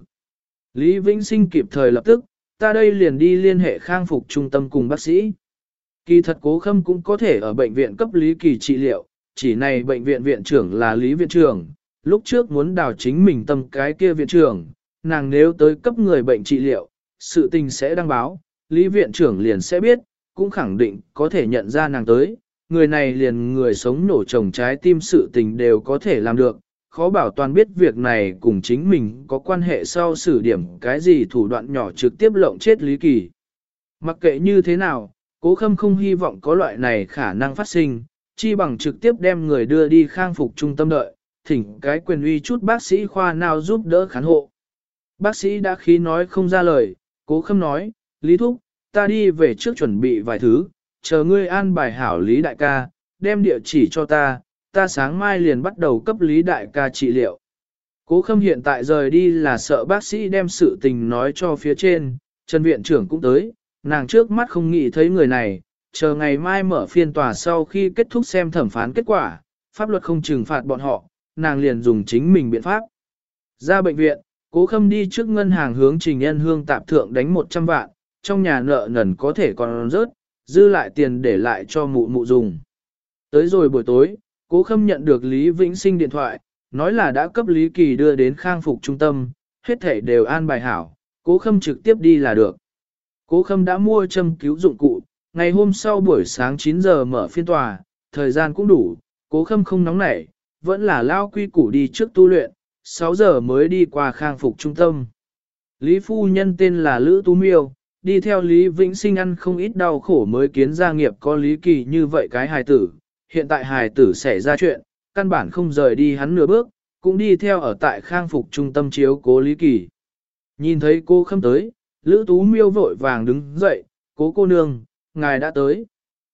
Lý Vĩnh Sinh kịp thời lập tức, ta đây liền đi liên hệ khang phục trung tâm cùng bác sĩ. Kỳ thật Cố Khâm cũng có thể ở bệnh viện cấp Lý Kỳ trị liệu, chỉ này bệnh viện viện trưởng là Lý viện trưởng, lúc trước muốn đào chính mình tâm cái kia viện trưởng, nàng nếu tới cấp người bệnh trị liệu, sự tình sẽ đăng báo, Lý viện trưởng liền sẽ biết, cũng khẳng định có thể nhận ra nàng tới, người này liền người sống nổ trồng trái tim sự tình đều có thể làm được, khó bảo toàn biết việc này cùng chính mình có quan hệ sau xử điểm cái gì thủ đoạn nhỏ trực tiếp lộng chết Lý Kỳ. Mặc kệ như thế nào, Cố Khâm không hy vọng có loại này khả năng phát sinh, chi bằng trực tiếp đem người đưa đi khang phục trung tâm đợi, thỉnh cái quyền uy chút bác sĩ khoa nào giúp đỡ khán hộ. Bác sĩ đã khí nói không ra lời, Cố Khâm nói, Lý Thúc, ta đi về trước chuẩn bị vài thứ, chờ ngươi an bài hảo Lý Đại ca, đem địa chỉ cho ta sáng mai liền bắt đầu cấp Lý Đại ca trị liệu. Cố Khâm hiện tại rời đi là sợ bác sĩ đem sự tình nói cho phía trên, Trần viện trưởng cũng tới, nàng trước mắt không nghĩ thấy người này, chờ ngày mai mở phiên tòa sau khi kết thúc xem thẩm phán kết quả, pháp luật không trừng phạt bọn họ, nàng liền dùng chính mình biện pháp. Ra bệnh viện, Cố Khâm đi trước ngân hàng hướng Trình Nhân Hương tạp thượng đánh 100 vạn, trong nhà nợ nần có thể còn rớt, dư lại tiền để lại cho mụ mụ dùng. Tới rồi buổi tối, Cố Khâm nhận được Lý Vĩnh Sinh điện thoại, nói là đã cấp Lý Kỳ đưa đến khang phục trung tâm, hết thể đều an bài hảo, Cố Khâm trực tiếp đi là được. Cố Khâm đã mua châm cứu dụng cụ, ngày hôm sau buổi sáng 9 giờ mở phiên tòa, thời gian cũng đủ, Cố Khâm không nóng nảy, vẫn là lao quy củ đi trước tu luyện, 6 giờ mới đi qua khang phục trung tâm. Lý phu nhân tên là Lữ Tú Miêu, đi theo Lý Vĩnh Sinh ăn không ít đau khổ mới kiến gia nghiệp có Lý Kỳ như vậy cái hài tử. Hiện tại hài tử xảy ra chuyện, căn bản không rời đi hắn nửa bước, cũng đi theo ở tại khang phục trung tâm chiếu cố Lý Kỳ. Nhìn thấy cô Khâm tới, Lữ Tú Miêu vội vàng đứng dậy, cô nương, ngài đã tới.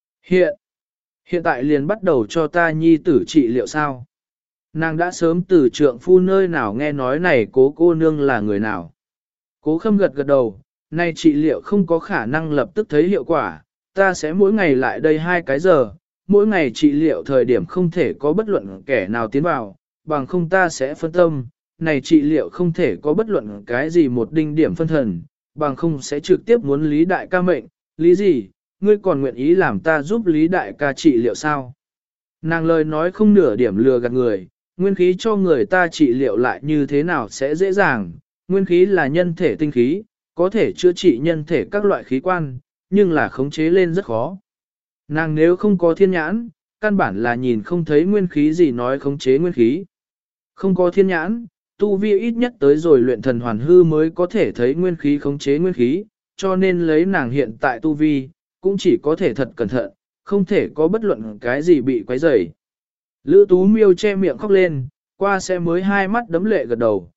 Hiện tại liền bắt đầu cho ta nhi tử trị liệu sao? Nàng đã sớm từ trượng phu nơi nào nghe nói này cô nương là người nào. Cố Khâm gật gật đầu, nay trị liệu không có khả năng lập tức thấy hiệu quả, ta sẽ mỗi ngày lại đây 2 cái giờ, mỗi ngày trị liệu thời điểm không thể có bất luận kẻ nào tiến vào, bằng không ta sẽ phân tâm, này trị liệu không thể có bất luận cái gì một đinh điểm phân thần, bằng không sẽ trực tiếp muốn Lý Đại ca mệnh, lý gì, ngươi còn nguyện ý làm ta giúp Lý Đại ca trị liệu sao? Nàng lời nói không nửa điểm lừa gạt người, nguyên khí cho người ta trị liệu lại như thế nào sẽ dễ dàng, nguyên khí là nhân thể tinh khí, có thể chữa trị nhân thể các loại khí quan, nhưng là khống chế lên rất khó. Nàng nếu không có thiên nhãn, căn bản là nhìn không thấy nguyên khí gì nói khống chế nguyên khí. Không có thiên nhãn, tu vi ít nhất tới rồi luyện thần hoàn hư mới có thể thấy nguyên khí khống chế nguyên khí, cho nên lấy nàng hiện tại tu vi, cũng chỉ có thể thật cẩn thận, không thể có bất luận cái gì bị quấy rầy. Lữ Tú Miêu che miệng khóc lên, qua sẽ mới 2 mắt đấm lệ gật đầu,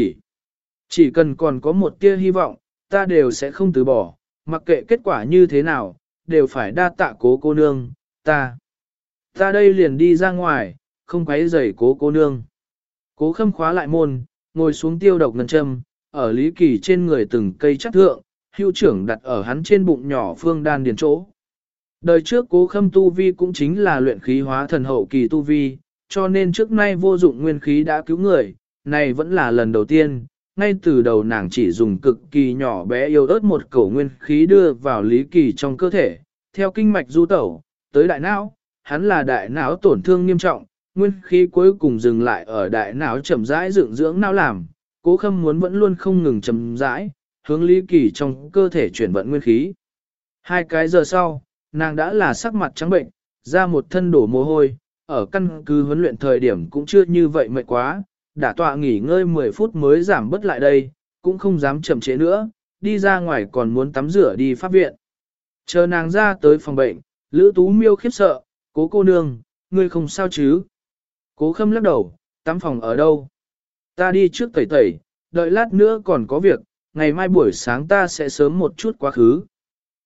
chỉ cần còn có một tia hy vọng, ta đều sẽ không từ bỏ, mặc kệ kết quả như thế nào, đều phải đa tạ cô nương, ta đây liền đi ra ngoài, không quấy rầy cô nương. Cố Khâm khóa lại môn, ngồi xuống tiêu độc ngân châm, ở Lý Kỳ trên người từng cây chắc thượng, hưu trưởng đặt ở hắn trên bụng nhỏ phương đan điền chỗ. Đời trước Cố Khâm tu vi cũng chính là luyện khí hóa thần hậu kỳ tu vi, cho nên trước nay vô dụng nguyên khí đã cứu người, này vẫn là lần đầu tiên, ngay từ đầu nàng chỉ dùng cực kỳ nhỏ bé yếu ớt một cổ nguyên khí đưa vào Lý Kỳ trong cơ thể, theo kinh mạch du tẩu, tới đại não, hắn là đại não tổn thương nghiêm trọng, nguyên khí cuối cùng dừng lại ở đại não chậm rãi dưỡng dưỡng não làm, Cố Khâm muốn vẫn luôn không ngừng chậm rãi, hướng Lý Kỳ trong cơ thể chuyển vận nguyên khí. 2 cái giờ sau, nàng đã là sắc mặt trắng bệnh, ra một thân đổ mồ hôi, ở căn cứ huấn luyện thời điểm cũng chưa như vậy mệt quá, đã tọa nghỉ ngơi 10 phút mới giảm bớt lại đây, cũng không dám chậm trễ nữa, đi ra ngoài còn muốn tắm rửa đi pháp viện. Chờ nàng ra tới phòng bệnh, Lữ Tú Miêu khiếp sợ, cô nương, ngươi không sao chứ? Cố Khâm lắc đầu, tắm phòng ở đâu? Ta đi trước tẩy tẩy, đợi lát nữa còn có việc, ngày mai buổi sáng ta sẽ sớm một chút quá khứ.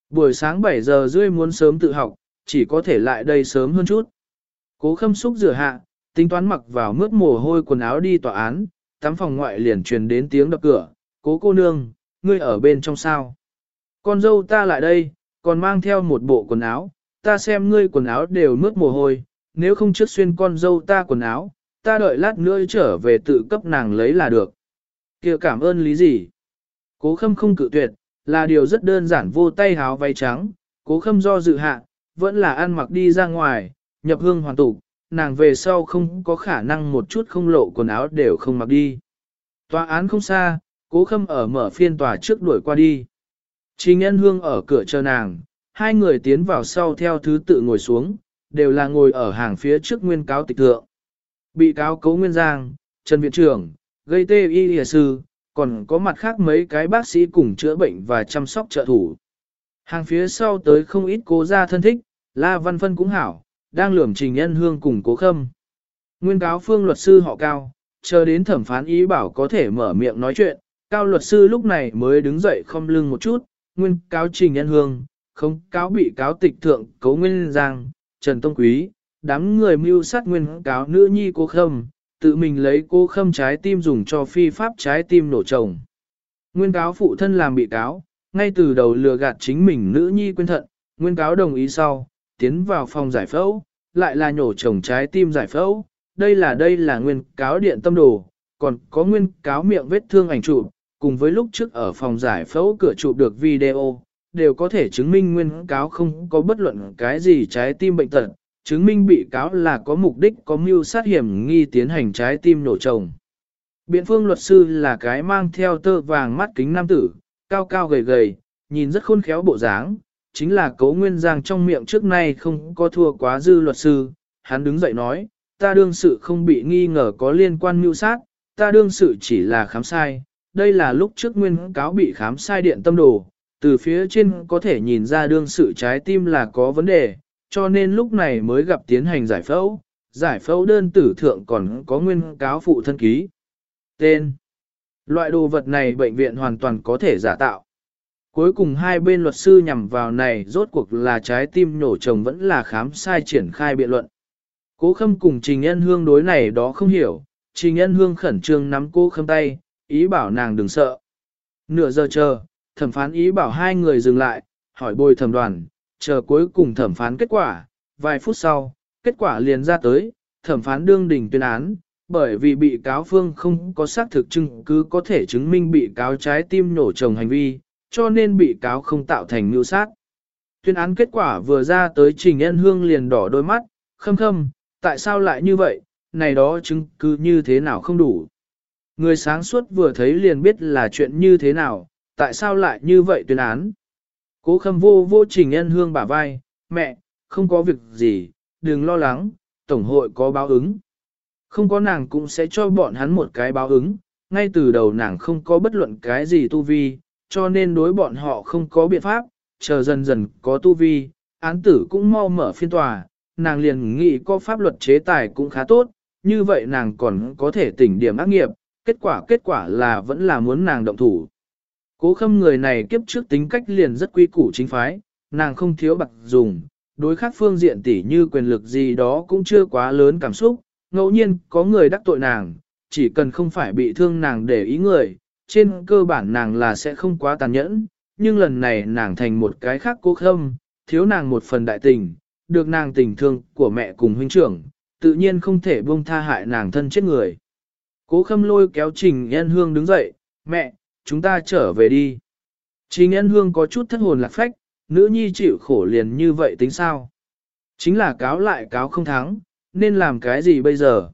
Buổi sáng 7 giờ rưỡi muốn sớm tự học, chỉ có thể lại đây sớm hơn chút. Cố Khâm xúc rửa hạ, tính toán mặc vào mướt mồ hôi quần áo đi tòa án, tắm phòng ngoại liền truyền đến tiếng đập cửa. Cố cô nương, ngươi ở bên trong sao? Con dâu ta lại đây, còn mang theo một bộ quần áo, ta xem ngươi quần áo đều mướt mồ hôi, nếu không trước xuyên con dâu ta quần áo, ta đợi lát nữa trở về tự cấp nàng lấy là được. Kìa cảm ơn lý gì? Cố Khâm không cự tuyệt, là điều rất đơn giản, vô tay háo váy trắng, Cố Khâm do dự hạ, vẫn là ăn mặc đi ra ngoài, nhập hương hoàn tục, nàng về sau không có khả năng một chút không lộ quần áo đều không mặc đi. Tòa án không xa, Cố Khâm ở mở phiên tòa trước đuổi qua đi. Trình Nhân Hương ở cửa chờ nàng, hai người tiến vào sau theo thứ tự ngồi xuống, đều là ngồi ở hàng phía trước nguyên cáo tịch thượng. Bị cáo Cố Nguyên Giang, Trần Viện trưởng, gây tê y y sư, còn có mặt khác mấy cái bác sĩ cùng chữa bệnh và chăm sóc trợ thủ. Hàng phía sau tới không ít Cố gia thân thích, La Văn Phân cũng hảo, đang lườm Trình Nhân Hương cùng Cố Khâm. Nguyên cáo phương luật sư họ Cao, chờ đến thẩm phán ý bảo có thể mở miệng nói chuyện, Cao luật sư lúc này mới đứng dậy khom lưng một chút, nguyên cáo Trình Nhân Hương, không cáo bị cáo tịch thượng Cố Nguyên Giang, Trần Tông Quý, đám người mưu sát nguyên cáo nữ nhi Cố Khâm, tự mình lấy Cố Khâm trái tim dùng cho phi pháp trái tim nổ chồng. Nguyên cáo phụ thân làm bị cáo, ngay từ đầu lừa gạt chính mình nữ nhi quên thận, nguyên cáo đồng ý sau, tiến vào phòng giải phẫu, lại là nhổ chồng trái tim giải phẫu, đây là nguyên cáo điện tâm đồ, còn có nguyên cáo miệng vết thương ảnh chụp, cùng với lúc trước ở phòng giải phẫu cửa chụp được video, đều có thể chứng minh nguyên cáo không có bất luận cái gì trái tim bệnh tật, chứng minh bị cáo là có mục đích có mưu sát hiểm nghi tiến hành trái tim nổ chồng. Biện phương luật sư là cái mang theo tơ vàng mắt kính nam tử, cao cao gầy gầy, nhìn rất khôn khéo bộ dáng, chính là Cố Nguyên Giang trong miệng trước nay không có thua quá dư luật sư. Hắn đứng dậy nói, ta đương sự không bị nghi ngờ có liên quan mưu sát, ta đương sự chỉ là khám sai, đây là lúc trước nguyên cáo bị khám sai điện tâm đồ, từ phía trên có thể nhìn ra đương sự trái tim là có vấn đề, cho nên lúc này mới gặp tiến hành giải phẫu đơn tử thượng còn có nguyên cáo phụ thân ký. Tên. Loại đồ vật này bệnh viện hoàn toàn có thể giả tạo. Cuối cùng hai bên luật sư nhằm vào này rốt cuộc là trái tim nổ chồng vẫn là khám sai triển khai biện luận. Cố Khâm cùng Trình Nhân Hương đối này đó không hiểu, Trình Nhân Hương khẩn trương nắm Cố Khâm tay, ý bảo nàng đừng sợ. Nửa giờ chờ, thẩm phán ý bảo hai người dừng lại, hỏi bồi thẩm đoàn, chờ cuối cùng thẩm phán kết quả. Vài phút sau, kết quả liền ra tới, thẩm phán đương đình tuyên án, bởi vì bị cáo phương không có xác thực chứng cứ có thể chứng minh bị cáo trái tim nổ chồng hành vi, cho nên bị cáo không tạo thành mưu sát. Tuyên án kết quả vừa ra tới, Trình Nhân Hương liền đỏ đôi mắt, Khâm, tại sao lại như vậy, này đó chứng cứ như thế nào không đủ. Người sáng suốt vừa thấy liền biết là chuyện như thế nào, tại sao lại như vậy tuyên án. Cố Khâm vô Trình Nhân Hương bả vai, mẹ, không có việc gì, đừng lo lắng, Tổng hội có báo ứng. Không có nàng cũng sẽ cho bọn hắn một cái báo ứng, ngay từ đầu nàng không có bất luận cái gì tu vi, cho nên đối bọn họ không có biện pháp, chờ dần dần có tu vi, án tử cũng mau mở phiên tòa, nàng liền nghĩ có pháp luật chế tài cũng khá tốt, như vậy nàng còn có thể tỉnh điểm ác nghiệp, kết quả là vẫn là muốn nàng động thủ. Cố Khâm người này kiếp trước tính cách liền rất quy củ chính phái, nàng không thiếu bạc dùng, đối khác phương diện tỉ như quyền lực gì đó cũng chưa quá lớn cảm xúc, ngẫu nhiên có người đắc tội nàng, chỉ cần không phải bị thương nàng để ý người, trên cơ bản nàng là sẽ không quá tàn nhẫn, nhưng lần này nàng thành một cái khác Cố Khâm, thiếu nàng một phần đại tình, được nàng tình thương của mẹ cùng huynh trưởng, tự nhiên không thể buông tha hại nàng thân chết người. Cố Khâm lôi kéo Trình Nhân Hương đứng dậy, mẹ, chúng ta trở về đi. Trình Nhân Hương có chút thất hồn lạc phách, nữ nhi chịu khổ liền như vậy tính sao? Chính là cáo lại cáo không thắng, nên làm cái gì bây giờ?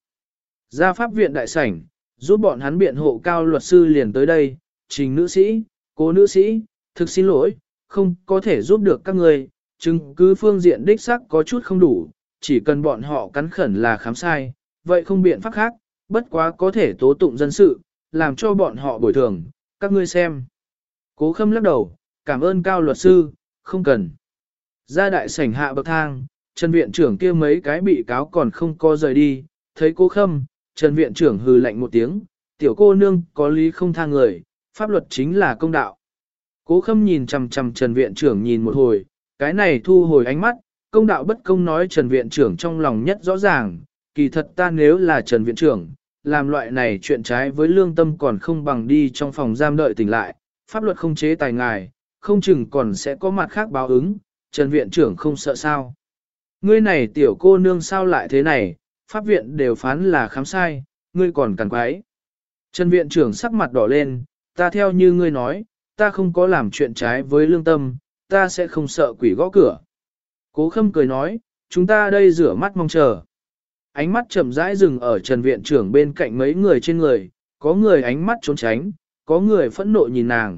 Ra pháp viện đại sảnh, giúp bọn hắn biện hộ Cao luật sư liền tới đây, Trình nữ sĩ, Cố nữ sĩ, thực xin lỗi, không có thể giúp được các người, chứng cứ phương diện đích xác có chút không đủ, chỉ cần bọn họ cắn khẩn là khám sai, vậy không biện pháp khác, bất quá có thể tố tụng dân sự, làm cho bọn họ bồi thường, các ngươi xem. Cố Khâm lắc đầu, cảm ơn Cao luật sư, không cần. Ra đại sảnh hạ bậc thang, Trần viện trưởng kia mấy cái bị cáo còn không có rời đi, thấy Cố Khâm, Trần viện trưởng hừ lạnh một tiếng, tiểu cô nương có lý không tha người, pháp luật chính là công đạo. Cố Khâm nhìn chằm chằm Trần viện trưởng nhìn một hồi, cái này thu hồi ánh mắt, công đạo bất công nói Trần viện trưởng trong lòng nhất rõ ràng, kỳ thật ta nếu là Trần viện trưởng, làm loại này chuyện trái với lương tâm còn không bằng đi trong phòng giam đợi tỉnh lại, pháp luật không chế tài ngài, không chừng còn sẽ có mặt khác báo ứng, Trần viện trưởng không sợ sao. Ngươi này tiểu cô nương sao lại thế này, pháp viện đều phán là khám sai, ngươi còn càng quái. Trần viện trưởng sắc mặt đỏ lên, ta theo như ngươi nói, ta không có làm chuyện trái với lương tâm, ta sẽ không sợ quỷ gõ cửa. Cố Khâm cười nói, chúng ta đây rửa mắt mong chờ. Ánh mắt chậm rãi dừng ở Trần viện trưởng bên cạnh mấy người trên người, có người ánh mắt trốn tránh, có người phẫn nộ nhìn nàng.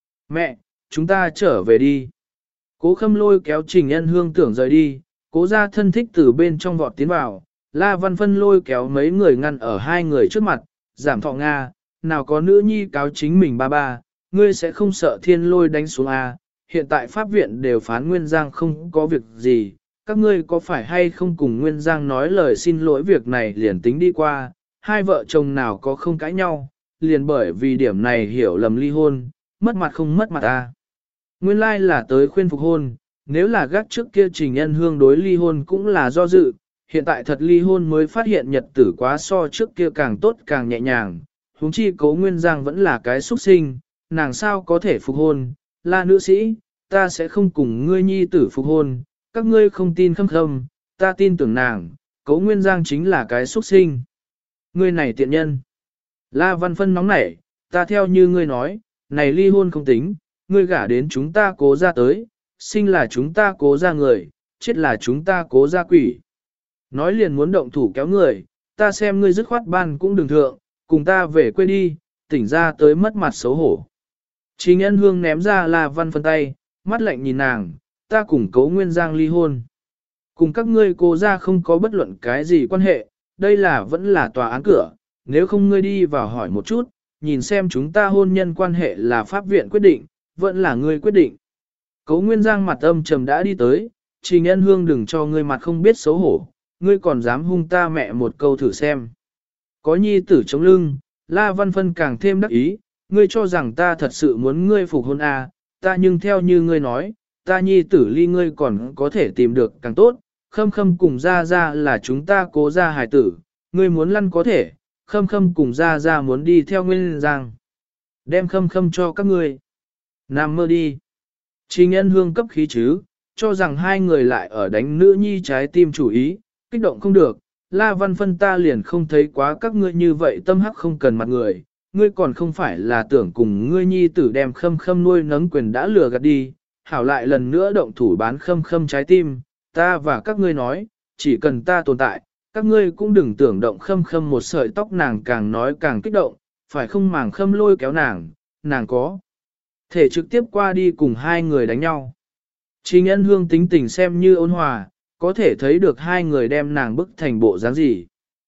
Mẹ, chúng ta trở về đi. Cố Khâm lôi kéo Trình Ân Hương tưởng rời đi, cố ra thân thích từ bên trong vọt tiến vào, La Văn Phân lôi kéo mấy người ngăn ở hai người trước mặt, giảm thọ Nga, nào có nữ nhi cáo chính mình ba ba, ngươi sẽ không sợ thiên lôi đánh xuống à, hiện tại pháp viện đều phán Nguyên Giang không có việc gì, các ngươi có phải hay không cùng Nguyên Giang nói lời xin lỗi việc này liền tính đi qua, hai vợ chồng nào có không cãi nhau, liền bởi vì điểm này hiểu lầm ly hôn, mất mặt không mất mặt à. Nguyên lai là tới khuyên phục hôn, nếu là gác trước kia Trình Ân Hương đối ly hôn cũng là do dự, hiện tại thật ly hôn mới phát hiện nhật tử quá so trước kia càng tốt càng nhẹ nhàng, huống chi Cố Nguyên Giang vẫn là cái xuất sinh, nàng sao có thể phục hôn, là nữ sĩ, ta sẽ không cùng ngươi nhi tử phục hôn, các ngươi không tin Khâm Khâm, ta tin tưởng nàng, Cố Nguyên Giang chính là cái xuất sinh. Ngươi này tiện nhân. La Văn Phân nóng nảy, ta theo như ngươi nói, này ly hôn không tính, ngươi gả đến chúng ta Cố ra tới, sinh là chúng ta Cố ra người, chết là chúng ta Cố ra quỷ. Nói liền muốn động thủ kéo người, ta xem ngươi dứt khoát ban cũng đừng thượng, cùng ta về quê đi, tỉnh ra tới mất mặt xấu hổ. Trình Ân Hương ném ra La Văn Phân tay, mắt lạnh nhìn nàng, ta cùng Cố Nguyên Giang ly hôn. Cùng các ngươi Cố ra không có bất luận cái gì quan hệ, đây là vẫn là tòa án cửa, nếu không ngươi đi vào hỏi một chút, nhìn xem chúng ta hôn nhân quan hệ là pháp viện quyết định, vẫn là ngươi quyết định. Cố Nguyên Giang mặt âm trầm đã đi tới, Trình Ân Hương đừng cho ngươi mặt không biết xấu hổ, ngươi còn dám hung ta mẹ một câu thử xem. Có nhi tử chống lưng, La Văn Phân càng thêm đắc ý, ngươi cho rằng ta thật sự muốn ngươi phục hôn à, ta nhưng theo như ngươi nói, ta nhi tử ly ngươi còn có thể tìm được càng tốt, Khâm Khâm cùng ra ra là chúng ta Cố ra hài tử, ngươi muốn lăn có thể, Khâm Khâm cùng ra ra muốn đi theo Nguyên Giang. Đem Khâm Khâm cho các ngươi. Nằm mơ đi. Trình Ân Hương cấp khí chứ, cho rằng hai người lại ở đánh nữ nhi trái tim chủ ý, kích động không được, La Văn Phân ta liền không thấy quá các ngươi như vậy tâm hắc không cần mặt người, ngươi còn không phải là tưởng cùng ngươi nhi tử đem Khâm Khâm nuôi nấng quyền đã lừa gạt đi, hảo lại lần nữa động thủ bán Khâm Khâm trái tim, ta và các ngươi nói, chỉ cần ta tồn tại, các ngươi cũng đừng tưởng động Khâm Khâm một sợi tóc nàng càng nói càng kích động, phải không màng Khâm lôi kéo nàng có thể trực tiếp qua đi cùng hai người đánh nhau. Trình Ân Hương tính tình xem như ôn hòa, có thể thấy được hai người đem nàng bức thành bộ dáng gì.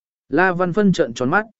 La Văn Phân trợn tròn mắt,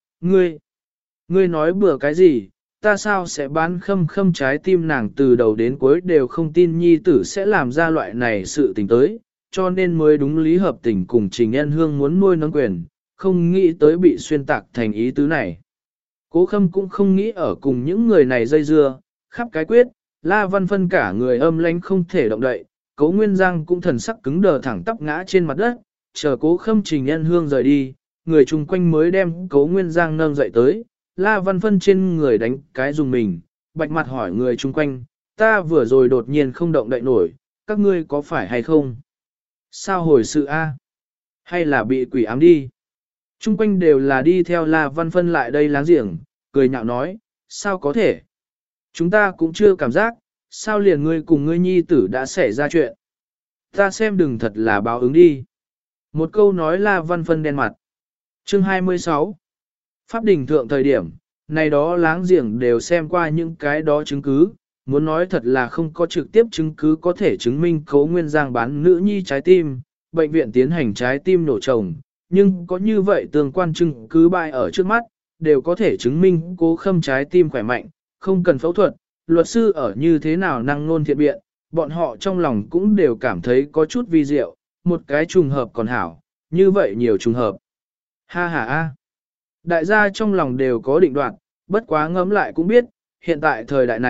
ngươi nói bừa cái gì, ta sao sẽ bán Khâm Khâm trái tim, nàng từ đầu đến cuối đều không tin nhi tử sẽ làm ra loại này sự tình tới, cho nên mới đúng lý hợp tình cùng Trình Ân Hương muốn nuôi nấng quyền, không nghĩ tới bị xuyên tạc thành ý tứ này. Cố Khâm cũng không nghĩ ở cùng những người này dây dưa, khắp cái quyết, La Văn Phân cả người âm lãnh không thể động đậy, Cố Nguyên Giang cũng thần sắc cứng đờ thẳng tắp ngã trên mặt đất, chờ Cố Khâm Trình Ân Hương rời đi, người chung quanh mới đem Cố Nguyên Giang nâng dậy tới, La Văn Phân trên người đánh cái dùng mình, bạch mặt hỏi người chung quanh, ta vừa rồi đột nhiên không động đậy nổi, các ngươi có phải hay không? Sao hồi sự a? Hay là bị quỷ ám đi? Chung quanh đều là đi theo La Văn Phân lại đây láng giềng, cười nhạo nói, sao có thể? Chúng ta cũng chưa cảm giác, sao liền ngươi cùng ngươi nhi tử đã xảy ra chuyện. Ta xem đừng thật là báo ứng đi. Một câu nói La Văn Phân đen mặt. Chương 26 Pháp đình thượng thời điểm, này đó láng giềng đều xem qua những cái đó chứng cứ, muốn nói thật là không có trực tiếp chứng cứ có thể chứng minh Cố Nguyên Giang bán nữ nhi trái tim, bệnh viện tiến hành trái tim nổ trồng, nhưng có như vậy tương quan chứng cứ bại ở trước mắt, đều có thể chứng minh Cố Khâm trái tim khỏe mạnh, không cần phẫu thuật, luật sư ở như thế nào năng nôn thiện biện, bọn họ trong lòng cũng đều cảm thấy có chút vi diệu, một cái trùng hợp còn hảo, như vậy nhiều trùng hợp. Ha ha ha. Đại gia trong lòng đều có định đoạt, bất quá ngẫm lại cũng biết, hiện tại thời đại này,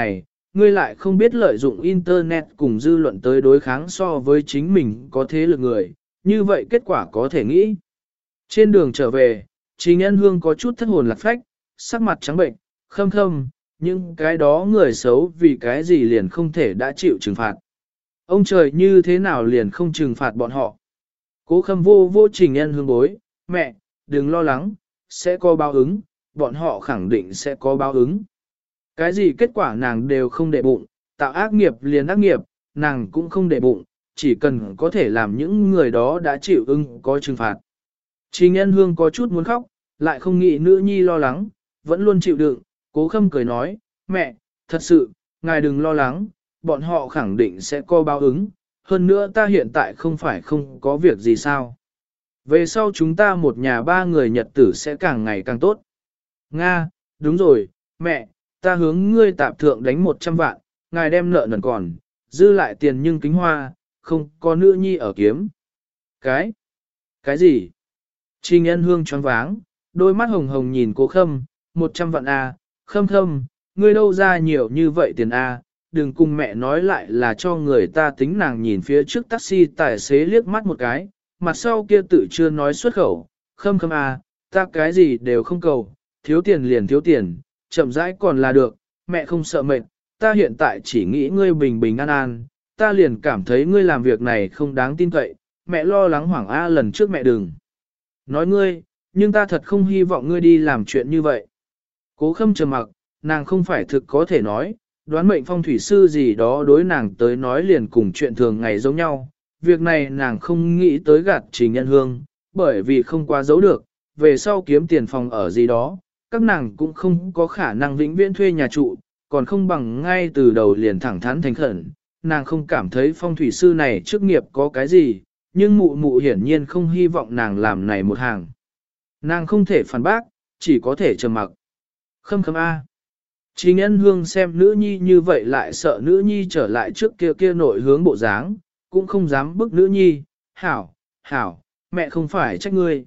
ngươi lại không biết lợi dụng Internet cùng dư luận tới đối kháng so với chính mình có thế lực người, như vậy kết quả có thể nghĩ. Trên đường trở về, Trình Ân Hương có chút thất hồn lạc phách, sắc mặt trắng bệnh, khâm khâm, nhưng cái đó người xấu vì cái gì liền không thể đã chịu trừng phạt. Ông trời như thế nào liền không trừng phạt bọn họ. Cố khâm vô vô Trình Ân Hương bối, mẹ, đừng lo lắng, sẽ có báo ứng, bọn họ khẳng định sẽ có báo ứng. Cái gì kết quả nàng đều không để bụng, tạo ác nghiệp liền ác nghiệp, nàng cũng không để bụng, chỉ cần có thể làm những người đó đã chịu ưng có trừng phạt. Trình Ân Hương có chút muốn khóc, lại không nghĩ nữ nhi lo lắng, vẫn luôn chịu đựng, Cố Khâm cười nói, mẹ, thật sự, ngài đừng lo lắng, bọn họ khẳng định sẽ có báo ứng, hơn nữa ta hiện tại không phải không có việc gì sao. Về sau chúng ta một nhà ba người nhật tử sẽ càng ngày càng tốt. Nga, đúng rồi, mẹ, ta hướng ngươi tạp thượng đánh 100 vạn, ngài đem nợ nần còn, dư lại tiền nhưng kính hoa, không có nữ nhi ở kiếm. Cái gì? Trình Ân Hương choáng váng, đôi mắt hồng hồng nhìn Cố Khâm, 100 vạn a, Khâm Khâm, ngươi đâu ra nhiều như vậy tiền a, đừng cùng mẹ nói lại là cho người ta tính. Nàng nhìn phía trước taxi tài xế liếc mắt một cái, mặt sau kia tự chưa nói xuất khẩu, Khâm Khâm a, ta cái gì đều không cầu, thiếu tiền liền thiếu tiền, chậm rãi còn là được, mẹ không sợ mệt, ta hiện tại chỉ nghĩ ngươi bình bình an an, ta liền cảm thấy ngươi làm việc này không đáng tin cậy, mẹ lo lắng hoảng a, lần trước mẹ đừng nói ngươi, nhưng ta thật không hy vọng ngươi đi làm chuyện như vậy. Cố Khâm trầm mặc, nàng không phải thực có thể nói, đoán mệnh phong thủy sư gì đó đối nàng tới nói liền cùng chuyện thường ngày giống nhau. Việc này nàng không nghĩ tới gạt Trình Ân Hương, bởi vì không quá giấu được, về sau kiếm tiền phòng ở gì đó, các nàng cũng không có khả năng vĩnh viễn thuê nhà trụ, còn không bằng ngay từ đầu liền thẳng thắn thành khẩn. Nàng không cảm thấy phong thủy sư này chức nghiệp có cái gì, nhưng mụ mụ hiển nhiên không hy vọng nàng làm này một hàng. Nàng không thể phản bác, chỉ có thể trầm mặc. Khâm Khâm A. Trình Ân Hương xem nữ nhi như vậy lại sợ nữ nhi trở lại trước kia nội hướng bộ dáng, cũng không dám bức nữ nhi. Hảo, hảo, mẹ không phải trách ngươi,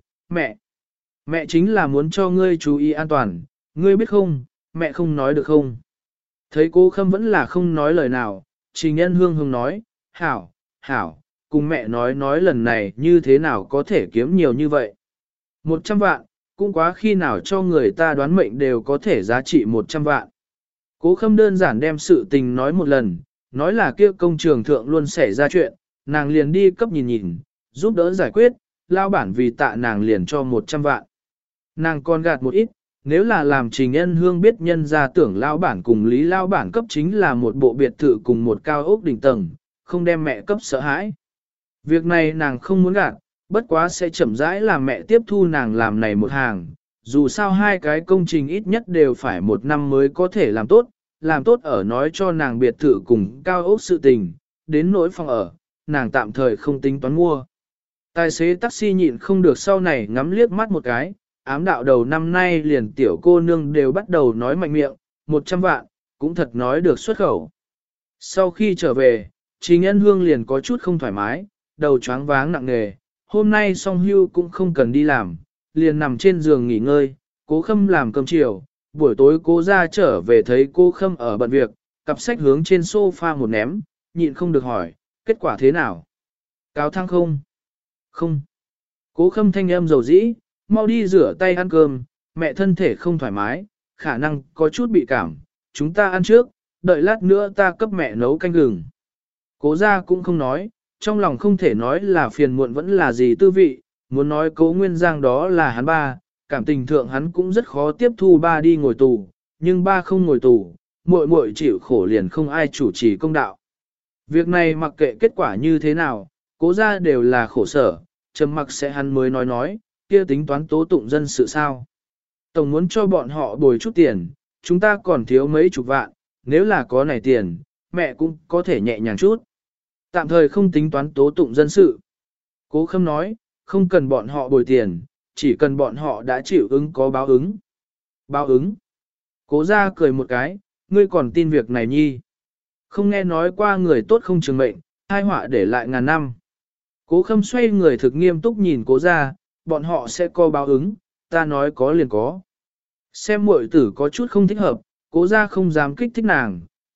mẹ chính là muốn cho ngươi chú ý an toàn, ngươi biết không, mẹ không nói được không. Thấy Cố Khâm vẫn là không nói lời nào, Trình Ân Hương nói, hảo, hảo, cùng mẹ nói lần này như thế nào có thể kiếm nhiều như vậy. 100 vạn, cũng quá khi nào cho người ta đoán mệnh đều có thể giá trị 100 vạn. Cố Khâm đơn giản đem sự tình nói một lần, nói là kia công trường thượng luôn xảy ra chuyện, nàng liền đi cấp nhìn, giúp đỡ giải quyết, lao bản vì tạ nàng liền cho 100 vạn. Nàng còn gạt một ít, nếu là làm Trình Ân Hương biết nhân ra tưởng lao bản cùng Lý lao bản cấp chính là một bộ biệt thự cùng một cao ốc đỉnh tầng, không đem mẹ cấp sợ hãi. Việc này nàng không muốn gạt, bất quá sẽ chậm rãi làm mẹ tiếp thu nàng làm này một hàng. Dù sao hai cái công trình ít nhất đều phải 1 năm mới có thể làm tốt ở nói cho nàng biệt thự cùng cao ốc sự tình, đến nỗi phòng ở, nàng tạm thời không tính toán mua. Tài xế taxi nhịn không được sau này ngắm liếc mắt một cái, ám đạo đầu năm nay liền tiểu cô nương đều bắt đầu nói mạnh miệng, 100 vạn, cũng thật nói được xuất khẩu. Sau khi trở về, Trình Ân Hương liền có chút không thoải mái, đầu choáng váng nặng nề, hôm nay song hưu cũng không cần đi làm, liền nằm trên giường nghỉ ngơi, Cố Khâm làm cơm chiều, buổi tối Cố ra trở về thấy cô Khâm ở bận việc, cặp sách hướng trên sofa một ném, nhịn không được hỏi, kết quả thế nào? Cáo thăng không? Không. Cố Khâm thanh âm dầu dĩ, mau đi rửa tay ăn cơm, mẹ thân thể không thoải mái, khả năng có chút bị cảm, chúng ta ăn trước, đợi lát nữa ta cấp mẹ nấu canh gừng. Cố ra cũng không nói, trong lòng không thể nói là phiền muộn vẫn là gì tư vị, muốn nói Cố Nguyên Giang đó là hắn ba, cảm tình thượng hắn cũng rất khó tiếp thu ba đi ngồi tù, nhưng ba không ngồi tù, muội muội chịu khổ liền không ai chủ trì công đạo. Việc này mặc kệ kết quả như thế nào, Cố ra đều là khổ sở, trầm mặc sẽ hắn mới nói, kia tính toán tố tụng dân sự sao. Tổng muốn cho bọn họ bồi chút tiền, chúng ta còn thiếu mấy chục vạn, nếu là có này tiền, mẹ cũng có thể nhẹ nhàng chút. Tạm thời không tính toán tố tụng dân sự. Cố Khâm nói, không cần bọn họ bồi tiền, chỉ cần bọn họ đã chịu ứng có báo ứng. Báo ứng. Cố ra cười một cái, ngươi còn tin việc này nhi. Không nghe nói qua người tốt không trường mệnh, hai họa để lại ngàn năm. Cố Khâm xoay người thực nghiêm túc nhìn Cố ra, bọn họ sẽ có báo ứng, ta nói có liền có. Xem muội tử có chút không thích hợp, Cố ra không dám kích thích nàng,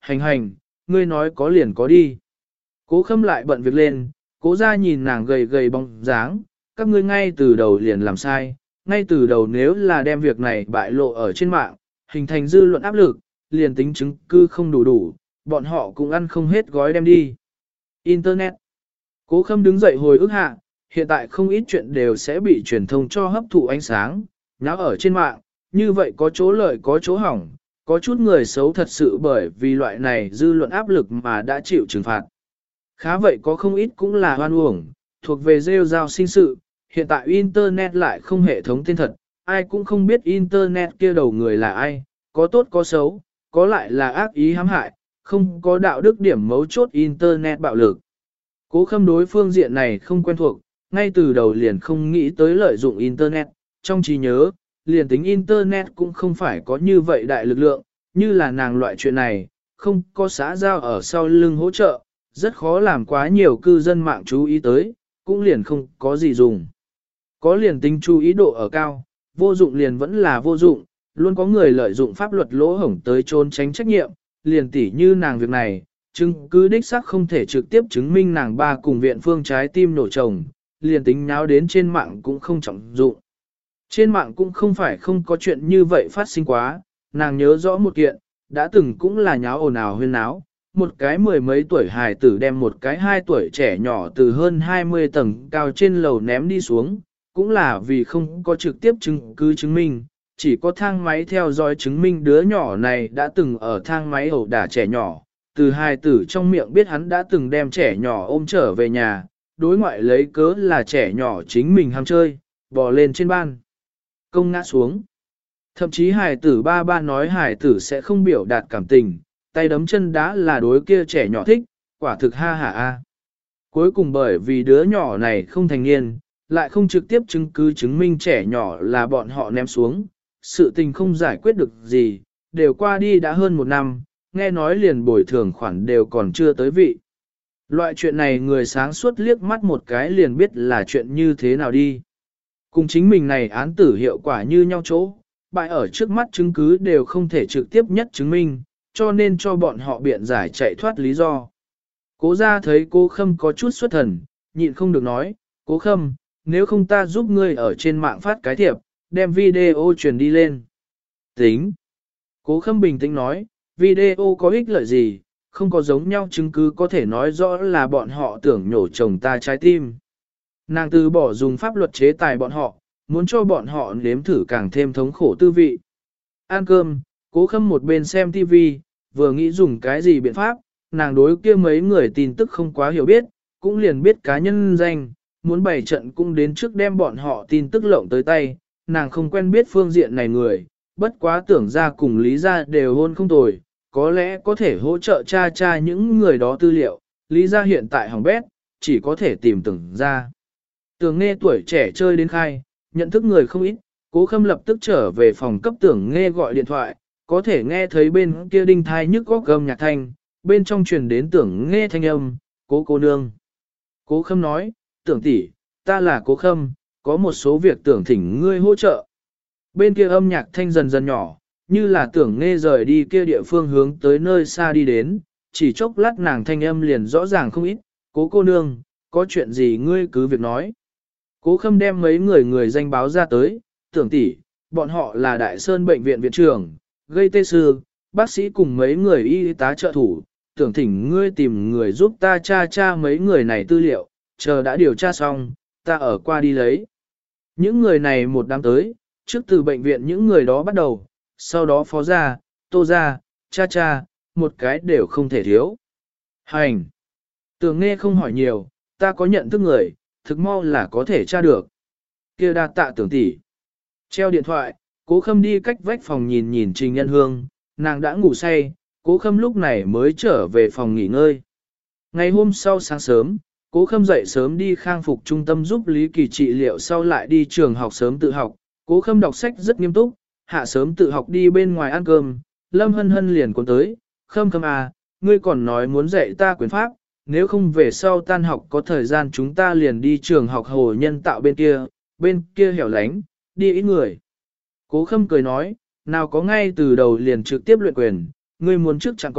hành hành, ngươi nói có liền có đi. Cố Khâm lại bận việc lên, Cố gia nhìn nàng gầy gầy bóng dáng, các ngươi ngay từ đầu liền làm sai, ngay từ đầu nếu là đem việc này bại lộ ở trên mạng, hình thành dư luận áp lực, liền tính chứng cứ không đủ, bọn họ cũng ăn không hết gói đem đi. Internet. Cố Khâm đứng dậy hồi ức hạ, hiện tại không ít chuyện đều sẽ bị truyền thông cho hấp thụ ánh sáng, nháo ở trên mạng, như vậy có chỗ lợi có chỗ hỏng, có chút người xấu thật sự bởi vì loại này dư luận áp lực mà đã chịu trừng phạt. Khá vậy có không ít cũng là hoan uổng, thuộc về rêu rao sinh sự, hiện tại Internet lại không hệ thống tên thật, ai cũng không biết Internet kia đầu người là ai, có tốt có xấu, có lại là ác ý hãm hại, không có đạo đức điểm mấu chốt Internet bạo lực. Cố Khâm đối phương diện này không quen thuộc, ngay từ đầu liền không nghĩ tới lợi dụng Internet, trong trí nhớ, liền tính Internet cũng không phải có như vậy đại lực lượng, như là nàng loại chuyện này, không có xã giao ở sau lưng hỗ trợ, rất khó làm quá nhiều cư dân mạng chú ý tới, cũng liền không có gì dùng. Có liền tính chú ý độ ở cao, vô dụng liền vẫn là vô dụng, luôn có người lợi dụng pháp luật lỗ hổng tới trốn tránh trách nhiệm, liền tỉ như nàng việc này, chứng cứ đích xác không thể trực tiếp chứng minh nàng ba cùng viện phương trái tim nổ chồng, liền tính nháo đến trên mạng cũng không trọng dụng. Trên mạng cũng không phải không có chuyện như vậy phát sinh quá, nàng nhớ rõ một kiện, đã từng cũng là nháo ồn ào huyên náo, một cái mười mấy tuổi hài tử đem một cái 2 tuổi trẻ nhỏ từ hơn 20 tầng cao trên lầu ném đi xuống, cũng là vì không có trực tiếp chứng cứ chứng minh, chỉ có thang máy theo dõi chứng minh đứa nhỏ này đã từng ở thang máy ẩu đả trẻ nhỏ, từ hài tử trong miệng biết hắn đã từng đem trẻ nhỏ ôm trở về nhà, đối ngoại lấy cớ là trẻ nhỏ chính mình ham chơi, bò lên trên ban công ngã xuống. Thậm chí hài tử ba nói hài tử sẽ không biểu đạt cảm tình, tay đấm chân đá là đối kia trẻ nhỏ thích, quả thực ha hả a. Cuối cùng bởi vì đứa nhỏ này không thành niên, lại không trực tiếp chứng cứ chứng minh trẻ nhỏ là bọn họ ném xuống, sự tình không giải quyết được gì, đều qua đi đã hơn 1 năm, nghe nói liền bồi thường khoản đều còn chưa tới vị. Loại chuyện này người sáng suốt liếc mắt một cái liền biết là chuyện như thế nào đi. Cùng chính mình này án tử hiệu quả như nhau chỗ, bại ở trước mắt chứng cứ đều không thể trực tiếp nhất chứng minh, cho nên cho bọn họ biện giải chạy thoát lý do. Cố gia thấy Cố Khâm có chút xuất thần, nhịn không được nói, Cố Khâm, nếu không ta giúp ngươi ở trên mạng phát cái thiệp, đem video truyền đi lên. Tính. Cố Khâm bình tĩnh nói, video có ích lợi gì, không có giống nhau chứng cứ có thể nói rõ là bọn họ tưởng nhổ chồng ta trái tim. Nàng từ bỏ dùng pháp luật chế tài bọn họ, muốn cho bọn họ nếm thử càng thêm thống khổ tư vị. Ăn cơm, Cố Khâm một bên xem TV, vừa nghĩ dùng cái gì biện pháp, nàng đối kia mấy người tin tức không quá hiểu biết, cũng liền biết cá nhân danh, muốn bày trận cũng đến trước đem bọn họ tin tức lộng tới tay, nàng không quen biết phương diện này người, bất quá tưởng ra cùng Lý gia đều hôn không tồi, có lẽ có thể hỗ trợ cha những người đó tư liệu, Lý gia hiện tại hỏng bét, chỉ có thể tìm Tưởng ra. Tưởng Nghe tuổi trẻ chơi đến khai, nhận thức người không ít, Cố Khâm lập tức trở về phòng cấp Tưởng Nghe gọi điện thoại, có thể nghe thấy bên kia đinh thai nhức góc gầm nhạc thanh, bên trong truyền đến Tưởng Nghe thanh âm, cô nương. Cố Khâm nói, Tưởng tỷ, ta là Cố Khâm, có một số việc tưởng thỉnh ngươi hỗ trợ. Bên kia âm nhạc thanh dần dần nhỏ, như là Tưởng Nghe rời đi kia địa phương hướng tới nơi xa đi đến, chỉ chốc lát nàng thanh âm liền rõ ràng không ít, cô nương, có chuyện gì ngươi cứ việc nói. Cố Khâm đem mấy người danh báo ra tới, Tưởng tỷ, bọn họ là Đại Sơn bệnh viện viện trưởng, gây tê sư, bác sĩ cùng mấy người y tá trợ thủ, tưởng thỉnh ngươi tìm người giúp ta tra mấy người này tư liệu, chờ đã điều tra xong, ta ở qua đi lấy. Những người này một đám tới, trước từ bệnh viện những người đó bắt đầu, sau đó phó gia, tô gia, cha, một cái đều không thể thiếu. Hành! Tưởng Nghe không hỏi nhiều, ta có nhận thức người, thực mau là có thể tra được. Kia đa tạ Tưởng tỷ. Treo điện thoại, Cố Khâm đi cách vách phòng nhìn Trình Nhân Hương, nàng đã ngủ say, Cố Khâm lúc này mới trở về phòng nghỉ ngơi. Ngày hôm sau sáng sớm, Cố Khâm dậy sớm đi khang phục trung tâm giúp Lý Kỳ trị liệu sau lại đi trường học sớm tự học. Cố Khâm đọc sách rất nghiêm túc, hạ sớm tự học đi bên ngoài ăn cơm, Lâm Hân Hân liền cuốn tới, Khâm à, ngươi còn nói muốn dạy ta quyền pháp, nếu không về sau tan học có thời gian chúng ta liền đi trường học Hồ Nhân Tạo bên kia hẻo lánh, đi ít người. Cố Khâm cười nói, nào có ngay từ đầu liền trực tiếp luyện quyền, ngươi muốn trước chạm cọc,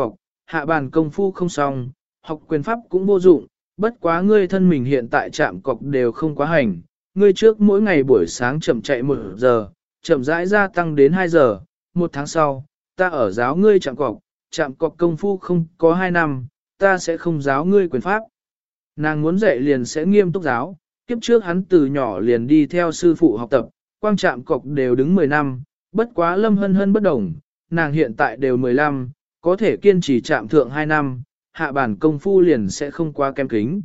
hạ bàn công phu không xong, học quyền pháp cũng vô dụng, bất quá ngươi thân mình hiện tại chạm cọc đều không quá hành, ngươi trước mỗi ngày buổi sáng chậm chạy 1 giờ, chậm rãi gia tăng đến 2 giờ, 1 tháng sau, ta ở giáo ngươi chạm cọc công phu không có 2 năm, ta sẽ không giáo ngươi quyền pháp. Nàng muốn dạy liền sẽ nghiêm túc giáo, kiếp trước hắn từ nhỏ liền đi theo sư phụ học tập, quang chạm cọc đều đứng 10 năm, bất quá Lâm Hân Hân bất đồng, nàng hiện tại đều 15, có thể kiên trì chạm thượng 2 năm, hạ bản công phu liền sẽ không quá kém kính.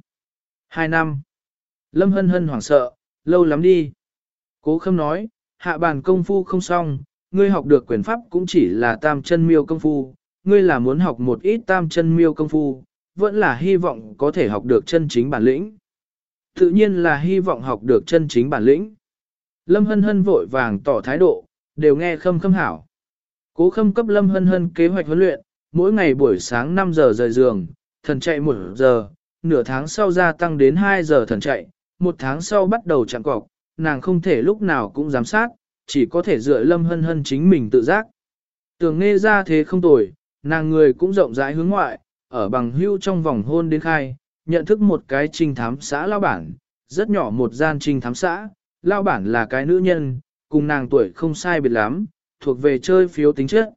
2 năm. Lâm Hân Hân hoảng sợ, lâu lắm đi. Cố Khâm nói, hạ bản công phu không xong, ngươi học được quyền pháp cũng chỉ là tam chân miêu công phu, ngươi là muốn học một ít tam chân miêu công phu, vẫn là hy vọng có thể học được chân chính bản lĩnh. Tự nhiên là hy vọng học được chân chính bản lĩnh. Lâm Hân Hân vội vàng tỏ thái độ, đều nghe Khâm Khâm hảo. Cố Khâm cấp Lâm Hân Hân kế hoạch huấn luyện, mỗi ngày buổi sáng 5 giờ rời giường, thần chạy 1 giờ, nửa tháng sau gia tăng đến 2 giờ thần chạy, 1 tháng sau bắt đầu chạm cọc, nàng không thể lúc nào cũng giám sát, chỉ có thể dựa Lâm Hân Hân chính mình tự giác. Tưởng nghe ra thế không tồi, nàng người cũng rộng rãi hướng ngoại, ở bằng hưu trong vòng hôn đến khai, nhận thức một cái trinh thám xã lao bản, rất nhỏ một gian trinh thám xã, lao bản là cái nữ nhân, cùng nàng tuổi không sai biệt lắm, thuộc về chơi phiếu tính chất.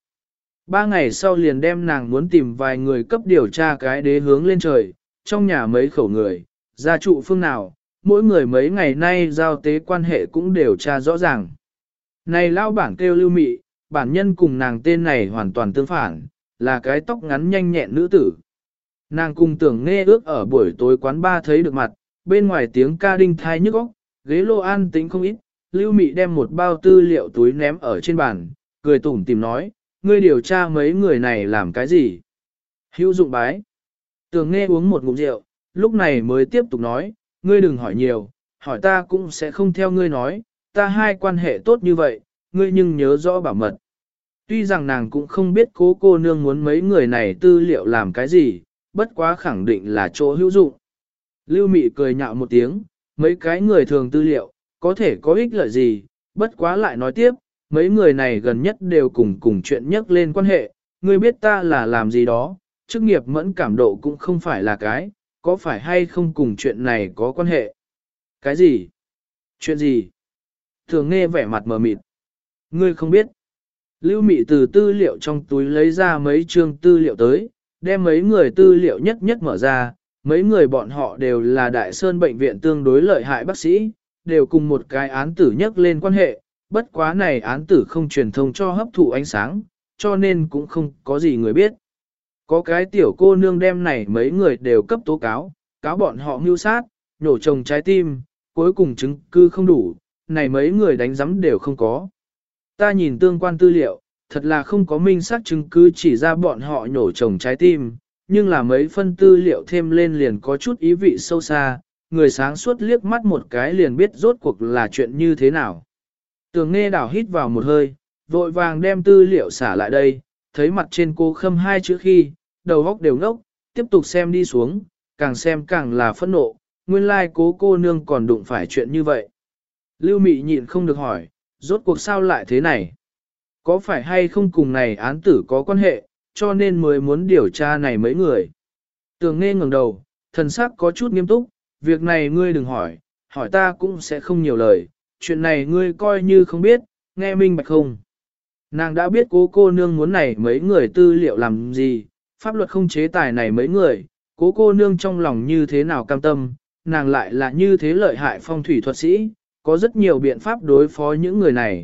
3 ngày sau liền đem nàng muốn tìm vài người cấp điều tra cái đế hướng lên trời, trong nhà mấy khẩu người, gia trụ phương nào, mỗi người mấy ngày nay giao tế quan hệ cũng điều tra rõ ràng. Này lao bản kêu Lưu Mị, bản nhân cùng nàng tên này hoàn toàn tương phản, là cái tóc ngắn nhanh nhẹn nữ tử. Nàng cùng Tưởng Nghe ước ở buổi tối quán ba thấy được mặt, bên ngoài tiếng ca đinh thai nhức óc, ghế lô an tĩnh không ít, Lưu Mị đem một bao tư liệu túi ném ở trên bàn, cười tủm tìm nói, ngươi điều tra mấy người này làm cái gì? Hữu dụng bái. Tưởng Nghe uống một ngụm rượu, lúc này mới tiếp tục nói, ngươi đừng hỏi nhiều, hỏi ta cũng sẽ không theo ngươi nói, ta hai quan hệ tốt như vậy, ngươi nhưng nhớ rõ bảo mật. Tuy rằng nàng cũng không biết cố cô nương muốn mấy người này tư liệu làm cái gì, bất quá khẳng định là chỗ hữu dụng. Lưu Mị cười nhạo một tiếng, mấy cái người thường tư liệu, có thể có ích lợi gì, bất quá lại nói tiếp, mấy người này gần nhất đều cùng chuyện nhắc lên quan hệ, ngươi biết ta là làm gì đó, chức nghiệp mẫn cảm độ cũng không phải là cái, có phải hay không cùng chuyện này có quan hệ. Cái gì? Chuyện gì? Thường Nghe vẻ mặt mờ mịt. Ngươi không biết. Lưu Mị từ tư liệu trong túi lấy ra mấy chương tư liệu tới, đem mấy người tư liệu nhất nhất mở ra, mấy người bọn họ đều là Đại Sơn bệnh viện tương đối lợi hại bác sĩ, đều cùng một cái án tử nhắc lên quan hệ, bất quá này án tử không truyền thông cho hấp thụ ánh sáng, cho nên cũng không có gì người biết. Có cái tiểu cô nương đem này mấy người đều cấp tố cáo, cáo bọn họ mưu sát, nhổ trồng trái tim, cuối cùng chứng cứ không đủ, này mấy người đánh giấm đều không có. Ta nhìn tương quan tư liệu, thật là không có minh xác chứng cứ chỉ ra bọn họ nhổ trồng trái tim, nhưng là mấy phân tư liệu thêm lên liền có chút ý vị sâu xa, người sáng suốt liếc mắt một cái liền biết rốt cuộc là chuyện như thế nào. Tưởng Nghe đảo hít vào một hơi, vội vàng đem tư liệu xả lại đây, thấy mặt trên Cố Khâm hai chữ khi, đầu óc đều ngốc, tiếp tục xem đi xuống, càng xem càng là phẫn nộ, nguyên lai Cố cô nương còn đụng phải chuyện như vậy. Lưu Mị nhịn không được hỏi, rốt cuộc sao lại thế này? Có phải hay không cùng này án tử có quan hệ, cho nên mới muốn điều tra này mấy người? Tưởng Nghe ngẩng đầu, thần sắc có chút nghiêm túc, việc này ngươi đừng hỏi, hỏi ta cũng sẽ không nhiều lời, chuyện này ngươi coi như không biết, nghe minh bạch không? Nàng đã biết Cố cô nương muốn này mấy người tư liệu làm gì, pháp luật không chế tài này mấy người, Cố cô nương trong lòng như thế nào cam tâm, nàng lại là như thế lợi hại phong thủy thuật sĩ, có rất nhiều biện pháp đối phó những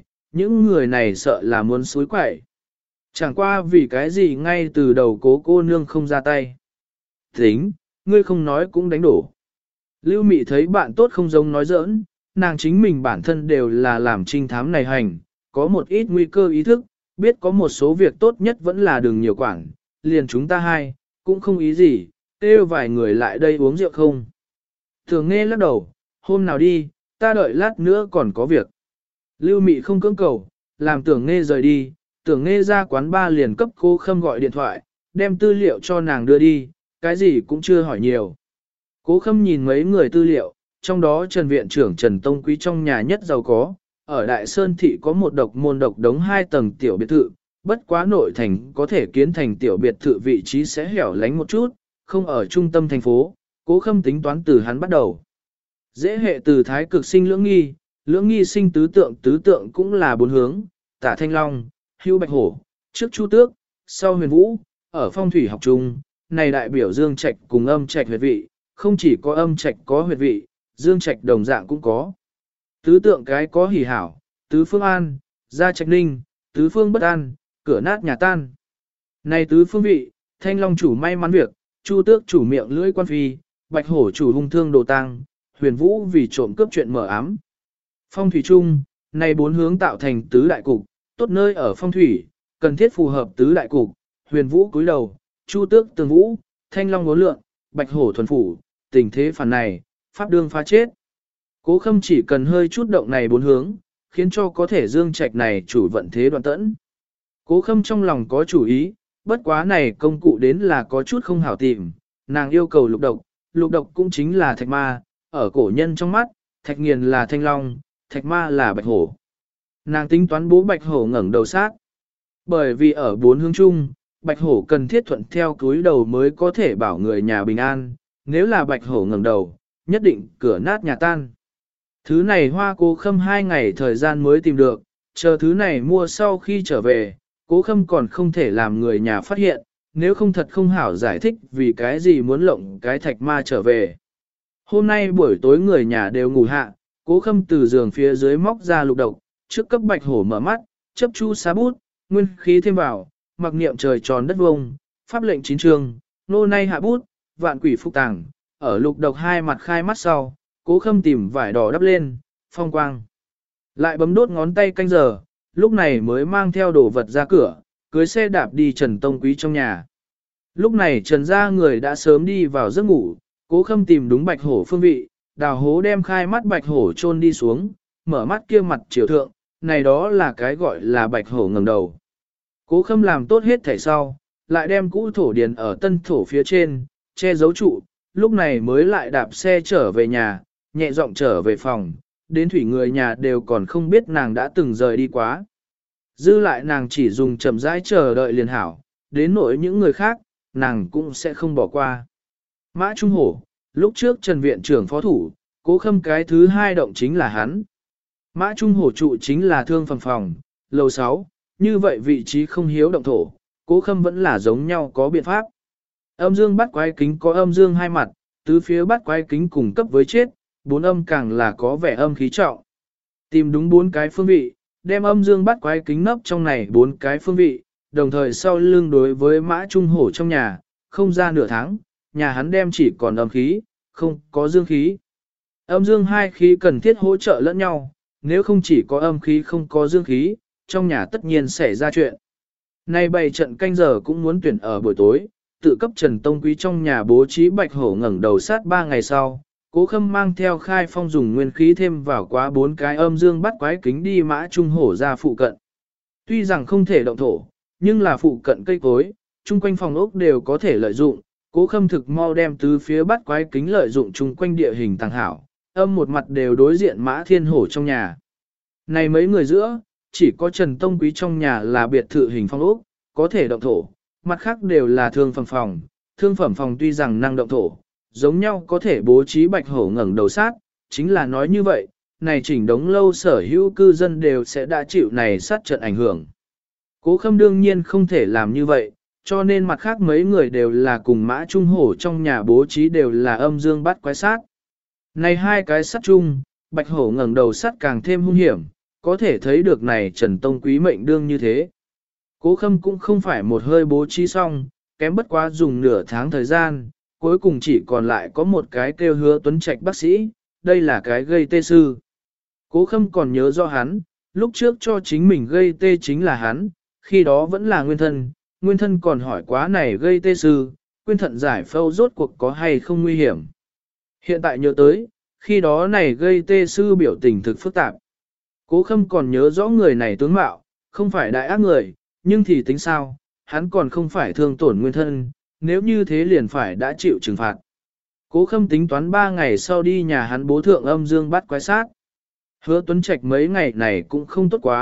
người này sợ là muốn xúi quậy. Chẳng qua vì cái gì ngay từ đầu Cố cô nương không ra tay. Tính, ngươi không nói cũng đánh đổ. Lưu Mị thấy bạn tốt không giống nói giỡn, nàng chính mình bản thân đều là làm trinh thám này hành, có một ít nguy cơ ý thức, biết có một số việc tốt nhất vẫn là đừng nhiều quản, liền chúng ta hai, cũng không ý gì, kêu vài người lại đây uống rượu không. Thường Nghe lắc đầu, hôm nào đi, ta đợi lát nữa còn có việc. Lưu Mị không cưỡng cầu, làm Tưởng Nghe rời đi, Tưởng Nghe ra quán ba liền cấp Cố Khâm gọi điện thoại, đem tư liệu cho nàng đưa đi, cái gì cũng chưa hỏi nhiều. Cố Khâm nhìn mấy người tư liệu, trong đó Trần Viện trưởng Trần Tông Quý trong nhà nhất giàu có, ở Đại Sơn Thị có một độc môn độc đống 2 tầng tiểu biệt thự, bất quá nội thành có thể kiến thành tiểu biệt thự vị trí sẽ hẻo lánh một chút, không ở trung tâm thành phố, Cố Khâm tính toán từ hắn bắt đầu. Dễ hệ từ thái cực sinh lưỡng nghi sinh tứ tượng cũng là bốn hướng, tả thanh long, hưu bạch hổ, trước chu tước, sau huyền vũ, ở phong thủy học trung, này đại biểu dương trạch cùng âm trạch huyệt vị, không chỉ có âm trạch có huyệt vị, dương trạch đồng dạng cũng có. Tứ tượng cái có hỉ hảo, tứ phương an, gia trạch ninh, tứ phương bất an, cửa nát nhà tan. Này tứ phương vị, thanh long chủ may mắn việc, chu tước chủ miệng lưỡi quan phi, bạch hổ chủ hung thương đồ tăng, huyền vũ vì trộm cướp chuyện mở ám. Phong thủy chung, này bốn hướng tạo thành tứ đại cục, tốt nơi ở phong thủy, cần thiết phù hợp tứ đại cục, huyền vũ cúi đầu, chu tước tường vũ, thanh long ngố lượng, bạch hổ thuần phủ, tình thế phản này, pháp đương phá chết. Cố Khâm chỉ cần hơi chút động này bốn hướng, khiến cho có thể dương trạch này chủ vận thế đoạn tẫn. Cố Khâm trong lòng có chủ ý, bất quá này công cụ đến là có chút không hảo tìm, nàng yêu cầu lục độc cũng chính là thạch ma, ở cổ nhân trong mắt, thạch nghiền là thanh long, thạch ma là bạch hổ. Nàng tính toán bố bạch hổ ngẩng đầu sát. Bởi vì ở bốn hướng chung, bạch hổ cần thiết thuận theo cúi đầu mới có thể bảo người nhà bình an, nếu là bạch hổ ngẩng đầu, nhất định cửa nát nhà tan. Thứ này Hoa Cố Khâm 2 ngày thời gian mới tìm được, chờ thứ này mua sau khi trở về, Cố Khâm còn không thể làm người nhà phát hiện, nếu không thật không hảo giải thích vì cái gì muốn lộng cái thạch ma trở về. Hôm nay buổi tối người nhà đều ngủ hạ, Cố Khâm từ giường phía dưới móc ra lục độc, trước cấp bạch hổ mở mắt, chấp chu xá bút, nguyên khí thêm vào, mặc niệm trời tròn đất vuông, pháp lệnh chín trường, nô nay hạ bút, vạn quỷ phục tàng, ở lục độc hai mặt khai mắt sau, Cố Khâm tìm vải đỏ đắp lên, phong quang. Lại bấm đốt ngón tay canh giờ, lúc này mới mang theo đồ vật ra cửa, cưới xe đạp đi Trần Tông Quý trong nhà. Lúc này Trần gia người đã sớm đi vào giấc ngủ, Cố Khâm tìm đúng bạch hổ phương vị, đào hố đem khai mắt bạch hổ chôn đi xuống, mở mắt kia mặt chiều thượng, này đó là cái gọi là bạch hổ ngẩng đầu. Cố Khâm làm tốt hết thảy sau, lại đem cũ thổ điền ở tân thổ phía trên, che giấu trụ, lúc này mới lại đạp xe trở về nhà, nhẹ giọng trở về phòng, đến thủy người nhà đều còn không biết nàng đã từng rời đi quá. Dư lại nàng chỉ dùng chậm rãi chờ đợi liền hảo, đến nỗi những người khác, nàng cũng sẽ không bỏ qua. Mã Trung Hổ, lúc trước Trần Viện trưởng phó thủ, Cố Khâm cái thứ 2 động chính là hắn. Mã Trung Hổ trụ chính là thương phẩm phòng, lầu 6, như vậy vị trí không hiếu động thổ, Cố Khâm vẫn là giống nhau có biện pháp. Âm dương bắt quái kính có âm dương hai mặt, tứ phía bắt quái kính cùng cấp với chết, 4 âm càng là có vẻ âm khí trọng. Tìm đúng 4 cái phương vị, đem âm dương bắt quái kính nấp trong này 4 cái phương vị, đồng thời sau lưng đối với Mã Trung Hổ trong nhà, không ra nửa tháng, nhà hắn đem chỉ còn âm khí, không có dương khí. Âm dương hai khí cần thiết hỗ trợ lẫn nhau, nếu không chỉ có âm khí không có dương khí, trong nhà tất nhiên xảy ra chuyện. Nay bày trận canh giờ cũng muốn tuyển ở buổi tối, tự cấp Trần Tông Quý trong nhà bố trí bạch hổ ngẩng đầu sát 3 ngày sau, Cố Khâm mang theo Khai Phong dùng nguyên khí thêm vào quá 4 cái âm dương bắt quái kính đi Mã Trung Hổ ra phụ cận. Tuy rằng không thể động thổ, nhưng là phụ cận cây cối, chung quanh phòng ốc đều có thể lợi dụng, Cố Khâm thực mau đem tứ phía bắt quái kính lợi dụng chung quanh địa hình tàng hảo, âm một mặt đều đối diện Mã Thiên Hổ trong nhà. Này mấy người giữa, chỉ có Trần Tông Quý trong nhà là biệt thự hình phong ốc, có thể động thổ, mặt khác đều là thương phẩm phòng. Thương phẩm phòng tuy rằng năng động thổ, giống nhau có thể bố trí bạch hổ ngẩng đầu sát, chính là nói như vậy, này chỉnh đống lâu sở hữu cư dân đều sẽ đã chịu này sát trận ảnh hưởng. Cố Khâm đương nhiên không thể làm như vậy, cho nên mặt khác mấy người đều là cùng Mã Trung Hổ trong nhà bố trí đều là âm dương bắt quái sát. Này hai cái sát chung, bạch hổ ngẩng đầu sát càng thêm hung hiểm, có thể thấy được này Trần Tông Quý mệnh đương như thế. Cố Khâm cũng không phải một hơi bố trí xong, kém bất quá dùng nửa tháng thời gian, cuối cùng chỉ còn lại có một cái kêu Hứa Tuấn Trạch bác sĩ, đây là cái gây tê sư. Cố Khâm còn nhớ rõ hắn, lúc trước cho chính mình gây tê chính là hắn, khi đó vẫn là nguyên thân còn hỏi quá này gây tê sư, quyên thận giải phẫu rốt cuộc có hay không nguy hiểm. Hiện tại nhớ tới, khi đó này gây tê sư biểu tình thực phức tạp. Cố Khâm còn nhớ rõ người này tướng mạo, không phải đại ác người, nhưng thì tính sao, hắn còn không phải thương tổn nguyên thân, nếu như thế liền phải đã chịu trừng phạt. Cố Khâm tính toán 3 ngày sau đi nhà hắn bố thượng âm dương bắt quái sát. Hứa Tuấn Trạch mấy ngày này cũng không tốt quá,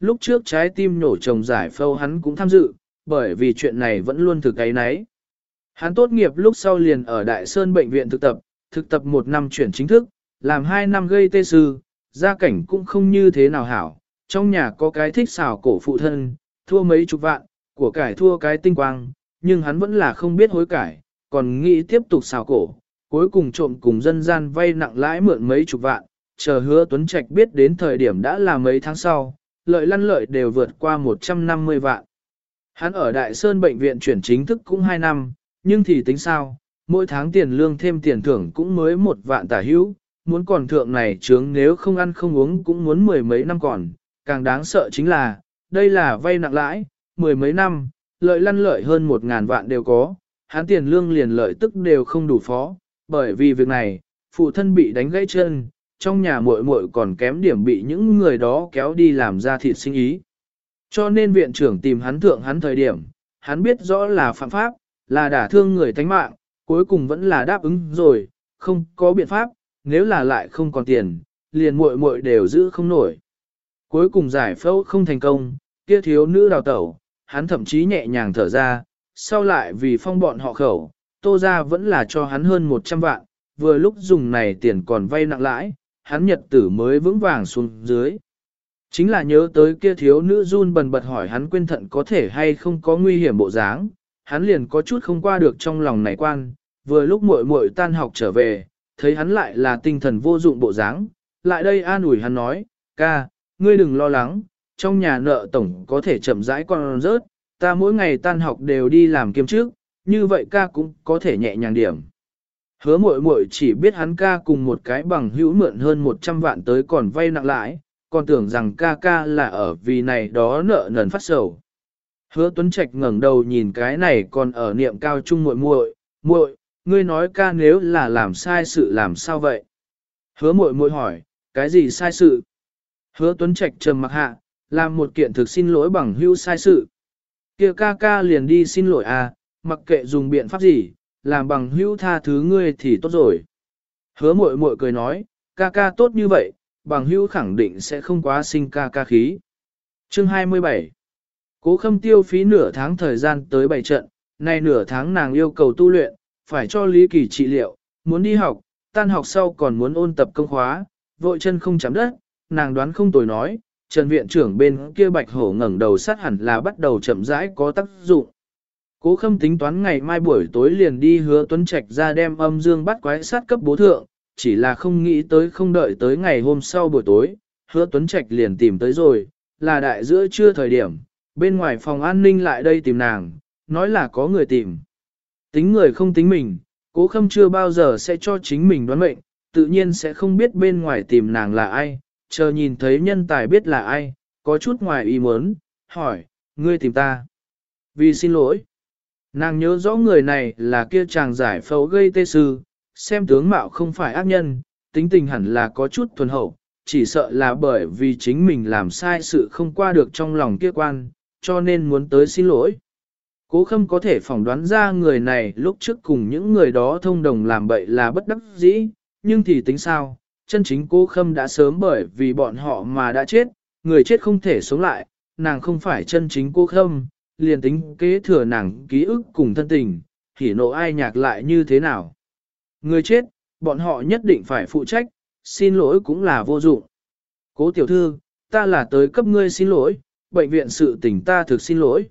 lúc trước trái tim nổ trồng giải phẫu hắn cũng tham dự, bởi vì chuyện này vẫn luôn thực cái nấy. Hắn tốt nghiệp lúc sau liền ở Đại Sơn bệnh viện thực tập 1 năm chuyển chính thức, làm 2 năm gây tê sư, gia cảnh cũng không như thế nào hảo, trong nhà có cái thích xào cổ phụ thân, thua mấy chục vạn, của cải thua cái tinh quang, nhưng hắn vẫn là không biết hối cải, còn nghĩ tiếp tục xào cổ, cuối cùng trộm cùng dân gian vay nặng lãi mượn mấy chục vạn, chờ Hứa Tuấn Trạch biết đến thời điểm đã là mấy tháng sau, lợi lăn lợi đều vượt qua 150 vạn. Hắn ở Đại Sơn bệnh viện chuyển chính thức cũng 2 năm, nhưng thì tính sao, mỗi tháng tiền lương thêm tiền thưởng cũng mới 1 vạn tả hữu, muốn còn thượng này chướng nếu không ăn không uống cũng muốn 10 mấy năm còn, càng đáng sợ chính là, đây là vay nặng lãi, 10 mấy năm, lợi lăn lợi hơn 1.000 vạn đều có, hắn tiền lương liền lợi tức đều không đủ phó, bởi vì việc này, phụ thân bị đánh gãy chân, trong nhà muội muội còn kém điểm bị những người đó kéo đi làm ra thịt sinh ý. Cho nên viện trưởng tìm hắn thượng hắn thời điểm, hắn biết rõ là phạm pháp, là đả thương người tánh mạng, cuối cùng vẫn là đáp ứng rồi, không có biện pháp, nếu là lại không còn tiền, liền muội muội đều giữ không nổi. Cuối cùng giải phẫu không thành công, kia thiếu nữ đào tẩu, hắn thậm chí nhẹ nhàng thở ra, sau lại vì phong bọn họ khẩu, Tô gia vẫn là cho hắn hơn 100 vạn, vừa lúc dùng này tiền còn vay nặng lãi, hắn nhật tử mới vững vàng xuống dưới. Chính là nhớ tới kia thiếu nữ run bần bật hỏi hắn quên thận có thể hay không có nguy hiểm bộ dáng, hắn liền có chút không qua được trong lòng này quan, vừa lúc muội muội tan học trở về, thấy hắn lại là tinh thần vô dụng bộ dáng, lại đây an ủi hắn nói, ca, ngươi đừng lo lắng, trong nhà nợ tổng có thể chậm rãi còn rớt, ta mỗi ngày tan học đều đi làm kiêm chức, như vậy ca cũng có thể nhẹ nhàng điểm. Hứa muội muội chỉ biết hắn ca cùng một cái bằng hữu mượn hơn 100 vạn tới còn vay nặng lãi, còn tưởng rằng ca ca là ở vì này đó nợ nần phát sầu. Hứa Tuấn Trạch ngẩng đầu nhìn cái này còn ở niệm cao trung muội muội, muội, ngươi nói ca nếu là làm sai sự làm sao vậy? Hứa muội muội hỏi, cái gì sai sự? Hứa Tuấn Trạch trầm mặc hạ, làm một kiện thực xin lỗi bằng hữu sai sự. Kia ca ca liền đi xin lỗi à, mặc kệ dùng biện pháp gì, làm bằng hữu tha thứ ngươi thì tốt rồi. Hứa muội muội cười nói, ca ca tốt như vậy, bằng hữu khẳng định sẽ không quá sinh ca ca khí. Chương 27. Cố Khâm tiêu phí nửa tháng thời gian tới 7 trận, nay nửa tháng nàng yêu cầu tu luyện, phải cho Lý Kỳ trị liệu, muốn đi học, tan học sau còn muốn ôn tập công khóa, vội chân không chạm đất, nàng đoán không tồi nói, Trần viện trưởng bên kia Bạch Hổ ngẩng đầu sát hẳn là bắt đầu chậm rãi có tác dụng. Cố Khâm tính toán ngày mai buổi tối liền đi Hứa Tuấn Trạch ra đem âm dương bắt quái sát cấp bố thượng, chỉ là không nghĩ tới không đợi tới ngày hôm sau buổi tối, Hứa Tuấn Trạch liền tìm tới rồi, là đại giữa trưa thời điểm, bên ngoài phòng an ninh lại đây tìm nàng, nói là có người tìm. Tính người không tính mình, Cố Khâm chưa bao giờ sẽ cho chính mình đoán mệnh, tự nhiên sẽ không biết bên ngoài tìm nàng là ai, chờ nhìn thấy nhân tài biết là ai, có chút ngoài ý muốn, hỏi, ngươi tìm ta. Vì xin lỗi. Nàng nhớ rõ người này là kia chàng giải phẫu gây tê sư, xem tướng mạo không phải ác nhân, tính tình hẳn là có chút thuần hậu, chỉ sợ là bởi vì chính mình làm sai sự không qua được trong lòng kia quan, cho nên muốn tới xin lỗi. Cố Khâm có thể phỏng đoán ra người này lúc trước cùng những người đó thông đồng làm bậy là bất đắc dĩ, nhưng thì tính sao, chân chính Cố Khâm đã sớm bởi vì bọn họ mà đã chết, người chết không thể sống lại, nàng không phải chân chính Cố Khâm, liền tính kế thừa nàng ký ức cùng thân tình, hỉ nộ ai nhạc lại như thế nào. Người chết, bọn họ nhất định phải phụ trách, xin lỗi cũng là vô dụng. Cố tiểu thư, ta là tới cấp ngươi xin lỗi, bệnh viện sự tình ta thực xin lỗi,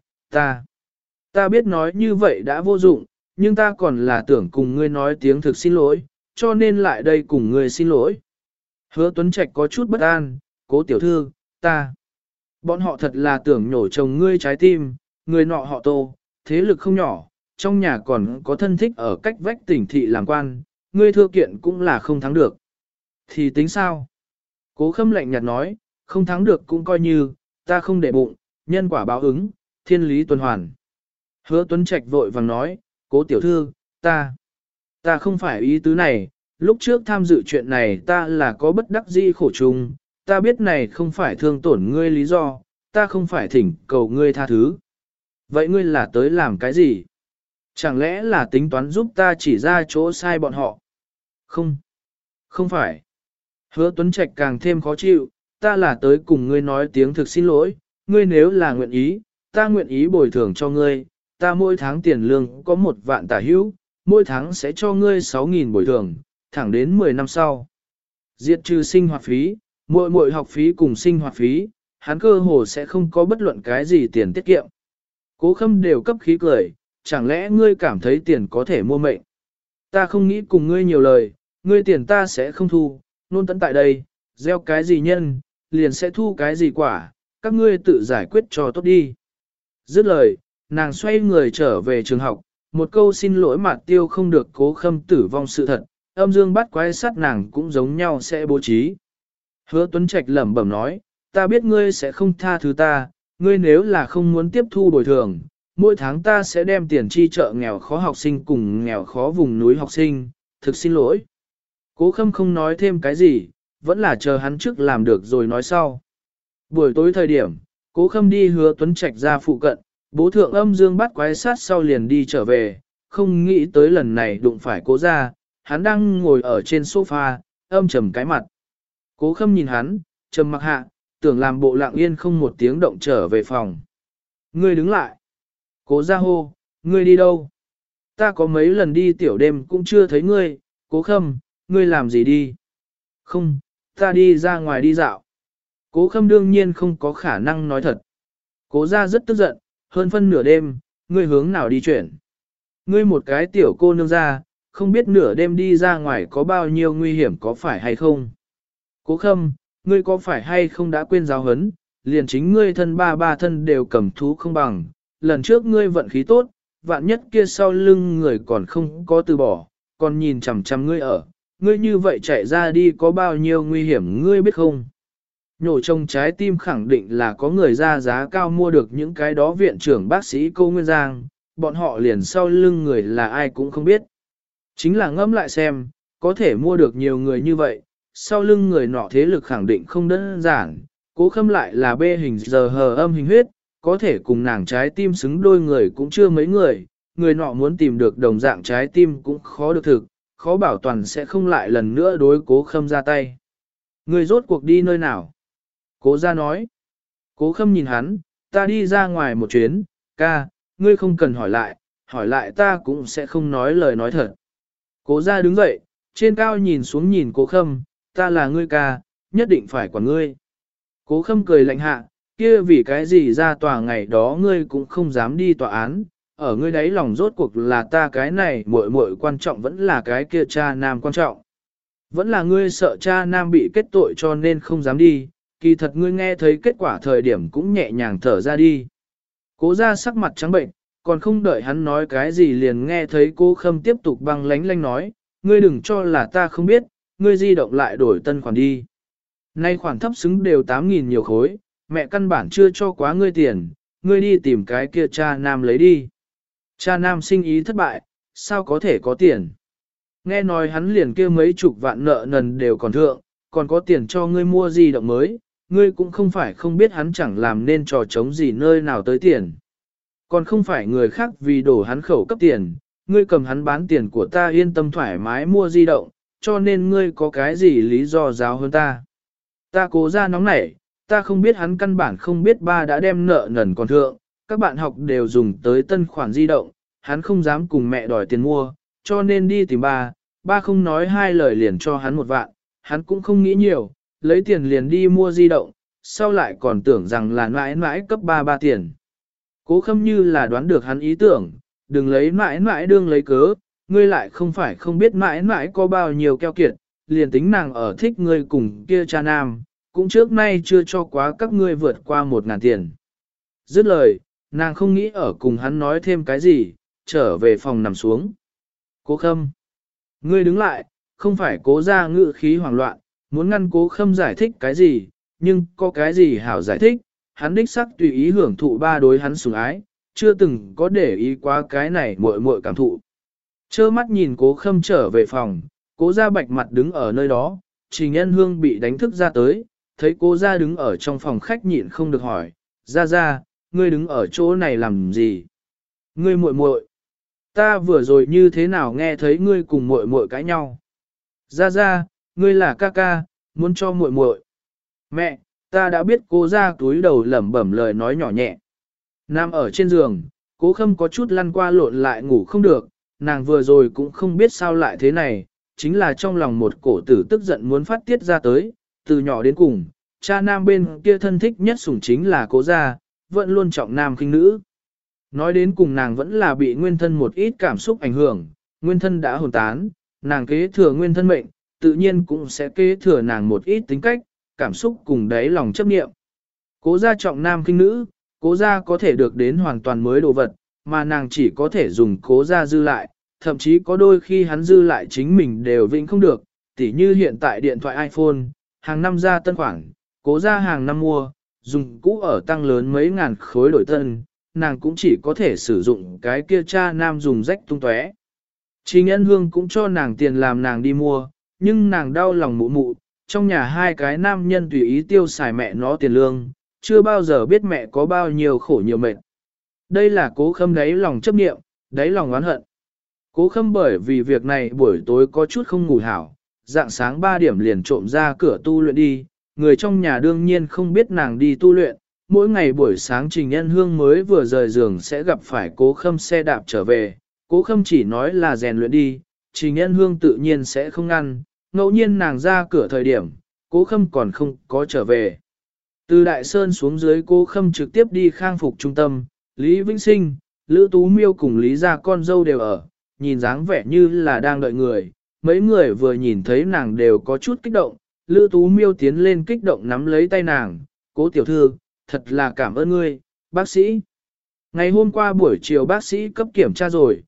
ta biết nói như vậy đã vô dụng, nhưng ta còn là tưởng cùng ngươi nói tiếng thực xin lỗi, cho nên lại đây cùng ngươi xin lỗi. Hứa Tuấn Trạch có chút bất an, cố tiểu thư, bọn họ thật là tưởng nhổ chồng ngươi trái tim, người nọ họ Tô, thế lực không nhỏ, trong nhà còn có thân thích ở cách vách tỉnh thị làm quan, ngươi thưa kiện cũng là không thắng được. Thì tính sao? Cố Khâm lạnh nhạt nói, không thắng được cũng coi như, ta không để bụng, nhân quả báo ứng, thiên lý tuần hoàn. Hứa Tuấn Trạch vội vàng nói, cố tiểu thư, ta không phải ý tứ này, lúc trước tham dự chuyện này ta là có bất đắc dĩ khổ chung, ta biết này không phải thương tổn ngươi lý do, ta không phải thỉnh cầu ngươi tha thứ. Vậy ngươi là tới làm cái gì? Chẳng lẽ là tính toán giúp ta chỉ ra chỗ sai bọn họ? Không phải. Hứa Tuấn Trạch càng thêm khó chịu, ta là tới cùng ngươi nói tiếng thực xin lỗi, ngươi nếu là nguyện ý, ta nguyện ý bồi thường cho ngươi, ta mỗi tháng tiền lương có 1 vạn tả hữu, mỗi tháng sẽ cho ngươi 6.000 bồi thường, thẳng đến 10 năm sau. Diệt trừ sinh hoạt phí, mỗi học phí cùng sinh hoạt phí, hắn cơ hồ sẽ không có bất luận cái gì tiền tiết kiệm. Cố Khâm đều cấp khí cười, chẳng lẽ ngươi cảm thấy tiền có thể mua mệnh? Ta không nghĩ cùng ngươi nhiều lời, ngươi tiền ta sẽ không thu, nôn tận tại đây, gieo cái gì nhân, liền sẽ thu cái gì quả, các ngươi tự giải quyết cho tốt đi. Dứt lời, nàng xoay người trở về trường học, một câu xin lỗi Mạt Tiêu không được Cố Khâm tử vong sự thật, âm dương bắt quái sát nàng cũng giống nhau sẽ bố trí. Hứa Tuấn Trạch lẩm bẩm nói, ta biết ngươi sẽ không tha thứ ta, ngươi nếu là không muốn tiếp thu bồi thường, mỗi tháng ta sẽ đem tiền chi trợ nghèo khó học sinh cùng nghèo khó vùng núi học sinh, thực xin lỗi. Cố Khâm không nói thêm cái gì, vẫn là chờ hắn trước làm được rồi nói sau. Buổi tối thời điểm, Cố Khâm đi Hứa Tuấn Trạch ra phụ cận, bố thượng âm dương bắt quái sát sau liền đi trở về, không nghĩ tới lần này đụng phải Cố ra, hắn đang ngồi ở trên sofa, âm trầm cái mặt. Cố Khâm nhìn hắn, trầm mặc hạ, tưởng làm bộ lặng yên không một tiếng động trở về phòng. Ngươi đứng lại. Cố ra hô, ngươi đi đâu? Ta có mấy lần đi tiểu đêm cũng chưa thấy ngươi, Cố Khâm, ngươi làm gì đi? Không, ta đi ra ngoài đi dạo. Cố Khâm đương nhiên không có khả năng nói thật. Cố ra rất tức giận, hơn phân nửa đêm, ngươi hướng nào đi chuyển? Ngươi một cái tiểu cô nương ra, không biết nửa đêm đi ra ngoài có bao nhiêu nguy hiểm có phải hay không? Cố Khâm, ngươi có phải hay không đã quên giáo huấn, liền chính ngươi thân ba thân đều cầm thú không bằng, lần trước ngươi vận khí tốt, vạn nhất kia sau lưng người còn không có từ bỏ, còn nhìn chằm chằm ngươi ở, ngươi như vậy chạy ra đi có bao nhiêu nguy hiểm ngươi biết không? Nhổ trông trái tim khẳng định là có người ra giá cao mua được những cái đó viện trưởng bác sĩ Cô Nguyên Giang, bọn họ liền sau lưng người là ai cũng không biết. Chính là ngẫm lại xem, có thể mua được nhiều người như vậy, sau lưng người nọ thế lực khẳng định không đơn giản, Cố Khâm lại là bê hình giờ hờ âm hình huyết, có thể cùng nàng trái tim xứng đôi người cũng chưa mấy người, người nọ muốn tìm được đồng dạng trái tim cũng khó được thực, khó bảo toàn sẽ không lại lần nữa đối Cố Khâm ra tay. Người rốt cuộc đi nơi nào? Cố ra nói. Cố Khâm nhìn hắn, ta đi ra ngoài một chuyến, ca, ngươi không cần hỏi lại ta cũng sẽ không nói lời nói thật. Cố ra đứng dậy, trên cao nhìn xuống nhìn Cố Khâm, ta là ngươi ca, nhất định phải quản ngươi. Cố Khâm cười lạnh hạ, kia vì cái gì ra tòa ngày đó ngươi cũng không dám đi tòa án, ở ngươi đấy lòng rốt cuộc là ta cái này muội quan trọng vẫn là cái kia cha nam quan trọng. Vẫn là ngươi sợ cha nam bị kết tội cho nên không dám đi, kỳ thật ngươi nghe thấy kết quả thời điểm cũng nhẹ nhàng thở ra đi. Cố ra sắc mặt trắng bệnh, còn không đợi hắn nói cái gì liền nghe thấy Cố Khâm tiếp tục băng lánh lánh nói, ngươi đừng cho là ta không biết, ngươi di động lại đổi tân khoản đi. Nay khoản thấp xứng đều 8.000 nhiều khối, mẹ căn bản chưa cho quá ngươi tiền, ngươi đi tìm cái kia cha nam lấy đi. Cha nam sinh ý thất bại, sao có thể có tiền? Nghe nói hắn liền kia mấy chục vạn nợ nần đều còn thượng, còn có tiền cho ngươi mua di động mới, ngươi cũng không phải không biết hắn chẳng làm nên trò chống gì nơi nào tới tiền. Còn không phải người khác vì đổ hắn khẩu cấp tiền, ngươi cầm hắn bán tiền của ta yên tâm thoải mái mua di động, cho nên ngươi có cái gì lý do giáo hơn ta. Ta cố ra nóng nảy, ta không biết hắn căn bản không biết ba đã đem nợ nần còn thượng, các bạn học đều dùng tới tân khoản di động, hắn không dám cùng mẹ đòi tiền mua, cho nên đi tìm ba, ba không nói hai lời liền cho hắn 1 vạn, hắn cũng không nghĩ nhiều, lấy tiền liền đi mua di động, sau lại còn tưởng rằng là mãi mãi cấp ba tiền. Cố Khâm như là đoán được hắn ý tưởng, đừng lấy mãi mãi đương lấy cớ, ngươi lại không phải không biết mãi mãi có bao nhiêu keo kiệt, liền tính nàng ở thích ngươi cùng kia cha nam, cũng trước nay chưa cho quá các ngươi vượt qua 1.000 tiền. Dứt lời, nàng không nghĩ ở cùng hắn nói thêm cái gì, trở về phòng nằm xuống. Cố Khâm, ngươi đứng lại, không phải Cố ra ngự khí hoảng loạn, muốn ngăn Cố Khâm giải thích cái gì, nhưng có cái gì hảo giải thích, hắn đích sắc tùy ý hưởng thụ ba đối hắn sủng ái, chưa từng có để ý quá cái này muội cảm thụ. Chơ mắt nhìn Cố Khâm trở về phòng, Cố Gia Bạch mặt đứng ở nơi đó, Trình Nhân Hương bị đánh thức ra tới, thấy Cố Gia đứng ở trong phòng khách nhịn không được hỏi, Gia, ngươi đứng ở chỗ này làm gì? Ngươi muội, ta vừa rồi như thế nào nghe thấy ngươi cùng muội cãi nhau? Gia, ngươi là ca ca, muốn cho muội. Mẹ, Ta đã biết. Cố ra túi đầu lẩm bẩm lời nói nhỏ nhẹ. Nằm ở trên giường, Cố Khâm có chút lăn qua lộn lại ngủ không được, nàng vừa rồi cũng không biết sao lại thế này, chính là trong lòng một cổ tử tức giận muốn phát tiết ra tới, từ nhỏ đến cùng, cha nam bên kia thân thích nhất sủng chính là Cố gia, vẫn luôn trọng nam khinh nữ. Nói đến cùng nàng vẫn là bị nguyên thân một ít cảm xúc ảnh hưởng, nguyên thân đã hồn tán, nàng kế thừa nguyên thân mệnh, tự nhiên cũng sẽ kế thừa nàng một ít tính cách, cảm xúc cùng đáy lòng chấp niệm. Cố gia trọng nam khinh nữ, Cố gia có thể được đến hoàn toàn mới đồ vật, mà nàng chỉ có thể dùng Cố gia dư lại, thậm chí có đôi khi hắn dư lại chính mình đều vĩnh không được, tỉ như hiện tại điện thoại iPhone, hàng năm ra tân khoản, Cố gia hàng năm mua, dùng cũ ở tăng lớn mấy ngàn khối đổi tân, nàng cũng chỉ có thể sử dụng cái kia cha nam dùng rách tung tóe. Trình Ân Hương cũng cho nàng tiền làm nàng đi mua, nhưng nàng đau lòng mụ mụ, trong nhà hai cái nam nhân tùy ý tiêu xài mẹ nó tiền lương, chưa bao giờ biết mẹ có bao nhiêu khổ nhiều mệt. Đây là Cố Khâm đáy lòng chấp niệm, đáy lòng oán hận. Cố Khâm bởi vì việc này buổi tối có chút không ngủ hảo, dạng sáng 3 điểm liền trộm ra cửa tu luyện đi, người trong nhà đương nhiên không biết nàng đi tu luyện, mỗi ngày buổi sáng Trình Ân Hương mới vừa rời giường sẽ gặp phải Cố Khâm xe đạp trở về, Cố Khâm chỉ nói là rèn luyện đi, Trình Ân Hương tự nhiên sẽ không ngăn, ngẫu nhiên nàng ra cửa thời điểm, Cố Khâm còn không có trở về. Từ Đại Sơn xuống dưới Cố Khâm trực tiếp đi khang phục trung tâm, Lý Vĩnh Sinh, Lữ Tú Miêu cùng Lý gia con dâu đều ở, nhìn dáng vẻ như là đang đợi người, mấy người vừa nhìn thấy nàng đều có chút kích động, Lữ Tú Miêu tiến lên kích động nắm lấy tay nàng, Cố tiểu thư, thật là cảm ơn ngươi, bác sĩ. Ngày hôm qua buổi chiều bác sĩ cấp kiểm tra rồi,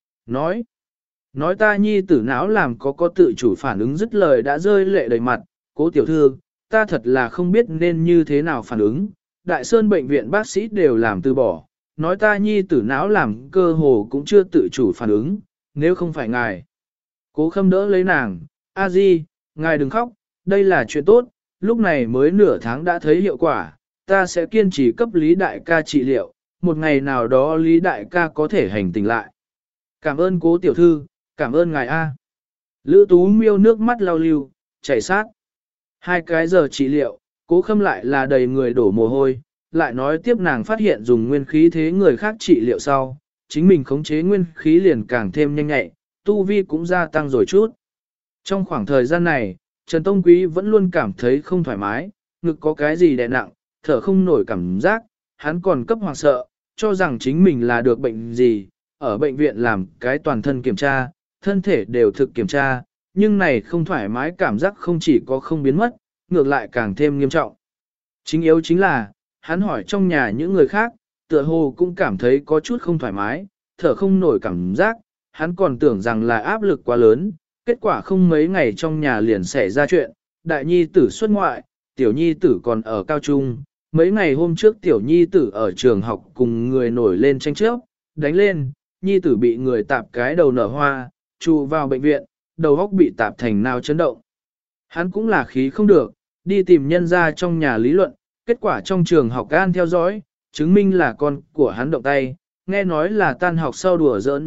nói ta nhi tử não làm có tự chủ phản ứng, dứt lời đã rơi lệ đầy mặt, Cố tiểu thư, ta thật là không biết nên như thế nào phản ứng, Đại Sơn bệnh viện bác sĩ đều làm từ bỏ, nói ta nhi tử não làm cơ hồ cũng chưa tự chủ phản ứng, nếu không phải ngài. Cố Khâm đỡ lấy nàng, a di, ngài đừng khóc, đây là chuyện tốt, lúc này mới nửa tháng đã thấy hiệu quả, ta sẽ kiên trì cấp Lý Đại ca trị liệu, một ngày nào đó Lý Đại ca có thể hành tỉnh lại. Cảm ơn Cố tiểu thư, cảm ơn ngài A. Lữ Tú Miêu nước mắt lau lưu, chảy sát. 2 cái giờ trị liệu, Cố Khâm lại là đầy người đổ mồ hôi, lại nói tiếp nàng phát hiện dùng nguyên khí thế người khác trị liệu sau, chính mình khống chế nguyên khí liền càng thêm nhanh nhạy, tu vi cũng gia tăng rồi chút. Trong khoảng thời gian này, Trần Tông Quý vẫn luôn cảm thấy không thoải mái, ngực có cái gì đè nặng, thở không nổi cảm giác, hắn còn cấp hoàng sợ, cho rằng chính mình là được bệnh gì, ở bệnh viện làm cái toàn thân kiểm tra, thân thể đều thực kiểm tra, nhưng này không thoải mái cảm giác không chỉ có không biến mất, ngược lại càng thêm nghiêm trọng. Chính yếu chính là, hắn hỏi trong nhà những người khác, tựa hồ cũng cảm thấy có chút không thoải mái, thở không nổi cảm giác, hắn còn tưởng rằng là áp lực quá lớn, kết quả không mấy ngày trong nhà liền xảy ra chuyện, đại nhi tử xuất ngoại, tiểu nhi tử còn ở cao trung, mấy ngày hôm trước tiểu nhi tử ở trường học cùng người nổi lên tranh chấp, đánh lên, nhi tử bị người tạp cái đầu nở hoa, trụ vào bệnh viện, đầu óc bị tạp thành nào chấn động. Hắn cũng là khí không được, đi tìm nhân ra trong nhà lý luận, kết quả trong trường học gan theo dõi, chứng minh là con của hắn động tay, nghe nói là tan học sau đùa giỡn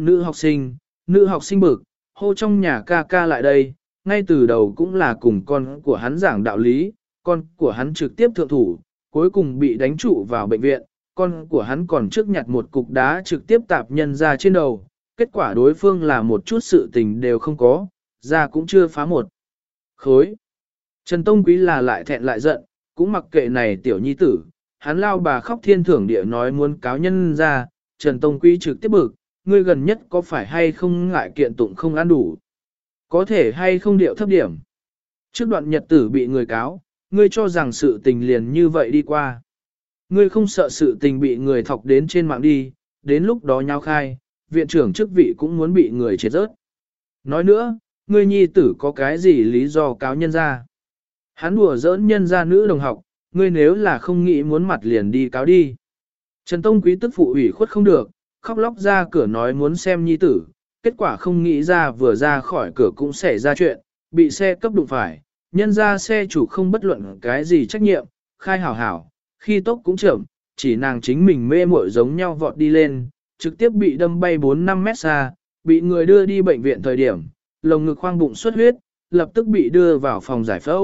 nữ học sinh bực, hô trong nhà ca ca lại đây, ngay từ đầu cũng là cùng con của hắn giảng đạo lý, con của hắn trực tiếp thượng thủ, cuối cùng bị đánh trụ vào bệnh viện, con của hắn còn trước nhặt một cục đá trực tiếp tạp nhân ra trên đầu, kết quả đối phương là một chút sự tình đều không có, ra cũng chưa phá một khối. Trần Tông Quý là lại thẹn lại giận, cũng mặc kệ này tiểu nhi tử, hắn lao bà khóc thiên thưởng địa nói muốn cáo nhân ra, Trần Tông Quý trực tiếp bực, ngươi gần nhất có phải hay không ngại kiện tụng không ăn đủ, có thể hay không điệu thấp điểm. Trước đoạn nhật tử bị người cáo, ngươi cho rằng sự tình liền như vậy đi qua. Ngươi không sợ sự tình bị người thọc đến trên mạng đi, đến lúc đó nháo khai, viện trưởng chức vị cũng muốn bị người chết rớt. Nói nữa, ngươi nhi tử có cái gì lý do cáo nhân ra. Hắn đùa giỡn nhân ra nữ đồng học, ngươi nếu là không nghĩ muốn mặt liền đi cáo đi. Trần Tông Quý tức phụ ủy khuất không được, khóc lóc ra cửa nói muốn xem nhi tử, kết quả không nghĩ ra vừa ra khỏi cửa cũng xảy ra chuyện, bị xe cấp đụng phải, nhân ra xe chủ không bất luận cái gì trách nhiệm, khai hảo hảo, khi tốc cũng chậm, chỉ nàng chính mình mê muội giống nhau vọt đi lên, trực tiếp bị đâm bay 4-5 mét xa, bị người đưa đi bệnh viện thời điểm, lồng ngực khoang bụng xuất huyết, lập tức bị đưa vào phòng giải phẫu,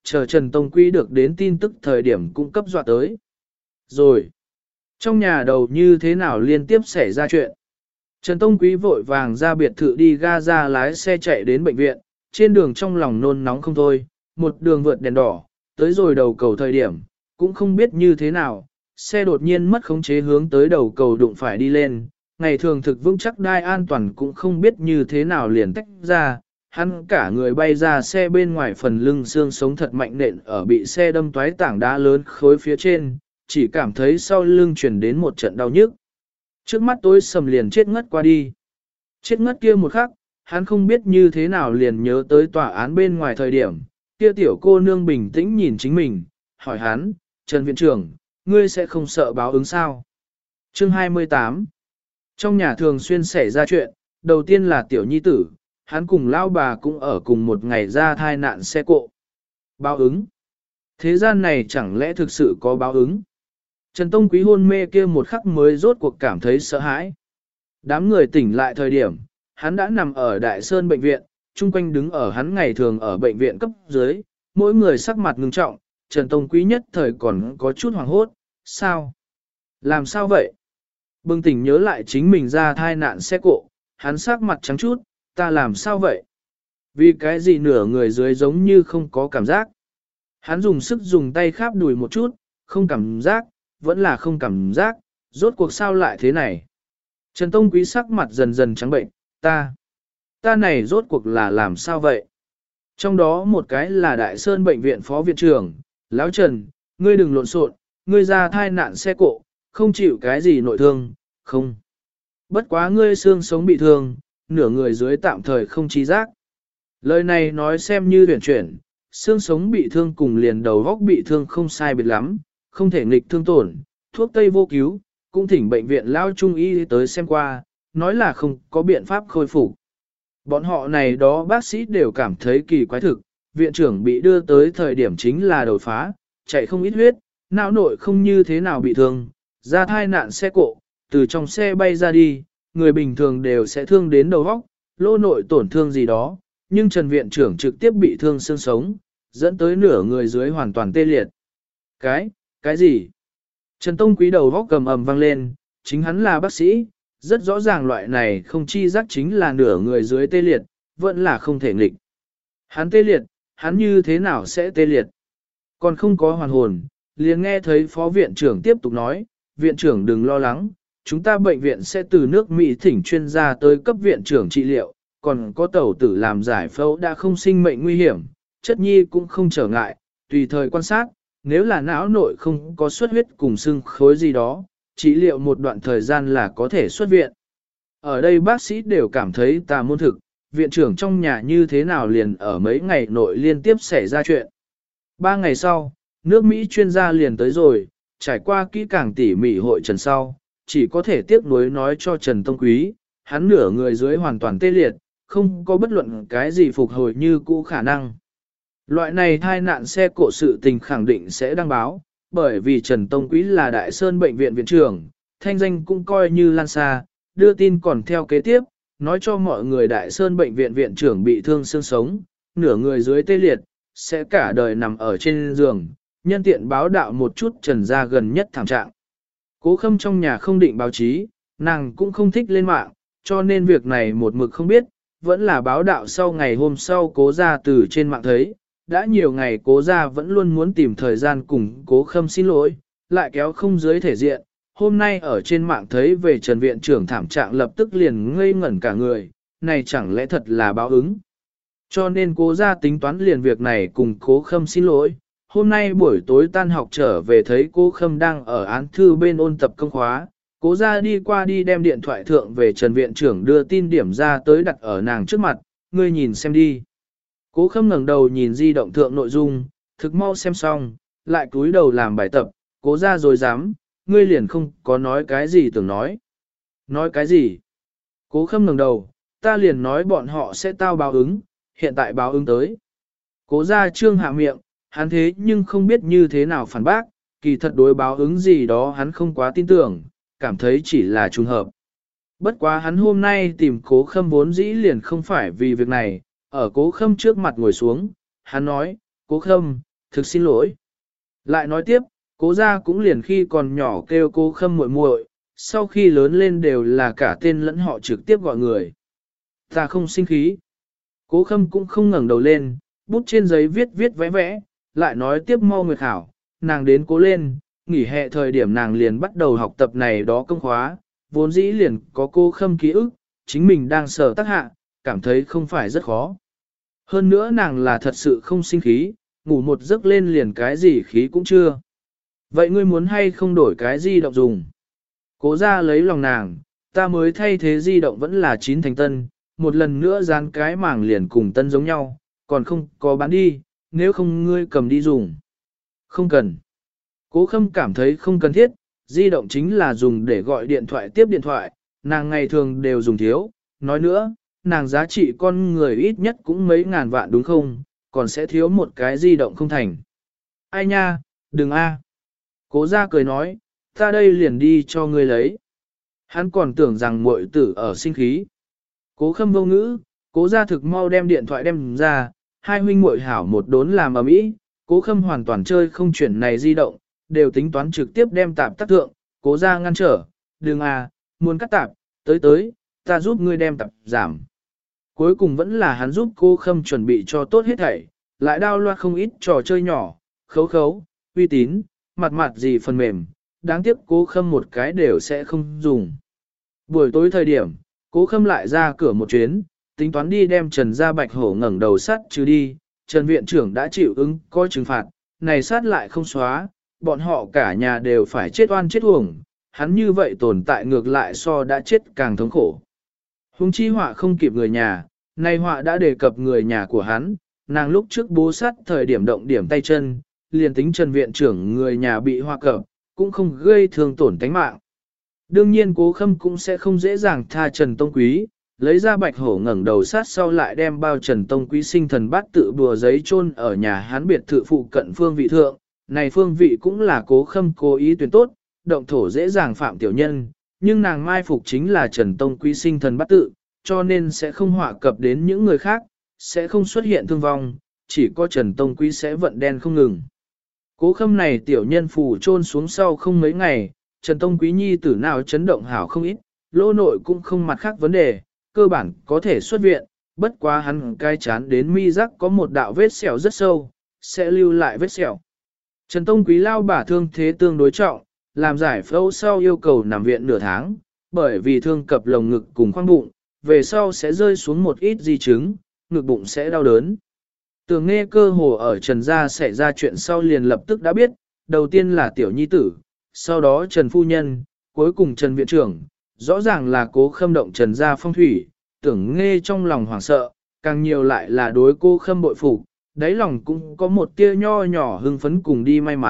chờ Trần Tông Quý được đến tin tức thời điểm cũng cấp dọa tới. Rồi, trong nhà đầu như thế nào liên tiếp xảy ra chuyện. Trần Tông Quý vội vàng ra biệt thự đi ga ra lái xe chạy đến bệnh viện, trên đường trong lòng nôn nóng không thôi, một đường vượt đèn đỏ, tới rồi đầu cầu thời điểm, cũng không biết như thế nào, xe đột nhiên mất khống chế hướng tới đầu cầu đụng phải đi lên, ngày thường thực vững chắc đai an toàn cũng không biết như thế nào liền tách ra, hắn cả người bay ra xe bên ngoài phần lưng xương sống thật mạnh nện ở bị xe đâm toái tảng đá lớn khối phía trên, chỉ cảm thấy sau lưng truyền đến một trận đau nhức. Trước mắt tối sầm liền chết ngất qua đi. Chết ngất kia một khắc, hắn không biết như thế nào liền nhớ tới tòa án bên ngoài thời điểm, kia tiểu cô nương bình tĩnh nhìn chính mình, hỏi hắn, Trần Viện trưởng, ngươi sẽ không sợ báo ứng sao? Chương 28. Trong nhà thường xuyên xảy ra chuyện, đầu tiên là tiểu nhi tử, hắn cùng lão bà cũng ở cùng một ngày ra thai nạn xe cộ. Báo ứng. Thế gian này chẳng lẽ thực sự có báo ứng? Trần Tông Quý hôn mê kia một khắc mới rốt cuộc cảm thấy sợ hãi. Đám người tỉnh lại thời điểm, hắn đã nằm ở Đại Sơn bệnh viện, chung quanh đứng ở hắn ngày thường ở bệnh viện cấp dưới, mỗi người sắc mặt ngưng trọng, Trần Tông Quý nhất thời còn có chút hoảng hốt, sao? Làm sao vậy? Bừng tỉnh nhớ lại chính mình ra thai nạn xe cộ, hắn sắc mặt trắng chút, ta làm sao vậy? Vì cái gì nửa người dưới giống như không có cảm giác? Hắn dùng sức dùng tay kháp đùi một chút, không cảm giác, vẫn là không cảm giác, rốt cuộc sao lại thế này? Trần Tông Quý sắc mặt dần dần trắng bệnh, ta này rốt cuộc là làm sao vậy? Trong đó một cái là Đại Sơn bệnh viện phó viện trưởng, Lão Trần, ngươi đừng lộn xộn, ngươi ra thai nạn xe cộ, không chịu cái gì nội thương, không. Bất quá ngươi xương sống bị thương, nửa người dưới tạm thời không trí giác. Lời này nói xem như tuyển chuyển, xương sống bị thương cùng liền đầu góc bị thương không sai biệt lắm, không thể nghịch thương tổn, thuốc tây vô cứu, cũng thỉnh bệnh viện Lao Trung Y tới xem qua, nói là không có biện pháp khôi phục. Bọn họ này đó bác sĩ đều cảm thấy kỳ quái thực, viện trưởng bị đưa tới thời điểm chính là đột phá, chạy không ít huyết, não nội không như thế nào bị thương, ra thai nạn xe cộ, từ trong xe bay ra đi, người bình thường đều sẽ thương đến đầu óc, lỗ nội tổn thương gì đó, nhưng Trần viện trưởng trực tiếp bị thương xương sống, dẫn tới nửa người dưới hoàn toàn tê liệt. Cái gì? Trần Tông Quý đầu óc cầm ầm vang lên, chính hắn là bác sĩ, rất rõ ràng loại này không chi giác chính là nửa người dưới tê liệt, vẫn là không thể nghịch. Hắn tê liệt, hắn như thế nào sẽ tê liệt? Còn không có hoàn hồn, liền nghe thấy phó viện trưởng tiếp tục nói, viện trưởng đừng lo lắng, chúng ta bệnh viện sẽ từ nước Mỹ thỉnh chuyên gia tới cấp viện trưởng trị liệu, còn có tẩu tử làm giải phẫu đã không sinh mệnh nguy hiểm, chất nhi cũng không trở ngại, tùy thời quan sát, nếu là não nội không có xuất huyết cùng xương khối gì đó, trị liệu một đoạn thời gian là có thể xuất viện. Ở đây bác sĩ đều cảm thấy tà môn thực, viện trưởng trong nhà như thế nào liền ở mấy ngày nội liên tiếp xảy ra chuyện. 3 ngày sau, nước Mỹ chuyên gia liền tới rồi, trải qua kỹ càng tỉ mỉ hội trần sau, chỉ có thể tiếc nuối nói cho Trần Tông Quý, hắn nửa người dưới hoàn toàn tê liệt, không có bất luận cái gì phục hồi như cũ khả năng. Loại này thai nạn xe cộ sự tình khẳng định sẽ đăng báo, bởi vì Trần Tông Quý là Đại Sơn bệnh viện viện trưởng, thanh danh cũng coi như lan xa, đưa tin còn theo kế tiếp, nói cho mọi người Đại Sơn bệnh viện viện trưởng bị thương xương sống, nửa người dưới tê liệt, sẽ cả đời nằm ở trên giường, nhân tiện báo đạo một chút Trần gia gần nhất thảm trạng. Cố Khâm trong nhà không định báo chí, nàng cũng không thích lên mạng, cho nên việc này một mực không biết, vẫn là báo đạo sau ngày hôm sau Cố gia từ trên mạng thấy, đã nhiều ngày Cố gia vẫn luôn muốn tìm thời gian cùng Cố Khâm xin lỗi, lại kéo không dưới thể diện, hôm nay ở trên mạng thấy về Trần viện trưởng thảm trạng lập tức liền ngây ngẩn cả người, này chẳng lẽ thật là báo ứng. Cho nên Cố gia tính toán liền việc này cùng Cố Khâm xin lỗi. Hôm nay buổi tối tan học trở về thấy Cố Khâm đang ở án thư bên ôn tập công khóa, Cố gia đi qua đi đem điện thoại thượng về Trần viện trưởng đưa tin điểm ra tới đặt ở nàng trước mặt, ngươi nhìn xem đi. Cố Khâm ngẩng đầu nhìn di động thượng nội dung, thực mau xem xong, lại cúi đầu làm bài tập, Cố gia rồi dám, ngươi liền không có nói cái gì tưởng nói. Nói cái gì? Cố Khâm ngẩng đầu, ta liền nói bọn họ sẽ tao báo ứng, hiện tại báo ứng tới. Cố gia trương hạ miệng, hắn thế nhưng không biết như thế nào phản bác, kỳ thật đối báo ứng gì đó hắn không quá tin tưởng, cảm thấy chỉ là trùng hợp. Bất quá hắn hôm nay tìm Cố Khâm vốn dĩ liền không phải vì việc này, ở Cố Khâm trước mặt ngồi xuống, hắn nói, Cố Khâm, thực xin lỗi. Lại nói tiếp, cố gia cũng liền khi còn nhỏ kêu cô Khâm muội muội, sau khi lớn lên đều là cả tên lẫn họ trực tiếp gọi người. Ta không sinh khí. Cố Khâm cũng không ngẩng đầu lên, bút trên giấy viết viết vẽ vẽ, lại nói tiếp mau nguyệt hảo, nàng đến cố lên, nghỉ hè thời điểm nàng liền bắt đầu học tập này đó công khóa, vốn dĩ liền có cô Khâm ký ức, chính mình đang sở tác hạ, cảm thấy không phải rất khó. Hơn nữa nàng là thật sự không sinh khí, ngủ một giấc lên liền cái gì khí cũng chưa. Vậy ngươi muốn hay không đổi cái di động dùng? Cố ra lấy lòng nàng, ta mới thay thế di động vẫn là 9 thành tân, một lần nữa dán cái mảng liền cùng tân giống nhau, còn không có bán đi, nếu không ngươi cầm đi dùng. Không cần. Cố Khâm cảm thấy không cần thiết, di động chính là dùng để gọi điện thoại tiếp điện thoại, nàng ngày thường đều dùng thiếu, nói nữa, nàng giá trị con người ít nhất cũng mấy ngàn vạn đúng không, còn sẽ thiếu một cái di động không thành. Ai nha, đừng a. Cố ra cười nói, ta đây liền đi cho ngươi lấy. Hắn còn tưởng rằng muội tử ở sinh khí. Cố Khâm vô ngữ, cố ra thực mau đem điện thoại đem ra, hai huynh muội hảo một đốn làm ở mỹ, cố Khâm hoàn toàn chơi không chuyển này di động, đều tính toán trực tiếp đem tạp tác thượng, cố ra ngăn trở, đừng à, muốn cắt tạp, tới, ta giúp ngươi đem tạp giảm. Cuối cùng vẫn là hắn giúp cô Khâm chuẩn bị cho tốt hết thảy, lại đao loạt không ít trò chơi nhỏ, khấu, uy tín, mặt gì phần mềm, đáng tiếc cố Khâm một cái đều sẽ không dùng. Buổi tối thời điểm, cố Khâm lại ra cửa một chuyến, tính toán đi đem Trần Gia Bạch Hổ ngẩng đầu sắt trừ đi, Trần Viện trưởng đã chịu ứng coi trừng phạt, này sát lại không xóa, bọn họ cả nhà đều phải chết oan chết uổng, hắn như vậy tồn tại ngược lại so đã chết càng thống khổ. Hùng chi họa không kịp người nhà, nay họa đã đề cập người nhà của hắn, nàng lúc trước bố sát thời điểm động điểm tay chân, liền tính Trần Viện trưởng người nhà bị họa cập, cũng không gây thương tổn tánh mạng. Đương nhiên Cố Khâm cũng sẽ không dễ dàng tha Trần Tông Quý, lấy ra Bạch Hổ ngẩng đầu sát sau lại đem bao Trần Tông Quý sinh thần bát tự bùa giấy chôn ở nhà hắn biệt thự phụ cận phương vị thượng. Này phương vị cũng là Cố Khâm cố ý tuyển tốt, động thổ dễ dàng phạm tiểu nhân, nhưng nàng mai phục chính là Trần Tông Quý sinh thần bát tự, cho nên sẽ không họa cập đến những người khác, sẽ không xuất hiện thương vong, chỉ có Trần Tông Quý sẽ vận đen không ngừng. Cố Khâm này tiểu nhân phù chôn xuống sau không mấy ngày, Trần Tông Quý nhi tử nào chấn động hảo không ít, lỗ nội cũng không mặt khác vấn đề, cơ bản có thể xuất viện, bất quá hắn cai chán đến mi rắc có một đạo vết sẹo rất sâu, sẽ lưu lại vết sẹo. Trần Tông Quý lao bả thương thế tương đối trọng, làm giải phẫu sau yêu cầu nằm viện nửa tháng, bởi vì thương cập lồng ngực cùng khoang bụng, về sau sẽ rơi xuống một ít di chứng, ngực bụng sẽ đau đớn. Tường nghe cơ hồ ở Trần gia xảy ra chuyện sau liền lập tức đã biết, đầu tiên là tiểu nhi tử, sau đó Trần Phu Nhân, cuối cùng Trần Viện trưởng, rõ ràng là Cố Khâm động Trần gia phong thủy, tưởng nghe trong lòng hoảng sợ, càng nhiều lại là đối cô Khâm bội phục, đáy lòng cũng có một tia nho nhỏ hưng phấn cùng đi may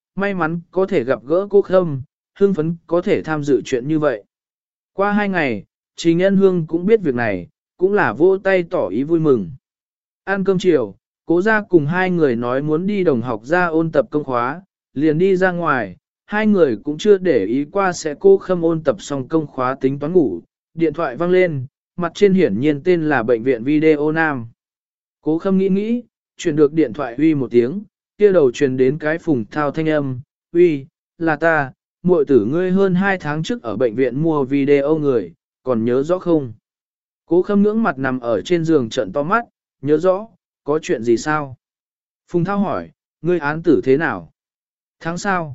mắn có thể gặp gỡ cô Khâm, hưng phấn có thể tham dự chuyện như vậy. Qua 2 ngày, Trình Nhân Hương cũng biết việc này, cũng là vỗ tay tỏ ý vui mừng. Ăn cơm chiều, Cố gia cùng hai người nói muốn đi đồng học ra ôn tập công khóa, liền đi ra ngoài, hai người cũng chưa để ý qua sẽ cô Khâm ôn tập xong công khóa tính toán ngủ, điện thoại vang lên, mặt trên hiển nhiên tên là bệnh viện Video Nam. Cố Khâm nghĩ, chuyển được điện thoại uy một tiếng, kia đầu truyền đến cái Phùng Thao thanh âm, uy, là ta, muội tử ngươi hơn 2 tháng trước ở bệnh viện mua video người, còn nhớ rõ không? Cố Khâm ngưỡng mặt nằm ở trên giường trợn to mắt, nhớ rõ, có chuyện gì sao? Phùng Thao hỏi, ngươi án tử thế nào? Tháng sau?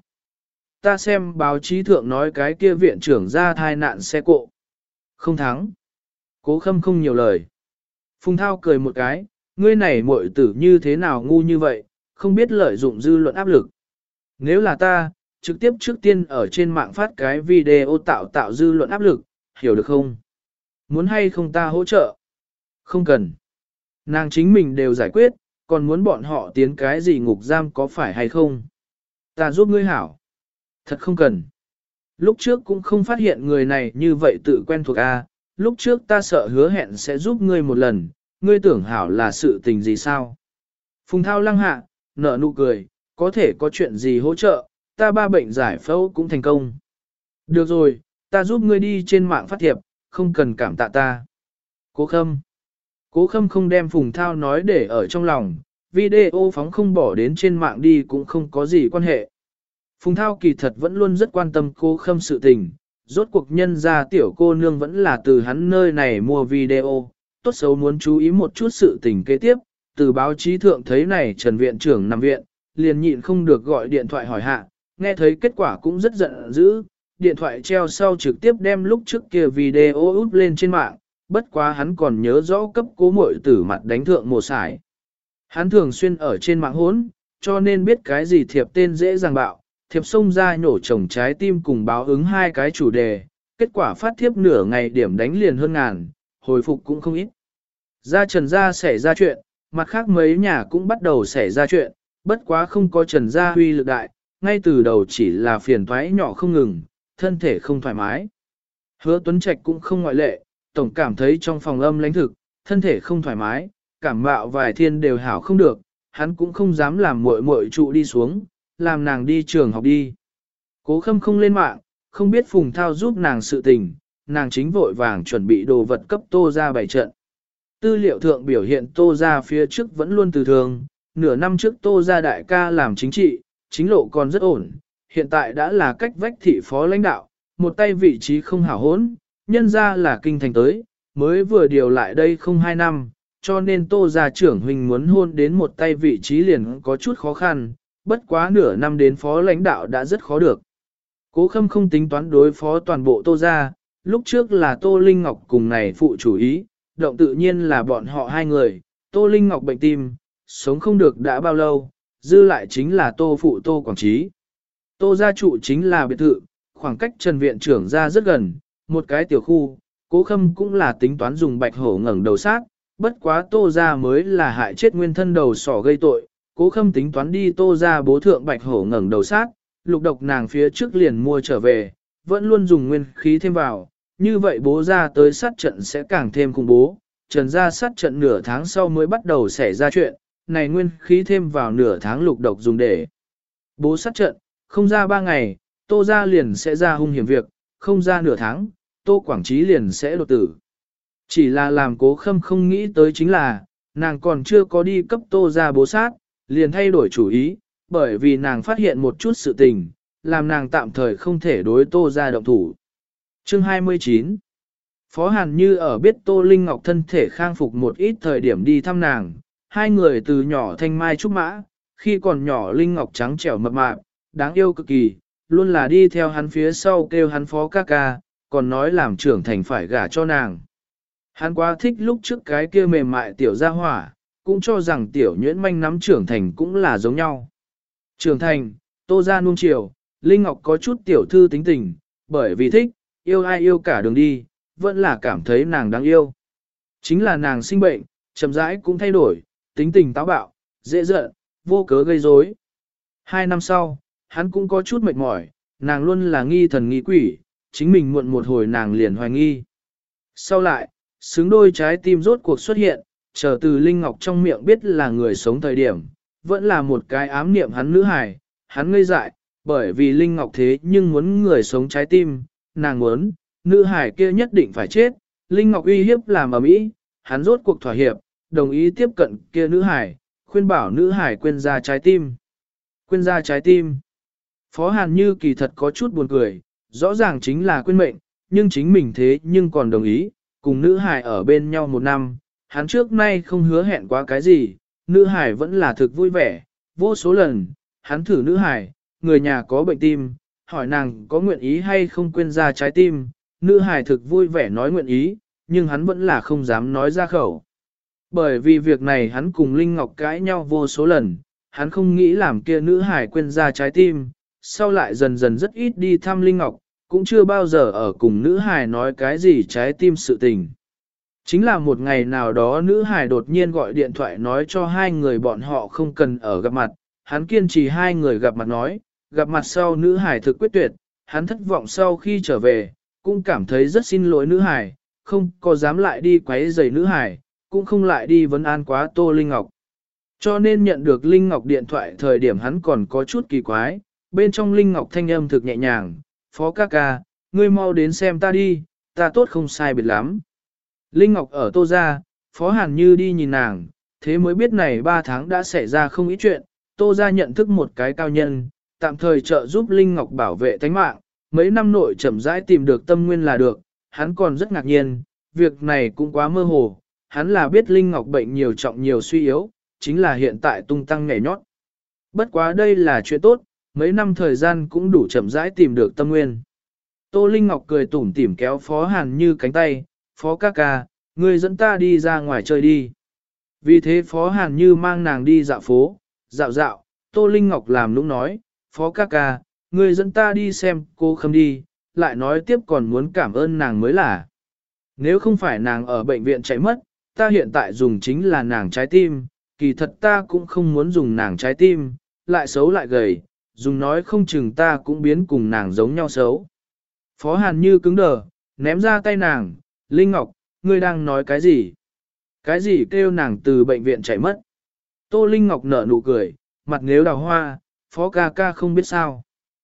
Ta xem báo chí thượng nói cái kia viện trưởng ra thai nạn xe cộ. Không thắng. Cố Khâm không nhiều lời. Phùng Thao cười một cái, ngươi này muội tử như thế nào ngu như vậy, không biết lợi dụng dư luận áp lực. Nếu là ta, trực tiếp trước tiên ở trên mạng phát cái video tạo dư luận áp lực, hiểu được không? Muốn hay không ta hỗ trợ? Không cần. Nàng chính mình đều giải quyết, còn muốn bọn họ tiến cái gì ngục giam có phải hay không? Ta giúp ngươi hảo. Thật không cần. Lúc trước cũng không phát hiện người này như vậy tự quen thuộc a. Lúc trước ta sợ hứa hẹn sẽ giúp ngươi một lần, ngươi tưởng hảo là sự tình gì sao? Phùng Thao lăng hạ, nở nụ cười, có thể có chuyện gì hỗ trợ, ta ba bệnh giải phẫu cũng thành công. Được rồi, ta giúp ngươi đi trên mạng phát thiệp, không cần cảm tạ ta. Cố Khâm không đem Phùng Thao nói để ở trong lòng, video phóng không bỏ đến trên mạng đi cũng không có gì quan hệ. Phùng Thao kỳ thật vẫn luôn rất quan tâm Cố Khâm sự tình, rốt cuộc nhân ra tiểu cô nương vẫn là từ hắn nơi này mua video, tốt xấu muốn chú ý một chút sự tình kế tiếp, từ báo chí thượng thấy này Trần viện trưởng nằm viện, liền nhịn không được gọi điện thoại hỏi hạ, nghe thấy kết quả cũng rất giận dữ, điện thoại treo sau trực tiếp đem lúc trước kia video úp lên trên mạng, bất quá hắn còn nhớ rõ cấp Cố muội tử mặt đánh thượng một sải. Hắn thường xuyên ở trên mạng hỗn, cho nên biết cái gì thiệp tên dễ dàng bạo, thiệp xông ra nhổ chồng trái tim cùng báo ứng hai cái chủ đề, kết quả phát thiếp nửa ngày điểm đánh liền hơn ngàn, hồi phục cũng không ít. Ra Trần gia xảy ra chuyện, mặt khác mấy nhà cũng bắt đầu xảy ra chuyện, bất quá không có Trần gia huy lực đại, ngay từ đầu chỉ là phiền toái nhỏ không ngừng, thân thể không thoải mái. Hứa Tuấn Trạch cũng không ngoại lệ, tổng cảm thấy trong phòng âm lãnh thực, thân thể không thoải mái, cảm mạo vài thiên đều hảo không được, hắn cũng không dám làm muội muội trụ đi xuống, làm nàng đi trường học đi. Cố Khâm không lên mạng, không biết Phùng Thao giúp nàng sự tình, nàng chính vội vàng chuẩn bị đồ vật cấp Tô ra bày trận. Tư liệu thượng biểu hiện Tô ra phía trước vẫn luôn từ thường, nửa năm trước Tô ra đại ca làm chính trị, chính lộ còn rất ổn, hiện tại đã là cách vách thị phó lãnh đạo, một tay vị trí không hảo hốn, nhân ra là kinh thành tới, mới vừa điều lại đây không 2 năm, cho nên Tô gia trưởng huynh muốn hôn đến một tay vị trí liền có chút khó khăn, bất quá nửa năm đến phó lãnh đạo đã rất khó được. Cố Khâm không tính toán đối phó toàn bộ Tô gia, lúc trước là Tô Linh Ngọc cùng này phụ chủ ý, động tự nhiên là bọn họ hai người, Tô Linh Ngọc bệnh tim, sống không được đã bao lâu, dư lại chính là Tô phụ Tô Quảng Trí. Tô gia trụ chính là biệt thự, khoảng cách Trần viện trưởng ra rất gần, một cái tiểu khu, Cố Khâm cũng là tính toán dùng bạch hổ ngẩng đầu sát, bất quá Tô gia mới là hại chết nguyên thân đầu sỏ gây tội, Cố Khâm tính toán đi Tô gia bố thượng bạch hổ ngẩng đầu sát, lục độc nàng phía trước liền mua trở về, vẫn luôn dùng nguyên khí thêm vào, như vậy bố ra tới sát trận sẽ càng thêm khủng bố. Trần gia sát trận nửa tháng sau mới bắt đầu xảy ra chuyện, này nguyên khí thêm vào nửa tháng lục độc dùng để bố sát trận, không ra 3 ngày, Tô gia liền sẽ ra hung hiểm việc, không ra nửa tháng, Tô Quảng Trí liền sẽ đột tử. Chỉ là làm Cố Khâm không nghĩ tới chính là, nàng còn chưa có đi cấp Tô gia bố sát, liền thay đổi chủ ý, bởi vì nàng phát hiện một chút sự tình, làm nàng tạm thời không thể đối Tô gia động thủ. Chương 29 Phó Hàn Như ở biết Tô Linh Ngọc thân thể khang phục một ít thời điểm đi thăm nàng, hai người từ nhỏ thanh mai trúc mã, khi còn nhỏ Linh Ngọc trắng trẻo mập mạp, đáng yêu cực kỳ, luôn là đi theo hắn phía sau kêu hắn phó ca ca, còn nói làm trưởng thành phải gả cho nàng. Hắn quá thích lúc trước cái kia mềm mại tiểu gia hỏa, cũng cho rằng tiểu nhuyễn manh nắm trưởng thành cũng là giống nhau. Trưởng thành, Tô gia nuông chiều, Linh Ngọc có chút tiểu thư tính tình, bởi vì thích, yêu ai yêu cả đường đi, vẫn là cảm thấy nàng đáng yêu. Chính là nàng sinh bệnh, chậm rãi cũng thay đổi, tính tình táo bạo, dễ giận, vô cớ gây rối. 2 năm sau, hắn cũng có chút mệt mỏi, nàng luôn là nghi thần nghi quỷ, chính mình muộn một hồi nàng liền hoài nghi. Sau lại, xứng đôi trái tim rốt cuộc xuất hiện, chờ từ Linh Ngọc trong miệng biết là người sống thời điểm, vẫn là một cái ám niệm hắn nữ hài, hắn ngây dại, bởi vì Linh Ngọc thế nhưng muốn người sống trái tim, nàng muốn, nữ hài kia nhất định phải chết, Linh Ngọc uy hiếp làm ầm ĩ, hắn rốt cuộc thỏa hiệp, đồng ý tiếp cận kia nữ hài, khuyên bảo nữ hài quên ra trái tim. Quên ra trái tim. Phó Hàn Như kỳ thật có chút buồn cười, rõ ràng chính là quên mệnh, nhưng chính mình thế nhưng còn đồng ý, cùng nữ hài ở bên nhau 1 năm, hắn trước nay không hứa hẹn quá cái gì, nữ hài vẫn là thực vui vẻ, vô số lần, hắn thử nữ hài, người nhà có bệnh tim, hỏi nàng có nguyện ý hay không quên ra trái tim, nữ hài thực vui vẻ nói nguyện ý, nhưng hắn vẫn là không dám nói ra khẩu. Bởi vì việc này hắn cùng Linh Ngọc cãi nhau vô số lần, hắn không nghĩ làm kia nữ hài quên ra trái tim, sau lại dần dần rất ít đi thăm Linh Ngọc, cũng chưa bao giờ ở cùng nữ hài nói cái gì trái tim sự tình. Chính là một ngày nào đó nữ hài đột nhiên gọi điện thoại nói cho hai người bọn họ không cần ở gặp mặt, hắn kiên trì hai người gặp mặt nói, gặp mặt sau nữ hài thực quyết tuyệt, hắn thất vọng sau khi trở về, cũng cảm thấy rất xin lỗi nữ hài, không có dám lại đi quấy rầy nữ hài, cũng không lại đi vấn an quá Tô Linh Ngọc. Cho nên nhận được Linh Ngọc điện thoại thời điểm hắn còn có chút kỳ quái, bên trong Linh Ngọc thanh âm thực nhẹ nhàng, Phó ca ca, ngươi mau đến xem ta đi, ta tốt không sai biệt lắm. Linh Ngọc ở Tô gia, Phó Hàn Như đi nhìn nàng, thế mới biết này 3 tháng đã xảy ra không ít chuyện, Tô gia nhận thức một cái cao nhân, tạm thời trợ giúp Linh Ngọc bảo vệ tánh mạng, mấy năm nội chậm rãi tìm được tâm nguyên là được, hắn còn rất ngạc nhiên, việc này cũng quá mơ hồ, hắn là biết Linh Ngọc bệnh nhiều trọng nhiều suy yếu, chính là hiện tại tung tăng nhảy nhót. Bất quá đây là chuyện tốt, mấy năm thời gian cũng đủ chậm rãi tìm được tâm nguyên. Tô Linh Ngọc cười tủm tỉm kéo Phó Hàn Như cánh tay, Phó ca ca, ngươi dẫn ta đi ra ngoài chơi đi. Vì thế Phó Hàn Như mang nàng đi dạo phố, dạo dạo, Tô Linh Ngọc làm nũng nói, Phó ca ca, ngươi dẫn ta đi xem cô Khâm đi, lại nói tiếp còn muốn cảm ơn nàng mới là. Nếu không phải nàng ở bệnh viện chạy mất, ta hiện tại dùng chính là nàng trái tim, kỳ thật ta cũng không muốn dùng nàng trái tim, lại xấu lại gầy, dùng nói không chừng ta cũng biến cùng nàng giống nhau xấu. Phó Hàn Như cứng đờ, ném ra tay nàng, Linh Ngọc, ngươi đang nói cái gì? Cái gì kêu nàng từ bệnh viện chạy mất? Tô Linh Ngọc nở nụ cười, mặt nếu đào hoa, Phó ca ca không biết sao.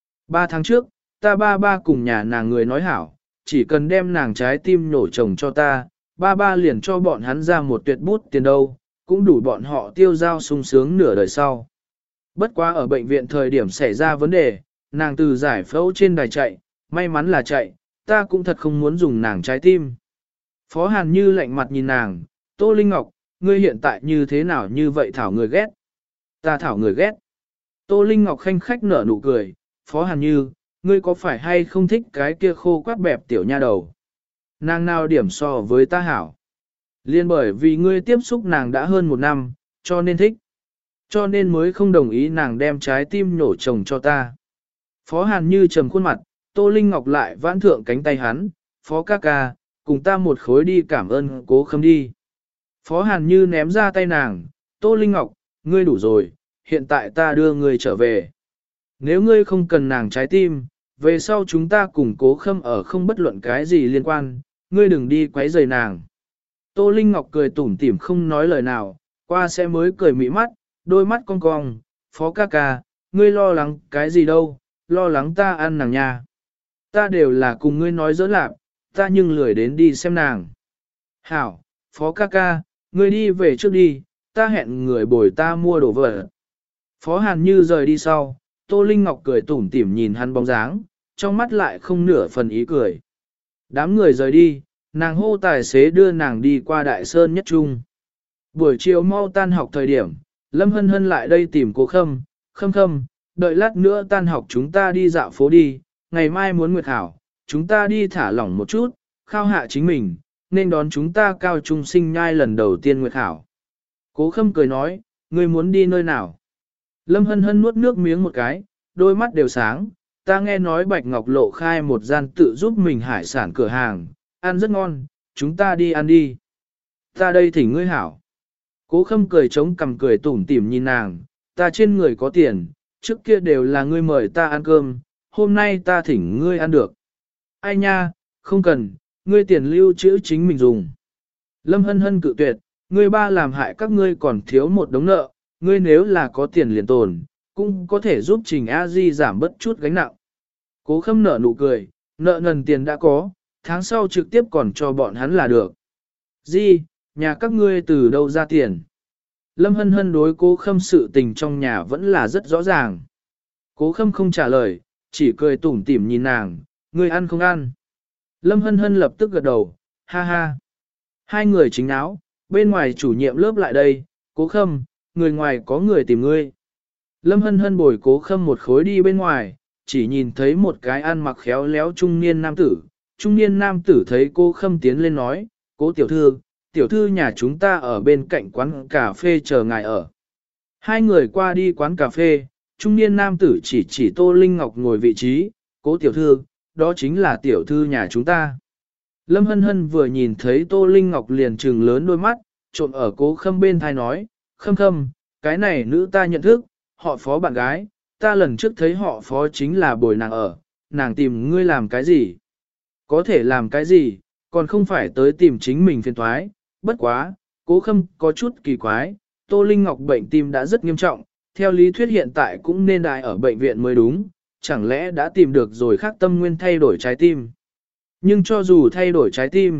3 tháng trước, ta ba cùng nhà nàng người nói hảo, chỉ cần đem nàng trái tim nổ chồng cho ta, ba liền cho bọn hắn ra một tuyệt bút tiền đâu, cũng đủ bọn họ tiêu giao sung sướng nửa đời sau. Bất quá ở bệnh viện thời điểm xảy ra vấn đề, nàng từ giải phẫu trên đài chạy, may mắn là chạy, ta cũng thật không muốn dùng nàng trái tim. Phó Hàn Như lạnh mặt nhìn nàng, Tô Linh Ngọc, ngươi hiện tại như thế nào như vậy thảo người ghét? Ta thảo người ghét. Tô Linh Ngọc khanh khách nở nụ cười, Phó Hàn Như, ngươi có phải hay không thích cái kia khô quát bẹp tiểu nha đầu? Nàng nào điểm so với ta hảo? Liên bởi vì ngươi tiếp xúc nàng đã hơn 1 năm, cho nên thích. Cho nên mới không đồng ý nàng đem trái tim nổ chồng cho ta. Phó Hàn Như trầm khuôn mặt, Tô Linh Ngọc lại vãn thượng cánh tay hắn, Phó ca ca, cùng ta một khối đi cảm ơn Cố Khâm đi. Phó Hàn Như ném ra tay nàng, Tô Linh Ngọc, ngươi đủ rồi, hiện tại ta đưa ngươi trở về. Nếu ngươi không cần nàng trái tim, về sau chúng ta cùng Cố Khâm ở không bất luận cái gì liên quan, ngươi đừng đi quấy rầy nàng. Tô Linh Ngọc cười tủm tỉm không nói lời nào, qua sẽ mới cười mị mắt, đôi mắt cong cong, Phó ca ca, ngươi lo lắng cái gì đâu, lo lắng ta ăn nàng nha. Ta đều là cùng ngươi nói dỡ lạc, ta nhưng lười đến đi xem nàng. Hảo, Phó ca ca, ngươi đi về trước đi, ta hẹn người bồi ta mua đồ vật. Phó Hàn Như rời đi sau, Tô Linh Ngọc cười tủm tỉm nhìn hắn bóng dáng, trong mắt lại không nửa phần ý cười. Đám người rời đi, nàng hô tài xế đưa nàng đi qua Đại Sơn Nhất Trung. Buổi chiều mau tan học thời điểm, Lâm Hân Hân lại đây tìm Cố Khâm, Khâm, đợi lát nữa tan học chúng ta đi dạo phố đi, ngày mai muốn nguyệt khảo, chúng ta đi thả lỏng một chút, khao hạ chính mình, nên đón chúng ta cao trung sinh nhai lần đầu tiên nguyệt khảo. Cố Khâm cười nói, ngươi muốn đi nơi nào? Lâm Hân Hân nuốt nước miếng một cái, đôi mắt đều sáng, ta nghe nói Bạch Ngọc Lộ khai một gian tự giúp mình hải sản cửa hàng, ăn rất ngon, chúng ta đi ăn đi. Ta đây thỉnh ngươi hảo. Cố Khâm cười chống cằm cười tủm tỉm nhìn nàng, ta trên người có tiền, trước kia đều là ngươi mời ta ăn cơm, hôm nay ta thỉnh ngươi ăn được. Ai nha, không cần, ngươi tiền lưu trữ chính mình dùng. Lâm Hân Hân cự tuyệt, ngươi ba làm hại các ngươi còn thiếu một đống nợ, ngươi nếu là có tiền liền tồn, cũng có thể giúp Trình A Di giảm bớt chút gánh nặng. Cố Khâm nở nụ cười, nợ nần tiền đã có, tháng sau trực tiếp còn cho bọn hắn là được. Di, nhà các ngươi từ đâu ra tiền? Lâm Hân Hân đối Cố Khâm sự tình trong nhà vẫn là rất rõ ràng. Cố Khâm không trả lời, chỉ cười tủm tỉm nhìn nàng, ngươi ăn không ăn? Lâm Hân Hân lập tức gật đầu, ha ha. Hai người chính áo, bên ngoài chủ nhiệm lớp lại đây, Cố Khâm, người ngoài có người tìm ngươi. Lâm Hân Hân bồi Cố Khâm một khối đi bên ngoài, chỉ nhìn thấy một cái ăn mặc khéo léo trung niên nam tử. Trung niên nam tử thấy Cố Khâm tiến lên nói, Cố tiểu thư nhà chúng ta ở bên cạnh quán cà phê chờ ngài ở. Hai người qua đi quán cà phê, trung niên nam tử chỉ Tô Linh Ngọc ngồi vị trí, Cố tiểu thư, đó chính là tiểu thư nhà chúng ta. Lâm Hân Hân vừa nhìn thấy Tô Linh Ngọc liền trừng lớn đôi mắt, trộn ở Cố Khâm bên thai nói, Khâm, cái này nữ ta nhận thức, họ Phó bạn gái, ta lần trước thấy họ Phó chính là bồi nàng ở, nàng tìm ngươi làm cái gì? Có thể làm cái gì, còn không phải tới tìm chính mình phiền toái, bất quá, Cố Khâm có chút kỳ quái, Tô Linh Ngọc bệnh tim đã rất nghiêm trọng, theo lý thuyết hiện tại cũng nên đại ở bệnh viện mới đúng, chẳng lẽ đã tìm được rồi khác tâm nguyên thay đổi trái tim. Nhưng cho dù thay đổi trái tim,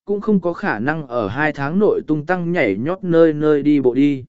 cũng không có khả năng ở 2 tháng nội tung tăng nhảy nhót nơi nơi đi bộ đi.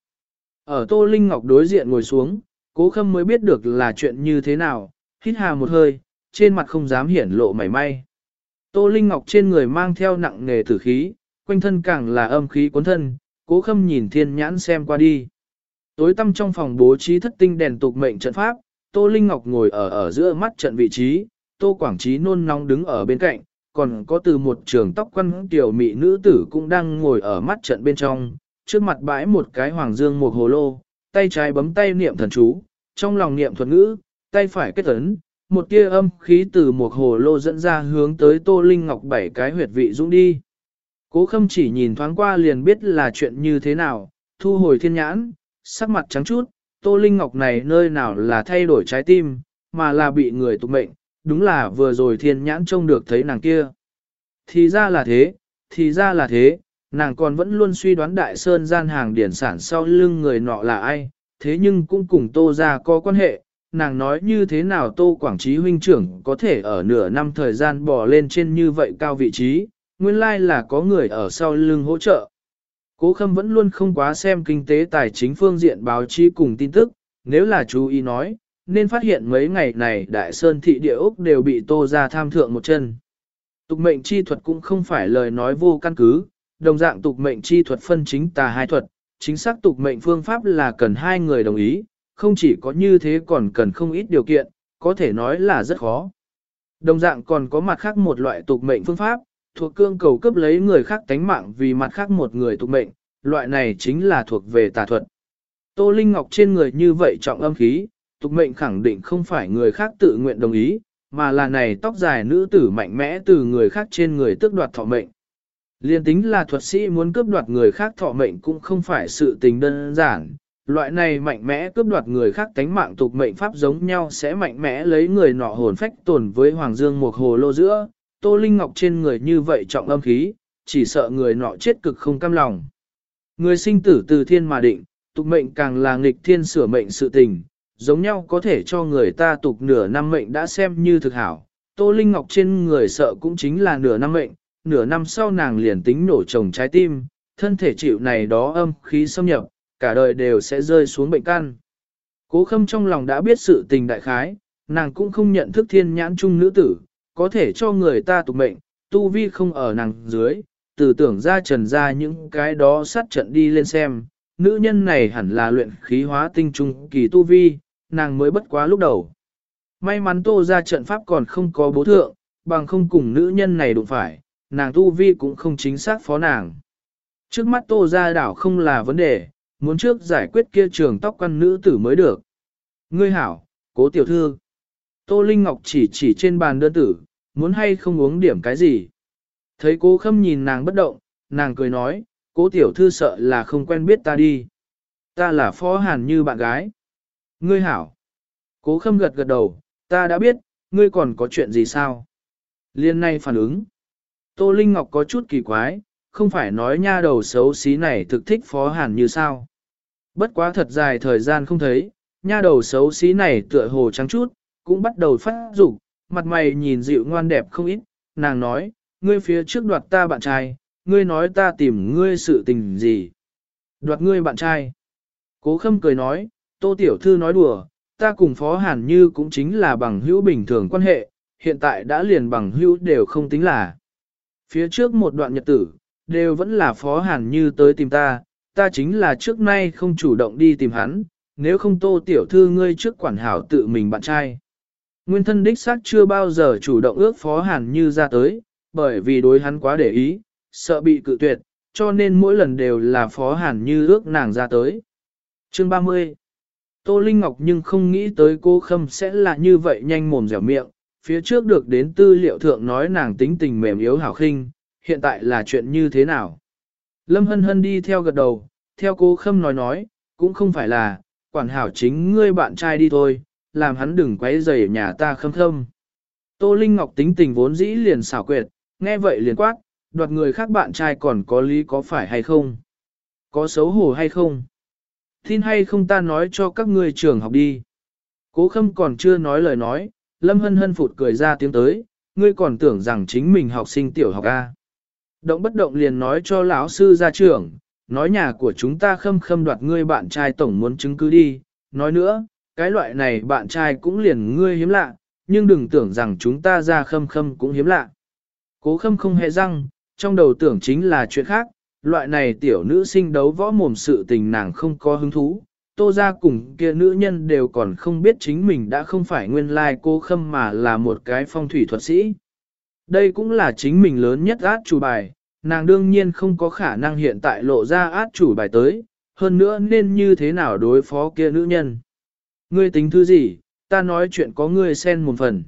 Ở Tô Linh Ngọc đối diện ngồi xuống, Cố Khâm mới biết được là chuyện như thế nào, hít hà một hơi, trên mặt không dám hiển lộ mảy may. Tô Linh Ngọc trên người mang theo nặng nề tử khí, quanh thân càng là âm khí cuốn thân, Cố Khâm nhìn thiên nhãn xem qua đi. Tối tăm trong phòng bố trí thất tinh đèn tục mệnh trận pháp, Tô Linh Ngọc ngồi ở giữa mắt trận vị trí, Tô Quảng Trí nôn nóng đứng ở bên cạnh, còn có từ một trường tóc quăn tiểu mỹ nữ tử cũng đang ngồi ở mắt trận bên trong, trước mặt bãi một cái hoàng dương một hồ lô, tay trái bấm tay niệm thần chú, trong lòng niệm thuật ngữ, tay phải kết ấn, một tia âm khí từ một hồ lô dẫn ra hướng tới Tô Linh Ngọc 7 cái huyệt vị dũng đi. Cố Khâm chỉ nhìn thoáng qua liền biết là chuyện như thế nào, thu hồi thiên nhãn, sắc mặt trắng chút, Tô Linh Ngọc này nơi nào là thay đổi trái tim, mà là bị người tục mệnh, đúng là vừa rồi thiên nhãn trông được thấy nàng kia. Thì ra là thế, thì ra là thế, nàng còn vẫn luôn suy đoán Đại Sơn gian hàng điển sản sau lưng người nọ là ai, thế nhưng cũng cùng Tô ra có quan hệ, nàng nói như thế nào Tô Quảng Trí huynh trưởng có thể ở nửa năm thời gian bò lên trên như vậy cao vị trí, nguyên lai là có người ở sau lưng hỗ trợ. Cố Khâm vẫn luôn không quá xem kinh tế tài chính phương diện báo chí cùng tin tức, nếu là chú ý nói, nên phát hiện mấy ngày này Đại Sơn thị địa ốc đều bị Tô ra tham thượng một chân. Tục mệnh chi thuật cũng không phải lời nói vô căn cứ, đồng dạng tục mệnh chi thuật phân chính tà hai thuật, chính xác tục mệnh phương pháp là cần hai người đồng ý, không chỉ có như thế còn cần không ít điều kiện, có thể nói là rất khó. Đồng dạng còn có mặt khác một loại tục mệnh phương pháp, thuộc cương cầu cướp lấy người khác tánh mạng vì mặt khác một người tục mệnh, loại này chính là thuộc về tà thuật. Tô Linh Ngọc trên người như vậy trọng âm khí, tục mệnh khẳng định không phải người khác tự nguyện đồng ý, mà là này tóc dài nữ tử mạnh mẽ từ người khác trên người tước đoạt thọ mệnh. Liên tính là thuật sĩ muốn cướp đoạt người khác thọ mệnh cũng không phải sự tình đơn giản, loại này mạnh mẽ cướp đoạt người khác tánh mạng tục mệnh pháp giống nhau sẽ mạnh mẽ lấy người nọ hồn phách tồn với Hoàng Dương một hồ lô giữa, Tô Linh Ngọc trên người như vậy trọng âm khí, chỉ sợ người nọ chết cực không cam lòng. Người sinh tử từ thiên mà định, tục mệnh càng là nghịch thiên sửa mệnh sự tình, giống nhau có thể cho người ta tục nửa năm mệnh đã xem như thực hảo. Tô Linh Ngọc trên người sợ cũng chính là nửa năm mệnh, nửa năm sau nàng liền tính nổ trồng trái tim, thân thể chịu này đó âm khí xâm nhập, cả đời đều sẽ rơi xuống bệnh căn. Cố Khâm trong lòng đã biết sự tình đại khái, nàng cũng không nhận thức thiên nhãn trung nữ tử, có thể cho người ta tục mệnh, tu vi không ở nàng dưới, từ tưởng ra trần ra những cái đó sát trận đi lên xem, nữ nhân này hẳn là luyện khí hóa tinh trung kỳ tu vi, nàng mới bất quá lúc đầu. May mắn Tô ra trận pháp còn không có bố thượng, bằng không cùng nữ nhân này đụng phải, nàng tu vi cũng không chính xác phó nàng. Trước mắt Tô ra đảo không là vấn đề, muốn trước giải quyết kia trường tóc quan nữ tử mới được. Ngươi hảo, Cố tiểu thư. Tô Linh Ngọc chỉ trên bàn đơn tử, muốn hay không uống điểm cái gì. Thấy Cố Khâm nhìn nàng bất động, nàng cười nói, Cố tiểu thư sợ là không quen biết ta đi. Ta là Phó Hàn Như bạn gái. Ngươi hảo. Cố Khâm gật gật đầu, ta đã biết, ngươi còn có chuyện gì sao? Liên này phản ứng. Tô Linh Ngọc có chút kỳ quái, không phải nói nha đầu xấu xí này thực thích Phó Hàn Như sao? Bất quá thật dài thời gian không thấy, nha đầu xấu xí này tựa hồ trắng chút, cũng bắt đầu phát dục, mặt mày nhìn dịu ngoan đẹp không ít, nàng nói, ngươi phía trước đoạt ta bạn trai, ngươi nói ta tìm ngươi sự tình gì? Đoạt ngươi bạn trai. Cố Khâm cười nói, Tô tiểu thư nói đùa, ta cùng Phó Hàn Như cũng chính là bằng hữu bình thường quan hệ, hiện tại đã liền bằng hữu đều không tính là. Phía trước một đoạn nhật tử, đều vẫn là Phó Hàn Như tới tìm ta, ta chính là trước nay không chủ động đi tìm hắn, nếu không Tô tiểu thư ngươi trước quản hảo tự mình bạn trai. Nguyên thân đích xác chưa bao giờ chủ động ước Phó Hàn Như ra tới, bởi vì đối hắn quá để ý, sợ bị cự tuyệt, cho nên mỗi lần đều là Phó Hàn Như ước nàng ra tới. Chương 30. Tô Linh Ngọc nhưng không nghĩ tới Cố Khâm sẽ là như vậy nhanh mồm dẻo miệng, phía trước được đến tư liệu thượng nói nàng tính tình mềm yếu hảo khinh, hiện tại là chuyện như thế nào. Lâm Hân Hân đi theo gật đầu, theo Cố Khâm nói, cũng không phải là, quản hảo chính ngươi bạn trai đi thôi, làm hắn đừng quấy rầy nhà ta Khâm Khâm. Tô Linh Ngọc tính tình vốn dĩ liền xảo quyệt, nghe vậy liền quát, đoạt người khác bạn trai còn có lý có phải hay không? Có xấu hổ hay không? Tin hay không ta nói cho các ngươi trường học đi. Cố Khâm còn chưa nói lời nói, Lâm Hân Hân phụt cười ra tiếng tới, ngươi còn tưởng rằng chính mình học sinh tiểu học A. Động bất động liền nói cho lão sư gia trưởng, nói nhà của chúng ta khâm khâm đoạt ngươi bạn trai tổng muốn chứng cứ đi, nói nữa, cái loại này bạn trai cũng liền ngươi hiếm lạ, nhưng đừng tưởng rằng chúng ta ra khâm khâm cũng hiếm lạ. Cố khâm không hề răng, trong đầu tưởng chính là chuyện khác, loại này tiểu nữ sinh đấu võ mồm sự tình nàng không có hứng thú, tô ra cùng kia nữ nhân đều còn không biết chính mình đã không phải nguyên lai cô khâm mà là một cái phong thủy thuật sĩ. Đây cũng là chính mình lớn nhất át chủ bài, nàng đương nhiên không có khả năng hiện tại lộ ra át chủ bài tới, hơn nữa nên như thế nào đối phó kia nữ nhân. Ngươi tính thứ gì, ta nói chuyện có ngươi xen một phần.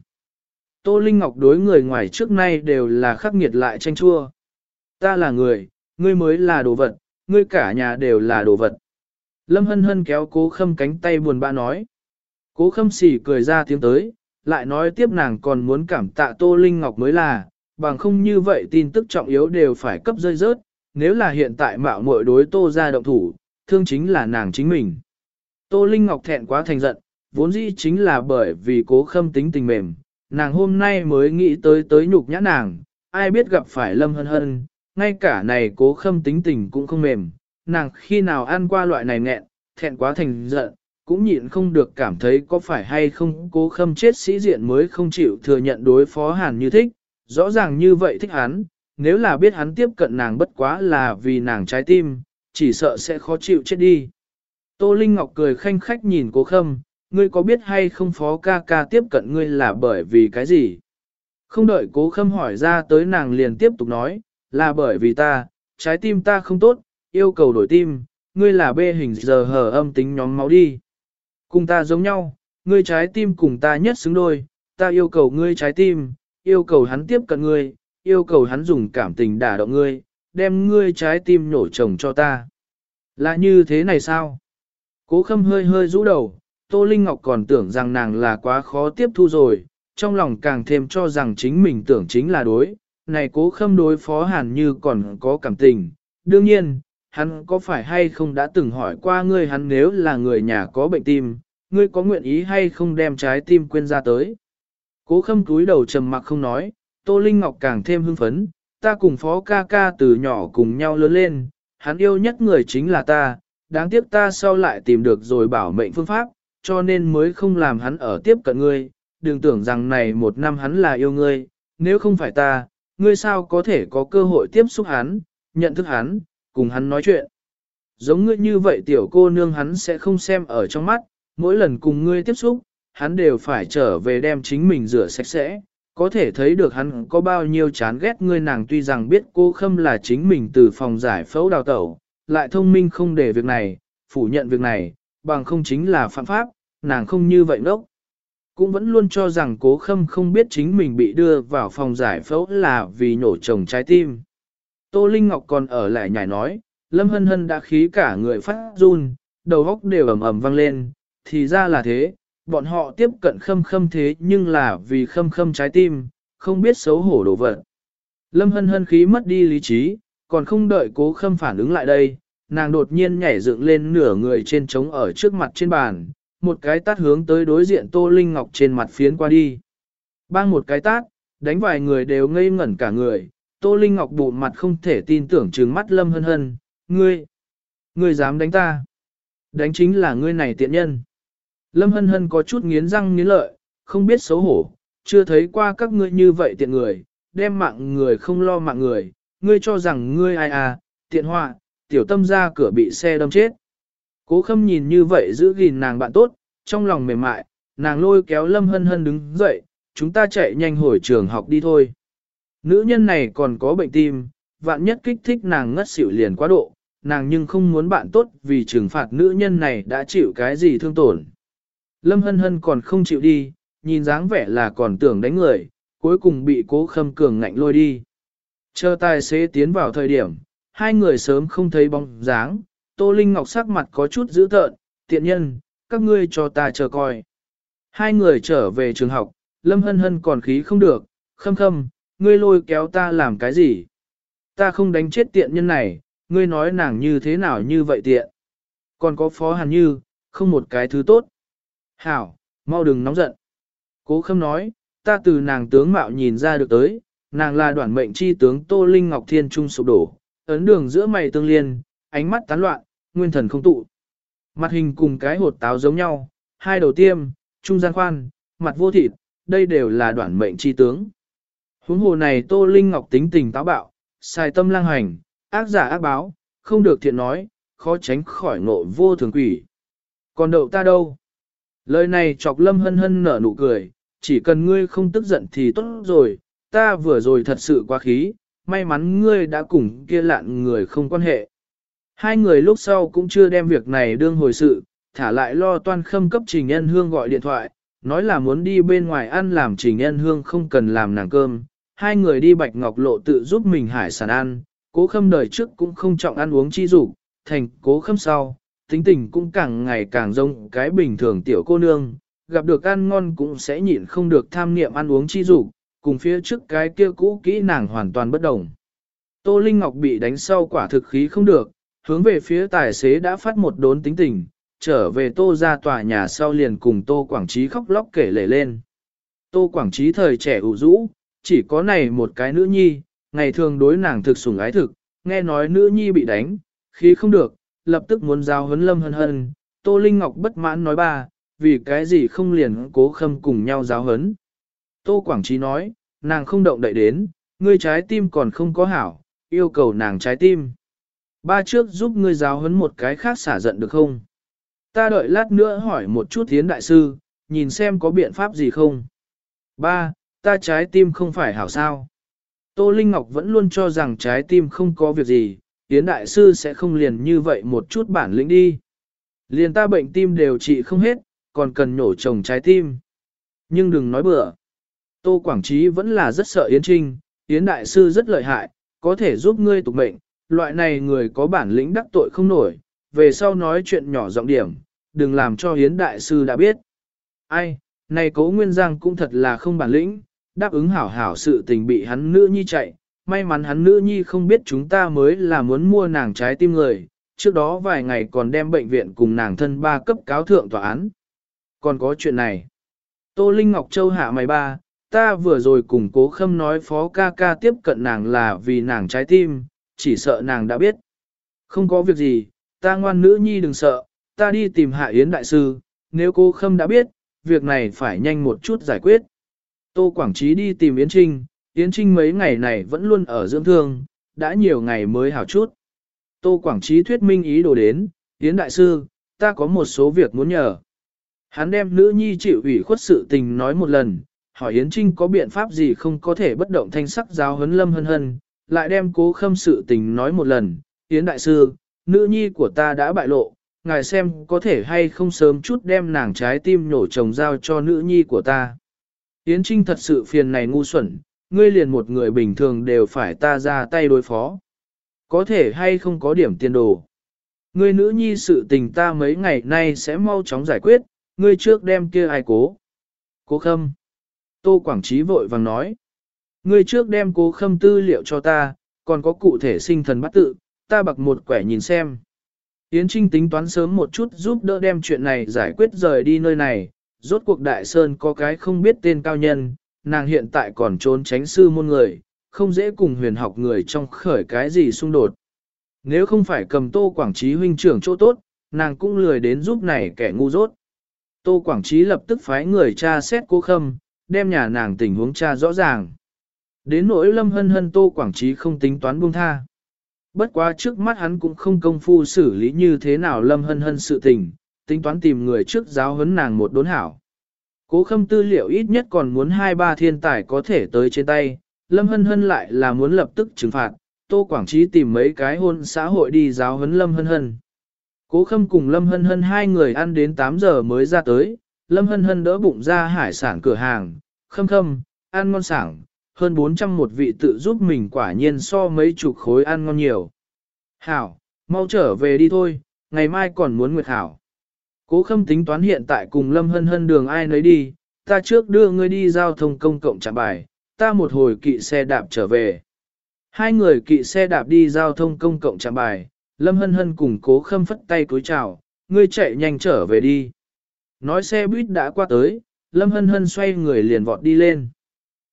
Tô Linh Ngọc đối người ngoài trước nay đều là khắc nghiệt lại tranh chua. Ta là người, ngươi mới là đồ vật, ngươi cả nhà đều là đồ vật. Lâm Hân Hân kéo Cố Khâm cánh tay buồn bã nói. Cố Khâm xỉ cười ra tiếng tới, lại nói tiếp nàng còn muốn cảm tạ Tô Linh Ngọc mới là, bằng không như vậy tin tức trọng yếu đều phải cấp rơi rớt, nếu là hiện tại mạo muội đối Tô ra động thủ, thương chính là nàng chính mình. Tô Linh Ngọc thẹn quá thành giận, vốn dĩ chính là bởi vì Cố Khâm tính tình mềm, nàng hôm nay mới nghĩ tới nhục nhã nàng, ai biết gặp phải Lâm Hân Hân, ngay cả này Cố Khâm tính tình cũng không mềm, nàng khi nào ăn qua loại này nghẹn, thẹn quá thành giận, cũng nhịn không được cảm thấy có phải hay không Cố Khâm chết sĩ diện mới không chịu thừa nhận đối phó Hàn Như thích, rõ ràng như vậy thích hắn, nếu là biết hắn tiếp cận nàng bất quá là vì nàng trái tim, chỉ sợ sẽ khó chịu chết đi. Tô Linh Ngọc cười khanh khách nhìn Cố Khâm, ngươi có biết hay không phó ca ca tiếp cận ngươi là bởi vì cái gì? Không đợi Cố Khâm hỏi ra tới nàng liền tiếp tục nói, là bởi vì ta, trái tim ta không tốt, yêu cầu đổi tim, ngươi là bê hình giờ hở âm tính nhóm máu đi. Cùng ta giống nhau, ngươi trái tim cùng ta nhất xứng đôi, ta yêu cầu ngươi trái tim, yêu cầu hắn tiếp cận ngươi, yêu cầu hắn dùng cảm tình đả động ngươi, đem ngươi trái tim nổ chồng cho ta. Là như thế này sao? Cố Khâm hơi hơi rũ đầu, Tô Linh Ngọc còn tưởng rằng nàng là quá khó tiếp thu rồi, trong lòng càng thêm cho rằng chính mình tưởng chính là đối, này Cố Khâm đối phó Hàn Như còn có cảm tình, đương nhiên, hắn có phải hay không đã từng hỏi qua ngươi hắn nếu là người nhà có bệnh tim, ngươi có nguyện ý hay không đem trái tim quên ra tới. Cố Khâm cúi đầu trầm mặc không nói, Tô Linh Ngọc càng thêm hưng phấn, ta cùng phó ca ca từ nhỏ cùng nhau lớn lên, hắn yêu nhất người chính là ta, đáng tiếc ta sau lại tìm được rồi bảo mệnh phương pháp, cho nên mới không làm hắn ở tiếp cận ngươi, đừng tưởng rằng này một năm hắn là yêu ngươi, nếu không phải ta, ngươi sao có thể có cơ hội tiếp xúc hắn, nhận thức hắn, cùng hắn nói chuyện. Giống ngươi như vậy tiểu cô nương hắn sẽ không xem ở trong mắt, mỗi lần cùng ngươi tiếp xúc, hắn đều phải trở về đem chính mình rửa sạch sẽ, có thể thấy được hắn có bao nhiêu chán ghét ngươi nàng tuy rằng biết cô Khâm là chính mình từ phòng giải phẫu đào tẩu, lại thông minh không để việc này, phủ nhận việc này, bằng không chính là phạm pháp, nàng không như vậy ngốc. Cũng vẫn luôn cho rằng Cố Khâm không biết chính mình bị đưa vào phòng giải phẫu là vì nhổ chồng trái tim. Tô Linh Ngọc còn ở lại nhảy nói, Lâm Hân Hân đã khí cả người phát run, đầu óc đều ầm ầm vang lên, thì ra là thế, bọn họ tiếp cận Khâm Khâm thế nhưng là vì Khâm Khâm trái tim, không biết xấu hổ đổ vật. Lâm Hân Hân khí mất đi lý trí, còn không đợi Cố Khâm phản ứng lại đây, nàng đột nhiên nhảy dựng lên nửa người trên trống ở trước mặt trên bàn, một cái tát hướng tới đối diện Tô Linh Ngọc trên mặt phiến qua đi. Bang một cái tát, đánh vài người đều ngây ngẩn cả người, Tô Linh Ngọc bụng mặt không thể tin tưởng trừng mắt Lâm Hân Hân, ngươi dám đánh ta? Đánh chính là ngươi này tiện nhân. Lâm Hân Hân có chút nghiến răng nghiến lợi, không biết xấu hổ, chưa thấy qua các ngươi như vậy tiện người, đem mạng người không lo mạng người, ngươi cho rằng ngươi ai à, tiện họa, tiểu tâm ra cửa bị xe đâm chết. Cố Khâm nhìn như vậy giữ gìn nàng bạn tốt, trong lòng mềm mại, nàng lôi kéo Lâm Hân Hân đứng dậy, chúng ta chạy nhanh hồi trường học đi thôi. Nữ nhân này còn có bệnh tim, vạn nhất kích thích nàng ngất xỉu liền quá độ, nàng nhưng không muốn bạn tốt vì trừng phạt nữ nhân này đã chịu cái gì thương tổn. Lâm Hân Hân còn không chịu đi, nhìn dáng vẻ là còn tưởng đánh người, cuối cùng bị Cố Khâm cường ngạnh lôi đi. Chờ tài xế tiến vào thời điểm, hai người sớm không thấy bóng dáng, Tô Linh Ngọc sắc mặt có chút dữ tợn, tiện nhân, các ngươi cho ta chờ coi. Hai người trở về trường học, Lâm Hân Hân còn khí không được, Khâm Khâm, ngươi lôi kéo ta làm cái gì? Ta không đánh chết tiện nhân này, ngươi nói nàng như thế nào như vậy tiện? Còn có Phó Hàn Như, không một cái thứ tốt. Hảo, mau đừng nóng giận. Cố Khâm nói, ta từ nàng tướng mạo nhìn ra được tới, nàng là đoản mệnh chi tướng Tô Linh Ngọc Thiên Trung sụp đổ, ấn đường giữa mày tương liên, ánh mắt tán loạn, nguyên thần không tụ. Mặt hình cùng cái hột táo giống nhau, hai đầu tiêm, trung gian khoan, mặt vô thịt, đây đều là đoản mệnh chi tướng. Huống hồ này Tô Linh Ngọc tính tình táo bạo, xài tâm lang hành, ác giả ác báo, không được thiện nói, khó tránh khỏi ngộ vô thường quỷ. Còn đậu ta đâu? Lời này chọc Lâm Hân Hân nở nụ cười, chỉ cần ngươi không tức giận thì tốt rồi, ta vừa rồi thật sự quá khí, may mắn ngươi đã cùng kia lạn người không quan hệ. Hai người lúc sau cũng chưa đem việc này đương hồi sự, thả lại lo toan khâm cấp Trình Nhân Hương gọi điện thoại, nói là muốn đi bên ngoài ăn làm Trình Nhân Hương không cần làm nàng cơm. Hai người đi Bạch Ngọc Lộ tự giúp mình hải sản ăn, Cố Khâm đời trước cũng không trọng ăn uống chi dục, thành Cố Khâm sau, tính tình cũng càng ngày càng giống cái bình thường tiểu cô nương, gặp được ăn ngon cũng sẽ nhịn không được tham niệm ăn uống chi dục, cùng phía trước cái kia cũ kỹ nàng hoàn toàn bất đồng. Tô Linh Ngọc bị đánh sau quả thực khí không được, hướng về phía tài xế đã phát một đốn tính tình, trở về Tô ra tòa nhà sau liền cùng Tô Quảng Trí khóc lóc kể lể lên. Tô Quảng Trí thời trẻ ủ rũ, chỉ có này một cái nữ nhi, ngày thường đối nàng thực sủng ái thực, nghe nói nữ nhi bị đánh, khí không được, lập tức muốn giao huấn Lâm Hân Hân. Tô Linh Ngọc bất mãn nói ba, vì cái gì không liền Cố Khâm cùng nhau giáo huấn. Tô Quảng Trí nói, nàng không động đậy đến, ngươi trái tim còn không có hảo, yêu cầu nàng trái tim. Ba trước giúp ngươi giáo huấn một cái khác xả giận được không? Ta đợi lát nữa hỏi một chút Thiến đại sư, nhìn xem có biện pháp gì không? Ba, ta trái tim không phải hảo sao? Tô Linh Ngọc vẫn luôn cho rằng trái tim không có việc gì, Thiến đại sư sẽ không liền như vậy một chút bản lĩnh đi. Liền ta bệnh tim đều trị không hết, còn cần nhổ trồng trái tim. Nhưng đừng nói bừa. Tô Quảng Trí vẫn là rất sợ Yến Trinh, Yến đại sư rất lợi hại, có thể giúp ngươi tục mệnh, loại này người có bản lĩnh đắc tội không nổi, về sau nói chuyện nhỏ giọng điểm, đừng làm cho Yến đại sư đã biết. Ai, này Cố Nguyên Giang cũng thật là không bản lĩnh, đáp ứng hảo hảo sự tình bị hắn nữ nhi chạy, may mắn hắn nữ nhi không biết chúng ta mới là muốn mua nàng trái tim người, trước đó vài ngày còn đem bệnh viện cùng nàng thân ba cấp cáo thượng tòa án. Còn có chuyện này. Tô Linh Ngọc Châu hạ mày ba, ta vừa rồi cùng Cố Khâm nói phó ca ca tiếp cận nàng là vì nàng trái tim, chỉ sợ nàng đã biết. Không có việc gì, ta ngoan nữ nhi đừng sợ, ta đi tìm Hạ Yến đại sư, nếu Cố Khâm đã biết, việc này phải nhanh một chút giải quyết. Tô Quảng Trí đi tìm Yến Trinh, Yến Trinh mấy ngày này vẫn luôn ở dưỡng thương, đã nhiều ngày mới hảo chút. Tô Quảng Trí thuyết minh ý đồ đến, Yến đại sư, ta có một số việc muốn nhờ. Hắn đem nữ nhi chịu ủy khuất sự tình nói một lần, hỏi Yến Trinh có biện pháp gì không có thể bất động thanh sắc giáo huấn Lâm Hân Hân, lại đem Cố Khâm sự tình nói một lần, Yến đại sư, nữ nhi của ta đã bại lộ, ngài xem có thể hay không sớm chút đem nàng trái tim nhổ chồng giao cho nữ nhi của ta. Yến Trinh thật sự phiền này ngu xuẩn, ngươi liền một người bình thường đều phải ta ra tay đối phó. Có thể hay không có điểm tiền đồ. Ngươi nữ nhi sự tình ta mấy ngày nay sẽ mau chóng giải quyết, ngươi trước đem kia ai Cố. Cố Khâm. Tô Quảng Trí vội vàng nói. Ngươi trước đem Cố Khâm tư liệu cho ta, còn có cụ thể sinh thần bắt tự, ta bặc một quẻ nhìn xem. Yến Trinh tính toán sớm một chút giúp đỡ đem chuyện này giải quyết rời đi nơi này, rốt cuộc Đại Sơn có cái không biết tên cao nhân, nàng hiện tại còn trốn tránh sư môn người, không dễ cùng huyền học người trong khởi cái gì xung đột. Nếu không phải cầm Tô Quảng Trí huynh trưởng chỗ tốt, nàng cũng lười đến giúp này kẻ ngu dốt. Tô Quảng Trí lập tức phái người tra xét Cố Khâm, đem nhà nàng tình huống tra rõ ràng. Đến nỗi Lâm Hân Hân Tô Quảng Trí không tính toán buông tha. Bất quá trước mắt hắn cũng không công phu xử lý như thế nào Lâm Hân Hân sự tình, tính toán tìm người trước giáo huấn nàng một đốn hảo. Cố Khâm tư liệu ít nhất còn muốn 2-3 thiên tài có thể tới trên tay, Lâm Hân Hân lại là muốn lập tức trừng phạt, Tô Quảng Trí tìm mấy cái hôn xã hội đi giáo huấn Lâm Hân Hân. Cố Khâm cùng Lâm Hân Hân hai người ăn đến 8 giờ mới ra tới, Lâm Hân Hân đỡ bụng ra hải sản cửa hàng, Khâm Khâm, ăn ngon sảng, hơn 400 một vị tự giúp mình quả nhiên so mấy chục khối ăn ngon nhiều. Hảo, mau trở về đi thôi, ngày mai còn muốn nguyệt hảo. Cố Khâm tính toán hiện tại cùng Lâm Hân Hân đường ai nấy đi, ta trước đưa ngươi đi giao thông công cộng trạm bài, ta một hồi kỵ xe đạp trở về. Hai người kỵ xe đạp đi giao thông công cộng trạm bài, Lâm Hân Hân cùng Cố Khâm phất tay cúi chào, ngươi chạy nhanh trở về đi. Nói xe buýt đã qua tới, Lâm Hân Hân xoay người liền vọt đi lên.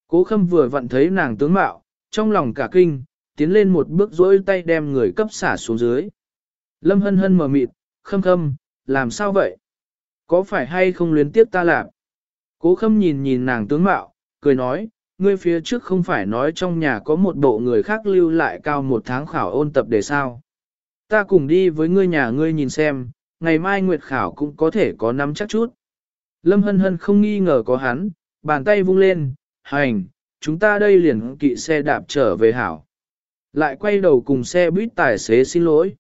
Cố Khâm vừa vặn thấy nàng tướng mạo, trong lòng cả kinh, tiến lên một bước dỗi tay đem người cấp xả xuống dưới. Lâm Hân Hân mờ mịt, Khâm Khâm, làm sao vậy? Có phải hay không luyến tiếp ta làm? Cố Khâm nhìn nhìn nàng tướng mạo, cười nói, ngươi phía trước không phải nói trong nhà có một bộ người khác lưu lại cao 1 tháng khảo ôn tập để sao? Ta cùng đi với ngươi nhà ngươi nhìn xem, ngày mai nguyệt khảo cũng có thể có nắm chắc chút. Lâm Hân Hân không nghi ngờ có hắn, bàn tay vung lên, hành, chúng ta đây liền kỵ xe đạp trở về hảo. Lại quay đầu cùng xe buýt tài xế xin lỗi.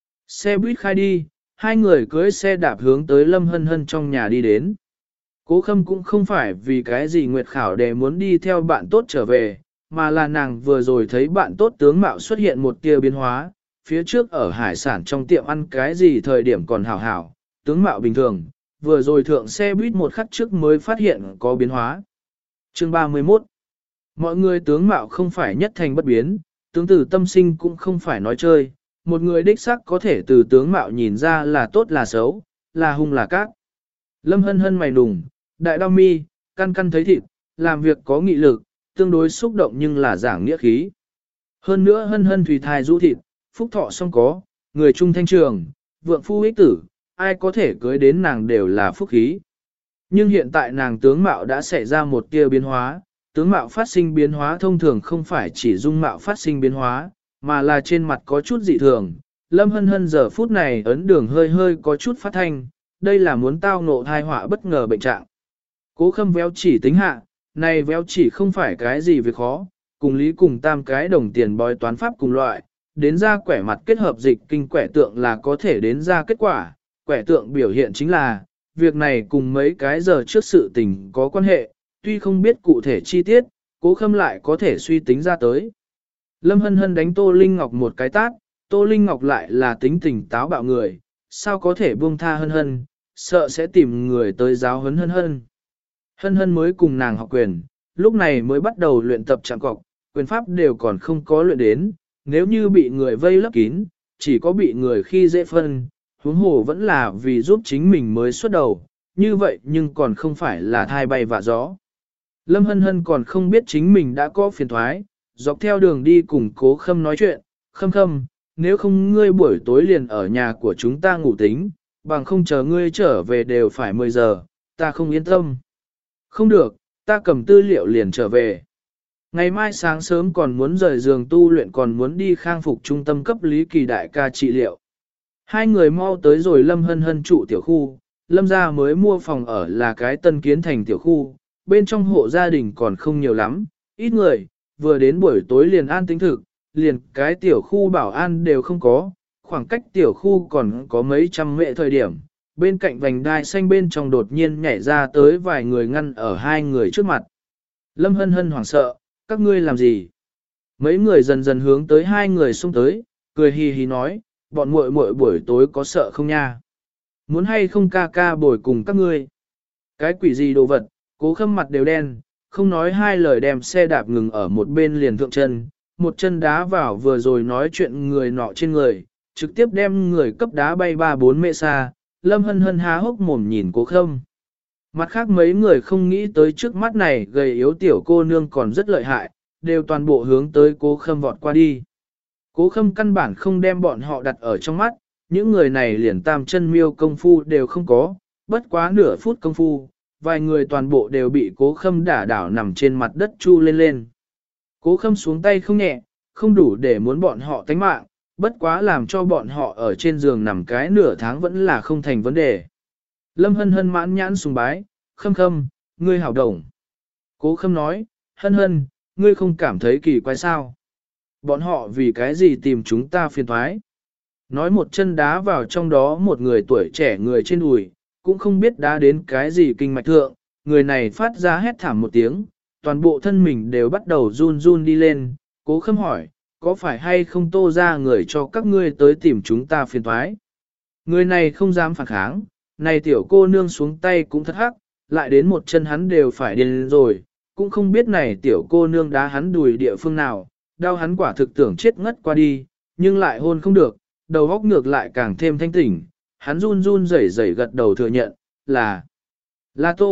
Xe buýt khai đi, hai người cưới xe đạp hướng tới Lâm Hân Hân trong nhà đi đến. Cố Khâm cũng không phải vì cái gì nguyệt khảo để muốn đi theo bạn tốt trở về, mà là nàng vừa rồi thấy bạn tốt tướng mạo xuất hiện một tia biến hóa, phía trước ở hải sản trong tiệm ăn cái gì thời điểm còn hảo hảo, tướng mạo bình thường, vừa rồi thượng xe buýt một khắc trước mới phát hiện có biến hóa. Chương 31. Mọi người tướng mạo không phải nhất thành bất biến, tướng tử tâm sinh cũng không phải nói chơi, một người đích sắc có thể từ tướng mạo nhìn ra là tốt là xấu, là hung là cát. Lâm Hân Hân mày đùng, đại đao mi, căn căn thấy thịt, làm việc có nghị lực, tương đối xúc động nhưng là giảng nghĩa khí. Hơn nữa Hân Hân thủy thai rũ thịt, phúc thọ song có, người trung thanh trường, vượng phu ích tử, ai có thể cưới đến nàng đều là phúc khí. Nhưng hiện tại nàng tướng mạo đã xảy ra một tia biến hóa, tướng mạo phát sinh biến hóa thông thường không phải chỉ dung mạo phát sinh biến hóa, mà là trên mặt có chút dị thường. Lâm Hân Hân giờ phút này ấn đường hơi hơi có chút phát thanh, đây là muốn tao ngộ thai họa bất ngờ bệnh trạng. Cố Khâm véo chỉ tính hạ, này véo chỉ không phải cái gì việc khó, cùng lý cùng tam cái đồng tiền bói toán pháp cùng loại, đến ra quẻ mặt kết hợp dịch kinh quẻ tượng là có thể đến ra kết quả, quẻ tượng biểu hiện chính là, việc này cùng mấy cái giờ trước sự tình có quan hệ, tuy không biết cụ thể chi tiết, Cố Khâm lại có thể suy tính ra tới. Lâm Hân Hân đánh Tô Linh Ngọc một cái tát, Tô Linh Ngọc lại là tính tình táo bạo người, sao có thể buông tha Hân Hân, sợ sẽ tìm người tới giáo huấn Hân Hân. Hân Hân mới cùng nàng học quyền, lúc này mới bắt đầu luyện tập chạm cọc, quyền pháp đều còn không có luyện đến, nếu như bị người vây lấp kín, chỉ có bị người khi dễ phân, huống hồ vẫn là vì giúp chính mình mới xuất đầu, như vậy nhưng còn không phải là thai bay vạ gió. Lâm Hân Hân còn không biết chính mình đã có phiền thoái, dọc theo đường đi cùng Cố Khâm nói chuyện, Khâm Khâm, nếu không ngươi buổi tối liền ở nhà của chúng ta ngủ tính, bằng không chờ ngươi trở về đều phải 10 giờ, ta không yên tâm. Không được, ta cầm tư liệu liền trở về. Ngày mai sáng sớm còn muốn rời giường tu luyện còn muốn đi khang phục trung tâm cấp Lý Kỳ đại ca trị liệu. Hai người mau tới rồi Lâm Hân Hân trụ tiểu khu, Lâm gia mới mua phòng ở là cái tân kiến thành tiểu khu, bên trong hộ gia đình còn không nhiều lắm, ít người, vừa đến buổi tối liền an tĩnh thực, liền cái tiểu khu bảo an đều không có, khoảng cách tiểu khu còn có mấy trăm mệ thời điểm. Bên cạnh vành đai xanh bên trong đột nhiên nhảy ra tới vài người ngăn ở hai người trước mặt. Lâm Hân Hân hoảng sợ, các ngươi làm gì? Mấy người dần dần hướng tới hai người xông tới, cười hì hì nói, bọn muội muội buổi tối có sợ không nha? Muốn hay không ca ca bồi cùng các ngươi? Cái quỷ gì đồ vật, Cố Khâm mặt đều đen, không nói hai lời đem xe đạp ngừng ở một bên liền thượng chân, một chân đá vào vừa rồi nói chuyện người nọ trên người, trực tiếp đem người cấp đá bay 3-4 mệ xa. Lâm Hân Hân há hốc mồm nhìn Cố Khâm. Mặt khác mấy người không nghĩ tới trước mắt này gầy yếu tiểu cô nương còn rất lợi hại, đều toàn bộ hướng tới Cố Khâm vọt qua đi. Cố Khâm căn bản không đem bọn họ đặt ở trong mắt, những người này liền tam chân miêu công phu đều không có, bất quá nửa phút công phu, vài người toàn bộ đều bị Cố Khâm đả đảo nằm trên mặt đất chu lên lên. Cố Khâm xuống tay không nhẹ, không đủ để muốn bọn họ tánh mạng, bất quá làm cho bọn họ ở trên giường nằm cái nửa tháng vẫn là không thành vấn đề. Lâm Hân Hân mãn nhãn sùng bái, Khâm Khâm, ngươi hảo đồng. Cố Khâm nói, Hân Hân, ngươi không cảm thấy kỳ quái sao? Bọn họ vì cái gì tìm chúng ta phiền thoái? Nói một chân đá vào trong đó một người tuổi trẻ người trên đùi, cũng không biết đá đến cái gì kinh mạch thượng, người này phát ra hét thảm một tiếng, toàn bộ thân mình đều bắt đầu run run đi lên. Cố Khâm hỏi, có phải hay không Tô ra người cho các ngươi tới tìm chúng ta phiền thoái? Người này không dám phản kháng, này tiểu cô nương xuống tay cũng thất hắc, lại đến một chân hắn đều phải điên rồi, cũng không biết này tiểu cô nương đá hắn đùi địa phương nào, đau hắn quả thực tưởng chết ngất qua đi, nhưng lại hôn không được, đầu óc ngược lại càng thêm thanh tỉnh, hắn run run rẩy rẩy gật đầu thừa nhận, là Tô,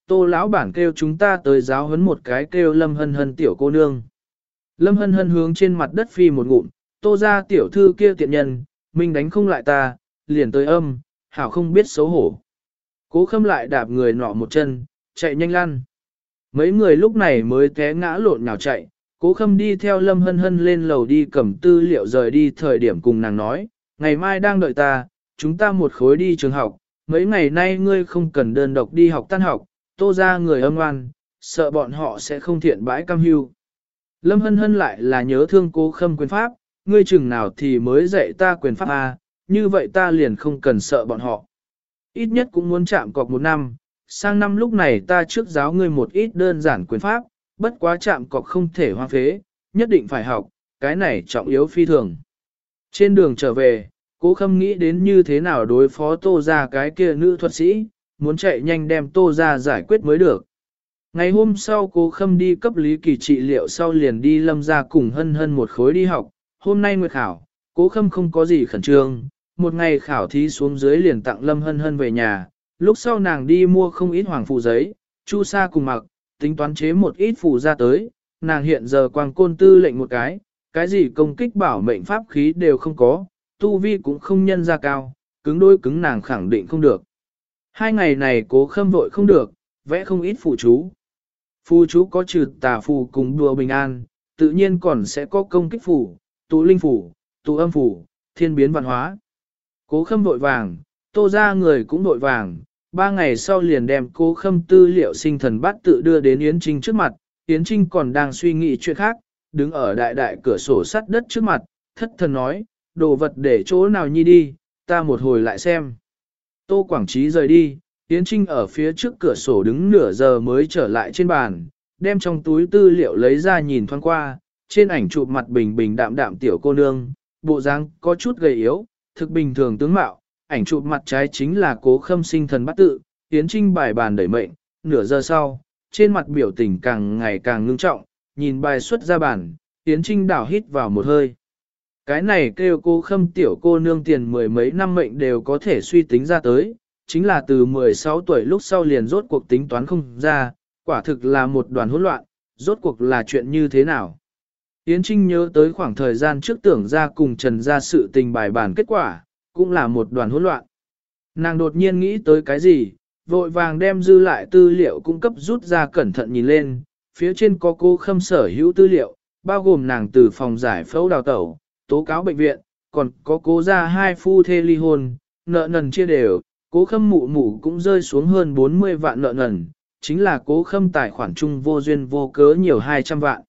Tô lão bản kêu chúng ta tới giáo huấn một cái kêu Lâm Hân Hân tiểu cô nương. Lâm Hân Hân hướng trên mặt đất phi một ngụm, Tô ra tiểu thư kia tiện nhân, mình đánh không lại ta, liền tới âm, hảo không biết xấu hổ. Cố Khâm lại đạp người nọ một chân, chạy nhanh lăn. Mấy người lúc này mới té ngã lộn nhào chạy, Cố Khâm đi theo Lâm Hân Hân lên lầu đi cầm tư liệu rời đi thời điểm cùng nàng nói, ngày mai đang đợi ta, chúng ta một khối đi trường học, mấy ngày nay ngươi không cần đơn độc đi học tan học, Tô ra người âm ngoan, sợ bọn họ sẽ không thiện bãi cam hưu. Lâm Hân Hân lại là nhớ thương Cố Khâm quyền pháp, ngươi chừng nào thì mới dạy ta quyền pháp à, như vậy ta liền không cần sợ bọn họ. Ít nhất cũng muốn chạm cọc 1 năm, sang năm lúc này ta trước giáo ngươi một ít đơn giản quyền pháp, bất quá chạm cọc không thể hoang phế, nhất định phải học, cái này trọng yếu phi thường. Trên đường trở về, Cố Khâm nghĩ đến như thế nào đối phó Tô ra cái kia nữ thuật sĩ, muốn chạy nhanh đem Tô ra giải quyết mới được. Ngày hôm sau Cố Khâm đi cấp Lý Kỳ trị liệu sau liền đi Lâm ra cùng Hân Hân một khối đi học, hôm nay nguyệt khảo, Cố Khâm không có gì khẩn trương, một ngày khảo thí xuống dưới liền tặng Lâm Hân Hân về nhà, lúc sau nàng đi mua không ít hoàng phù giấy, chu sa cùng mặc, tính toán chế một ít phù ra tới, nàng hiện giờ quang côn tư lệnh một cái gì công kích bảo mệnh pháp khí đều không có, tu vi cũng không nhân ra cao, cứng đôi cứng nàng khẳng định không được. 2 ngày này Cố Khâm vội không được, vẽ không ít phù chú. Phù chú có trừ tà phù cùng đùa bình an, tự nhiên còn sẽ có công kích phù, tụ linh phù, tụ âm phù, thiên biến văn hóa. Cố Khâm vội vàng, Tô ra người cũng vội vàng, 3 ngày sau liền đem Cố Khâm tư liệu sinh thần bát tự đưa đến Yến Trinh trước mặt, Yến Trinh còn đang suy nghĩ chuyện khác, đứng ở đại đại cửa sổ sắt đất trước mặt, thất thần nói, đồ vật để chỗ nào nhi đi, ta một hồi lại xem. Tô Quảng Trí rời đi, Yến Trinh ở phía trước cửa sổ đứng nửa giờ mới trở lại trên bàn, đem trong túi tư liệu lấy ra nhìn thoáng qua, trên ảnh chụp mặt bình bình đạm đạm tiểu cô nương, bộ dáng có chút gầy yếu, thực bình thường tướng mạo, ảnh chụp mặt trái chính là Cố Khâm sinh thần bát tự, Yến Trinh bài bàn đẩy mệnh, nửa giờ sau, trên mặt biểu tình càng ngày càng ngưng trọng, nhìn bài xuất ra bàn, Yến Trinh đảo hít vào một hơi. Cái này kêu Cố Khâm tiểu cô nương tiền 10 mấy năm mệnh đều có thể suy tính ra tới, chính là từ 16 tuổi lúc sau liền rốt cuộc tính toán không ra, quả thực là một đoàn hỗn loạn, rốt cuộc là chuyện như thế nào. Yến Trinh nhớ tới khoảng thời gian trước tưởng ra cùng Trần ra sự tình bài bản kết quả, cũng là một đoàn hỗn loạn. Nàng đột nhiên nghĩ tới cái gì, vội vàng đem dư lại tư liệu cung cấp rút ra cẩn thận nhìn lên, phía trên có Cố Khâm sở hữu tư liệu, bao gồm nàng từ phòng giải phẫu đào tẩu, tố cáo bệnh viện, còn có Cố ra 2 phu thê ly hôn, nợ nần chia đều, Cố Khâm mụ mụ cũng rơi xuống hơn 40 vạn nợ nần, chính là Cố Khâm tài khoản chung vô duyên vô cớ nhiều 200 vạn.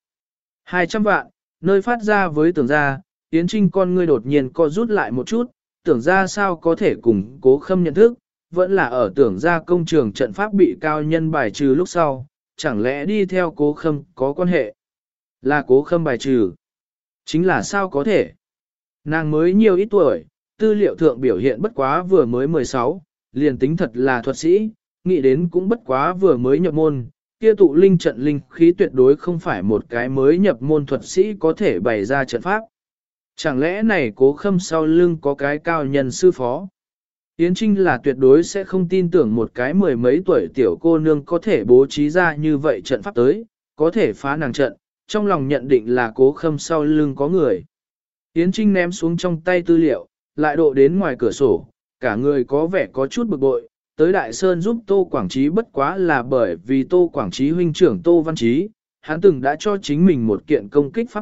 200 vạn, nơi phát ra với tưởng ra, Yến Trinh con ngươi đột nhiên co rút lại một chút, tưởng ra sao có thể cùng Cố Khâm nhận thức, vẫn là ở tưởng ra công trường trận pháp bị cao nhân bài trừ lúc sau, chẳng lẽ đi theo Cố Khâm có quan hệ? Là Cố Khâm bài trừ. Chính là sao có thể? Nàng mới nhiều ít tuổi, tư liệu thượng biểu hiện bất quá vừa mới 16, liền tính thật là thuật sĩ, nghĩ đến cũng bất quá vừa mới nhập môn, kia tụ linh trận linh khí tuyệt đối không phải một cái mới nhập môn thuật sĩ có thể bày ra trận pháp. Chẳng lẽ này Cố Khâm sau lưng có cái cao nhân sư phó? Yến Trinh là tuyệt đối sẽ không tin tưởng một cái 10 mấy tuổi tiểu cô nương có thể bố trí ra như vậy trận pháp tới, có thể phá nàng trận, trong lòng nhận định là Cố Khâm sau lưng có người. Yến Trinh ném xuống trong tay tư liệu, lại độ đến ngoài cửa sổ, cả người có vẻ có chút bực bội, tới Đại Sơn giúp Tô Quảng Trí bất quá là bởi vì Tô Quảng Trí huynh trưởng Tô Văn Trí, hắn từng đã cho chính mình một kiện công kích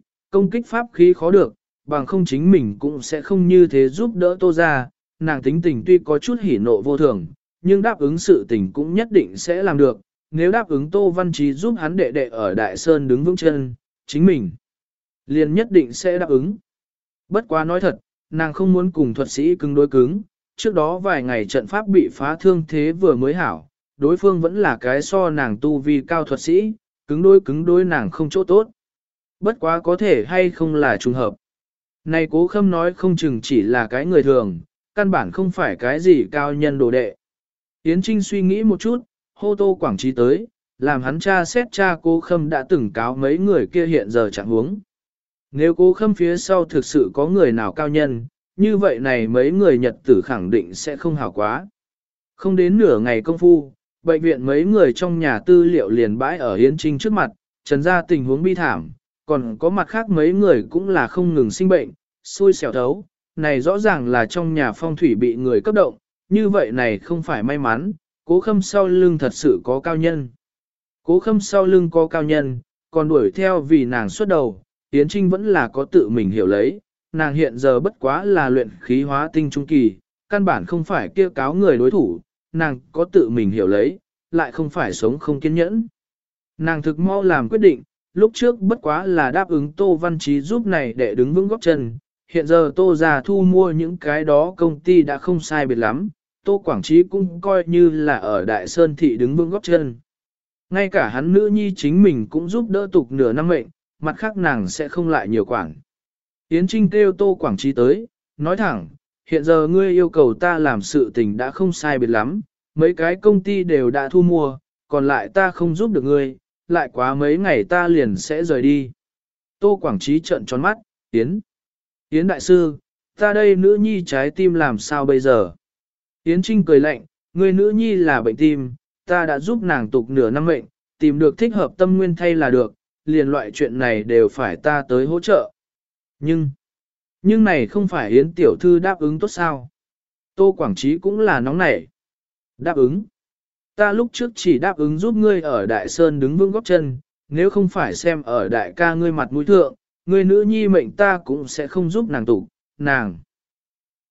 pháp khí khó được, bằng không chính mình cũng sẽ không như thế giúp đỡ Tô ra, nàng tính tình tuy có chút hỉ nộ vô thường, nhưng đáp ứng sự tình cũng nhất định sẽ làm được, nếu đáp ứng Tô Văn Trí giúp hắn đệ đệ ở Đại Sơn đứng vững chân, chính mình liền nhất định sẽ đáp ứng. Bất quá nói thật, nàng không muốn cùng thuật sĩ cứng đối cứng, trước đó vài ngày trận pháp bị phá thương thế vừa mới hảo, đối phương vẫn là cái so nàng tu vi cao thuật sĩ, cứng đối nàng không chỗ tốt. Bất quá có thể hay không là trùng hợp. Này Cố Khâm nói không chừng chỉ là cái người thường, căn bản không phải cái gì cao nhân đồ đệ. Yến Trinh suy nghĩ một chút, hô Tô Quảng Trí tới, làm hắn tra xét tra Cố Khâm đã từng cáo mấy người kia hiện giờ trạng huống. Nếu Cố Khâm phía sau thực sự có người nào cao nhân, như vậy này mấy người Nhật tử khẳng định sẽ không hảo quá. Không đến nửa ngày công phu, bệnh viện mấy người trong nhà tư liệu liền bãi ở Yến Trinh trước mặt, trần ra tình huống bi thảm, còn có mặt khác mấy người cũng là không ngừng sinh bệnh, xui xẻo thấu, này rõ ràng là trong nhà phong thủy bị người cấp động, như vậy này không phải may mắn, Cố Khâm sau lưng thật sự có cao nhân. Cố Khâm sau lưng có cao nhân, còn đuổi theo vì nàng xuất đầu, Yến Trinh vẫn là có tự mình hiểu lấy, nàng hiện giờ bất quá là luyện khí hóa tinh trung kỳ, căn bản không phải kia cáo người đối thủ, nàng có tự mình hiểu lấy, lại không phải sống không kiên nhẫn. Nàng thực mau làm quyết định, lúc trước bất quá là đáp ứng Tô Văn Chí giúp này để đứng vững góp chân, hiện giờ Tô già thu mua những cái đó công ty đã không sai biệt lắm, Tô Quảng Chí cũng coi như là ở Đại Sơn Thị đứng vững góp chân. Ngay cả hắn nữ nhi chính mình cũng giúp đỡ tục nửa năm mệnh, mặt khác nàng sẽ không lại nhiều quản. Yến Trinh kêu Tô Quảng Chí tới, nói thẳng, hiện giờ ngươi yêu cầu ta làm sự tình đã không sai biệt lắm, mấy cái công ty đều đã thu mua, còn lại ta không giúp được ngươi, lại quá mấy ngày ta liền sẽ rời đi. Tô Quảng Chí trợn tròn mắt, Yến đại sư, ta đây nữ nhi trái tim làm sao bây giờ? Yến Trinh cười lạnh, người nữ nhi là bệnh tim, ta đã giúp nàng tục nửa năm mệnh, tìm được thích hợp tâm nguyên thay là được, liền loại chuyện này đều phải ta tới hỗ trợ. Nhưng này không phải Yến tiểu thư đáp ứng tốt sao? Tô Quảng Chí cũng là nóng nảy. Đáp ứng. Ta lúc trước chỉ đáp ứng giúp ngươi ở Đại Sơn đứng vững góp chân, nếu không phải xem ở đại ca ngươi mặt mũi thượng, ngươi nữ nhi mệnh ta cũng sẽ không giúp nàng tụ, nàng.